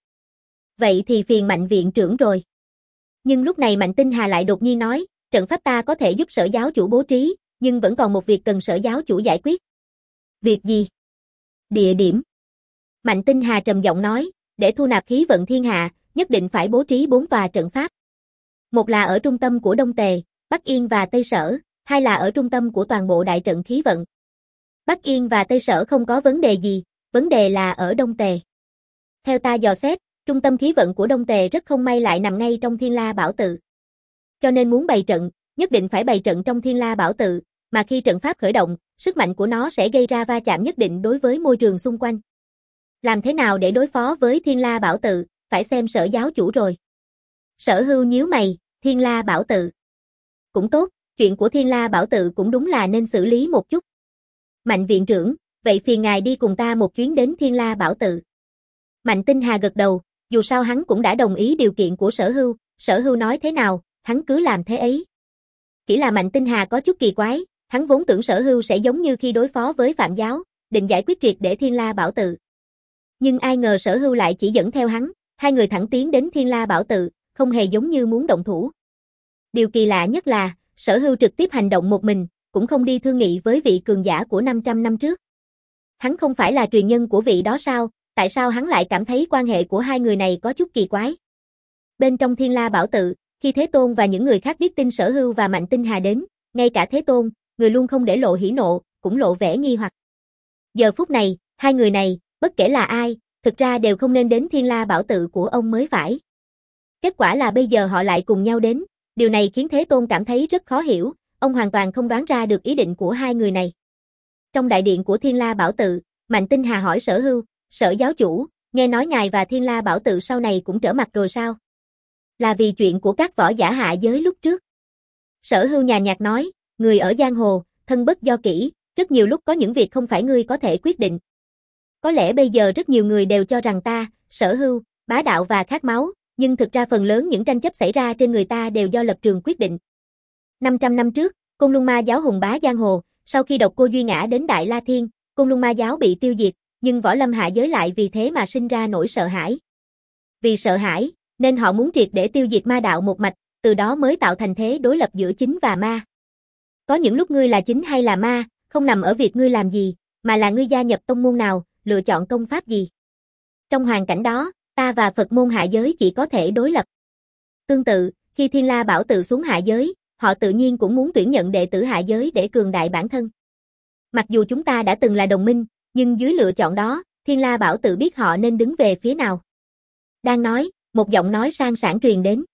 Vậy thì phiền Mạnh viện trưởng rồi. Nhưng lúc này Mạnh Tinh Hà lại đột nhiên nói, trận pháp ta có thể giúp Sở giáo chủ bố trí, nhưng vẫn còn một việc cần Sở giáo chủ giải quyết. Việc gì? Địa điểm. Mạnh Tinh Hà trầm giọng nói, để thu nạp khí vận thiên hạ, nhất định phải bố trí bốn tòa trận pháp. Một là ở trung tâm của Đông Tề, Bắc Yên và Tây Sở, hai là ở trung tâm của toàn bộ đại trận khí vận. Bắc Yên và Tây Sở không có vấn đề gì, vấn đề là ở Đông Tề. Theo ta dò xét, trung tâm khí vận của Đông Tề rất không may lại nằm ngay trong Thiên La Bảo Tự. Cho nên muốn bày trận, nhất định phải bày trận trong Thiên La Bảo Tự, mà khi trận pháp khởi động, sức mạnh của nó sẽ gây ra va chạm nhất định đối với môi trường xung quanh. Làm thế nào để đối phó với Thiên La Bảo Tự, phải xem Sở giáo chủ rồi. Sở Hưu nhíu mày, Thiên La Bảo Tự. Cũng tốt, chuyện của Thiên La Bảo Tự cũng đúng là nên xử lý một chút. Mạnh viện trưởng, vậy phiền ngài đi cùng ta một chuyến đến Thiên La Bảo Tự. Mạnh Tinh Hà gật đầu, dù sao hắn cũng đã đồng ý điều kiện của Sở Hưu, Sở Hưu nói thế nào, hắn cứ làm thế ấy. Chỉ là Mạnh Tinh Hà có chút kỳ quái, hắn vốn tưởng Sở Hưu sẽ giống như khi đối phó với Phạm Giáo, định giải quyết triệt để Thiên La Bảo Tự. Nhưng ai ngờ Sở Hưu lại chỉ dẫn theo hắn, hai người thẳng tiến đến Thiên La Bảo Tự, không hề giống như muốn động thủ. Điều kỳ lạ nhất là, Sở Hưu trực tiếp hành động một mình, cũng không đi thương nghị với vị cường giả của năm trăm năm trước. Hắn không phải là truyền nhân của vị đó sao, tại sao hắn lại cảm thấy quan hệ của hai người này có chút kỳ quái. Bên trong Thiên La Bảo Tự, khi Thế Tôn và những người khác biết tin Sở Hưu và Mạnh Tinh Hà đến, ngay cả Thế Tôn, người luôn không để lộ hỉ nộ, cũng lộ vẻ nghi hoặc. Giờ phút này, hai người này, bất kể là ai, thực ra đều không nên đến Thiên La Bảo Tự của ông mới phải. Kết quả là bây giờ họ lại cùng nhau đến, điều này khiến Thế Tôn cảm thấy rất khó hiểu, ông hoàn toàn không đoán ra được ý định của hai người này. Trong đại điện của Thiên La Bảo Tự, Mạnh Tinh Hà hỏi Sở Hưu, Sở giáo chủ, nghe nói ngài và Thiên La Bảo Tự sau này cũng trở mặt rồi sao? Là vì chuyện của các võ giả hạ giới lúc trước. Sở Hưu nhàn nhạt nói, người ở giang hồ, thân bất do kỷ, rất nhiều lúc có những việc không phải ngươi có thể quyết định. Có lẽ bây giờ rất nhiều người đều cho rằng ta, Sở Hưu, bá đạo và khát máu, nhưng thực ra phần lớn những tranh chấp xảy ra trên người ta đều do lập trường quyết định. năm trăm năm trước, Côn Luân Ma giáo hùng bá giang hồ, sau khi độc cô Duy ngã đến Đại La Thiên, Côn Luân Ma giáo bị tiêu diệt, nhưng võ lâm hạ giới lại vì thế mà sinh ra nỗi sợ hãi. Vì sợ hãi, nên họ muốn triệt để tiêu diệt ma đạo một mạch, từ đó mới tạo thành thế đối lập giữa chính và ma. Có những lúc ngươi là chính hay là ma, không nằm ở việc ngươi làm gì, mà là ngươi gia nhập tông môn nào, lựa chọn công pháp gì. Trong hoàn cảnh đó, ta và Phật môn hạ giới chỉ có thể đối lập. Tương tự, khi Thiên La Bảo Tự xuống hạ giới, họ tự nhiên cũng muốn tuyển nhận đệ tử hạ giới để cường đại bản thân. Mặc dù chúng ta đã từng là đồng minh, nhưng dưới lựa chọn đó, Thiên La Bảo Tự biết họ nên đứng về phía nào. Đang nói, một giọng nói sang sảng truyền đến.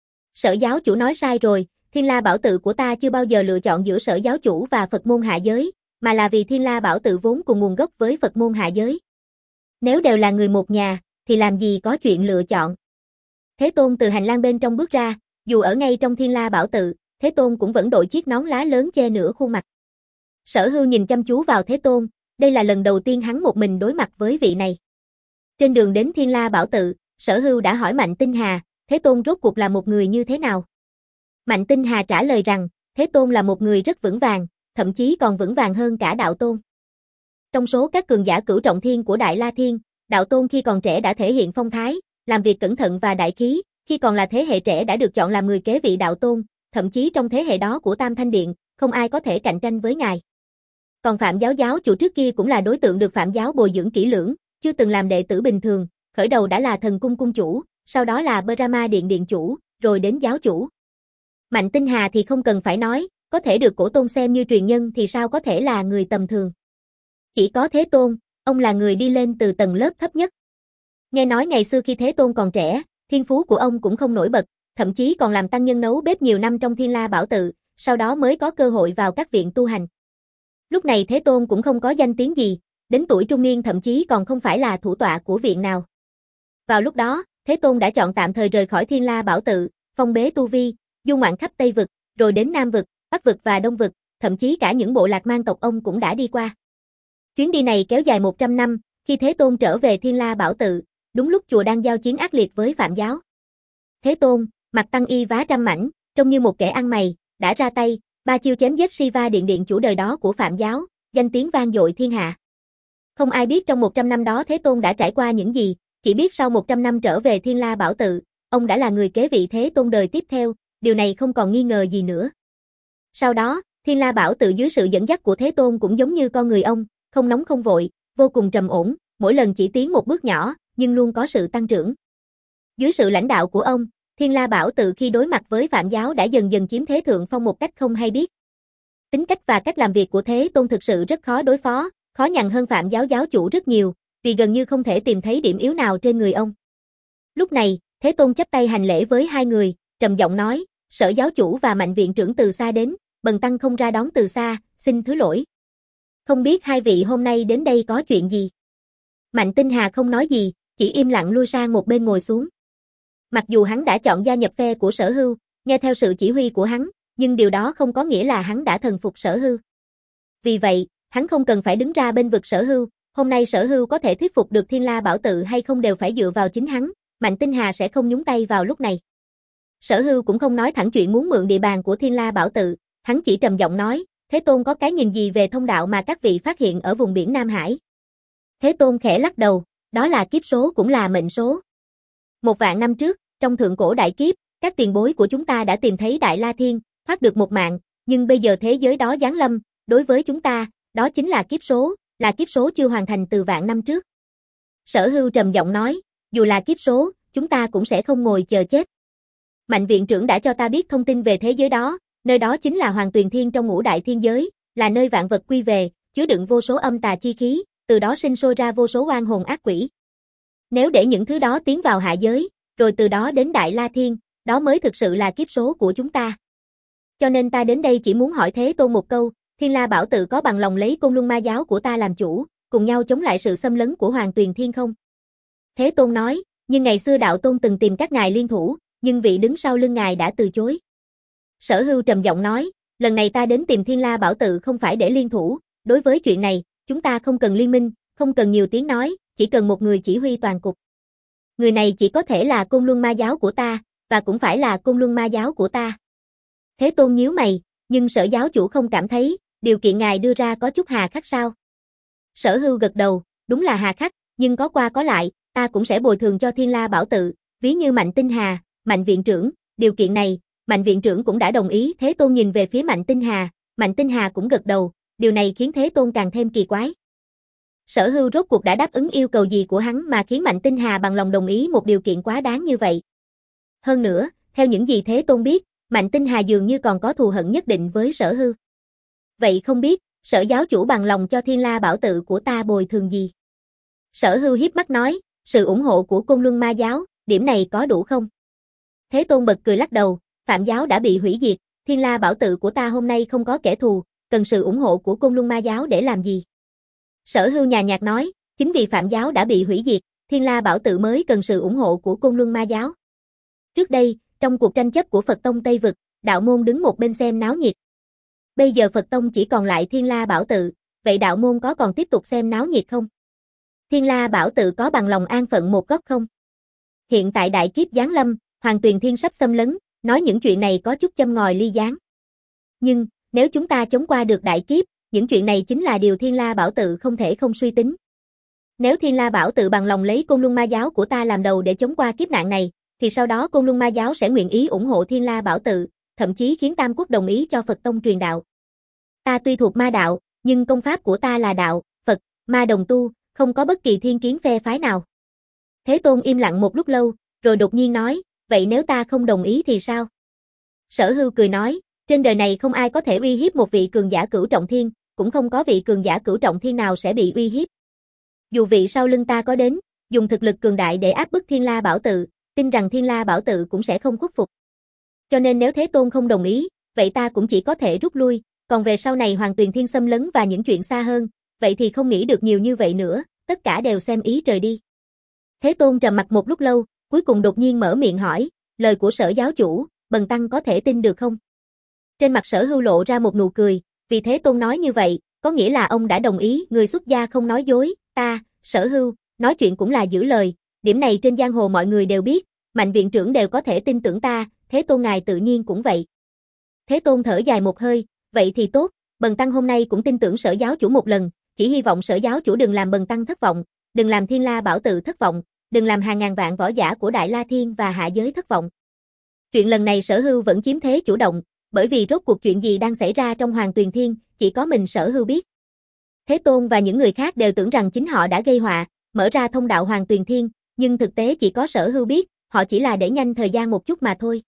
Sở giáo chủ nói sai rồi, Thiên La Bảo Tự của ta chưa bao giờ lựa chọn giữa Sở giáo chủ và Phật môn hạ giới, mà là vì Thiên La Bảo Tự vốn cùng nguồn gốc với Phật môn hạ giới. Nếu đều là người một nhà, thì làm gì có chuyện lựa chọn. Thế Tôn từ hành lang bên trong bước ra, dù ở ngay trong Thiên La Bảo Tự, Thế Tôn cũng vẫn đội chiếc nón lá lớn che nửa khuôn mặt. Sở Hưu nhìn chăm chú vào Thế Tôn, đây là lần đầu tiên hắn một mình đối mặt với vị này. Trên đường đến Thiên La Bảo Tự, Sở Hưu đã hỏi Mạnh Tinh Hà, Thế Tôn rốt cuộc là một người như thế nào? Mạnh Tinh Hà trả lời rằng, Thế Tôn là một người rất vững vàng, thậm chí còn vững vàng hơn cả Đạo Tôn. Trong số các cường giả cửu trọng thiên của Đại La Thiên, Đạo Tôn khi còn trẻ đã thể hiện phong thái, làm việc cẩn thận và đại khí, khi còn là thế hệ trẻ đã được chọn làm người kế vị Đạo Tôn, thậm chí trong thế hệ đó của Tam Thanh Điện, không ai có thể cạnh tranh với ngài. Còn Phạm Giáo giáo chủ trước kia cũng là đối tượng được Phạm Giáo bồi dưỡng kỹ lưỡng, chưa từng làm đệ tử bình thường, khởi đầu đã là Thần Cung cung chủ, sau đó là Brahma Điện điện chủ, rồi đến giáo chủ. Mạnh Tinh Hà thì không cần phải nói, có thể được Cổ Tôn xem như truyền nhân thì sao có thể là người tầm thường. Chỉ có Thế Tôn, ông là người đi lên từ tầng lớp thấp nhất. Nghe nói ngày xưa khi Thế Tôn còn trẻ, thiên phú của ông cũng không nổi bật, thậm chí còn làm tăng nhân nấu bếp nhiều năm trong Thiên La Bảo Tự, sau đó mới có cơ hội vào các viện tu hành. Lúc này Thế Tôn cũng không có danh tiếng gì, đến tuổi trung niên thậm chí còn không phải là thủ tọa của viện nào. Vào lúc đó, Thế Tôn đã chọn tạm thời rời khỏi Thiên La Bảo Tự, phong bế tu vi, du ngoạn khắp Tây Vực, rồi đến Nam Vực, Bắc Vực và Đông Vực, thậm chí cả những bộ lạc mang tộc ông cũng đã đi qua. Chuyến đi này kéo dài một trăm năm, khi Thế Tôn trở về Thiên La Bảo Tự, đúng lúc chùa đang giao chiến ác liệt với Phạm Giáo. Thế Tôn, mặt tăng y vá trăm mảnh, trông như một kẻ ăn mày, đã ra tay, ba chiêu chém giết Shiva điện điện chủ đời đó của Phạm Giáo, danh tiếng vang dội thiên hạ. Không ai biết trong một trăm năm đó Thế Tôn đã trải qua những gì, chỉ biết sau một trăm năm trở về Thiên La Bảo Tự, ông đã là người kế vị Thế Tôn đời tiếp theo, điều này không còn nghi ngờ gì nữa. Sau đó, Thiên La Bảo Tự dưới sự dẫn dắt của Thế Tôn cũng giống như con người ông, không nóng không vội, vô cùng trầm ổn, mỗi lần chỉ tiến một bước nhỏ, nhưng luôn có sự tăng trưởng. Dưới sự lãnh đạo của ông, Thiên La Bảo Tự khi đối mặt với Phạm Giáo đã dần dần chiếm thế thượng phong một cách không hay biết. Tính cách và cách làm việc của Thế Tôn thực sự rất khó đối phó, khó nhằn hơn Phạm Giáo giáo chủ rất nhiều, vì gần như không thể tìm thấy điểm yếu nào trên người ông. Lúc này, Thế Tôn chắp tay hành lễ với hai người, trầm giọng nói, Sở giáo chủ và Mạnh viện trưởng từ xa đến, bần tăng không ra đón từ xa, xin thứ lỗi. Không biết hai vị hôm nay đến đây có chuyện gì? Mạnh Tinh Hà không nói gì, chỉ im lặng lui sang một bên ngồi xuống. Mặc dù hắn đã chọn gia nhập phe của Sở Hưu, nghe theo sự chỉ huy của hắn, nhưng điều đó không có nghĩa là hắn đã thần phục Sở Hưu. Vì vậy, hắn không cần phải đứng ra bên vực Sở Hưu, hôm nay Sở Hưu có thể thuyết phục được Thiên La Bảo Tự hay không đều phải dựa vào chính hắn, Mạnh Tinh Hà sẽ không nhúng tay vào lúc này. Sở Hưu cũng không nói thẳng chuyện muốn mượn địa bàn của Thiên La Bảo Tự, hắn chỉ trầm giọng nói, Thế Tôn có cái nhìn gì về thông đạo mà các vị phát hiện ở vùng biển Nam Hải? Thế Tôn khẽ lắc đầu, đó là kiếp số cũng là mệnh số. Một vạn năm trước, trong thượng cổ đại kiếp, các tiền bối của chúng ta đã tìm thấy Đại La Thiên, thoát được một mạng, nhưng bây giờ thế giới đó giáng lâm, đối với chúng ta, đó chính là kiếp số, là kiếp số chưa hoàn thành từ vạn năm trước. Sở Hưu trầm giọng nói, dù là kiếp số, chúng ta cũng sẽ không ngồi chờ chết. Mạnh viện trưởng đã cho ta biết thông tin về thế giới đó, nơi đó chính là Hoàng Tuyền Thiên trong ngũ đại thiên giới, là nơi vạn vật quy về, chứa đựng vô số âm tà chi khí, từ đó sinh sôi ra vô số oan hồn ác quỷ. Nếu để những thứ đó tiến vào hạ giới, rồi từ đó đến Đại La Thiên, đó mới thực sự là kiếp số của chúng ta. Cho nên ta đến đây chỉ muốn hỏi Thế Tôn một câu, Thiên La Bảo Tự có bằng lòng lấy Côn Luân Ma giáo của ta làm chủ, cùng nhau chống lại sự xâm lấn của Hoàng Tuyền Thiên không? Thế Tôn nói, nhưng ngày xưa đạo tôn từng tìm các ngài liên thủ, nhưng vị đứng sau lưng ngài đã từ chối. Sở Hưu trầm giọng nói, lần này ta đến tìm Thiên La Bảo Tự không phải để liên thủ, đối với chuyện này, chúng ta không cần liên minh, không cần nhiều tiếng nói, chỉ cần một người chỉ huy toàn cục. Người này chỉ có thể là Côn Luân Ma giáo của ta, và cũng phải là Côn Luân Ma giáo của ta. Thế Tôn nhíu mày, nhưng Sở giáo chủ không cảm thấy, điều kiện ngài đưa ra có chút hà khắc sao? Sở Hưu gật đầu, đúng là hà khắc, nhưng có qua có lại, ta cũng sẽ bồi thường cho Thiên La Bảo Tự, ví như Mạnh Tinh Hà, Mạnh viện trưởng, điều kiện này, Mạnh viện trưởng cũng đã đồng ý. Thế Tôn nhìn về phía Mạnh Tinh Hà, Mạnh Tinh Hà cũng gật đầu, điều này khiến Thế Tôn càng thêm kỳ quái. Sở Hưu rốt cuộc đã đáp ứng yêu cầu gì của hắn mà khiến Mạnh Tinh Hà bằng lòng đồng ý một điều kiện quá đáng như vậy? Hơn nữa, theo những gì Thế Tôn biết, Mạnh Tinh Hà dường như còn có thù hận nhất định với Sở Hưu. Vậy không biết, Sở giáo chủ bằng lòng cho Thiên La Bảo Tự của ta bồi thường gì? Sở Hưu hiếp mắt nói, sự ủng hộ của Côn Luân Ma giáo, điểm này có đủ không? Thế Tôn bật cười lắc đầu, Phạm giáo đã bị hủy diệt, Thiên La Bảo Tự của ta hôm nay không có kẻ thù, cần sự ủng hộ của Côn Luân Ma giáo để làm gì? Sở Hưu nhàn nhạt nói, chính vì Phạm giáo đã bị hủy diệt, Thiên La Bảo Tự mới cần sự ủng hộ của Côn Luân Ma giáo. Trước đây, trong cuộc tranh chấp của Phật Tông Tây Vực, đạo môn đứng một bên xem náo nhiệt. Bây giờ Phật Tông chỉ còn lại Thiên La Bảo Tự, vậy đạo môn có còn tiếp tục xem náo nhiệt không? Thiên La Bảo Tự có bằng lòng an phận một góc không? Hiện tại đại kiếp giáng lâm, Hoàng Tuyền Thiên sắp xâm lấn, nói những chuyện này có chút châm ngòi ly gián. Nhưng, nếu chúng ta chống qua được đại kiếp, những chuyện này chính là điều Thiên La Bảo Tự không thể không suy tính. Nếu Thiên La Bảo Tự bằng lòng lấy Côn Luân Ma giáo của ta làm đầu để chống qua kiếp nạn này, thì sau đó Côn Luân Ma giáo sẽ nguyện ý ủng hộ Thiên La Bảo Tự, thậm chí khiến Tam Quốc đồng ý cho Phật Tông truyền đạo. Ta tuy thuộc ma đạo, nhưng công pháp của ta là đạo, Phật, ma đồng tu, không có bất kỳ thiên kiến phe phái nào. Thế Tôn im lặng một lúc lâu, rồi đột nhiên nói, vậy nếu ta không đồng ý thì sao? Sở Hưu cười nói, trên đời này không ai có thể uy hiếp một vị cường giả cửu trọng thiên, cũng không có vị cường giả cửu trọng thiên nào sẽ bị uy hiếp. Dù vị sau lưng ta có đến, dùng thực lực cường đại để áp bức Thiên La Bảo Tự, tin rằng Thiên La Bảo Tự cũng sẽ không khuất phục. Cho nên nếu Thế Tôn không đồng ý, vậy ta cũng chỉ có thể rút lui, còn về sau này Hoàng Tuyền Thiên xâm lấn và những chuyện xa hơn, vậy thì không nghĩ được nhiều như vậy nữa, tất cả đều xem ý trời đi. Thế Tôn trầm mặc một lúc lâu, cuối cùng đột nhiên mở miệng hỏi, lời của Sở giáo chủ, bần tăng có thể tin được không? Trên mặt Sở Hưu lộ ra một nụ cười, vì Thế Tôn nói như vậy, có nghĩa là ông đã đồng ý, người xuất gia không nói dối, ta, Sở Hưu, nói chuyện cũng là giữ lời, điểm này trên giang hồ mọi người đều biết, Mạnh viện trưởng đều có thể tin tưởng ta, Thế Tôn ngài tự nhiên cũng vậy. Thế Tôn thở dài một hơi, vậy thì tốt, bần tăng hôm nay cũng tin tưởng Sở giáo chủ một lần, chỉ hy vọng Sở giáo chủ đừng làm bần tăng thất vọng, đừng làm Thiên La Bảo Tự thất vọng, đừng làm hàng ngàn vạn võ giả của Đại La Thiên và hạ giới thất vọng. Chuyện lần này Sở Hưu vẫn chiếm thế chủ động, bởi vì rốt cuộc chuyện gì đang xảy ra trong Hoàng Tuyền Thiên, chỉ có mình Sở Hưu biết. Thế Tôn và những người khác đều tưởng rằng chính họ đã gây họa, mở ra thông đạo Hoàng Tuyền Thiên, nhưng thực tế chỉ có Sở Hưu biết, họ chỉ là để nhanh thời gian một chút mà thôi.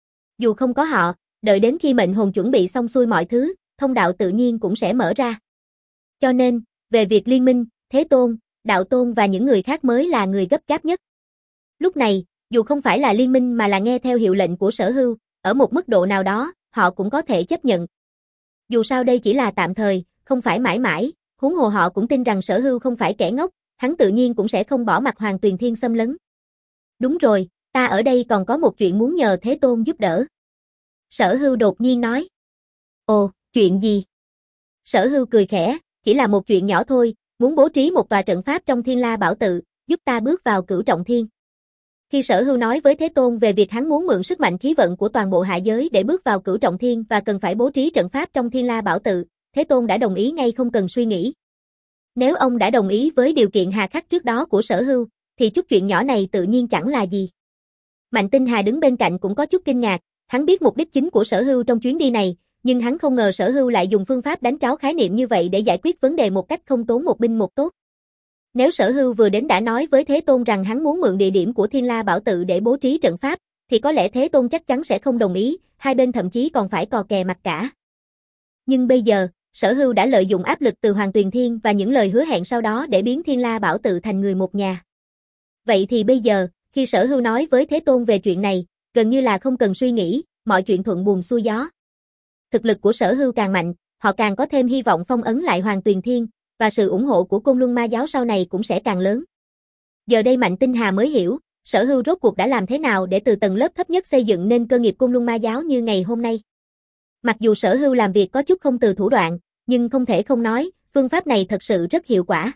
Dù không có họ, đợi đến khi mệnh hồn chuẩn bị xong xuôi mọi thứ, thông đạo tự nhiên cũng sẽ mở ra. Cho nên, về việc liên minh, Thế Tôn, Đạo Tôn và những người khác mới là người gấp gáp nhất. Lúc này, dù không phải là liên minh mà là nghe theo hiệu lệnh của Sở Hưu, ở một mức độ nào đó, họ cũng có thể chấp nhận. Dù sao đây chỉ là tạm thời, không phải mãi mãi, huống hồ họ cũng tin rằng Sở Hưu không phải kẻ ngốc, hắn tự nhiên cũng sẽ không bỏ mặc Hoàng Tuyền Thiên xâm lấn. Đúng rồi, ta ở đây còn có một chuyện muốn nhờ Thế Tôn giúp đỡ. Sở Hưu đột nhiên nói. Ồ, chuyện gì? Sở Hưu cười khẽ, chỉ là một chuyện nhỏ thôi, muốn bố trí một tòa trận pháp trong Thiên La Bảo Tự, giúp ta bước vào Cửu Trọng Thiên. Khi Sở Hưu nói với Thế Tôn về việc hắn muốn mượn sức mạnh khí vận của toàn bộ hạ giới để bước vào Cửu Trọng Thiên và cần phải bố trí trận pháp trong Thiên La Bảo Tự, Thế Tôn đã đồng ý ngay không cần suy nghĩ. Nếu ông đã đồng ý với điều kiện hà khắc trước đó của Sở Hưu, thì chút chuyện nhỏ này tự nhiên chẳng là gì. Mạnh Tinh Hà đứng bên cạnh cũng có chút kinh ngạc, hắn biết mục đích chính của Sở Hưu trong chuyến đi này, nhưng hắn không ngờ Sở Hưu lại dùng phương pháp đánh tráo khái niệm như vậy để giải quyết vấn đề một cách không tốn một binh một tốt. Nếu Sở Hưu vừa đến đã nói với Thế Tôn rằng hắn muốn mượn địa điểm của Thiên La Bảo Tự để bố trí trận pháp, thì có lẽ Thế Tôn chắc chắn sẽ không đồng ý, hai bên thậm chí còn phải cò kè mặt cả. Nhưng bây giờ, Sở Hưu đã lợi dụng áp lực từ Hoàng Tuyền Thiên và những lời hứa hẹn sau đó để biến Thiên La Bảo Tự thành người một nhà. Vậy thì bây giờ, khi Sở Hưu nói với Thế Tôn về chuyện này, gần như là không cần suy nghĩ, mọi chuyện thuận buồm xuôi gió. Thực lực của Sở Hưu càng mạnh, họ càng có thêm hy vọng phong ấn lại Hoàng Tuyền Thiên, và sự ủng hộ của Côn Luân Ma giáo sau này cũng sẽ càng lớn. Giờ đây Mạnh Tinh Hà mới hiểu, Sở Hưu rốt cuộc đã làm thế nào để từ tầng lớp thấp nhất xây dựng nên cơ nghiệp Côn Luân Ma giáo như ngày hôm nay. Mặc dù Sở Hưu làm việc có chút không từ thủ đoạn, nhưng không thể không nói, phương pháp này thật sự rất hiệu quả.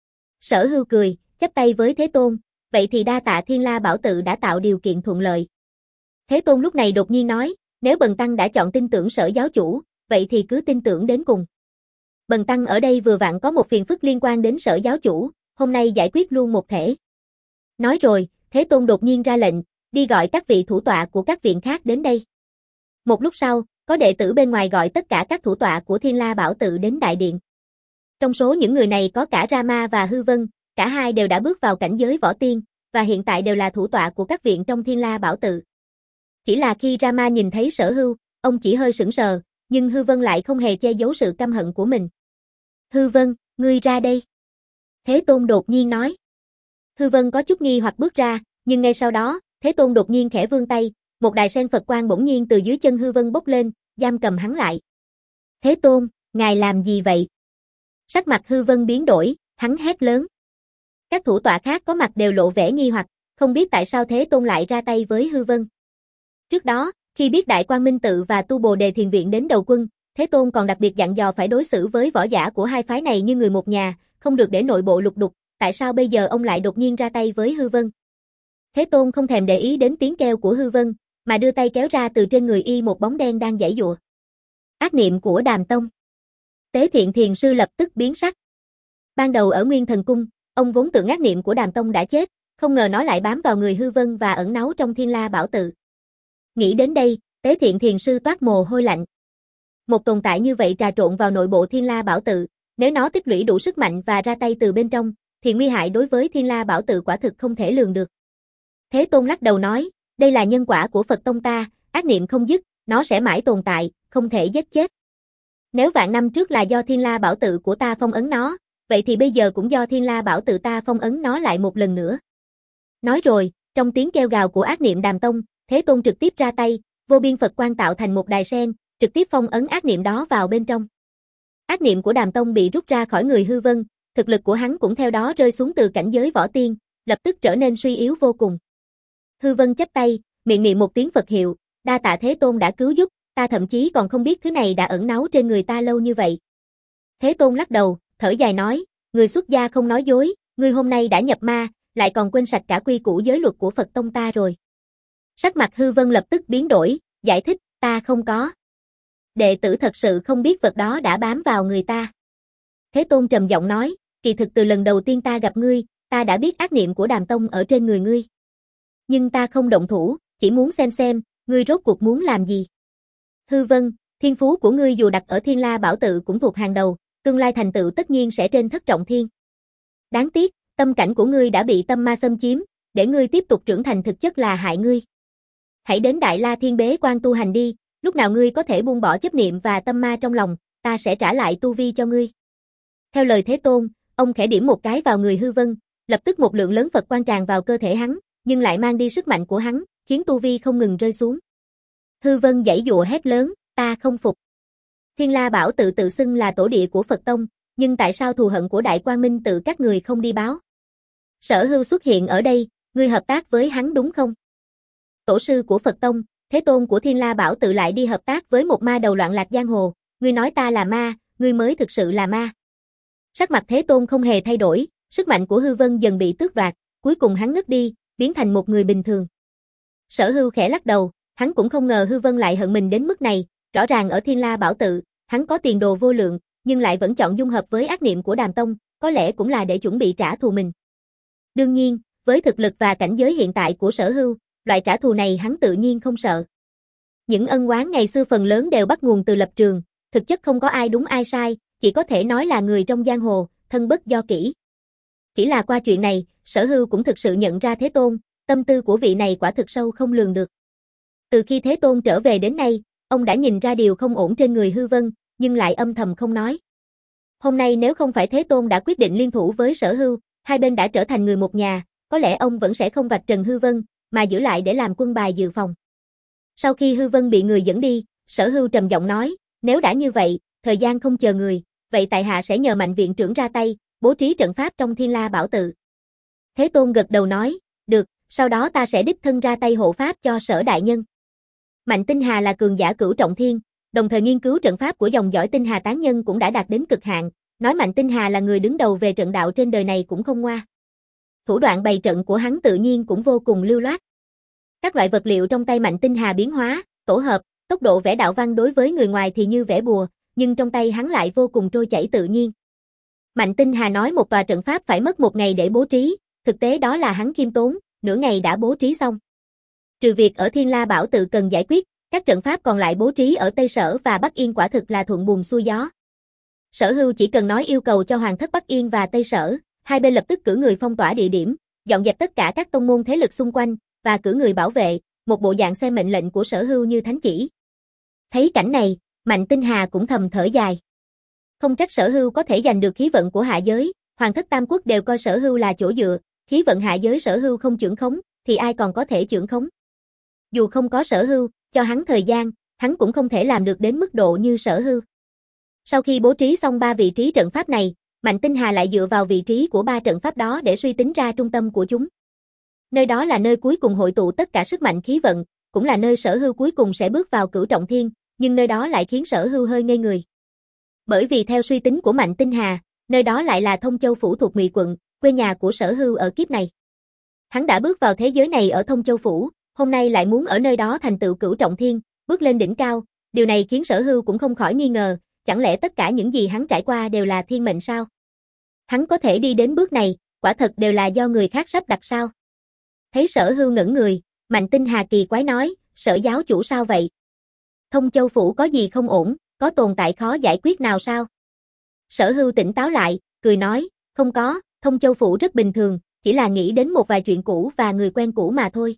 Sở Hưu cười, chắp tay với Thế Tôn, vậy thì đa tạ Thiên La Bảo Tự đã tạo điều kiện thuận lợi. Thế Tôn lúc này đột nhiên nói, nếu Bần Tăng đã chọn tin tưởng Sở giáo chủ, vậy thì cứ tin tưởng đến cùng. Bần Tăng ở đây vừa vặn có một phiền phức liên quan đến Sở giáo chủ, hôm nay giải quyết luôn một thể. Nói rồi, Thế Tôn đột nhiên ra lệnh, đi gọi các vị thủ tọa của các viện khác đến đây. Một lúc sau, có đệ tử bên ngoài gọi tất cả các thủ tọa của Thiên La Bảo Tự đến đại điện. Trong số những người này có cả Rama và Hư Vân, cả hai đều đã bước vào cảnh giới võ tiên, và hiện tại đều là thủ tọa của các viện trong Thiên La Bảo Tự. Chỉ là khi Rama nhìn thấy Sở Hưu, ông chỉ hơi sững sờ, nhưng Hư Vân lại không hề che giấu sự căm hận của mình. Hư Vân, ngươi ra đây. Thế Tôn đột nhiên nói. Hư Vân có chút nghi hoặc bước ra, nhưng ngay sau đó, Thế Tôn đột nhiên khẽ vươn tay, một đài sen Phật quang bỗng nhiên từ dưới chân Hư Vân bốc lên, giam cầm hắn lại. Thế Tôn, ngài làm gì vậy? Sắc mặt Hư Vân biến đổi, hắn hét lớn. Các thủ tọa khác có mặt đều lộ vẻ nghi hoặc, không biết tại sao Thế Tôn lại ra tay với Hư Vân. Trước đó, khi biết Đại Quang Minh Tự và Tu Bồ Đề Thiền Viện đến đầu quân, Thế Tôn còn đặc biệt dặn dò phải đối xử với võ giả của hai phái này như người một nhà, không được để nội bộ lục đục, tại sao bây giờ ông lại đột nhiên ra tay với Hư Vân? Thế Tôn không thèm để ý đến tiếng kêu của Hư Vân, mà đưa tay kéo ra từ trên người y một bóng đen đang giãy giụa. Ác niệm của Đàm Tông. Tế Thiện Thiền Sư lập tức biến sắc. Ban đầu ở Nguyên Thần Cung, ông vốn tưởng ác niệm của Đàm Tông đã chết, không ngờ nó lại bám vào người Hư Vân và ẩn náu trong Thiên La Bảo Tự. Nghĩ đến đây, Tế Thiện Thiền Sư toát mồ hôi lạnh. Một tồn tại như vậy trà trộn vào nội bộ Thiên La Bảo Tự, nếu nó tích lũy đủ sức mạnh và ra tay từ bên trong, thì nguy hại đối với Thiên La Bảo Tự quả thực không thể lường được. Thế Tôn lắc đầu nói, đây là nhân quả của Phật tông ta, ác niệm không dứt, nó sẽ mãi tồn tại, không thể giết chết. Nếu vạn năm trước là do Thiên La Bảo Tự của ta phong ấn nó, vậy thì bây giờ cũng do Thiên La Bảo Tự ta phong ấn nó lại một lần nữa. Nói rồi, trong tiếng kêu gào của ác niệm Đàm Tông, Thế Tôn trực tiếp ra tay, vô biên Phật quang tạo thành một đài sen, trực tiếp phong ấn ác niệm đó vào bên trong. Ác niệm của Đàm Tông bị rút ra khỏi người Hư Vân, thực lực của hắn cũng theo đó rơi xuống từ cảnh giới võ tiên, lập tức trở nên suy yếu vô cùng. Hư Vân chắp tay, miệng niệm một tiếng Phật hiệu, đa tạ Thế Tôn đã cứu giúp, ta thậm chí còn không biết thứ này đã ẩn náu trên người ta lâu như vậy. Thế Tôn lắc đầu, thở dài nói, người xuất gia không nói dối, ngươi hôm nay đã nhập ma, lại còn quên sạch cả quy củ giới luật của Phật tông ta rồi. Sắc mặt Hư Vân lập tức biến đổi, giải thích, ta không có. Đệ tử thật sự không biết vật đó đã bám vào người ta. Thế Tôn trầm giọng nói, kỳ thực từ lần đầu tiên ta gặp ngươi, ta đã biết ác niệm của Đàm Tông ở trên người ngươi. Nhưng ta không động thủ, chỉ muốn xem xem, ngươi rốt cuộc muốn làm gì. Hư Vân, thiên phú của ngươi dù đặt ở Thiên La Bảo Tự cũng thuộc hàng đầu, tương lai thành tựu tất nhiên sẽ trên thất trọng thiên. Đáng tiếc, tâm cảnh của ngươi đã bị tâm ma xâm chiếm, để ngươi tiếp tục trưởng thành thực chất là hại ngươi. Hãy đến Đại La Thiên Bế Quan tu hành đi, lúc nào ngươi có thể buông bỏ chấp niệm và tâm ma trong lòng, ta sẽ trả lại tu vi cho ngươi. Theo lời Thế Tôn, ông khẽ điểm một cái vào người Hư Vân, lập tức một lượng lớn Phật quang tràn vào cơ thể hắn, nhưng lại mang đi sức mạnh của hắn, khiến tu vi không ngừng rơi xuống. Hư Vân giãy giụa hét lớn, ta không phục. Thiên La Bảo Tự tự xưng là tổ địa của Phật tông, nhưng tại sao thù hận của Đại Quang Minh Tự các người không đi báo? Sở Hưu xuất hiện ở đây, ngươi hợp tác với hắn đúng không? Tổ sư của Phật Tông, Thế Tôn của Thiên La Bảo Tự lại đi hợp tác với một ma đầu loạn lạc giang hồ, ngươi nói ta là ma, ngươi mới thực sự là ma. Sắc mặt Thế Tôn không hề thay đổi, sức mạnh của hư vân dần bị tước đoạt, cuối cùng hắn ngất đi, biến thành một người bình thường. Sở Hưu khẽ lắc đầu, hắn cũng không ngờ hư vân lại hận mình đến mức này, rõ ràng ở Thiên La Bảo Tự, hắn có tiền đồ vô lượng, nhưng lại vẫn chọn dung hợp với ác niệm của Đàm Tông, có lẽ cũng là để chuẩn bị trả thù mình. Đương nhiên, với thực lực và cảnh giới hiện tại của Sở Hưu, loại trả thù này hắn tự nhiên không sợ. Những ân oán ngày xưa phần lớn đều bắt nguồn từ lập trường, thực chất không có ai đúng ai sai, chỉ có thể nói là người trong giang hồ, thân bất do kỷ. Chỉ là qua chuyện này, Sở Hưu cũng thực sự nhận ra Thế Tôn, tâm tư của vị này quả thực sâu không lường được. Từ khi Thế Tôn trở về đến nay, ông đã nhìn ra điều không ổn trên người hư vân, nhưng lại âm thầm không nói. Hôm nay nếu không phải Thế Tôn đã quyết định liên thủ với Sở Hưu, hai bên đã trở thành người một nhà, có lẽ ông vẫn sẽ không vạch trần hư vân, mà giữ lại để làm quân bài dự phòng. Sau khi hư vân bị người dẫn đi, Sở Hưu trầm giọng nói, nếu đã như vậy, thời gian không chờ người, vậy tại hạ sẽ nhờ Mạnh viện trưởng ra tay, bố trí trận pháp trong Thiên La Bảo Tự. Thế Tôn gật đầu nói, được, sau đó ta sẽ đích thân ra tay hộ pháp cho Sở đại nhân. Mạnh Tinh Hà là cường giả cửu trọng thiên, đồng thời nghiên cứu trận pháp của dòng dõi Tinh Hà tán nhân cũng đã đạt đến cực hạn, nói Mạnh Tinh Hà là người đứng đầu về trận đạo trên đời này cũng không ngoa. Thủ đoạn bày trận của hắn tự nhiên cũng vô cùng lưu loát. Các loại vật liệu trong tay Mạnh Tinh Hà biến hóa, tổ hợp, tốc độ vẽ đạo văn đối với người ngoài thì như vẽ bùa, nhưng trong tay hắn lại vô cùng trôi chảy tự nhiên. Mạnh Tinh Hà nói một tòa trận pháp phải mất một ngày để bố trí, thực tế đó là hắn khiêm tốn, nửa ngày đã bố trí xong. Trừ việc ở Thiên La Bảo Tự cần giải quyết, các trận pháp còn lại bố trí ở Tây Sở và Bắc Yên quả thực là thuận buồm xuôi gió. Sở Hưu chỉ cần nói yêu cầu cho Hoàng thất Bắc Yên và Tây Sở, hai bên lập tức cử người phong tỏa địa điểm, dọn dẹp tất cả các tông môn thế lực xung quanh, và cử người bảo vệ, một bộ dạng xem mệnh lệnh của Sở Hưu như thánh chỉ. Thấy cảnh này, Mạnh Tinh Hà cũng thầm thở dài. Không trách Sở Hưu có thể giành được khí vận của hạ giới, Hoàng thất Tam Quốc đều coi Sở Hưu là chỗ dựa, khí vận hạ giới Sở Hưu không chưởng khống, thì ai còn có thể chưởng khống. Dù không có Sở Hưu, cho hắn thời gian, hắn cũng không thể làm được đến mức độ như Sở Hưu. Sau khi bố trí xong ba vị trí trận pháp này, Mạnh Tinh Hà lại dựa vào vị trí của ba trận pháp đó để suy tính ra trung tâm của chúng. Nơi đó là nơi cuối cùng hội tụ tất cả sức mạnh khí vận, cũng là nơi Sở Hưu cuối cùng sẽ bước vào cửu trọng thiên, nhưng nơi đó lại khiến Sở Hưu hơi ngây người. Bởi vì theo suy tính của Mạnh Tinh Hà, nơi đó lại là Thông Châu Phủ thuộc Ngụy quận, quê nhà của Sở Hưu ở kiếp này. Hắn đã bước vào thế giới này ở Thông Châu Phủ, hôm nay lại muốn ở nơi đó thành tựu cửu trọng thiên, bước lên đỉnh cao, điều này khiến Sở Hưu cũng không khỏi nghi ngờ, chẳng lẽ tất cả những gì hắn trải qua đều là thiên mệnh sao? Hắn có thể đi đến bước này, quả thật đều là do người khác sắp đặt sao? Thấy Sở Hưu ngẩn người, Mạnh Tinh Hà kỳ quái nói, Sở giáo chủ sao vậy? Thông Châu Phủ có gì không ổn, có tồn tại khó giải quyết nào sao? Sở Hưu tỉnh táo lại, cười nói, không có, Thông Châu Phủ rất bình thường, chỉ là nghĩ đến một vài chuyện cũ và người quen cũ mà thôi.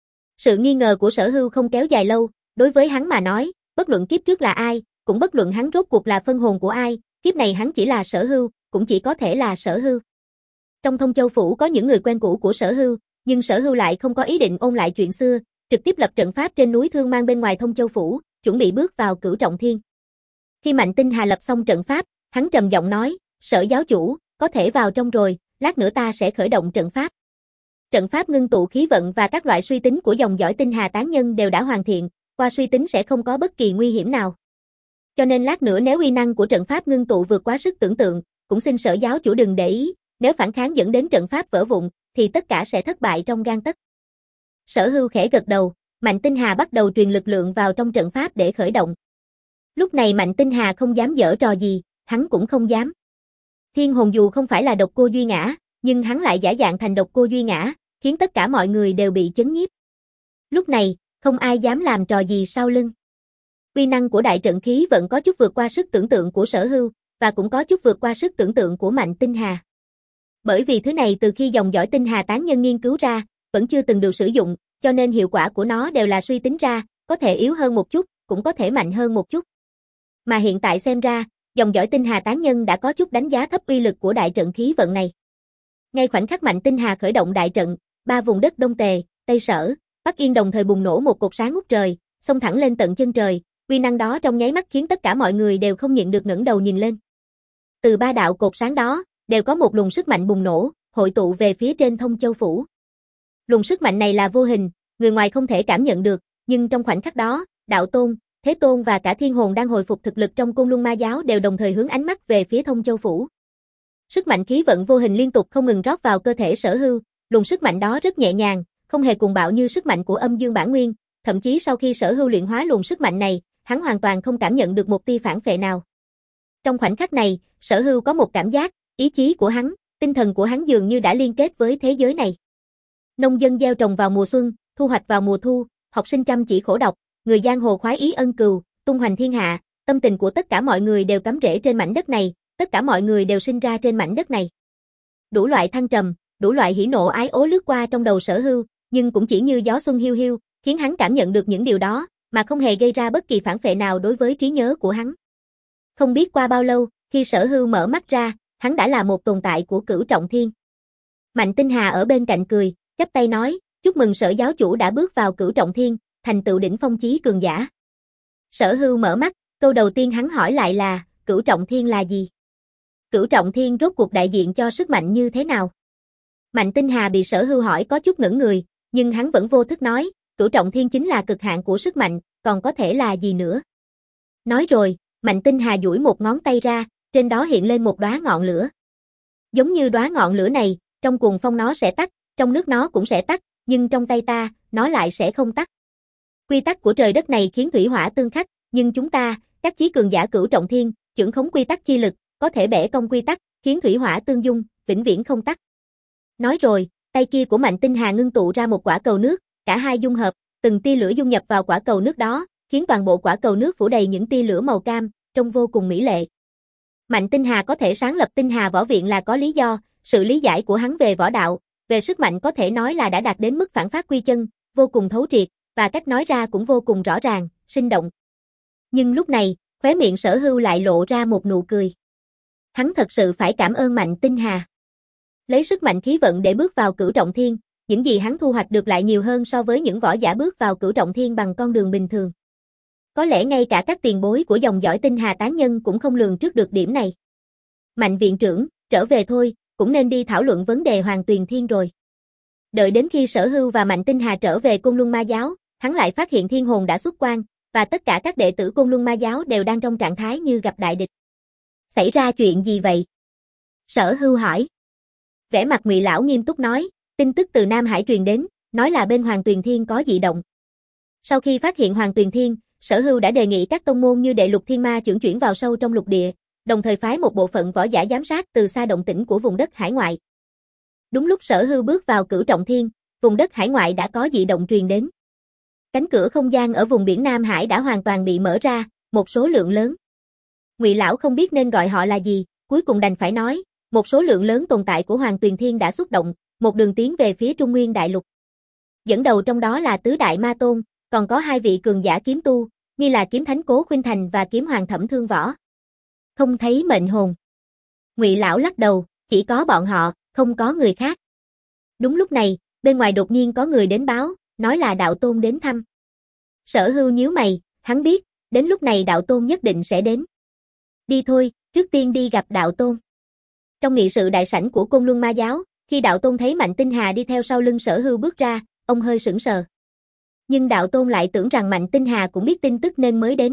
Sự nghi ngờ của Sở Hưu không kéo dài lâu, đối với hắn mà nói, bất luận kiếp trước là ai, cũng bất luận hắn rốt cuộc là phân hồn của ai, kiếp này hắn chỉ là Sở Hưu, cũng chỉ có thể là Sở Hưu. Trong Thông Châu Phủ có những người quen cũ của Sở Hưu, nhưng Sở Hưu lại không có ý định ôn lại chuyện xưa, trực tiếp lập trận pháp trên núi Thương Mang bên ngoài Thông Châu Phủ, chuẩn bị bước vào cửu trọng thiên. Khi Mạnh Tinh Hà lập xong trận pháp, hắn trầm giọng nói, Sở giáo chủ, có thể vào trong rồi, lát nữa ta sẽ khởi động trận pháp. Trận pháp ngưng tụ khí vận và các loại suy tính của dòng dõi Tinh Hà tán nhân đều đã hoàn thiện, qua suy tính sẽ không có bất kỳ nguy hiểm nào. Cho nên lát nữa nếu uy năng của trận pháp ngưng tụ vượt quá sức tưởng tượng, cũng xin Sở giáo chủ đừng để ý, nếu phản kháng dẫn đến trận pháp vỡ vụn, thì tất cả sẽ thất bại trong gang tấc. Sở Hưu khẽ gật đầu, Mạnh Tinh Hà bắt đầu truyền lực lượng vào trong trận pháp để khởi động. Lúc này Mạnh Tinh Hà không dám giở trò gì, hắn cũng không dám. Thiên hồn dù không phải là độc cô Duy Ngã, nhưng hắn lại giả dạng thành độc cô Duy Ngã, khiến tất cả mọi người đều bị chấn nhiếp. Lúc này, không ai dám làm trò gì sau lưng. Uy năng của đại trận khí vẫn có chút vượt qua sức tưởng tượng của Sở Hưu, và cũng có chút vượt qua sức tưởng tượng của Mạnh Tinh Hà. Bởi vì thứ này từ khi dòng dõi Tinh Hà tán nhân nghiên cứu ra, vẫn chưa từng được sử dụng, cho nên hiệu quả của nó đều là suy tính ra, có thể yếu hơn một chút, cũng có thể mạnh hơn một chút. Mà hiện tại xem ra, dòng dõi Tinh Hà tán nhân đã có chút đánh giá thấp uy lực của đại trận khí vận này. Ngay khoảnh khắc Mạnh Tinh Hà khởi động đại trận, ba vùng đất Đông Tề, Tây Sở, Bắc Yên đồng thời bùng nổ một cột sáng ngút trời, xông thẳng lên tận chân trời, uy năng đó trong nháy mắt khiến tất cả mọi người đều không nhịn được ngẩng đầu nhìn lên. Từ ba đạo cột sáng đó, đều có một luồng sức mạnh bùng nổ, hội tụ về phía trên Thông Châu Phủ. Luồng sức mạnh này là vô hình, người ngoài không thể cảm nhận được, nhưng trong khoảnh khắc đó, Đạo Tôn, Thế Tôn và cả Thiên Hồn đang hồi phục thực lực trong Côn Luân Ma Giáo đều đồng thời hướng ánh mắt về phía Thông Châu Phủ. Sức mạnh khí vận vô hình liên tục không ngừng rót vào cơ thể Sở Hưu, luồng sức mạnh đó rất nhẹ nhàng, không hề cuồng bạo như sức mạnh của Âm Dương Bản Nguyên, thậm chí sau khi Sở Hưu luyện hóa luồng sức mạnh này, hắn hoàn toàn không cảm nhận được một tia phản phệ nào. Trong khoảnh khắc này, Sở Hưu có một cảm giác, ý chí của hắn, tinh thần của hắn dường như đã liên kết với thế giới này. Nông dân gieo trồng vào mùa xuân, thu hoạch vào mùa thu, học sinh chăm chỉ khổ đọc, người giang hồ khoái ý ân cừu, tung hoành thiên hạ, tâm tình của tất cả mọi người đều cắm rễ trên mảnh đất này, tất cả mọi người đều sinh ra trên mảnh đất này. Đủ loại thăng trầm, đủ loại hỉ nộ ái ố lướt qua trong đầu Sở Hưu, nhưng cũng chỉ như gió xuân hiu hiu, khiến hắn cảm nhận được những điều đó, mà không hề gây ra bất kỳ phản phệ nào đối với trí nhớ của hắn. Không biết qua bao lâu, khi Sở Hưu mở mắt ra, hắn đã là một tồn tại của Cửu Trọng Thiên. Mạnh Tinh Hà ở bên cạnh cười, chắp tay nói, chúc mừng Sở giáo chủ đã bước vào Cửu Trọng Thiên, thành tựu đỉnh phong chí cường giả. Sở Hưu mở mắt, câu đầu tiên hắn hỏi lại là, Cửu Trọng Thiên là gì? Cửu Trọng Thiên rốt cuộc đại diện cho sức mạnh như thế nào? Mạnh Tinh Hà bị Sở Hưu hỏi có chút ngẩn người, nhưng hắn vẫn vô thức nói, Cửu Trọng Thiên chính là cực hạn của sức mạnh, còn có thể là gì nữa? Nói rồi, Mạnh Tinh Hà duỗi một ngón tay ra, trên đó hiện lên một đóa ngọn lửa. Giống như đóa ngọn lửa này, trong cuồng phong nó sẽ tắt, trong nước nó cũng sẽ tắt, nhưng trong tay ta, nó lại sẽ không tắt. Quy tắc của trời đất này khiến thủy hỏa tương khắc, nhưng chúng ta, các chí cường giả Cửu Trọng Thiên, chưởng khống quy tắc chi lực, có thể bẻ cong quy tắc, khiến thủy hỏa tương dung, vĩnh viễn không tắt. Nói rồi, tay kia của Mạnh Tinh Hà ngưng tụ ra một quả cầu nước, cả hai dung hợp, từng tia lửa dung nhập vào quả cầu nước đó, khiến toàn bộ quả cầu nước phủ đầy những tia lửa màu cam, trông vô cùng mỹ lệ. Mạnh Tinh Hà có thể sáng lập Tinh Hà Võ Viện là có lý do, sự lý giải của hắn về võ đạo, về sức mạnh có thể nói là đã đạt đến mức phản phát quy chân, vô cùng thấu triệt, và cách nói ra cũng vô cùng rõ ràng, sinh động. Nhưng lúc này, khóe miệng Sở Hưu lại lộ ra một nụ cười. Hắn thật sự phải cảm ơn Mạnh Tinh Hà. Lấy sức mạnh khí vận để bước vào Cửu Trọng Thiên, những gì hắn thu hoạch được lại nhiều hơn so với những võ giả bước vào Cửu Trọng Thiên bằng con đường bình thường. Có lẽ ngay cả các tiền bối của dòng dõi Tinh Hà tán nhân cũng không lường trước được điểm này. Mạnh viện trưởng, trở về thôi, cũng nên đi thảo luận vấn đề Hoàng Tuyền Thiên rồi. Đợi đến khi Sở Hưu và Mạnh Tinh Hà trở về Côn Luân Ma Giáo, hắn lại phát hiện Thiên Hồn đã xuất quan, và tất cả các đệ tử Côn Luân Ma Giáo đều đang trong trạng thái như gặp đại địch. Xảy ra chuyện gì vậy? Sở Hưu hỏi. Vẻ mặt Ngụy lão nghiêm túc nói, tin tức từ Nam Hải truyền đến, nói là bên Hoàng Tuyền Thiên có dị động. Sau khi phát hiện Hoàng Tuyền Thiên, Sở Hưu đã đề nghị các tông môn như Đệ Lục Thiên Ma chưởng chuyển vào sâu trong lục địa, đồng thời phái một bộ phận võ giả giám sát từ xa động tĩnh của vùng đất hải ngoại. Đúng lúc Sở Hưu bước vào Cửu Trọng Thiên, vùng đất hải ngoại đã có dị động truyền đến. Cánh cửa không gian ở vùng biển Nam Hải đã hoàn toàn bị mở ra, một số lượng lớn. Ngụy lão không biết nên gọi họ là gì, cuối cùng đành phải nói, một số lượng lớn tồn tại của Hoàng Tuyền Thiên đã xuất động, một đường tiến về phía Trung Nguyên Đại Lục. Dẫn đầu trong đó là Tứ Đại Ma Tôn, còn có hai vị cường giả kiếm tu, như là Kiếm Thánh Cố Khuynh Thành và Kiếm Hoàng Thẩm Thương Võ. Không thấy mệnh hồn. Ngụy lão lắc đầu, chỉ có bọn họ, không có người khác. Đúng lúc này, bên ngoài đột nhiên có người đến báo, nói là Đạo Tôn đến thăm. Sở Hưu nhíu mày, hắn biết, đến lúc này Đạo Tôn nhất định sẽ đến. Đi thôi, trước tiên đi gặp Đạo Tôn. Trong nghị sự đại sảnh của Côn Luân Ma Giáo, khi Đạo Tôn thấy Mạnh Tinh Hà đi theo sau lưng Sở Hưu bước ra, ông hơi sững sờ. Nhưng Đạo Tôn lại tưởng rằng Mạnh Tinh Hà cũng biết tin tức nên mới đến.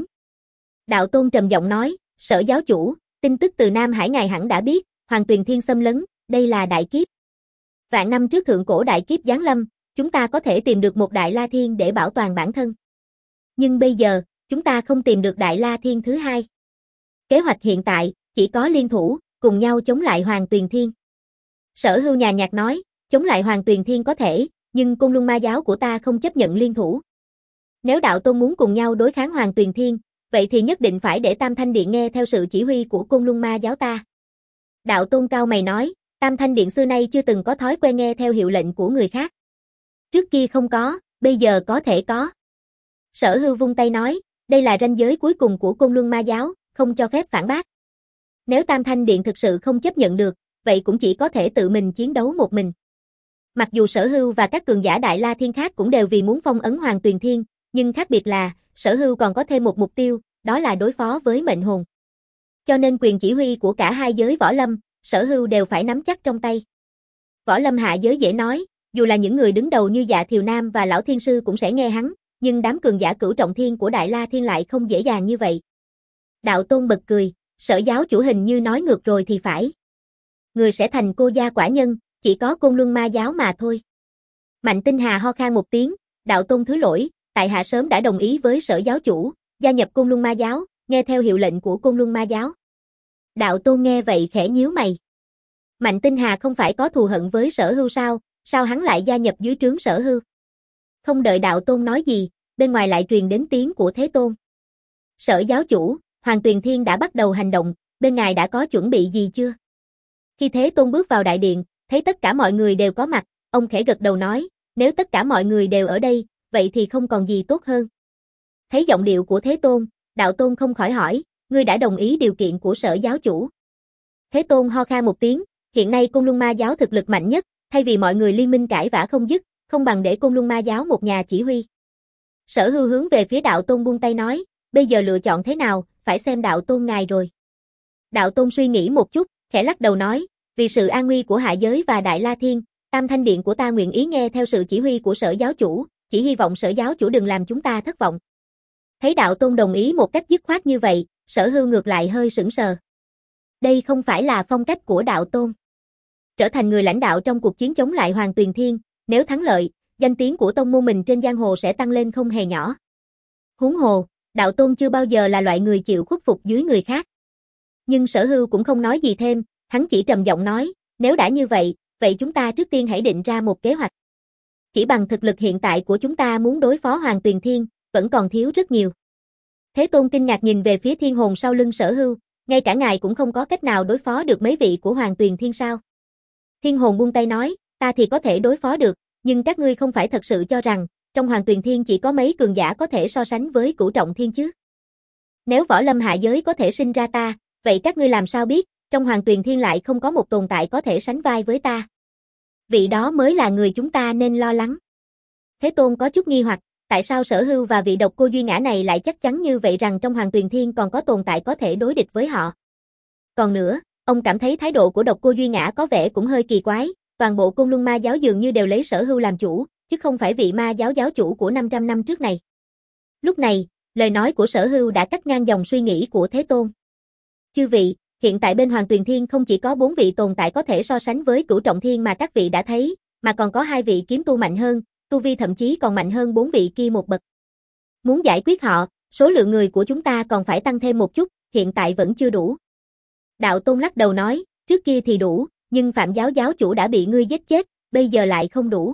Đạo Tôn trầm giọng nói, Sở giáo chủ, tin tức từ Nam Hải ngài hẳn đã biết, Hoàng Tuyền Thiên xâm lấn, đây là đại kiếp. Vạn năm trước thượng cổ đại kiếp giáng lâm, chúng ta có thể tìm được một Đại La Thiên để bảo toàn bản thân. Nhưng bây giờ, chúng ta không tìm được Đại La Thiên thứ hai. Kế hoạch hiện tại, chỉ có liên thủ, cùng nhau chống lại Hoàng Tuyền Thiên. Sở Hưu nhàn nhạt nói, chống lại Hoàng Tuyền Thiên có thể, nhưng Côn Luân Ma Giáo của ta không chấp nhận liên thủ. Nếu Đạo Tôn muốn cùng nhau đối kháng Hoàng Tuyền Thiên, vậy thì nhất định phải để Tam Thanh Điện nghe theo sự chỉ huy của Côn Luân Ma Giáo ta. Đạo Tôn cao mày nói, Tam Thanh Điện xưa nay chưa từng có thói quen nghe theo hiệu lệnh của người khác. Trước kia không có, bây giờ có thể có. Sở Hưu vung tay nói, đây là ranh giới cuối cùng của Côn Luân Ma Giáo, không cho phép phản bác. Nếu Tam Thanh Điện thực sự không chấp nhận được, vậy cũng chỉ có thể tự mình chiến đấu một mình. Mặc dù Sở Hưu và các cường giả Đại La Thiên khác cũng đều vì muốn phong ấn Hoàng Tuyền Thiên, nhưng khác biệt là, Sở Hưu còn có thêm một mục tiêu, đó là đối phó với mệnh hồn. Cho nên quyền chỉ huy của cả hai giới võ lâm, Sở Hưu đều phải nắm chắc trong tay. Võ Lâm hạ giới dễ nói, dù là những người đứng đầu như Dạ Thiều Nam và Lão Thiên Sư cũng sẽ nghe hắn, nhưng đám cường giả cửu trọng thiên của Đại La Thiên lại không dễ dàng như vậy. Đạo Tôn bật cười, Sở giáo chủ hình như nói ngược rồi thì phải. Người sẽ thành cô gia quả nhân, chỉ có Côn Luân Ma giáo mà thôi. Mạnh Tinh Hà ho khan một tiếng, Đạo Tôn thứ lỗi, tại hạ sớm đã đồng ý với Sở giáo chủ, gia nhập Côn Luân Ma giáo, nghe theo hiệu lệnh của Côn Luân Ma giáo. Đạo Tôn nghe vậy khẽ nhíu mày. Mạnh Tinh Hà không phải có thù hận với Sở Hưu sao, sao hắn lại gia nhập dưới trướng Sở Hưu? Không đợi Đạo Tôn nói gì, bên ngoài lại truyền đến tiếng của Thế Tôn. Sở giáo chủ, Hoàng Tuyền Thiên đã bắt đầu hành động, bên ngài đã có chuẩn bị gì chưa? Khi Thế Tôn bước vào đại điện, thấy tất cả mọi người đều có mặt, ông khẽ gật đầu nói, nếu tất cả mọi người đều ở đây, vậy thì không còn gì tốt hơn. Thấy giọng điệu của Thế Tôn, Đạo Tôn không khỏi hỏi, ngươi đã đồng ý điều kiện của Sở giáo chủ? Thế Tôn ho khan một tiếng, hiện nay Côn Luân Ma giáo thực lực mạnh nhất, thay vì mọi người liên minh cãi vã không dứt, không bằng để Côn Luân Ma giáo một nhà chỉ huy. Sở Hưu hướng về phía Đạo Tôn buông tay nói, bây giờ lựa chọn thế nào, phải xem Đạo Tôn ngài rồi. Đạo Tôn suy nghĩ một chút, khẽ lắc đầu nói, vì sự an nguy của hạ giới và Đại La Thiên, Tam Thanh Điện của ta nguyện ý nghe theo sự chỉ huy của Sở giáo chủ, chỉ hy vọng Sở giáo chủ đừng làm chúng ta thất vọng. Thấy Đạo Tôn đồng ý một cách dứt khoát như vậy, Sở Hưu ngược lại hơi sững sờ. Đây không phải là phong cách của Đạo Tôn. Trở thành người lãnh đạo trong cuộc chiến chống lại Hoàng Tuyền Thiên, nếu thắng lợi, danh tiếng của tông môn mình trên giang hồ sẽ tăng lên không hề nhỏ. Huống hồ, Đạo Tôn chưa bao giờ là loại người chịu khuất phục dưới người khác. Nhưng Sở Hưu cũng không nói gì thêm, hắn chỉ trầm giọng nói, nếu đã như vậy, vậy chúng ta trước tiên hãy định ra một kế hoạch. Chỉ bằng thực lực hiện tại của chúng ta muốn đối phó Hoàng Tuyền Thiên, vẫn còn thiếu rất nhiều. Thế Tôn kinh ngạc nhìn về phía Thiên Hồn sau lưng Sở Hưu, ngay cả ngài cũng không có cách nào đối phó được mấy vị của Hoàng Tuyền Thiên sao? Thiên Hồn buông tay nói, ta thì có thể đối phó được, nhưng các ngươi không phải thật sự cho rằng, trong Hoàng Tuyền Thiên chỉ có mấy cường giả có thể so sánh với Cửu Trọng Thiên chứ? Nếu võ lâm hạ giới có thể sinh ra ta, vậy các ngươi làm sao biết, trong Hoàng Tuyền Thiên lại không có một tồn tại có thể sánh vai với ta? Vị đó mới là người chúng ta nên lo lắng. Thế Tôn có chút nghi hoặc, tại sao Sở Hưu và vị độc cô Duy Ngã này lại chắc chắn như vậy rằng trong Hoàng Tuyền Thiên còn có tồn tại có thể đối địch với họ? Còn nữa, ông cảm thấy thái độ của độc cô Duy Ngã có vẻ cũng hơi kỳ quái, toàn bộ Côn Luân Ma giáo dường như đều lấy Sở Hưu làm chủ, chứ không phải vị ma giáo giáo chủ của năm trăm năm trước này. Lúc này, lời nói của Sở Hưu đã cắt ngang dòng suy nghĩ của Thế Tôn. Chư vị, hiện tại bên Hoàng Tuyền Thiên không chỉ có bốn vị tồn tại có thể so sánh với Cửu Trọng Thiên mà các vị đã thấy, mà còn có hai vị kiếm tu mạnh hơn, tu vi thậm chí còn mạnh hơn bốn vị kia một bậc. Muốn giải quyết họ, số lượng người của chúng ta còn phải tăng thêm một chút, hiện tại vẫn chưa đủ. Đạo Tôn lắc đầu nói, trước kia thì đủ, nhưng Phạm giáo giáo chủ đã bị ngươi giết chết, bây giờ lại không đủ.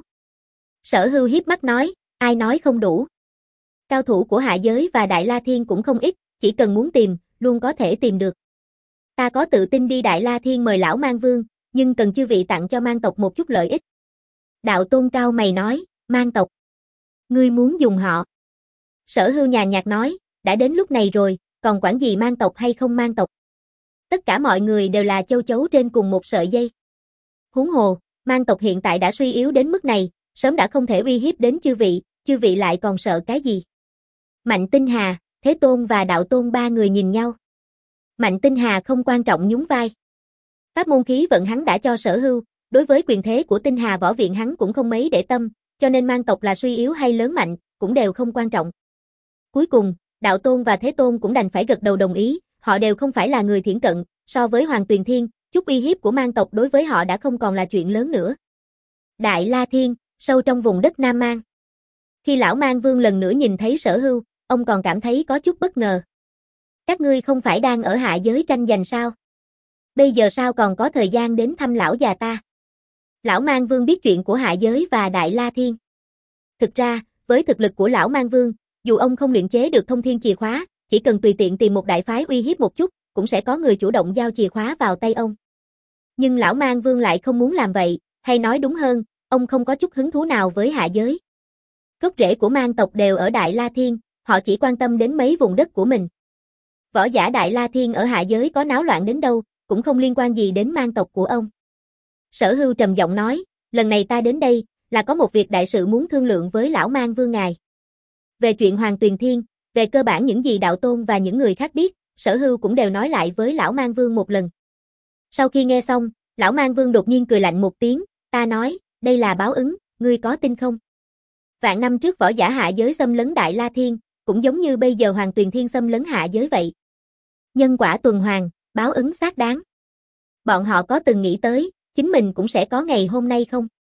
Sở Hưu hiếp mắt nói, ai nói không đủ. Cao thủ của hạ giới và Đại La Thiên cũng không ít, chỉ cần muốn tìm, luôn có thể tìm được. Ta có tự tin đi Đại La Thiên mời lão Mang Vương, nhưng cần chư vị tặng cho Mang tộc một chút lợi ích. Đạo Tôn cao mày nói, Mang tộc. Ngươi muốn dùng họ. Sở Hưu nhàn nhạt nói, đã đến lúc này rồi, còn quản gì Mang tộc hay không Mang tộc. Tất cả mọi người đều là châu chấu trên cùng một sợi dây. Huống hồ, Mang tộc hiện tại đã suy yếu đến mức này, sớm đã không thể uy hiếp đến chư vị, chư vị lại còn sợ cái gì? Mạnh Tinh Hà, Thế Tôn và Đạo Tôn ba người nhìn nhau. Mạnh Tinh Hà không quan trọng nhún vai. Pháp môn khí vận hắn đã cho Sở Hưu, đối với quyền thế của Tinh Hà võ viện hắn cũng không mấy để tâm, cho nên Mang tộc là suy yếu hay lớn mạnh, cũng đều không quan trọng. Cuối cùng, Đạo Tôn và Thế Tôn cũng đành phải gật đầu đồng ý, họ đều không phải là người thiển cận, so với Hoàng Tuyền Thiên, chút uy hiếp của Mang tộc đối với họ đã không còn là chuyện lớn nữa. Đại La Thiên, sâu trong vùng đất Nam Mang. Khi lão Mang Vương lần nữa nhìn thấy Sở Hưu, ông còn cảm thấy có chút bất ngờ. Các ngươi không phải đang ở hạ giới tranh giành sao? Bây giờ sao còn có thời gian đến thăm lão già ta? Lão Mang Vương biết chuyện của hạ giới và Đại La Thiên. Thực ra, với thực lực của lão Mang Vương, dù ông không luyện chế được thông thiên chìa khóa, chỉ cần tùy tiện tìm một đại phái uy hiếp một chút, cũng sẽ có người chủ động giao chìa khóa vào tay ông. Nhưng lão Mang Vương lại không muốn làm vậy, hay nói đúng hơn, ông không có chút hứng thú nào với hạ giới. Gốc rễ của Mang tộc đều ở Đại La Thiên, họ chỉ quan tâm đến mấy vùng đất của mình. Võ giả Đại La Thiên ở hạ giới có náo loạn đến đâu, cũng không liên quan gì đến Mang tộc của ông. Sở Hưu trầm giọng nói, lần này ta đến đây, là có một việc đại sự muốn thương lượng với lão Mang Vương ngài. Về chuyện Hoàng Tuyền Thiên, về cơ bản những gì Đạo Tôn và những người khác biết, Sở Hưu cũng đều nói lại với lão Mang Vương một lần. Sau khi nghe xong, lão Mang Vương đột nhiên cười lạnh một tiếng, Ta nói, đây là báo ứng, ngươi có tin không? Vạn năm trước võ giả hạ giới xâm lấn Đại La Thiên, cũng giống như bây giờ Hoàng Tuyền Thiên xâm lấn hạ giới vậy. Nhân quả tuần hoàn, báo ứng xác đáng. Bọn họ có từng nghĩ tới, chính mình cũng sẽ có ngày hôm nay không?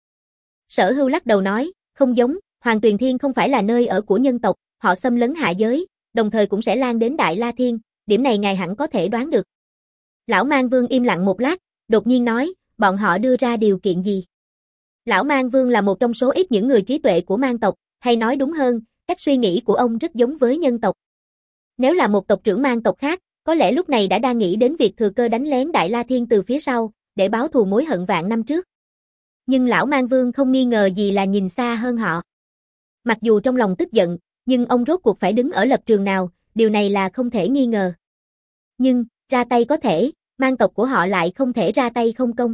Sở Hưu lắc đầu nói, không giống, Hoàng Tuyền Thiên không phải là nơi ở của nhân tộc, họ xâm lấn hạ giới, đồng thời cũng sẽ lan đến Đại La Thiên, điểm này ngài hẳn có thể đoán được. Lão Mang Vương im lặng một lát, đột nhiên nói, bọn họ đưa ra điều kiện gì? Lão Mang Vương là một trong số ít những người trí tuệ của Mang tộc, hay nói đúng hơn, cách suy nghĩ của ông rất giống với nhân tộc. Nếu là một tộc trưởng Mang tộc khác, có lẽ lúc này đã đang nghĩ đến việc thừa cơ đánh lén Đại La Thiên từ phía sau, để báo thù mối hận vạn năm trước. Nhưng lão Mang Vương không nghi ngờ gì là nhìn xa hơn họ. Mặc dù trong lòng tức giận, nhưng ông rốt cuộc phải đứng ở lập trường nào, điều này là không thể nghi ngờ. Nhưng, ra tay có thể, Mang tộc của họ lại không thể ra tay không công.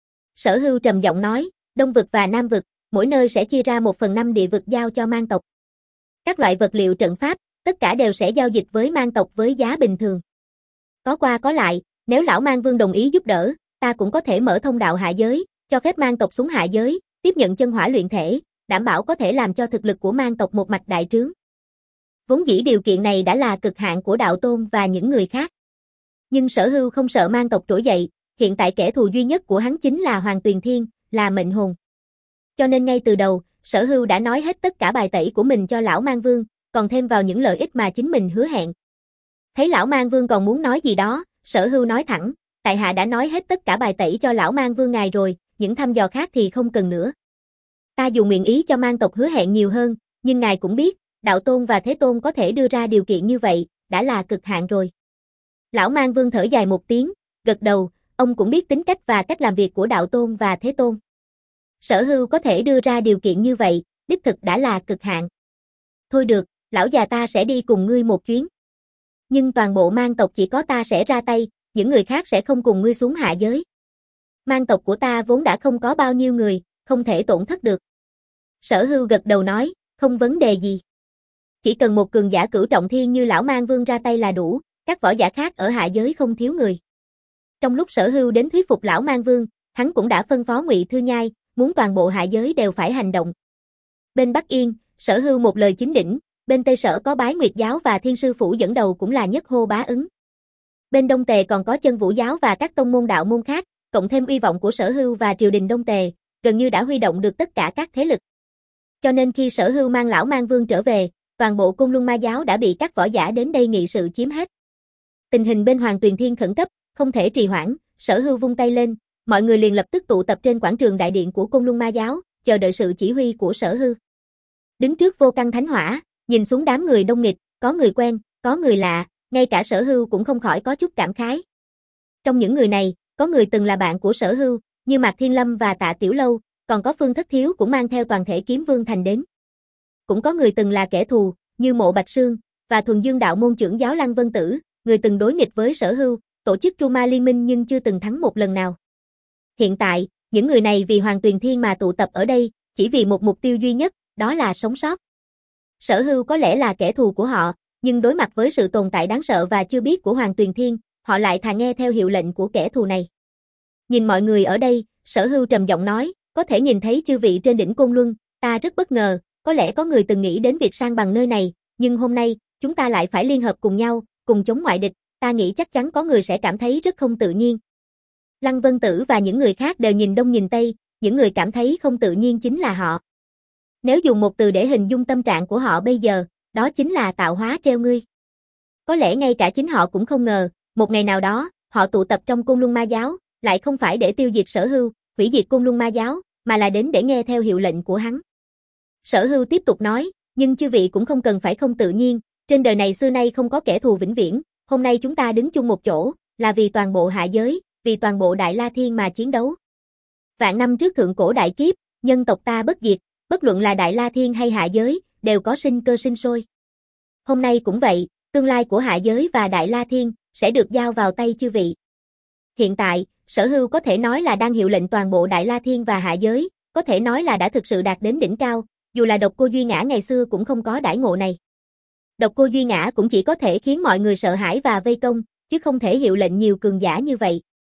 Sở Hưu trầm giọng nói, Đông vực và Nam vực, mỗi nơi sẽ chia ra một phần năm địa vực giao cho Mang tộc. Các loại vật liệu trận pháp, tất cả đều sẽ giao dịch với Mang tộc với giá bình thường. Có qua có lại, nếu lão Mang Vương đồng ý giúp đỡ, ta cũng có thể mở thông đạo hạ giới, cho phép Mang tộc xuống hạ giới, tiếp nhận chân hỏa luyện thể, đảm bảo có thể làm cho thực lực của Mang tộc một mạch đại trướng. Vốn dĩ điều kiện này đã là cực hạn của Đạo Tôn và những người khác. Nhưng Sở Hưu không sợ Mang tộc trỗi dậy, hiện tại kẻ thù duy nhất của hắn chính là Hoàng Tuyền Thiên, là mệnh hồn. Cho nên ngay từ đầu, Sở Hưu đã nói hết tất cả bài tẩy của mình cho lão Mang Vương, còn thêm vào những lợi ích mà chính mình hứa hẹn. Thấy lão Mang Vương còn muốn nói gì đó, Sở Hưu nói thẳng, tại hạ đã nói hết tất cả bài tẩy cho lão Mang Vương ngài rồi, những thăm dò khác thì không cần nữa. Ta dù nguyện ý cho Mang tộc hứa hẹn nhiều hơn, nhưng ngài cũng biết, Đạo Tôn và Thế Tôn có thể đưa ra điều kiện như vậy, đã là cực hạn rồi. Lão Mang Vương thở dài một tiếng, gật đầu, ông cũng biết tính cách và cách làm việc của Đạo Tôn và Thế Tôn. Sở Hưu có thể đưa ra điều kiện như vậy, đích thực đã là cực hạn. Thôi được, lão già ta sẽ đi cùng ngươi một chuyến. Nhưng toàn bộ Mang tộc chỉ có ta sẽ ra tay, những người khác sẽ không cùng ngươi xuống hạ giới. Mang tộc của ta vốn đã không có bao nhiêu người, không thể tổn thất được. Sở Hưu gật đầu nói, không vấn đề gì. Chỉ cần một cường giả cửu trọng thiên như lão Mang Vương ra tay là đủ, các võ giả khác ở hạ giới không thiếu người. Trong lúc Sở Hưu đến thuyết phục lão Mang Vương, hắn cũng đã phân phó Ngụy Thư Nhai, muốn toàn bộ hạ giới đều phải hành động. Bên Bắc Yên, Sở Hưu một lời chính đỉnh, bên Tây Sở có Bái Nguyệt giáo và Thiên Sư phủ dẫn đầu cũng là nhất hô bá ứng. Bên Đông Tề còn có Chân Vũ giáo và các tông môn đạo môn khác, cộng thêm uy vọng của Sở Hưu và triều đình Đông Tề, gần như đã huy động được tất cả các thế lực. Cho nên khi Sở Hưu mang lão Mang Vương trở về, toàn bộ Côn Luân Ma giáo đã bị các võ giả đến đây nghị sự chiếm hết. Tình hình bên Hoàng Tuyền Thiên khẩn cấp, không thể trì hoãn, Sở Hưu vung tay lên, mọi người liền lập tức tụ tập trên quảng trường đại điện của Côn Luân Ma giáo, chờ đợi sự chỉ huy của Sở Hưu. Đứng trước vô căn thánh hỏa, nhìn xuống đám người đông nghịt, có người quen, có người lạ, ngay cả Sở Hưu cũng không khỏi có chút cảm khái. Trong những người này, có người từng là bạn của Sở Hưu, như Mạc Thiên Lâm và Tạ Tiểu Lâu, còn có Phương Thất Thiếu cũng mang theo toàn thể Kiếm Vương thành đến. Cũng có người từng là kẻ thù, như Mộ Bạch Sương, và Thuần Dương đạo môn trưởng giáo Lăng Vân Tử, người từng đối nghịch với Sở Hưu, tổ chức Tru Ma Liên Minh nhưng chưa từng thắng một lần nào. Hiện tại, những người này vì Hoàng Tuyền Thiên mà tụ tập ở đây, chỉ vì một mục tiêu duy nhất, đó là sống sót. Sở Hưu có lẽ là kẻ thù của họ, nhưng đối mặt với sự tồn tại đáng sợ và chưa biết của Hoàng Tuyền Thiên, họ lại thà nghe theo hiệu lệnh của kẻ thù này. Nhìn mọi người ở đây, Sở Hưu trầm giọng nói, có thể nhìn thấy chư vị trên đỉnh Côn Luân, ta rất bất ngờ, có lẽ có người từng nghĩ đến việc san bằng nơi này, nhưng hôm nay, chúng ta lại phải liên hợp cùng nhau, cùng chống ngoại địch, ta nghĩ chắc chắn có người sẽ cảm thấy rất không tự nhiên. Lăng Vân Tử và những người khác đều nhìn đông nhìn tây, những người cảm thấy không tự nhiên chính là họ. Nếu dùng một từ để hình dung tâm trạng của họ bây giờ, đó chính là tạo hóa treo ngươi. Có lẽ ngay cả chính họ cũng không ngờ, một ngày nào đó, họ tụ tập trong Côn Luân Ma giáo, lại không phải để tiêu diệt Sở Hưu, hủy diệt Côn Luân Ma giáo, mà là đến để nghe theo hiệu lệnh của hắn. Sở Hưu tiếp tục nói, nhưng chư vị cũng không cần phải không tự nhiên, trên đời này xưa nay không có kẻ thù vĩnh viễn, hôm nay chúng ta đứng chung một chỗ, là vì toàn bộ hạ giới, vì toàn bộ Đại La Thiên mà chiến đấu. Vạn năm trước thượng cổ đại kiếp, nhân tộc ta bất diệt, bất luận là Đại La Thiên hay hạ giới, đều có sinh cơ sinh sôi. Hôm nay cũng vậy, tương lai của hạ giới và Đại La Thiên sẽ được giao vào tay chư vị. Hiện tại, Sở Hưu có thể nói là đang hiệu lệnh toàn bộ Đại La Thiên và hạ giới, có thể nói là đã thực sự đạt đến đỉnh cao, dù là Độc Cô Duy Ngã ngày xưa cũng không có đãi ngộ này. Độc Cô Duy Ngã cũng chỉ có thể khiến mọi người sợ hãi và vây công, chứ không thể hiệu lệnh nhiều cường giả như vậy.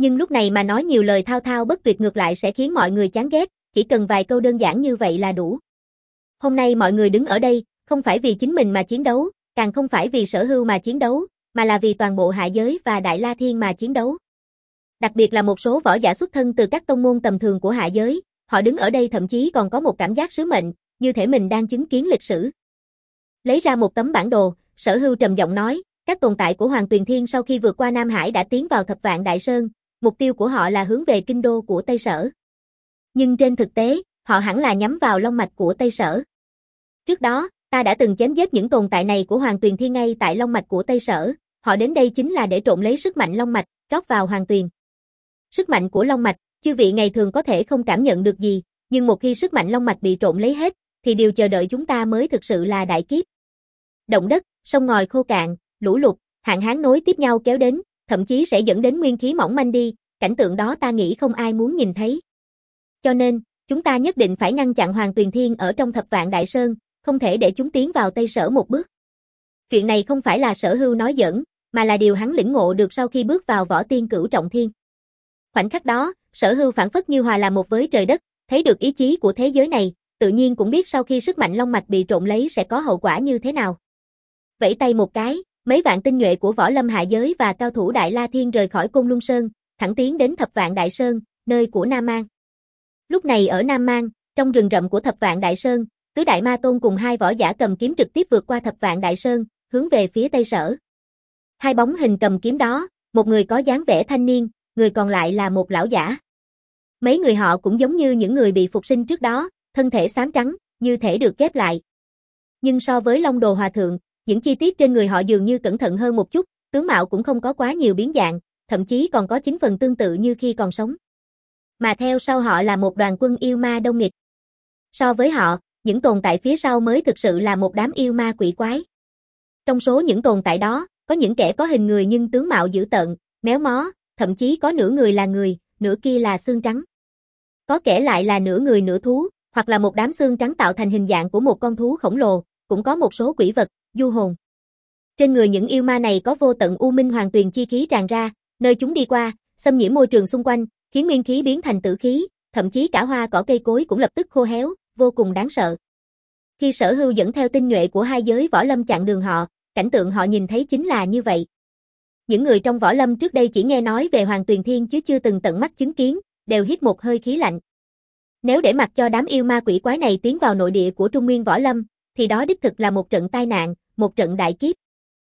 Nhưng lúc này mà nói nhiều lời thao thao bất tuyệt ngược lại sẽ khiến mọi người chán ghét, chỉ cần vài câu đơn giản như vậy là đủ. Hôm nay mọi người đứng ở đây, không phải vì chính mình mà chiến đấu, càng không phải vì Sở Hưu mà chiến đấu, mà là vì toàn bộ hạ giới và Đại La Thiên mà chiến đấu. Đặc biệt là một số võ giả xuất thân từ các tông môn tầm thường của hạ giới, họ đứng ở đây thậm chí còn có một cảm giác sứ mệnh, như thể mình đang chứng kiến lịch sử. Lấy ra một tấm bản đồ, Sở Hưu trầm giọng nói, các tồn tại của Hoàng Tuyền Thiên sau khi vượt qua Nam Hải đã tiến vào Thập Vạn Đại Sơn, mục tiêu của họ là hướng về kinh đô của Tây Sở. Nhưng trên thực tế, họ hẳn là nhắm vào long mạch của Tây Sở. Trước đó, ta đã từng chém giết những tồn tại này của Hoàng Tuyền Thiên ngay tại long mạch của Tây Sở, họ đến đây chính là để trộn lấy sức mạnh long mạch, rót vào Hoàng Tuyền. Sức mạnh của long mạch, chư vị ngày thường có thể không cảm nhận được gì, nhưng một khi sức mạnh long mạch bị trộn lấy hết, thì điều chờ đợi chúng ta mới thực sự là đại kiếp. Động đất, sông ngòi khô cạn, lũ lụt, hạn hán nối tiếp nhau kéo đến, thậm chí sẽ dẫn đến nguyên khí mỏng manh đi, cảnh tượng đó ta nghĩ không ai muốn nhìn thấy. Cho nên, chúng ta nhất định phải ngăn chặn Hoàng Tuyền Thiên ở trong Thập Vạn Đại Sơn, không thể để chúng tiến vào Tây Sở một bước. Chuyện này không phải là Sở Hưu nói giỡn, mà là điều hắn lĩnh ngộ được sau khi bước vào Võ Tiên Cửu Trọng Thiên. Khoảnh khắc đó, Sở Hưu phảng phất như hòa làm một với trời đất, thấy được ý chí của thế giới này, tự nhiên cũng biết sau khi sức mạnh long mạch bị trộn lấy sẽ có hậu quả như thế nào. Vẫy tay một cái, mấy vạn tinh nhuệ của võ lâm hạ giới và cao thủ Đại La Thiên rời khỏi Côn Luân Sơn, thẳng tiến đến Thập Vạn Đại Sơn, nơi của Nam Mang. Lúc này ở Nam Mang, trong rừng rậm của Thập Vạn Đại Sơn, Tứ Đại Ma Tôn cùng hai võ giả cầm kiếm trực tiếp vượt qua Thập Vạn Đại Sơn, hướng về phía Tây Sở. Hai bóng hình cầm kiếm đó, một người có dáng vẻ thanh niên, người còn lại là một lão giả. Mấy người họ cũng giống như những người bị phục sinh trước đó, thân thể xám trắng, như thể được ghép lại. Nhưng so với Long Đồ Hòa Thượng, những chi tiết trên người họ dường như cẩn thận hơn một chút, tướng mạo cũng không có quá nhiều biến dạng, thậm chí còn có chín phần tương tự như khi còn sống. Mà theo sau họ là một đoàn quân yêu ma đông nghịt. So với họ, những tồn tại phía sau mới thực sự là một đám yêu ma quỷ quái. Trong số những tồn tại đó, có những kẻ có hình người nhưng tướng mạo dữ tợn, méo mó, thậm chí có nửa người là người, nửa kia là xương trắng. Có kẻ lại là nửa người nửa thú, hoặc là một đám xương trắng tạo thành hình dạng của một con thú khổng lồ, cũng có một số quỷ vật, du hồn. Trên người những yêu ma này có vô tận u minh hoàng tuyền chi khí tràn ra, nơi chúng đi qua, xâm nhiễm môi trường xung quanh, khiến nguyên khí biến thành tử khí, thậm chí cả hoa cỏ cây cối cũng lập tức khô héo, vô cùng đáng sợ. Khi Sở Hưu dẫn theo tinh nhuệ của hai giới võ lâm chặn đường họ, cảnh tượng họ nhìn thấy chính là như vậy. Những người trong võ lâm trước đây chỉ nghe nói về Hoàng Tuyền Thiên chứ chưa từng tận mắt chứng kiến, đều hít một hơi khí lạnh. Nếu để mặc cho đám yêu ma quỷ quái này tiến vào nội địa của Trung Nguyên võ lâm, thì đó đích thực là một trận tai nạn, một trận đại kiếp.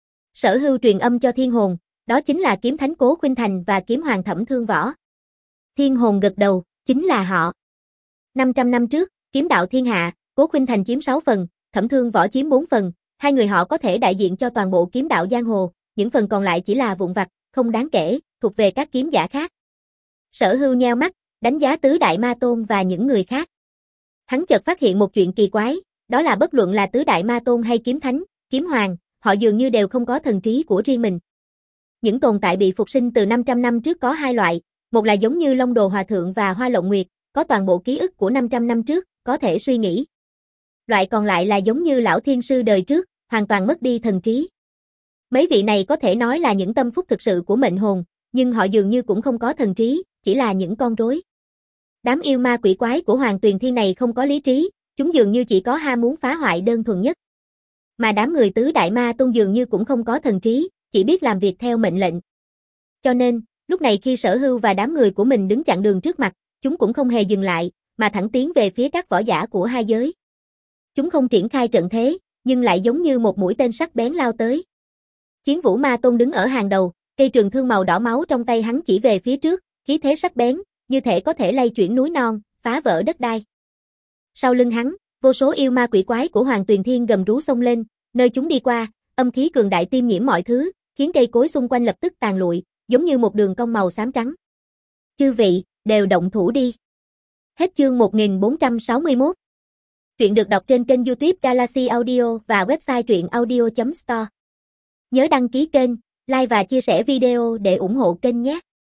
Sở Hưu truyền âm cho Thiên Hồn, đó chính là kiếm thánh Cố Khuynh Thành và kiếm hoàng Thẩm Thương Võ. Thiên Hồn gật đầu, chính là họ. năm trăm năm trước, kiếm đạo thiên hạ, Cố Khuynh Thành chiếm sáu phần, Thẩm Thương Võ chiếm bốn phần, hai người họ có thể đại diện cho toàn bộ kiếm đạo giang hồ, những phần còn lại chỉ là vụn vặt, không đáng kể, thuộc về các kiếm giả khác. Sở Hưu nheo mắt, đánh giá Tứ Đại Ma Tôn và những người khác. Hắn chợt phát hiện một chuyện kỳ quái, đó là bất luận là Tứ Đại Ma Tôn hay kiếm thánh, kiếm hoàng, họ dường như đều không có thần trí của riêng mình. Những tồn tại bị phục sinh từ năm trăm năm trước có hai loại, một là giống như Long Đồ Hòa Thượng và Hoa Lộng Nguyệt, có toàn bộ ký ức của năm trăm năm trước, có thể suy nghĩ. Loại còn lại là giống như Lão Thiên Sư đời trước, hoàn toàn mất đi thần trí. Mấy vị này có thể nói là những tâm phúc thực sự của mệnh hồn, nhưng họ dường như cũng không có thần trí, chỉ là những con rối. Đám yêu ma quỷ quái của Hoàng Tuyền Thiên này không có lý trí, chúng dường như chỉ có ham muốn phá hoại đơn thuần nhất. Mà đám người Tứ Đại Ma Tôn dường như cũng không có thần trí, chỉ biết làm việc theo mệnh lệnh. Cho nên, lúc này khi Sở Hưu và đám người của mình đứng chặn đường trước mặt, chúng cũng không hề dừng lại, mà thẳng tiến về phía các võ giả của hai giới. Chúng không triển khai trận thế, nhưng lại giống như một mũi tên sắc bén lao tới. Chiến Vũ Ma Tôn đứng ở hàng đầu, cây trường thương màu đỏ máu trong tay hắn chỉ về phía trước, khí thế sắc bén, như thể có thể lay chuyển núi non, phá vỡ đất đai. Sau lưng hắn, vô số yêu ma quỷ quái của Hoàng Tuyền Thiên gầm rú xông lên, nơi chúng đi qua, âm khí cường đại tiêm nhiễm mọi thứ, khiến cây cối xung quanh lập tức tàn lụi, giống như một đường cong màu xám trắng. Chư vị, đều động thủ đi. Hết chương một nghìn bốn trăm sáu mươi mốt. Truyện được đọc trên kênh YouTube Galaxy Audio và website truyện audio chấm store. Nhớ đăng ký kênh, like và chia sẻ video để ủng hộ kênh nhé.